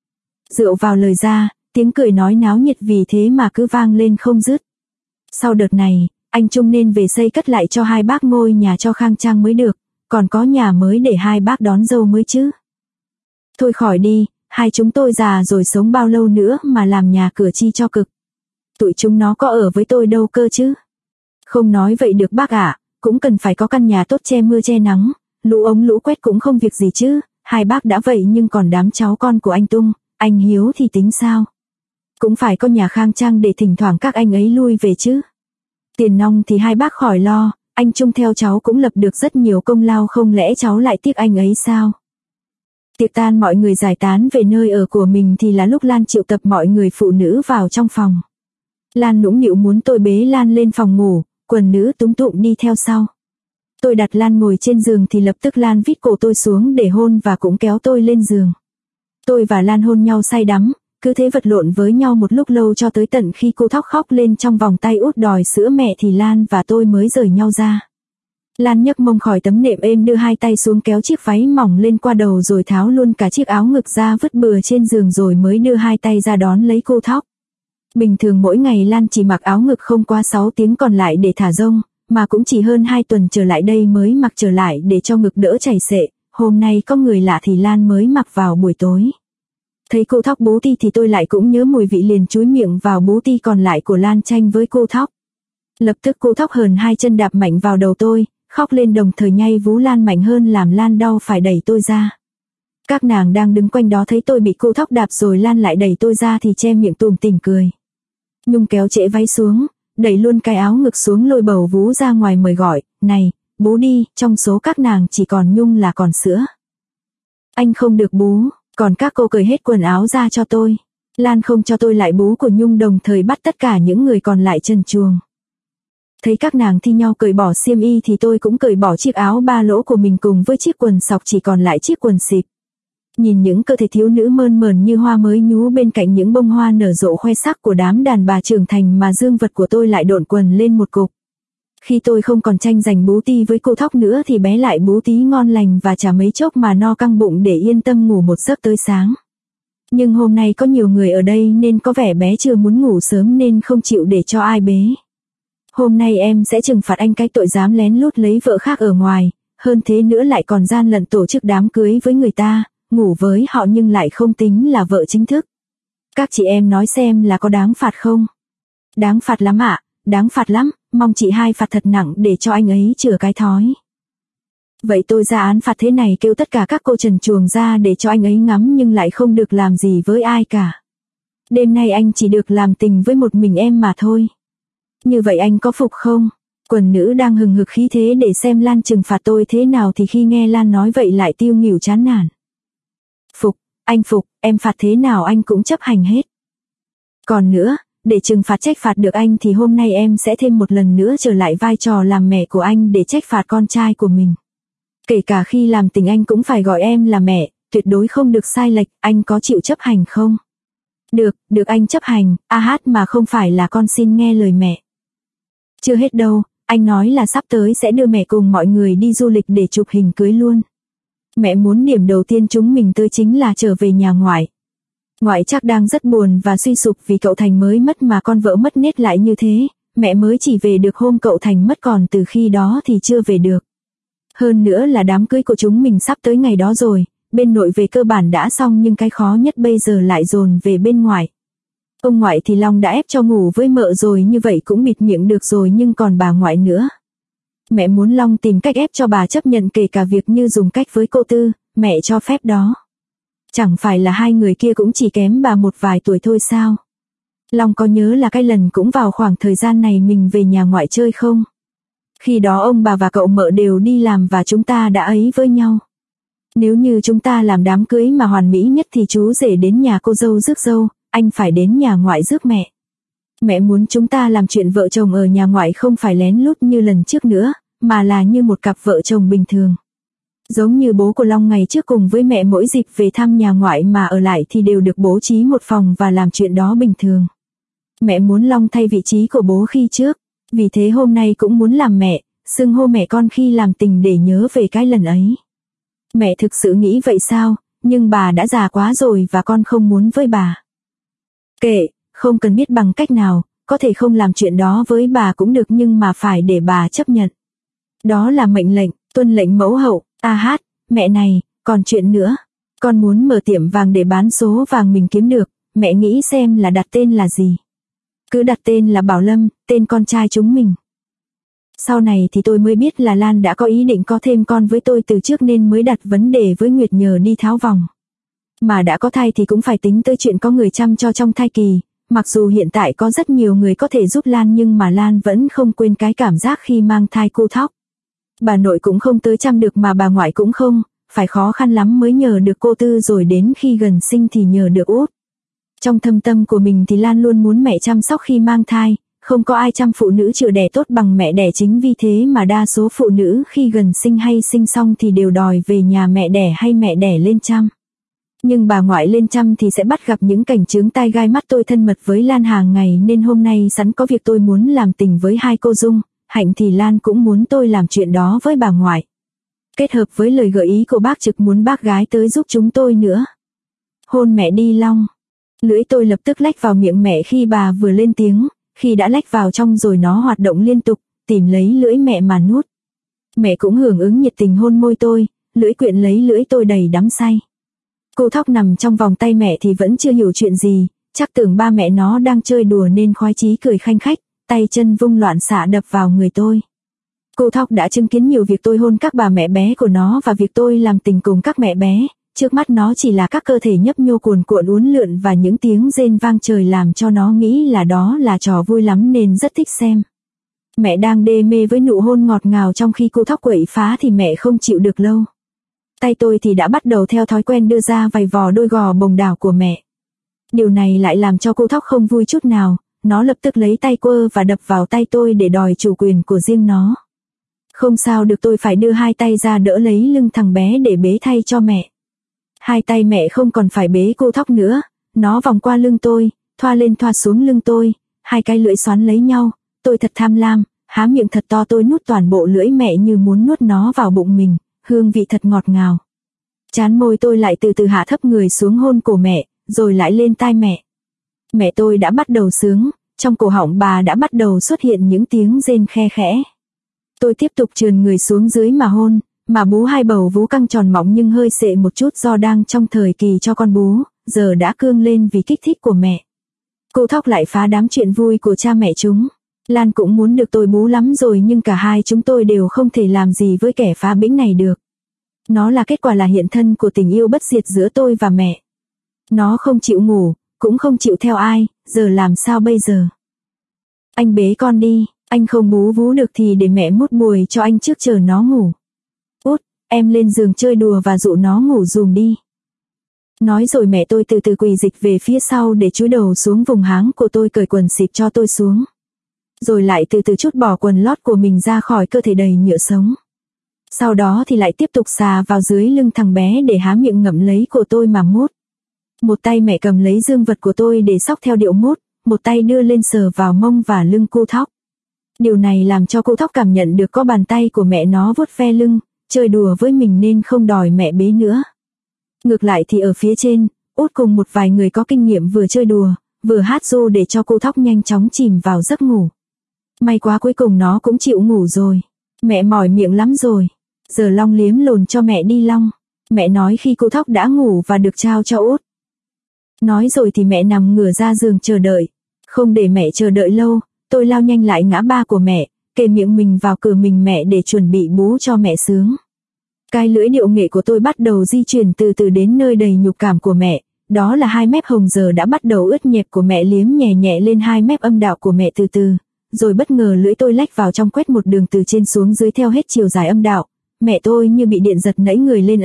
Rượu vào lời ra, tiếng cười nói náo nhiệt vì thế mà cứ vang lên không dứt. Sau đợt này, anh Trung nên về xây cất lại cho hai bác ngôi nhà cho khang trang mới được, còn có nhà mới để hai bác đón dâu mới chứ. Thôi khỏi đi, hai chúng tôi già rồi sống bao lâu nữa mà làm nhà cửa chi cho cực. Tụi chúng nó có ở với tôi đâu cơ chứ. Không nói vậy được bác ạ, cũng cần phải có căn nhà tốt che mưa che nắng, lũ ống lũ quét cũng không việc gì chứ, hai bác đã vậy nhưng còn đám cháu con của anh Tung, anh Hiếu thì tính sao? Cũng phải có nhà khang trang để thỉnh thoảng các anh ấy lui về chứ. Tiền nong thì hai bác khỏi lo, anh Trung theo cháu cũng lập được rất nhiều công lao, không lẽ cháu lại tiếc anh ấy sao? Tiệc tan mọi người giải tán về nơi ở của mình thì là lúc Lan triệu tập mọi người phụ nữ vào trong phòng. Lan nũng nịu muốn tôi bế Lan lên phòng ngủ, quần nữ túm tụm đi theo sau. Tôi đặt Lan ngồi trên giường thì lập tức Lan vít cổ tôi xuống để hôn và cũng kéo tôi lên giường. Tôi và Lan hôn nhau say đắm, cứ thế vật lộn với nhau một lúc lâu cho tới tận khi cô Thóc khóc lên trong vòng tay Út đòi sữa mẹ thì Lan và tôi mới rời nhau ra. Lan nhấc mông khỏi tấm nệm êm đưa hai tay xuống kéo chiếc váy mỏng lên qua đầu rồi tháo luôn cả chiếc áo ngực ra vứt bừa trên giường rồi mới đưa hai tay ra đón lấy cô Thóc. Bình thường mỗi ngày Lan chỉ mặc áo ngực không quá 6 tiếng còn lại để thả rông, mà cũng chỉ hơn 2 tuần trở lại đây mới mặc trở lại để cho ngực đỡ chảy xệ, hôm nay có người lạ thì Lan mới mặc vào buổi tối. Thấy cô Thóc bú ti thì tôi lại cũng nhớ mùi vị liền chúi miệng vào bú ti còn lại của Lan tranh với cô Thóc. Lập tức cô Thóc hờn hai chân đạp mạnh vào đầu tôi, khóc lên đồng thời nhay vú Lan mạnh hơn làm Lan đau phải đẩy tôi ra. Các nàng đang đứng quanh đó thấy tôi bị cô Thóc đạp rồi Lan lại đẩy tôi ra thì che miệng tủm tỉm cười. Nhung kéo trễ váy xuống, đẩy luôn cái áo ngực xuống lôi bầu vú ra ngoài mời gọi, này, bú đi, trong số các nàng chỉ còn Nhung là còn sữa. Anh không được bú, còn các cô cởi hết quần áo ra cho tôi. Lan không cho tôi lại bú của Nhung đồng thời bắt tất cả những người còn lại trần truồng. Thấy các nàng thi nhau cởi bỏ xiêm y thì tôi cũng cởi bỏ chiếc áo ba lỗ của mình cùng với chiếc quần sọc chỉ còn lại chiếc quần xịp. Nhìn những cơ thể thiếu nữ mơn mởn như hoa mới nhú bên cạnh những bông hoa nở rộ khoe sắc của đám đàn bà trưởng thành mà dương vật của tôi lại độn quần lên một cục. Khi tôi không còn tranh giành bú ti với cô Thóc nữa thì bé lại bú tí ngon lành và chả mấy chốc mà no căng bụng để yên tâm ngủ một giấc tới sáng. Nhưng hôm nay có nhiều người ở đây nên có vẻ bé chưa muốn ngủ sớm nên không chịu để cho ai bế. Hôm nay em sẽ trừng phạt anh cái tội dám lén lút lấy vợ khác ở ngoài, hơn thế nữa lại còn gian lận tổ chức đám cưới với người ta, ngủ với họ nhưng lại không tính là vợ chính thức. Các chị em nói xem là có đáng phạt không? Đáng phạt lắm ạ, đáng phạt lắm, mong chị hai phạt thật nặng để cho anh ấy chữa cái thói. Vậy tôi ra án phạt thế này, kêu tất cả các cô trần truồng ra để cho anh ấy ngắm nhưng lại không được làm gì với ai cả. Đêm nay anh chỉ được làm tình với một mình em mà thôi. Như vậy anh có phục không? Quần nữ đang hừng hực khí thế để xem Lan trừng phạt tôi thế nào thì khi nghe Lan nói vậy lại tiêu nghỉu chán nản. Phục, anh phục, em phạt thế nào anh cũng chấp hành hết. Còn nữa, để trừng phạt trách phạt được anh thì hôm nay em sẽ thêm một lần nữa trở lại vai trò làm mẹ của anh để trách phạt con trai của mình. Kể cả khi làm tình anh cũng phải gọi em là mẹ, tuyệt đối không được sai lệch, anh có chịu chấp hành không? Được anh chấp hành, mà không phải là con xin nghe lời mẹ. Chưa hết đâu, anh nói là sắp tới sẽ đưa mẹ cùng mọi người đi du lịch để chụp hình cưới luôn. Mẹ muốn điểm đầu tiên chúng mình tới chính là trở về nhà ngoại. Ngoại chắc đang rất buồn và suy sụp vì cậu Thành mới mất mà con vợ mất nết lại như thế, mẹ mới chỉ về được hôm cậu Thành mất còn từ khi đó thì chưa về được. Hơn nữa là đám cưới của chúng mình sắp tới ngày đó rồi, bên nội về cơ bản đã xong nhưng cái khó nhất bây giờ lại dồn về bên ngoại. Ông ngoại thì Long đã ép cho ngủ với mợ rồi như vậy cũng bịt miệng được rồi nhưng còn bà ngoại nữa. Mẹ muốn Long tìm cách ép cho bà chấp nhận kể cả việc như dùng cách với cô Tư, mẹ cho phép đó. Chẳng phải là hai người kia cũng chỉ kém bà một vài tuổi thôi sao? Long có nhớ là cái lần cũng vào khoảng thời gian này mình về nhà ngoại chơi không? Khi đó ông bà và cậu mợ đều đi làm và chúng ta đã ấy với nhau. Nếu như chúng ta làm đám cưới mà hoàn mỹ nhất thì chú rể đến nhà cô dâu rước dâu, anh phải đến nhà ngoại rước mẹ. Mẹ muốn chúng ta làm chuyện vợ chồng ở nhà ngoại không phải lén lút như lần trước nữa, mà là như một cặp vợ chồng bình thường. Giống như bố của Long ngày trước cùng với mẹ mỗi dịp về thăm nhà ngoại mà ở lại thì đều được bố trí một phòng và làm chuyện đó bình thường. Mẹ muốn Long thay vị trí của bố khi trước, vì thế hôm nay cũng muốn làm mẹ, xưng hô mẹ con khi làm tình để nhớ về cái lần ấy. Mẹ thực sự nghĩ vậy sao, nhưng bà đã già quá rồi và con không muốn với bà. Kệ, không cần biết bằng cách nào, có thể không làm chuyện đó với bà cũng được nhưng mà phải để bà chấp nhận. Đó là mệnh lệnh, tuân lệnh mẫu hậu. Mẹ này, còn chuyện nữa. Con muốn mở tiệm vàng để bán số vàng mình kiếm được, mẹ nghĩ xem là đặt tên là gì. Cứ đặt tên là Bảo Lâm, tên con trai chúng mình. Sau này thì tôi mới biết là Lan đã có ý định có thêm con với tôi từ trước nên mới đặt vấn đề với Nguyệt nhờ đi tháo vòng. Mà đã có thai thì cũng phải tính tới chuyện có người chăm cho trong thai kỳ, mặc dù hiện tại có rất nhiều người có thể giúp Lan nhưng mà Lan vẫn không quên cái cảm giác khi mang thai cô Thóc. Bà nội cũng không tới chăm được mà bà ngoại cũng không, phải khó khăn lắm mới nhờ được cô Tư rồi đến khi gần sinh thì nhờ được Út. Trong thâm tâm của mình thì Lan luôn muốn mẹ chăm sóc khi mang thai, không có ai chăm phụ nữ chữa đẻ tốt bằng mẹ đẻ chính vì thế mà đa số phụ nữ khi gần sinh hay sinh xong thì đều đòi về nhà mẹ đẻ hay mẹ đẻ lên chăm. Nhưng bà ngoại lên chăm thì sẽ bắt gặp những cảnh chướng tai gai mắt. Tôi thân mật với Lan hàng ngày nên hôm nay sẵn có việc tôi muốn làm tình với hai cô Dung, Hạnh thì Lan cũng muốn tôi làm chuyện đó với bà ngoại. Kết hợp với lời gợi ý của bác Trực muốn bác gái tới giúp chúng tôi nữa. Hôn mẹ đi Long. Lưỡi tôi lập tức lách vào miệng mẹ khi bà vừa lên tiếng, khi đã lách vào trong rồi nó hoạt động liên tục, tìm lấy lưỡi mẹ mà nuốt. Mẹ cũng hưởng ứng nhiệt tình hôn môi tôi, lưỡi quyện lấy lưỡi tôi đầy đắm say. Cô Thóc nằm trong vòng tay mẹ thì vẫn chưa hiểu chuyện gì, chắc tưởng ba mẹ nó đang chơi đùa nên khoái chí cười khanh khách, tay chân vung loạn xạ đập vào người tôi. Cô Thóc đã chứng kiến nhiều việc tôi hôn các bà mẹ bé của nó và việc tôi làm tình cùng các mẹ bé, trước mắt nó chỉ là các cơ thể nhấp nhô cuồn cuộn uốn lượn và những tiếng rên vang trời làm cho nó nghĩ là đó là trò vui lắm nên rất thích xem. Mẹ đang đê mê với nụ hôn ngọt ngào trong khi cô Thóc quậy phá thì mẹ không chịu được lâu. Tay tôi thì đã bắt đầu theo thói quen đưa ra vài vò đôi gò bồng đảo của mẹ. Điều này lại làm cho cô Thóc không vui chút nào, nó lập tức lấy tay quơ và đập vào tay tôi để đòi chủ quyền của riêng nó. Không sao được, tôi phải đưa hai tay ra đỡ lấy lưng thằng bé để bế thay cho mẹ. Hai tay mẹ không còn phải bế cô thóc nữa, nó vòng qua lưng tôi, thoa lên thoa xuống lưng tôi, hai cái lưỡi xoắn lấy nhau, tôi thật tham lam, há miệng thật to tôi nuốt toàn bộ lưỡi mẹ như muốn nuốt nó vào bụng mình, hương vị thật ngọt ngào. Chán môi tôi lại từ từ hạ thấp người xuống hôn cổ mẹ, rồi lại lên tai mẹ. Mẹ tôi đã bắt đầu sướng, trong cổ họng bà đã bắt đầu xuất hiện những tiếng rên khe khẽ. Tôi tiếp tục trườn người xuống dưới mà hôn, mà bú hai bầu vú căng tròn mọng nhưng hơi sệ một chút do đang trong thời kỳ cho con bú, giờ đã cương lên vì kích thích của mẹ. Cô thóc lại phá đám chuyện vui của cha mẹ chúng. Lan cũng muốn được tôi bú lắm rồi nhưng cả hai chúng tôi đều không thể làm gì với kẻ phá bĩnh này được. Nó là kết quả là hiện thân của tình yêu bất diệt giữa tôi và mẹ. Nó không chịu ngủ, cũng không chịu theo ai, giờ làm sao bây giờ? Anh bế con đi, anh không bú vú được thì để mẹ mút bùi cho anh trước chờ nó ngủ. Út, em lên giường chơi đùa và dụ nó ngủ giùm đi. Nói rồi mẹ tôi từ từ quỳ dịch về phía sau để chúi đầu xuống vùng háng của tôi, cởi quần xịp cho tôi xuống. Rồi lại từ từ trút bỏ quần lót của mình ra khỏi cơ thể đầy nhựa sống. Sau đó thì lại tiếp tục xà vào dưới lưng thằng bé để há miệng ngậm lấy của tôi mà mút. Một tay mẹ cầm lấy dương vật của tôi để xóc theo điệu mút, một tay đưa lên sờ vào mông và lưng cô thóc. Điều này làm cho cô thóc cảm nhận được có bàn tay của mẹ nó vuốt ve lưng, chơi đùa với mình nên không đòi mẹ bế nữa. Ngược lại thì ở phía trên, Út cùng một vài người có kinh nghiệm vừa chơi đùa, vừa hát ru để cho cô thóc nhanh chóng chìm vào giấc ngủ. May quá cuối cùng nó cũng chịu ngủ rồi. Mẹ mỏi miệng lắm rồi. Giờ Long liếm lồn cho mẹ đi Long. Mẹ nói khi cô thóc đã ngủ và được trao cho Út. Nói rồi thì mẹ nằm ngửa ra giường chờ đợi. Không để mẹ chờ đợi lâu, tôi lao nhanh lại ngã ba của mẹ, kề miệng mình vào cửa mình mẹ để chuẩn bị bú cho mẹ sướng. Cái lưỡi điệu nghệ của tôi bắt đầu di chuyển từ từ đến nơi đầy nhục cảm của mẹ, đó là hai mép hồng giờ đã bắt đầu ướt nhẹp của mẹ liếm nhẹ nhẹ lên hai mép âm đạo của mẹ từ từ, rồi bất ngờ lưỡi tôi lách vào trong quét một đường từ trên xuống dưới theo hết chiều dài âm đạo. Mẹ tôi như bị điện giật nẫy người lên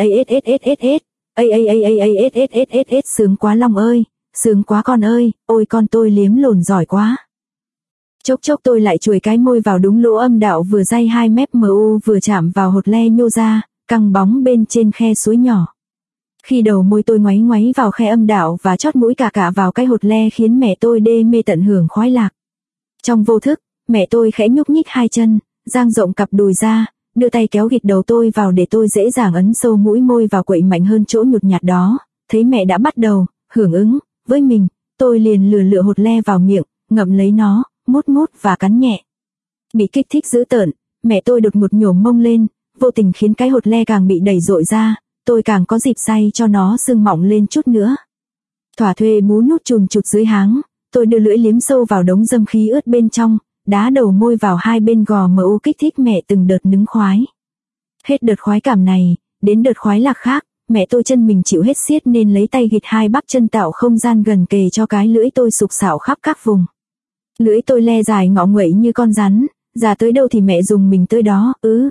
sướng quá Long ơi, sướng quá con ơi, ôi con tôi liếm lồn giỏi quá. Chốc chốc tôi lại chuồi cái môi vào đúng lỗ âm đạo vừa day hai mép mu vừa chạm vào hột le nhô ra, căng bóng bên trên khe suối nhỏ. Khi đầu môi tôi ngoáy ngoáy vào khe âm đạo và chót mũi cả vào cái hột le khiến mẹ tôi đê mê tận hưởng khoái lạc. Trong vô thức, mẹ tôi khẽ nhúc nhích hai chân, dang rộng cặp đùi ra, đưa tay kéo gịt đầu tôi vào để tôi dễ dàng ấn sâu mũi môi vào quậy mạnh hơn chỗ nhột nhạt đó. Thấy mẹ đã bắt đầu hưởng ứng với mình, tôi liền lựa hột le vào miệng, ngậm lấy nó, mút mút và cắn nhẹ. Bị kích thích dữ tợn, mẹ tôi đột ngột nhổm mông lên, vô tình khiến cái hột le càng bị đẩy dội ra, tôi càng có dịp say cho nó sưng mọng lên chút nữa. Thỏa thuê bú nút chùn chụt dưới háng, tôi đưa lưỡi liếm sâu vào đống dâm khí ướt bên trong, đá đầu môi vào hai bên gò mu kích thích mẹ từng đợt nứng khoái. Hết đợt khoái cảm này, đến đợt khoái lạc khác, mẹ tôi chân mình chịu hết xiết nên lấy tay gịt hai bắp chân tạo không gian gần kề cho cái lưỡi tôi sục sạo khắp các vùng. Lưỡi tôi le dài ngọ nguậy như con rắn, ra tới đâu thì mẹ dùng mình tới đó,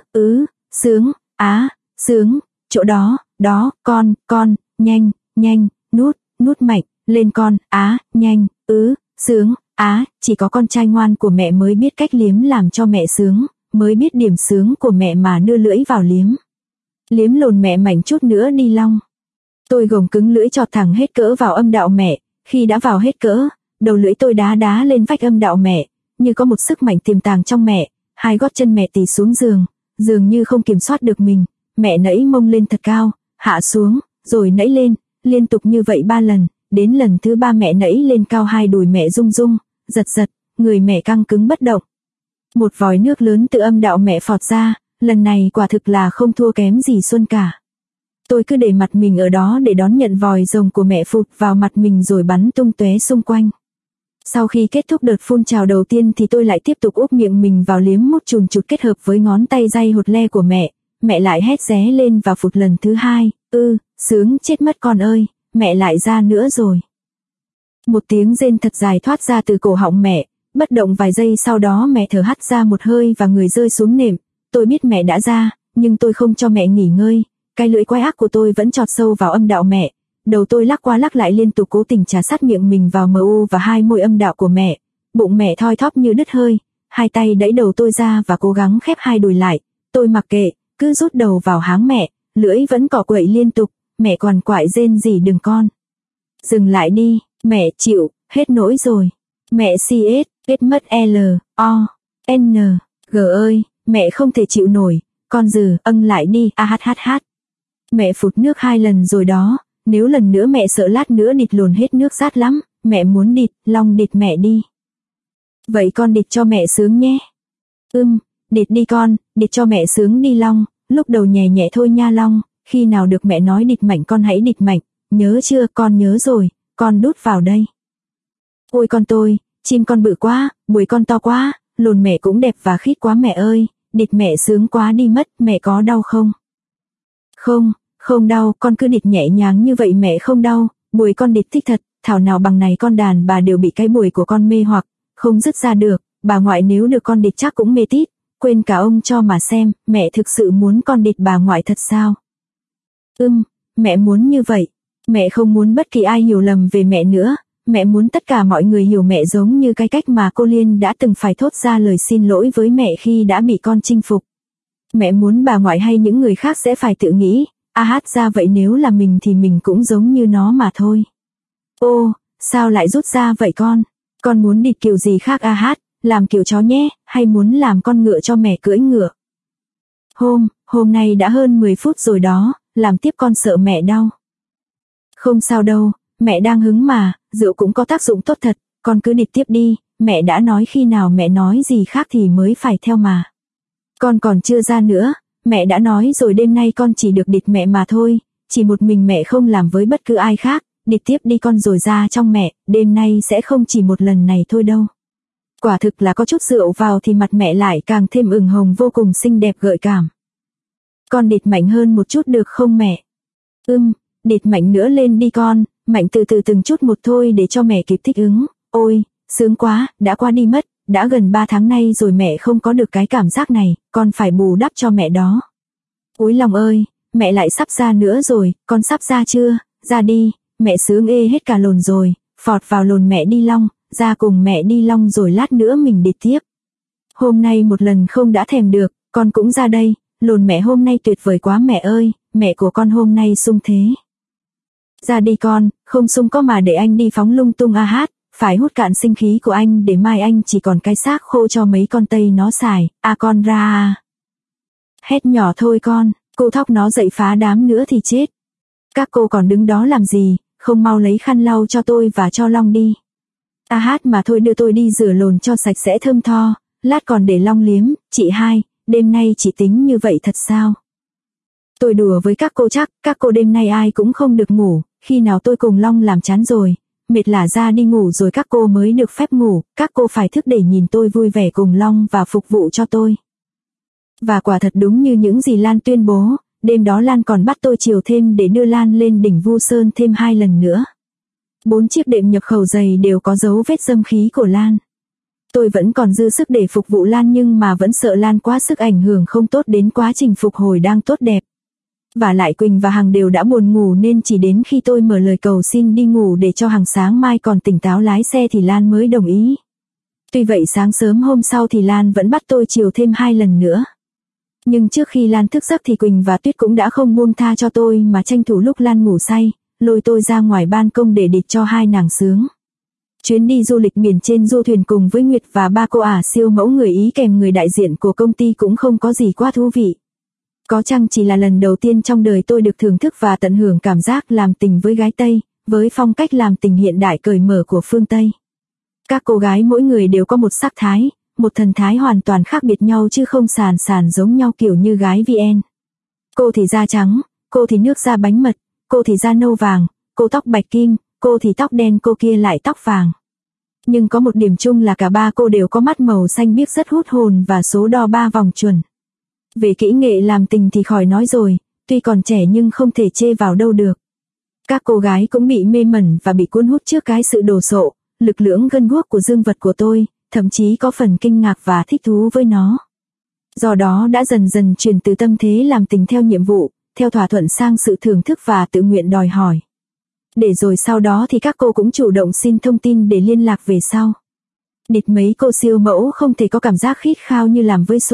sướng, sướng, chỗ đó, con, nhanh, nút mạnh, lên con, nhanh, sướng, chỉ có con trai ngoan của mẹ mới biết cách liếm làm cho mẹ sướng, mới biết điểm sướng của mẹ mà đưa lưỡi vào liếm. Liếm lồn mẹ mảnh chút nữa đi Long. Tôi gồng cứng lưỡi chọt thẳng hết cỡ vào âm đạo mẹ, khi đã vào hết cỡ, đầu lưỡi tôi đá lên vách âm đạo mẹ, như có một sức mạnh tiềm tàng trong mẹ, hai gót chân mẹ tì xuống giường, dường như không kiểm soát được mình, mẹ nẫy mông lên thật cao, hạ xuống, rồi nẫy lên, liên tục như vậy 3 lần, đến lần thứ 3 mẹ nẫy lên cao hai đùi mẹ rung rung, giật, người mẹ căng cứng bất động. Một vòi nước lớn từ âm đạo mẹ phọt ra, lần này quả thực là không thua kém gì Xuân cả. Tôi cứ để mặt mình ở đó để đón nhận vòi rồng của mẹ phụt vào mặt mình rồi bắn tung tóe xung quanh. Sau khi kết thúc đợt phun trào đầu tiên thì tôi lại tiếp tục úp miệng mình vào liếm mút chùn chụt kết hợp với ngón tay day hột le của mẹ lại hét ré lên và phụt lần thứ 2, sướng chết mất con ơi, mẹ lại ra nữa rồi. Một tiếng rên thật dài thoát ra từ cổ họng mẹ, bất động vài giây sau đó mẹ thở hắt ra một hơi và người rơi xuống nệm. Tôi biết mẹ đã ra, nhưng tôi không cho mẹ nghỉ ngơi, cái lưỡi quái ác của tôi vẫn chọt sâu vào âm đạo mẹ, đầu tôi lắc qua lắc lại liên tục cố tình trà sát miệng mình vào mu và hai môi âm đạo của mẹ, bụng mẹ thoi thóp như đứt hơi, hai tay đẩy đầu tôi ra và cố gắng khép hai đùi lại, tôi mặc kệ, cứ rút đầu vào háng mẹ, lưỡi vẫn cọ quậy liên tục, mẹ quằn quại rên rỉ đừng con. Dừng lại đi, mẹ chịu, hết nỗi rồi. Mẹ CS, kết mất L, O, N, G ơi, mẹ không thể chịu nổi, con dừ, lại đi, AHHH. Mẹ phụt nước 2 lần rồi đó, nếu lần nữa mẹ sợ lát nữa địt lồn hết nước rát lắm, mẹ muốn địt, Long địt mẹ đi. Vậy con địt cho mẹ sướng nhé. Địt đi con, địt cho mẹ sướng đi Long, lúc đầu nhẹ nhẹ thôi nha Long, khi nào được mẹ nói địt mạnh con hãy địt mạnh, nhớ chưa, con nhớ rồi, con đút vào đây. Ôi con tôi, chim con bự quá, bùi con to quá, lồn mẹ cũng đẹp và khít quá mẹ ơi, địt mẹ sướng quá đi mất, mẹ có đau không? Không đau, con cứ địt nhẹ nhàng như vậy mẹ không đau, bùi con địt thích thật, thảo nào bằng này con đàn bà đều bị cái bùi của con mê hoặc, không dứt ra được, bà ngoại nếu được con địt chắc cũng mê tít, quên cả ông cho mà xem, mẹ thực sự muốn con địt bà ngoại thật sao? Mẹ muốn như vậy, mẹ không muốn bất kỳ ai hiểu lầm về mẹ nữa, mẹ muốn tất cả mọi người hiểu mẹ giống như cái cách mà cô Liên đã từng phải thốt ra lời xin lỗi với mẹ khi đã bị con chinh phục. Mẹ muốn bà ngoại hay những người khác sẽ phải tự nghĩ, ra vậy nếu là mình thì mình cũng giống như nó mà thôi. Ô, sao lại rút ra vậy con muốn địt kiểu gì khác làm kiểu chó nhé, hay muốn làm con ngựa cho mẹ cưỡi ngựa? Hôm nay đã hơn 10 phút rồi đó, làm tiếp con sợ mẹ đau. Không sao đâu, mẹ đang hứng mà, rượu cũng có tác dụng tốt thật, con cứ địt tiếp đi, mẹ đã nói khi nào mẹ nói gì khác thì mới phải theo mà. Con còn chưa ra nữa, mẹ đã nói rồi đêm nay con chỉ được địt mẹ mà thôi, chỉ một mình mẹ không làm với bất cứ ai khác, địt tiếp đi con rồi ra trong mẹ, đêm nay sẽ không chỉ một lần này thôi đâu. Quả thực là có chút rượu vào thì mặt mẹ lại càng thêm ửng hồng vô cùng xinh đẹp gợi cảm. Con địt mạnh hơn một chút được không mẹ? Địt mạnh nữa lên đi con, mạnh từ từ từng chút một thôi để cho mẹ kịp thích ứng. Ôi, sướng quá, đã qua đi mất, đã gần 3 tháng nay rồi mẹ không có được cái cảm giác này, con phải bù đắp cho mẹ đó. Úi Long ơi, mẹ lại sắp ra nữa rồi, con sắp ra chưa? Ra đi, mẹ sướng ê hết cả lồn rồi, phọt vào lồn mẹ đi Long, ra cùng mẹ đi Long rồi lát nữa mình địt tiếp. Hôm nay một lần không đã thèm được, con cũng ra đây, lồn mẹ hôm nay tuyệt vời quá mẹ ơi, mẹ của con hôm nay sung thế. Ra đi con, không sung có mà để anh đi phóng lung tung phải hút cạn sinh khí của anh để mai anh chỉ còn cái xác khô cho mấy con tây nó xài, con ra. Hét nhỏ thôi con, cô thóc nó dậy phá đám nữa thì chết. Các cô còn đứng đó làm gì, không mau lấy khăn lau cho tôi và cho Long đi. Mà thôi đưa tôi đi rửa lồn cho sạch sẽ thơm tho, lát còn để Long liếm, chị hai, đêm nay chị tính như vậy thật sao? Tôi đùa với các cô chắc, các cô đêm nay ai cũng không được ngủ, khi nào tôi cùng Long làm chán rồi, mệt lả ra đi ngủ rồi các cô mới được phép ngủ, các cô phải thức để nhìn tôi vui vẻ cùng Long và phục vụ cho tôi. Và quả thật đúng như những gì Lan tuyên bố, đêm đó Lan còn bắt tôi chiều thêm để đưa Lan lên đỉnh Vu Sơn thêm 2 lần nữa. 4 chiếc đệm nhập khẩu giày đều có dấu vết dâm khí của Lan. Tôi vẫn còn dư sức để phục vụ Lan nhưng mà vẫn sợ Lan quá sức ảnh hưởng không tốt đến quá trình phục hồi đang tốt đẹp. Và lại Quỳnh và Hằng đều đã buồn ngủ nên chỉ đến khi tôi mở lời cầu xin đi ngủ để cho Hằng sáng mai còn tỉnh táo lái xe thì Lan mới đồng ý. Tuy vậy sáng sớm hôm sau thì Lan vẫn bắt tôi chiều thêm 2 lần nữa. Nhưng trước khi Lan thức giấc thì Quỳnh và Tuyết cũng đã không buông tha cho tôi mà tranh thủ lúc Lan ngủ say, lôi tôi ra ngoài ban công để địt cho hai nàng sướng. Chuyến đi du lịch biển trên du thuyền cùng với Nguyệt và 3 cô siêu mẫu người Ý kèm người đại diện của công ty cũng không có gì quá thú vị. Có chăng chỉ là lần đầu tiên trong đời tôi được thưởng thức và tận hưởng cảm giác làm tình với gái Tây, với phong cách làm tình hiện đại cởi mở của phương Tây. Các cô gái mỗi người đều có một sắc thái, một thần thái hoàn toàn khác biệt nhau chứ không sàn giống nhau kiểu như gái VN. Cô thì da trắng, cô thì nước da bánh mật, cô thì da nâu vàng, cô tóc bạch kim, cô thì tóc đen cô kia lại tóc vàng. Nhưng có một điểm chung là cả 3 cô đều có mắt màu xanh biếc rất hút hồn và số đo 3 vòng chuẩn. Về kỹ nghệ làm tình thì khỏi nói rồi, tuy còn trẻ nhưng không thể chê vào đâu được. Các cô gái cũng bị mê mẩn và bị cuốn hút trước cái sự đồ sộ, lực lưỡng gân guốc của dương vật của tôi, thậm chí có phần kinh ngạc và thích thú với nó. Do đó đã dần dần chuyển từ tâm thế làm tình theo nhiệm vụ, theo thỏa thuận sang sự thưởng thức và tự nguyện đòi hỏi. Để rồi sau đó thì các cô cũng chủ động xin thông tin để liên lạc về sau. Địt mấy cô siêu mẫu không thể có cảm giác khít khao như làm với Xuân,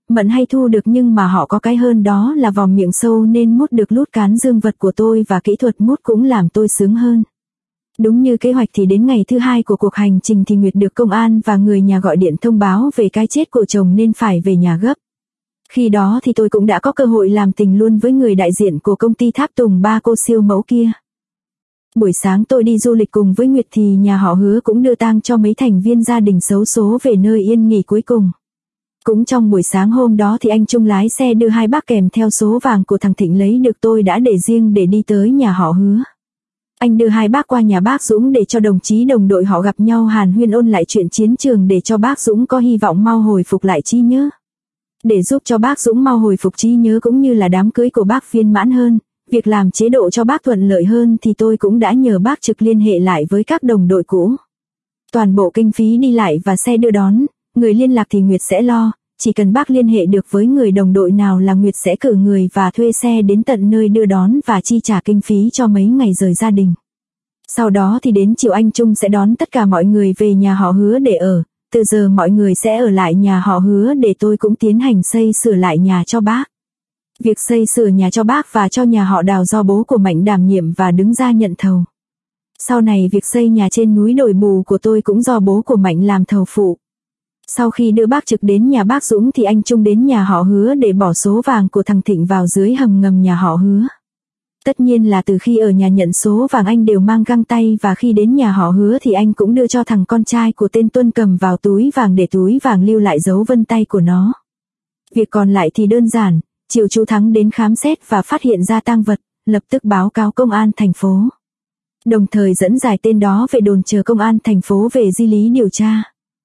Mận hay Thu được, nhưng mà họ có cái hơn đó là vòng miệng sâu nên mút được lút cán dương vật của tôi, và kỹ thuật mút cũng làm tôi sướng hơn. Đúng như kế hoạch thì đến ngày thứ 2 của cuộc hành trình thì Nguyệt được công an và người nhà gọi điện thông báo về cái chết của chồng nên phải về nhà gấp. Khi đó thì tôi cũng đã có cơ hội làm tình luôn với người đại diện của công ty Tháp Tùng ba cô siêu mẫu kia. Buổi sáng tôi đi du lịch cùng với Nguyệt thì nhà họ Hứa cũng đưa tang cho mấy thành viên gia đình xấu số về nơi yên nghỉ cuối cùng. Cũng trong buổi sáng hôm đó thì anh Trung lái xe đưa hai bác kèm theo số vàng của thằng Thịnh lấy được tôi đã để riêng để đi tới nhà họ Hứa. Anh đưa hai bác qua nhà bác Dũng để cho đồng chí đồng đội họ gặp nhau hàn huyên ôn lại chuyện chiến trường để cho bác Dũng có hy vọng mau hồi phục lại trí nhớ. Để giúp cho bác Dũng mau hồi phục trí nhớ cũng như là đám cưới của bác viên mãn hơn, việc làm chế độ cho bác thuận lợi hơn thì tôi cũng đã nhờ bác trực liên hệ lại với các đồng đội cũ. Toàn bộ kinh phí đi lại và xe đưa đón, người liên lạc thì Nguyệt sẽ lo, chỉ cần bác liên hệ được với người đồng đội nào là Nguyệt sẽ cử người và thuê xe đến tận nơi đưa đón và chi trả kinh phí cho mấy ngày rời gia đình. Sau đó thì đến chiều anh Trung sẽ đón tất cả mọi người về nhà họ Hứa để ở, từ giờ mọi người sẽ ở lại nhà họ Hứa để tôi cũng tiến hành xây sửa lại nhà cho bác. Việc xây sửa nhà cho bác và cho nhà họ Đào do bố của Mạnh đảm nhiệm và đứng ra nhận thầu. Sau này việc xây nhà trên núi đồi bù của tôi cũng do bố của Mạnh làm thầu phụ. Sau khi đưa bác trực đến nhà bác Dũng thì anh Trung đến nhà họ Hứa để bỏ số vàng của thằng Thịnh vào dưới hầm ngầm nhà họ Hứa. Tất nhiên là từ khi ở nhà nhận số vàng anh đều mang găng tay, và khi đến nhà họ Hứa thì anh cũng đưa cho thằng con trai của tên Tuân cầm vào túi vàng để túi vàng lưu lại dấu vân tay của nó. Việc còn lại thì đơn giản, chiều chú Thắng đến khám xét và phát hiện ra tang vật, lập tức báo cáo công an thành phố. Đồng thời dẫn giải tên đó về đồn chờ công an thành phố về di lý điều tra.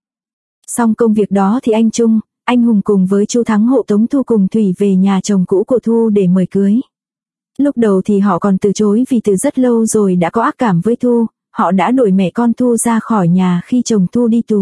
Xong công việc đó thì anh Trung, anh Hùng cùng với chú Thắng hộ tống Thu cùng Thủy về nhà chồng cũ của Thu để mời cưới. Lúc đầu thì họ còn từ chối vì từ rất lâu rồi đã có ác cảm với Thu, họ đã đuổi mẹ con Thu ra khỏi nhà khi chồng Thu đi tù.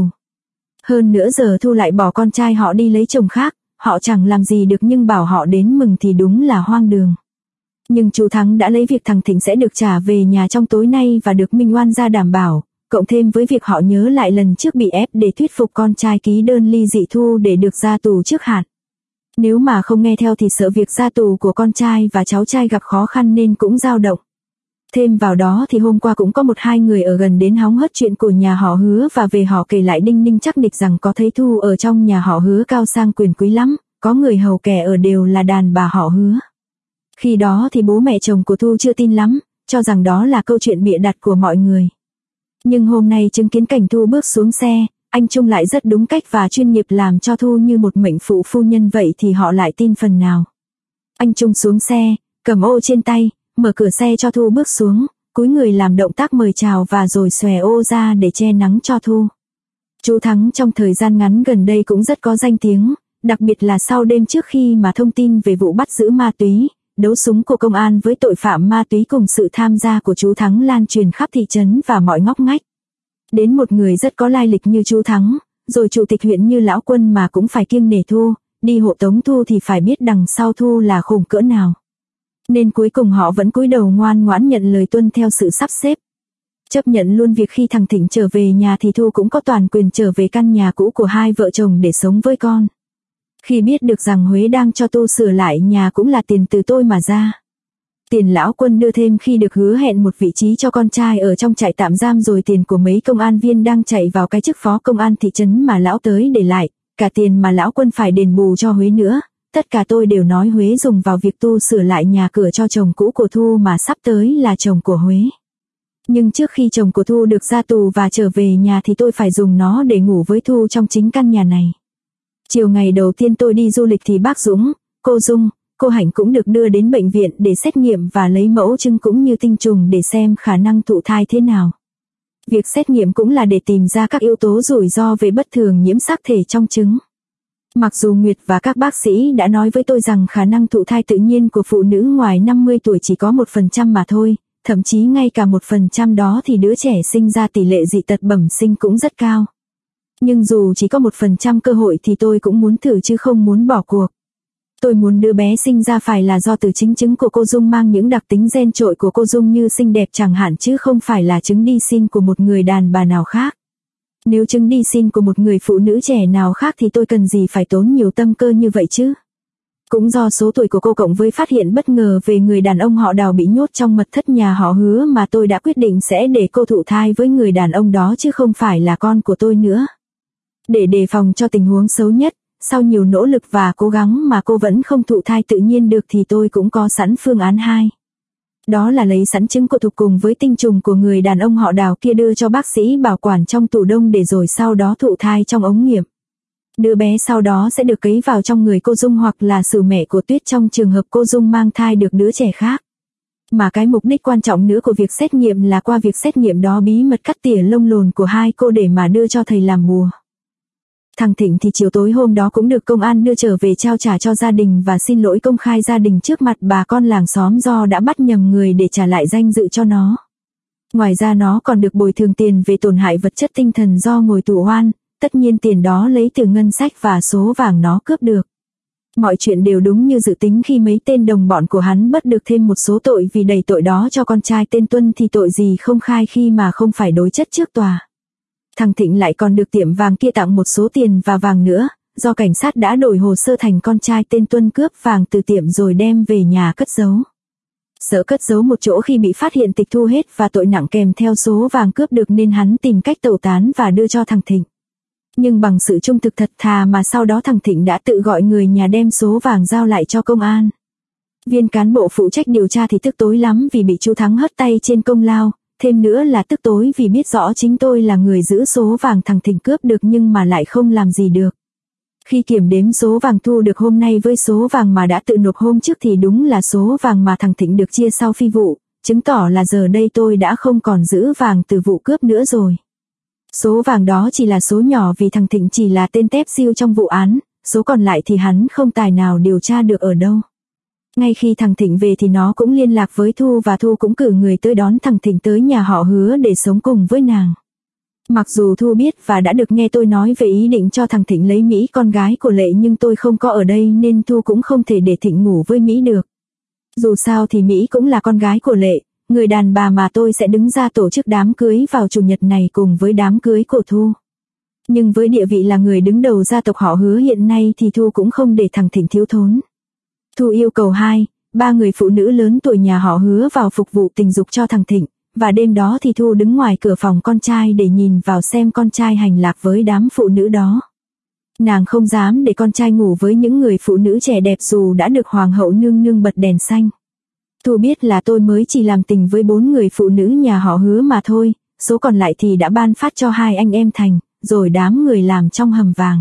Hơn nữa giờ Thu lại bỏ con trai họ đi lấy chồng khác, họ chẳng làm gì được, nhưng bảo họ đến mừng thì đúng là hoang đường. Nhưng chú Thắng đã lấy việc thằng Thịnh sẽ được trả về nhà trong tối nay và được Minh Oan ra đảm bảo, cộng thêm với việc họ nhớ lại lần trước bị ép để thuyết phục con trai ký đơn ly dị Thu để được ra tù trước hạn. Nếu mà không nghe theo thì sợ việc ra tù của con trai và cháu trai gặp khó khăn nên cũng dao động. Thêm vào đó thì hôm qua cũng có một hai người ở gần đến hóng hớt chuyện của nhà họ Hứa và về họ kể lại đinh ninh chắc nịch rằng có thấy Thu ở trong nhà họ Hứa cao sang quyền quý lắm, có người hầu kẻ ở đều là đàn bà họ Hứa. Khi đó thì bố mẹ chồng của Thu chưa tin lắm, cho rằng đó là câu chuyện bịa đặt của mọi người. Nhưng hôm nay chứng kiến cảnh Thu bước xuống xe, anh Trung lại rất đúng cách và chuyên nghiệp làm cho Thu như một mệnh phụ phu nhân vậy thì họ lại tin phần nào. Anh Trung xuống xe, cầm ô trên tay, mở cửa xe cho Thu bước xuống, cúi người làm động tác mời chào và rồi xòe ô ra để che nắng cho Thu. Chú Thắng trong thời gian ngắn gần đây cũng rất có danh tiếng, đặc biệt là sau đêm trước khi mà thông tin về vụ bắt giữ ma túy, đấu súng của công an với tội phạm ma túy cùng sự tham gia của chú Thắng lan truyền khắp thị trấn và mọi ngóc ngách. Đến một người rất có lai lịch như chú Thắng, rồi chủ tịch huyện như Lão Quân mà cũng phải kiêng nể Thu, đi hộ tống Thu thì phải biết đằng sau Thu là khủng cỡ nào. Nên cuối cùng họ vẫn cúi đầu ngoan ngoãn nhận lời tuân theo sự sắp xếp. Chấp nhận luôn việc khi thằng Thịnh trở về nhà thì Thu cũng có toàn quyền trở về căn nhà cũ của hai vợ chồng để sống với con. Khi biết được rằng Huế đang cho Thu sửa lại nhà cũng là tiền từ tôi mà ra. Tiền Lão Quân đưa thêm khi được hứa hẹn một vị trí cho con trai ở trong trại tạm giam, rồi tiền của mấy công an viên đang chạy vào cái chức phó công an thị trấn mà Lão tới để lại, cả tiền mà Lão Quân phải đền bù cho Huế nữa. Tất cả tôi đều nói Huế dùng vào việc tu sửa lại nhà cửa cho chồng cũ của Thu mà sắp tới là chồng của Huế. Nhưng trước khi chồng của Thu được ra tù và trở về nhà thì tôi phải dùng nó để ngủ với Thu trong chính căn nhà này. Chiều ngày đầu tiên tôi đi du lịch thì bác Dũng, cô Dung, cô Hạnh cũng được đưa đến bệnh viện để xét nghiệm và lấy mẫu trứng cũng như tinh trùng để xem khả năng thụ thai thế nào. Việc xét nghiệm cũng là để tìm ra các yếu tố rủi ro về bất thường nhiễm sắc thể trong trứng. Mặc dù Nguyệt và các bác sĩ đã nói với tôi rằng khả năng thụ thai tự nhiên của phụ nữ ngoài 50 tuổi chỉ có 1% mà thôi, thậm chí ngay cả 1% đó thì đứa trẻ sinh ra tỷ lệ dị tật bẩm sinh cũng rất cao. Nhưng dù chỉ có 1% cơ hội thì tôi cũng muốn thử chứ không muốn bỏ cuộc. Tôi muốn đứa bé sinh ra phải là do từ chính trứng của cô Dung mang những đặc tính gen trội của cô Dung như xinh đẹp chẳng hạn, chứ không phải là trứng đi sinh của một người đàn bà nào khác. Nếu chứng đi xin của một người phụ nữ trẻ nào khác thì tôi cần gì phải tốn nhiều tâm cơ như vậy chứ. Cũng do số tuổi của cô cộng với phát hiện bất ngờ về người đàn ông họ Đào bị nhốt trong mật thất nhà họ Hứa mà tôi đã quyết định sẽ để cô thụ thai với người đàn ông đó chứ không phải là con của tôi nữa. Để đề phòng cho tình huống xấu nhất, sau nhiều nỗ lực và cố gắng mà cô vẫn không thụ thai tự nhiên được thì tôi cũng có sẵn phương án 2. Đó là lấy sẵn trứng của Thục cùng với tinh trùng của người đàn ông họ Đào kia đưa cho bác sĩ bảo quản trong tủ đông để rồi sau đó thụ thai trong ống nghiệm. Đứa bé sau đó sẽ được cấy vào trong người cô Dung hoặc là xử mẹ của Tuyết trong trường hợp cô Dung mang thai được đứa trẻ khác. Mà cái mục đích quan trọng nữa của việc xét nghiệm là qua việc xét nghiệm đó bí mật cắt tỉa lông lồn của hai cô để mà đưa cho thầy làm bùa. Thằng Thịnh thì chiều tối hôm đó cũng được công an đưa trở về trao trả cho gia đình và xin lỗi công khai gia đình trước mặt bà con làng xóm do đã bắt nhầm người để trả lại danh dự cho nó. Ngoài ra nó còn được bồi thường tiền về tổn hại vật chất tinh thần do ngồi tù oan, tất nhiên tiền đó lấy từ ngân sách và số vàng nó cướp được. Mọi chuyện đều đúng như dự tính khi mấy tên đồng bọn của hắn bất được thêm một số tội vì đẩy tội đó cho con trai tên Tuân thì tội gì không khai khi mà không phải đối chất trước tòa. Thằng Thịnh lại còn được tiệm vàng kia tặng một số tiền và vàng nữa, do cảnh sát đã đổi hồ sơ thành con trai tên Tuân cướp vàng từ tiệm rồi đem về nhà cất giấu. Sợ cất giấu một chỗ khi bị phát hiện tịch thu hết và tội nặng kèm theo số vàng cướp được nên hắn tìm cách tẩu tán và đưa cho thằng Thịnh. Nhưng bằng sự trung thực thật thà mà sau đó thằng Thịnh đã tự gọi người nhà đem số vàng giao lại cho công an. Viên cán bộ phụ trách điều tra thì tức tối lắm vì bị chú Thắng hất tay trên công lao, thêm nữa là tức tối vì biết rõ chính tôi là người giữ số vàng thằng Thịnh cướp được nhưng mà lại không làm gì được. Khi kiểm đếm số vàng thu được hôm nay với số vàng mà đã tự nộp hôm trước thì đúng là số vàng mà thằng Thịnh được chia sau phi vụ, chứng tỏ là giờ đây tôi đã không còn giữ vàng từ vụ cướp nữa rồi. Số vàng đó chỉ là số nhỏ vì thằng Thịnh chỉ là tên tép siêu trong vụ án, số còn lại thì hắn không tài nào điều tra được ở đâu. Ngay khi thằng Thịnh về thì nó cũng liên lạc với Thu và Thu cũng cử người tới đón thằng Thịnh tới nhà họ Hứa để sống cùng với nàng. Mặc dù Thu biết và đã được nghe tôi nói về ý định cho thằng Thịnh lấy Mỹ con gái của Lệ nhưng tôi không có ở đây nên Thu cũng không thể để Thịnh ngủ với Mỹ được. Dù sao thì Mỹ cũng là con gái của Lệ, người đàn bà mà tôi sẽ đứng ra tổ chức đám cưới vào chủ nhật này cùng với đám cưới của Thu. Nhưng với địa vị là người đứng đầu gia tộc họ Hứa hiện nay thì Thu cũng không để thằng Thịnh thiếu thốn. Thu yêu cầu 2-3 người phụ nữ lớn tuổi nhà họ Hứa vào phục vụ tình dục cho thằng Thịnh, và đêm đó thì Thu đứng ngoài cửa phòng con trai để nhìn vào xem con trai hành lạc với đám phụ nữ đó. Nàng không dám để con trai ngủ với những người phụ nữ trẻ đẹp dù đã được hoàng hậu nương nương bật đèn xanh. Thu biết là tôi mới chỉ làm tình với 4 người phụ nữ nhà họ Hứa mà thôi, số còn lại thì đã ban phát cho 2 anh em Thành, rồi đám người làm trong hầm vàng.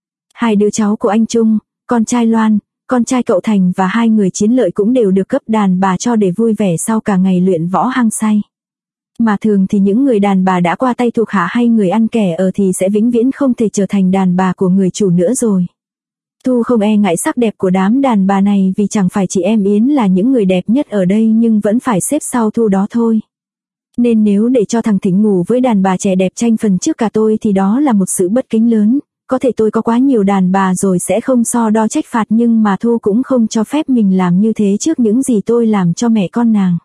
2 đứa cháu của anh Trung, con trai Loan, con trai cậu Thành và 2 người Chiến Lợi cũng đều được cấp đàn bà cho để vui vẻ sau cả ngày luyện võ hăng say. Mà thường thì những người đàn bà đã qua tay thuộc hạ hay người ăn kẻ ở thì sẽ vĩnh viễn không thể trở thành đàn bà của người chủ nữa rồi. Thu không e ngại sắc đẹp của đám đàn bà này vì chẳng phải chị em Yến là những người đẹp nhất ở đây nhưng vẫn phải xếp sau Thu đó thôi. Nên nếu để cho thằng Thịnh ngủ với đàn bà trẻ đẹp tranh phần trước cả tôi thì đó là một sự bất kính lớn. Có thể tôi có quá nhiều đàn bà rồi sẽ không so đo trách phạt nhưng mà Thu cũng không cho phép mình làm như thế trước những gì tôi làm cho mẹ con nàng.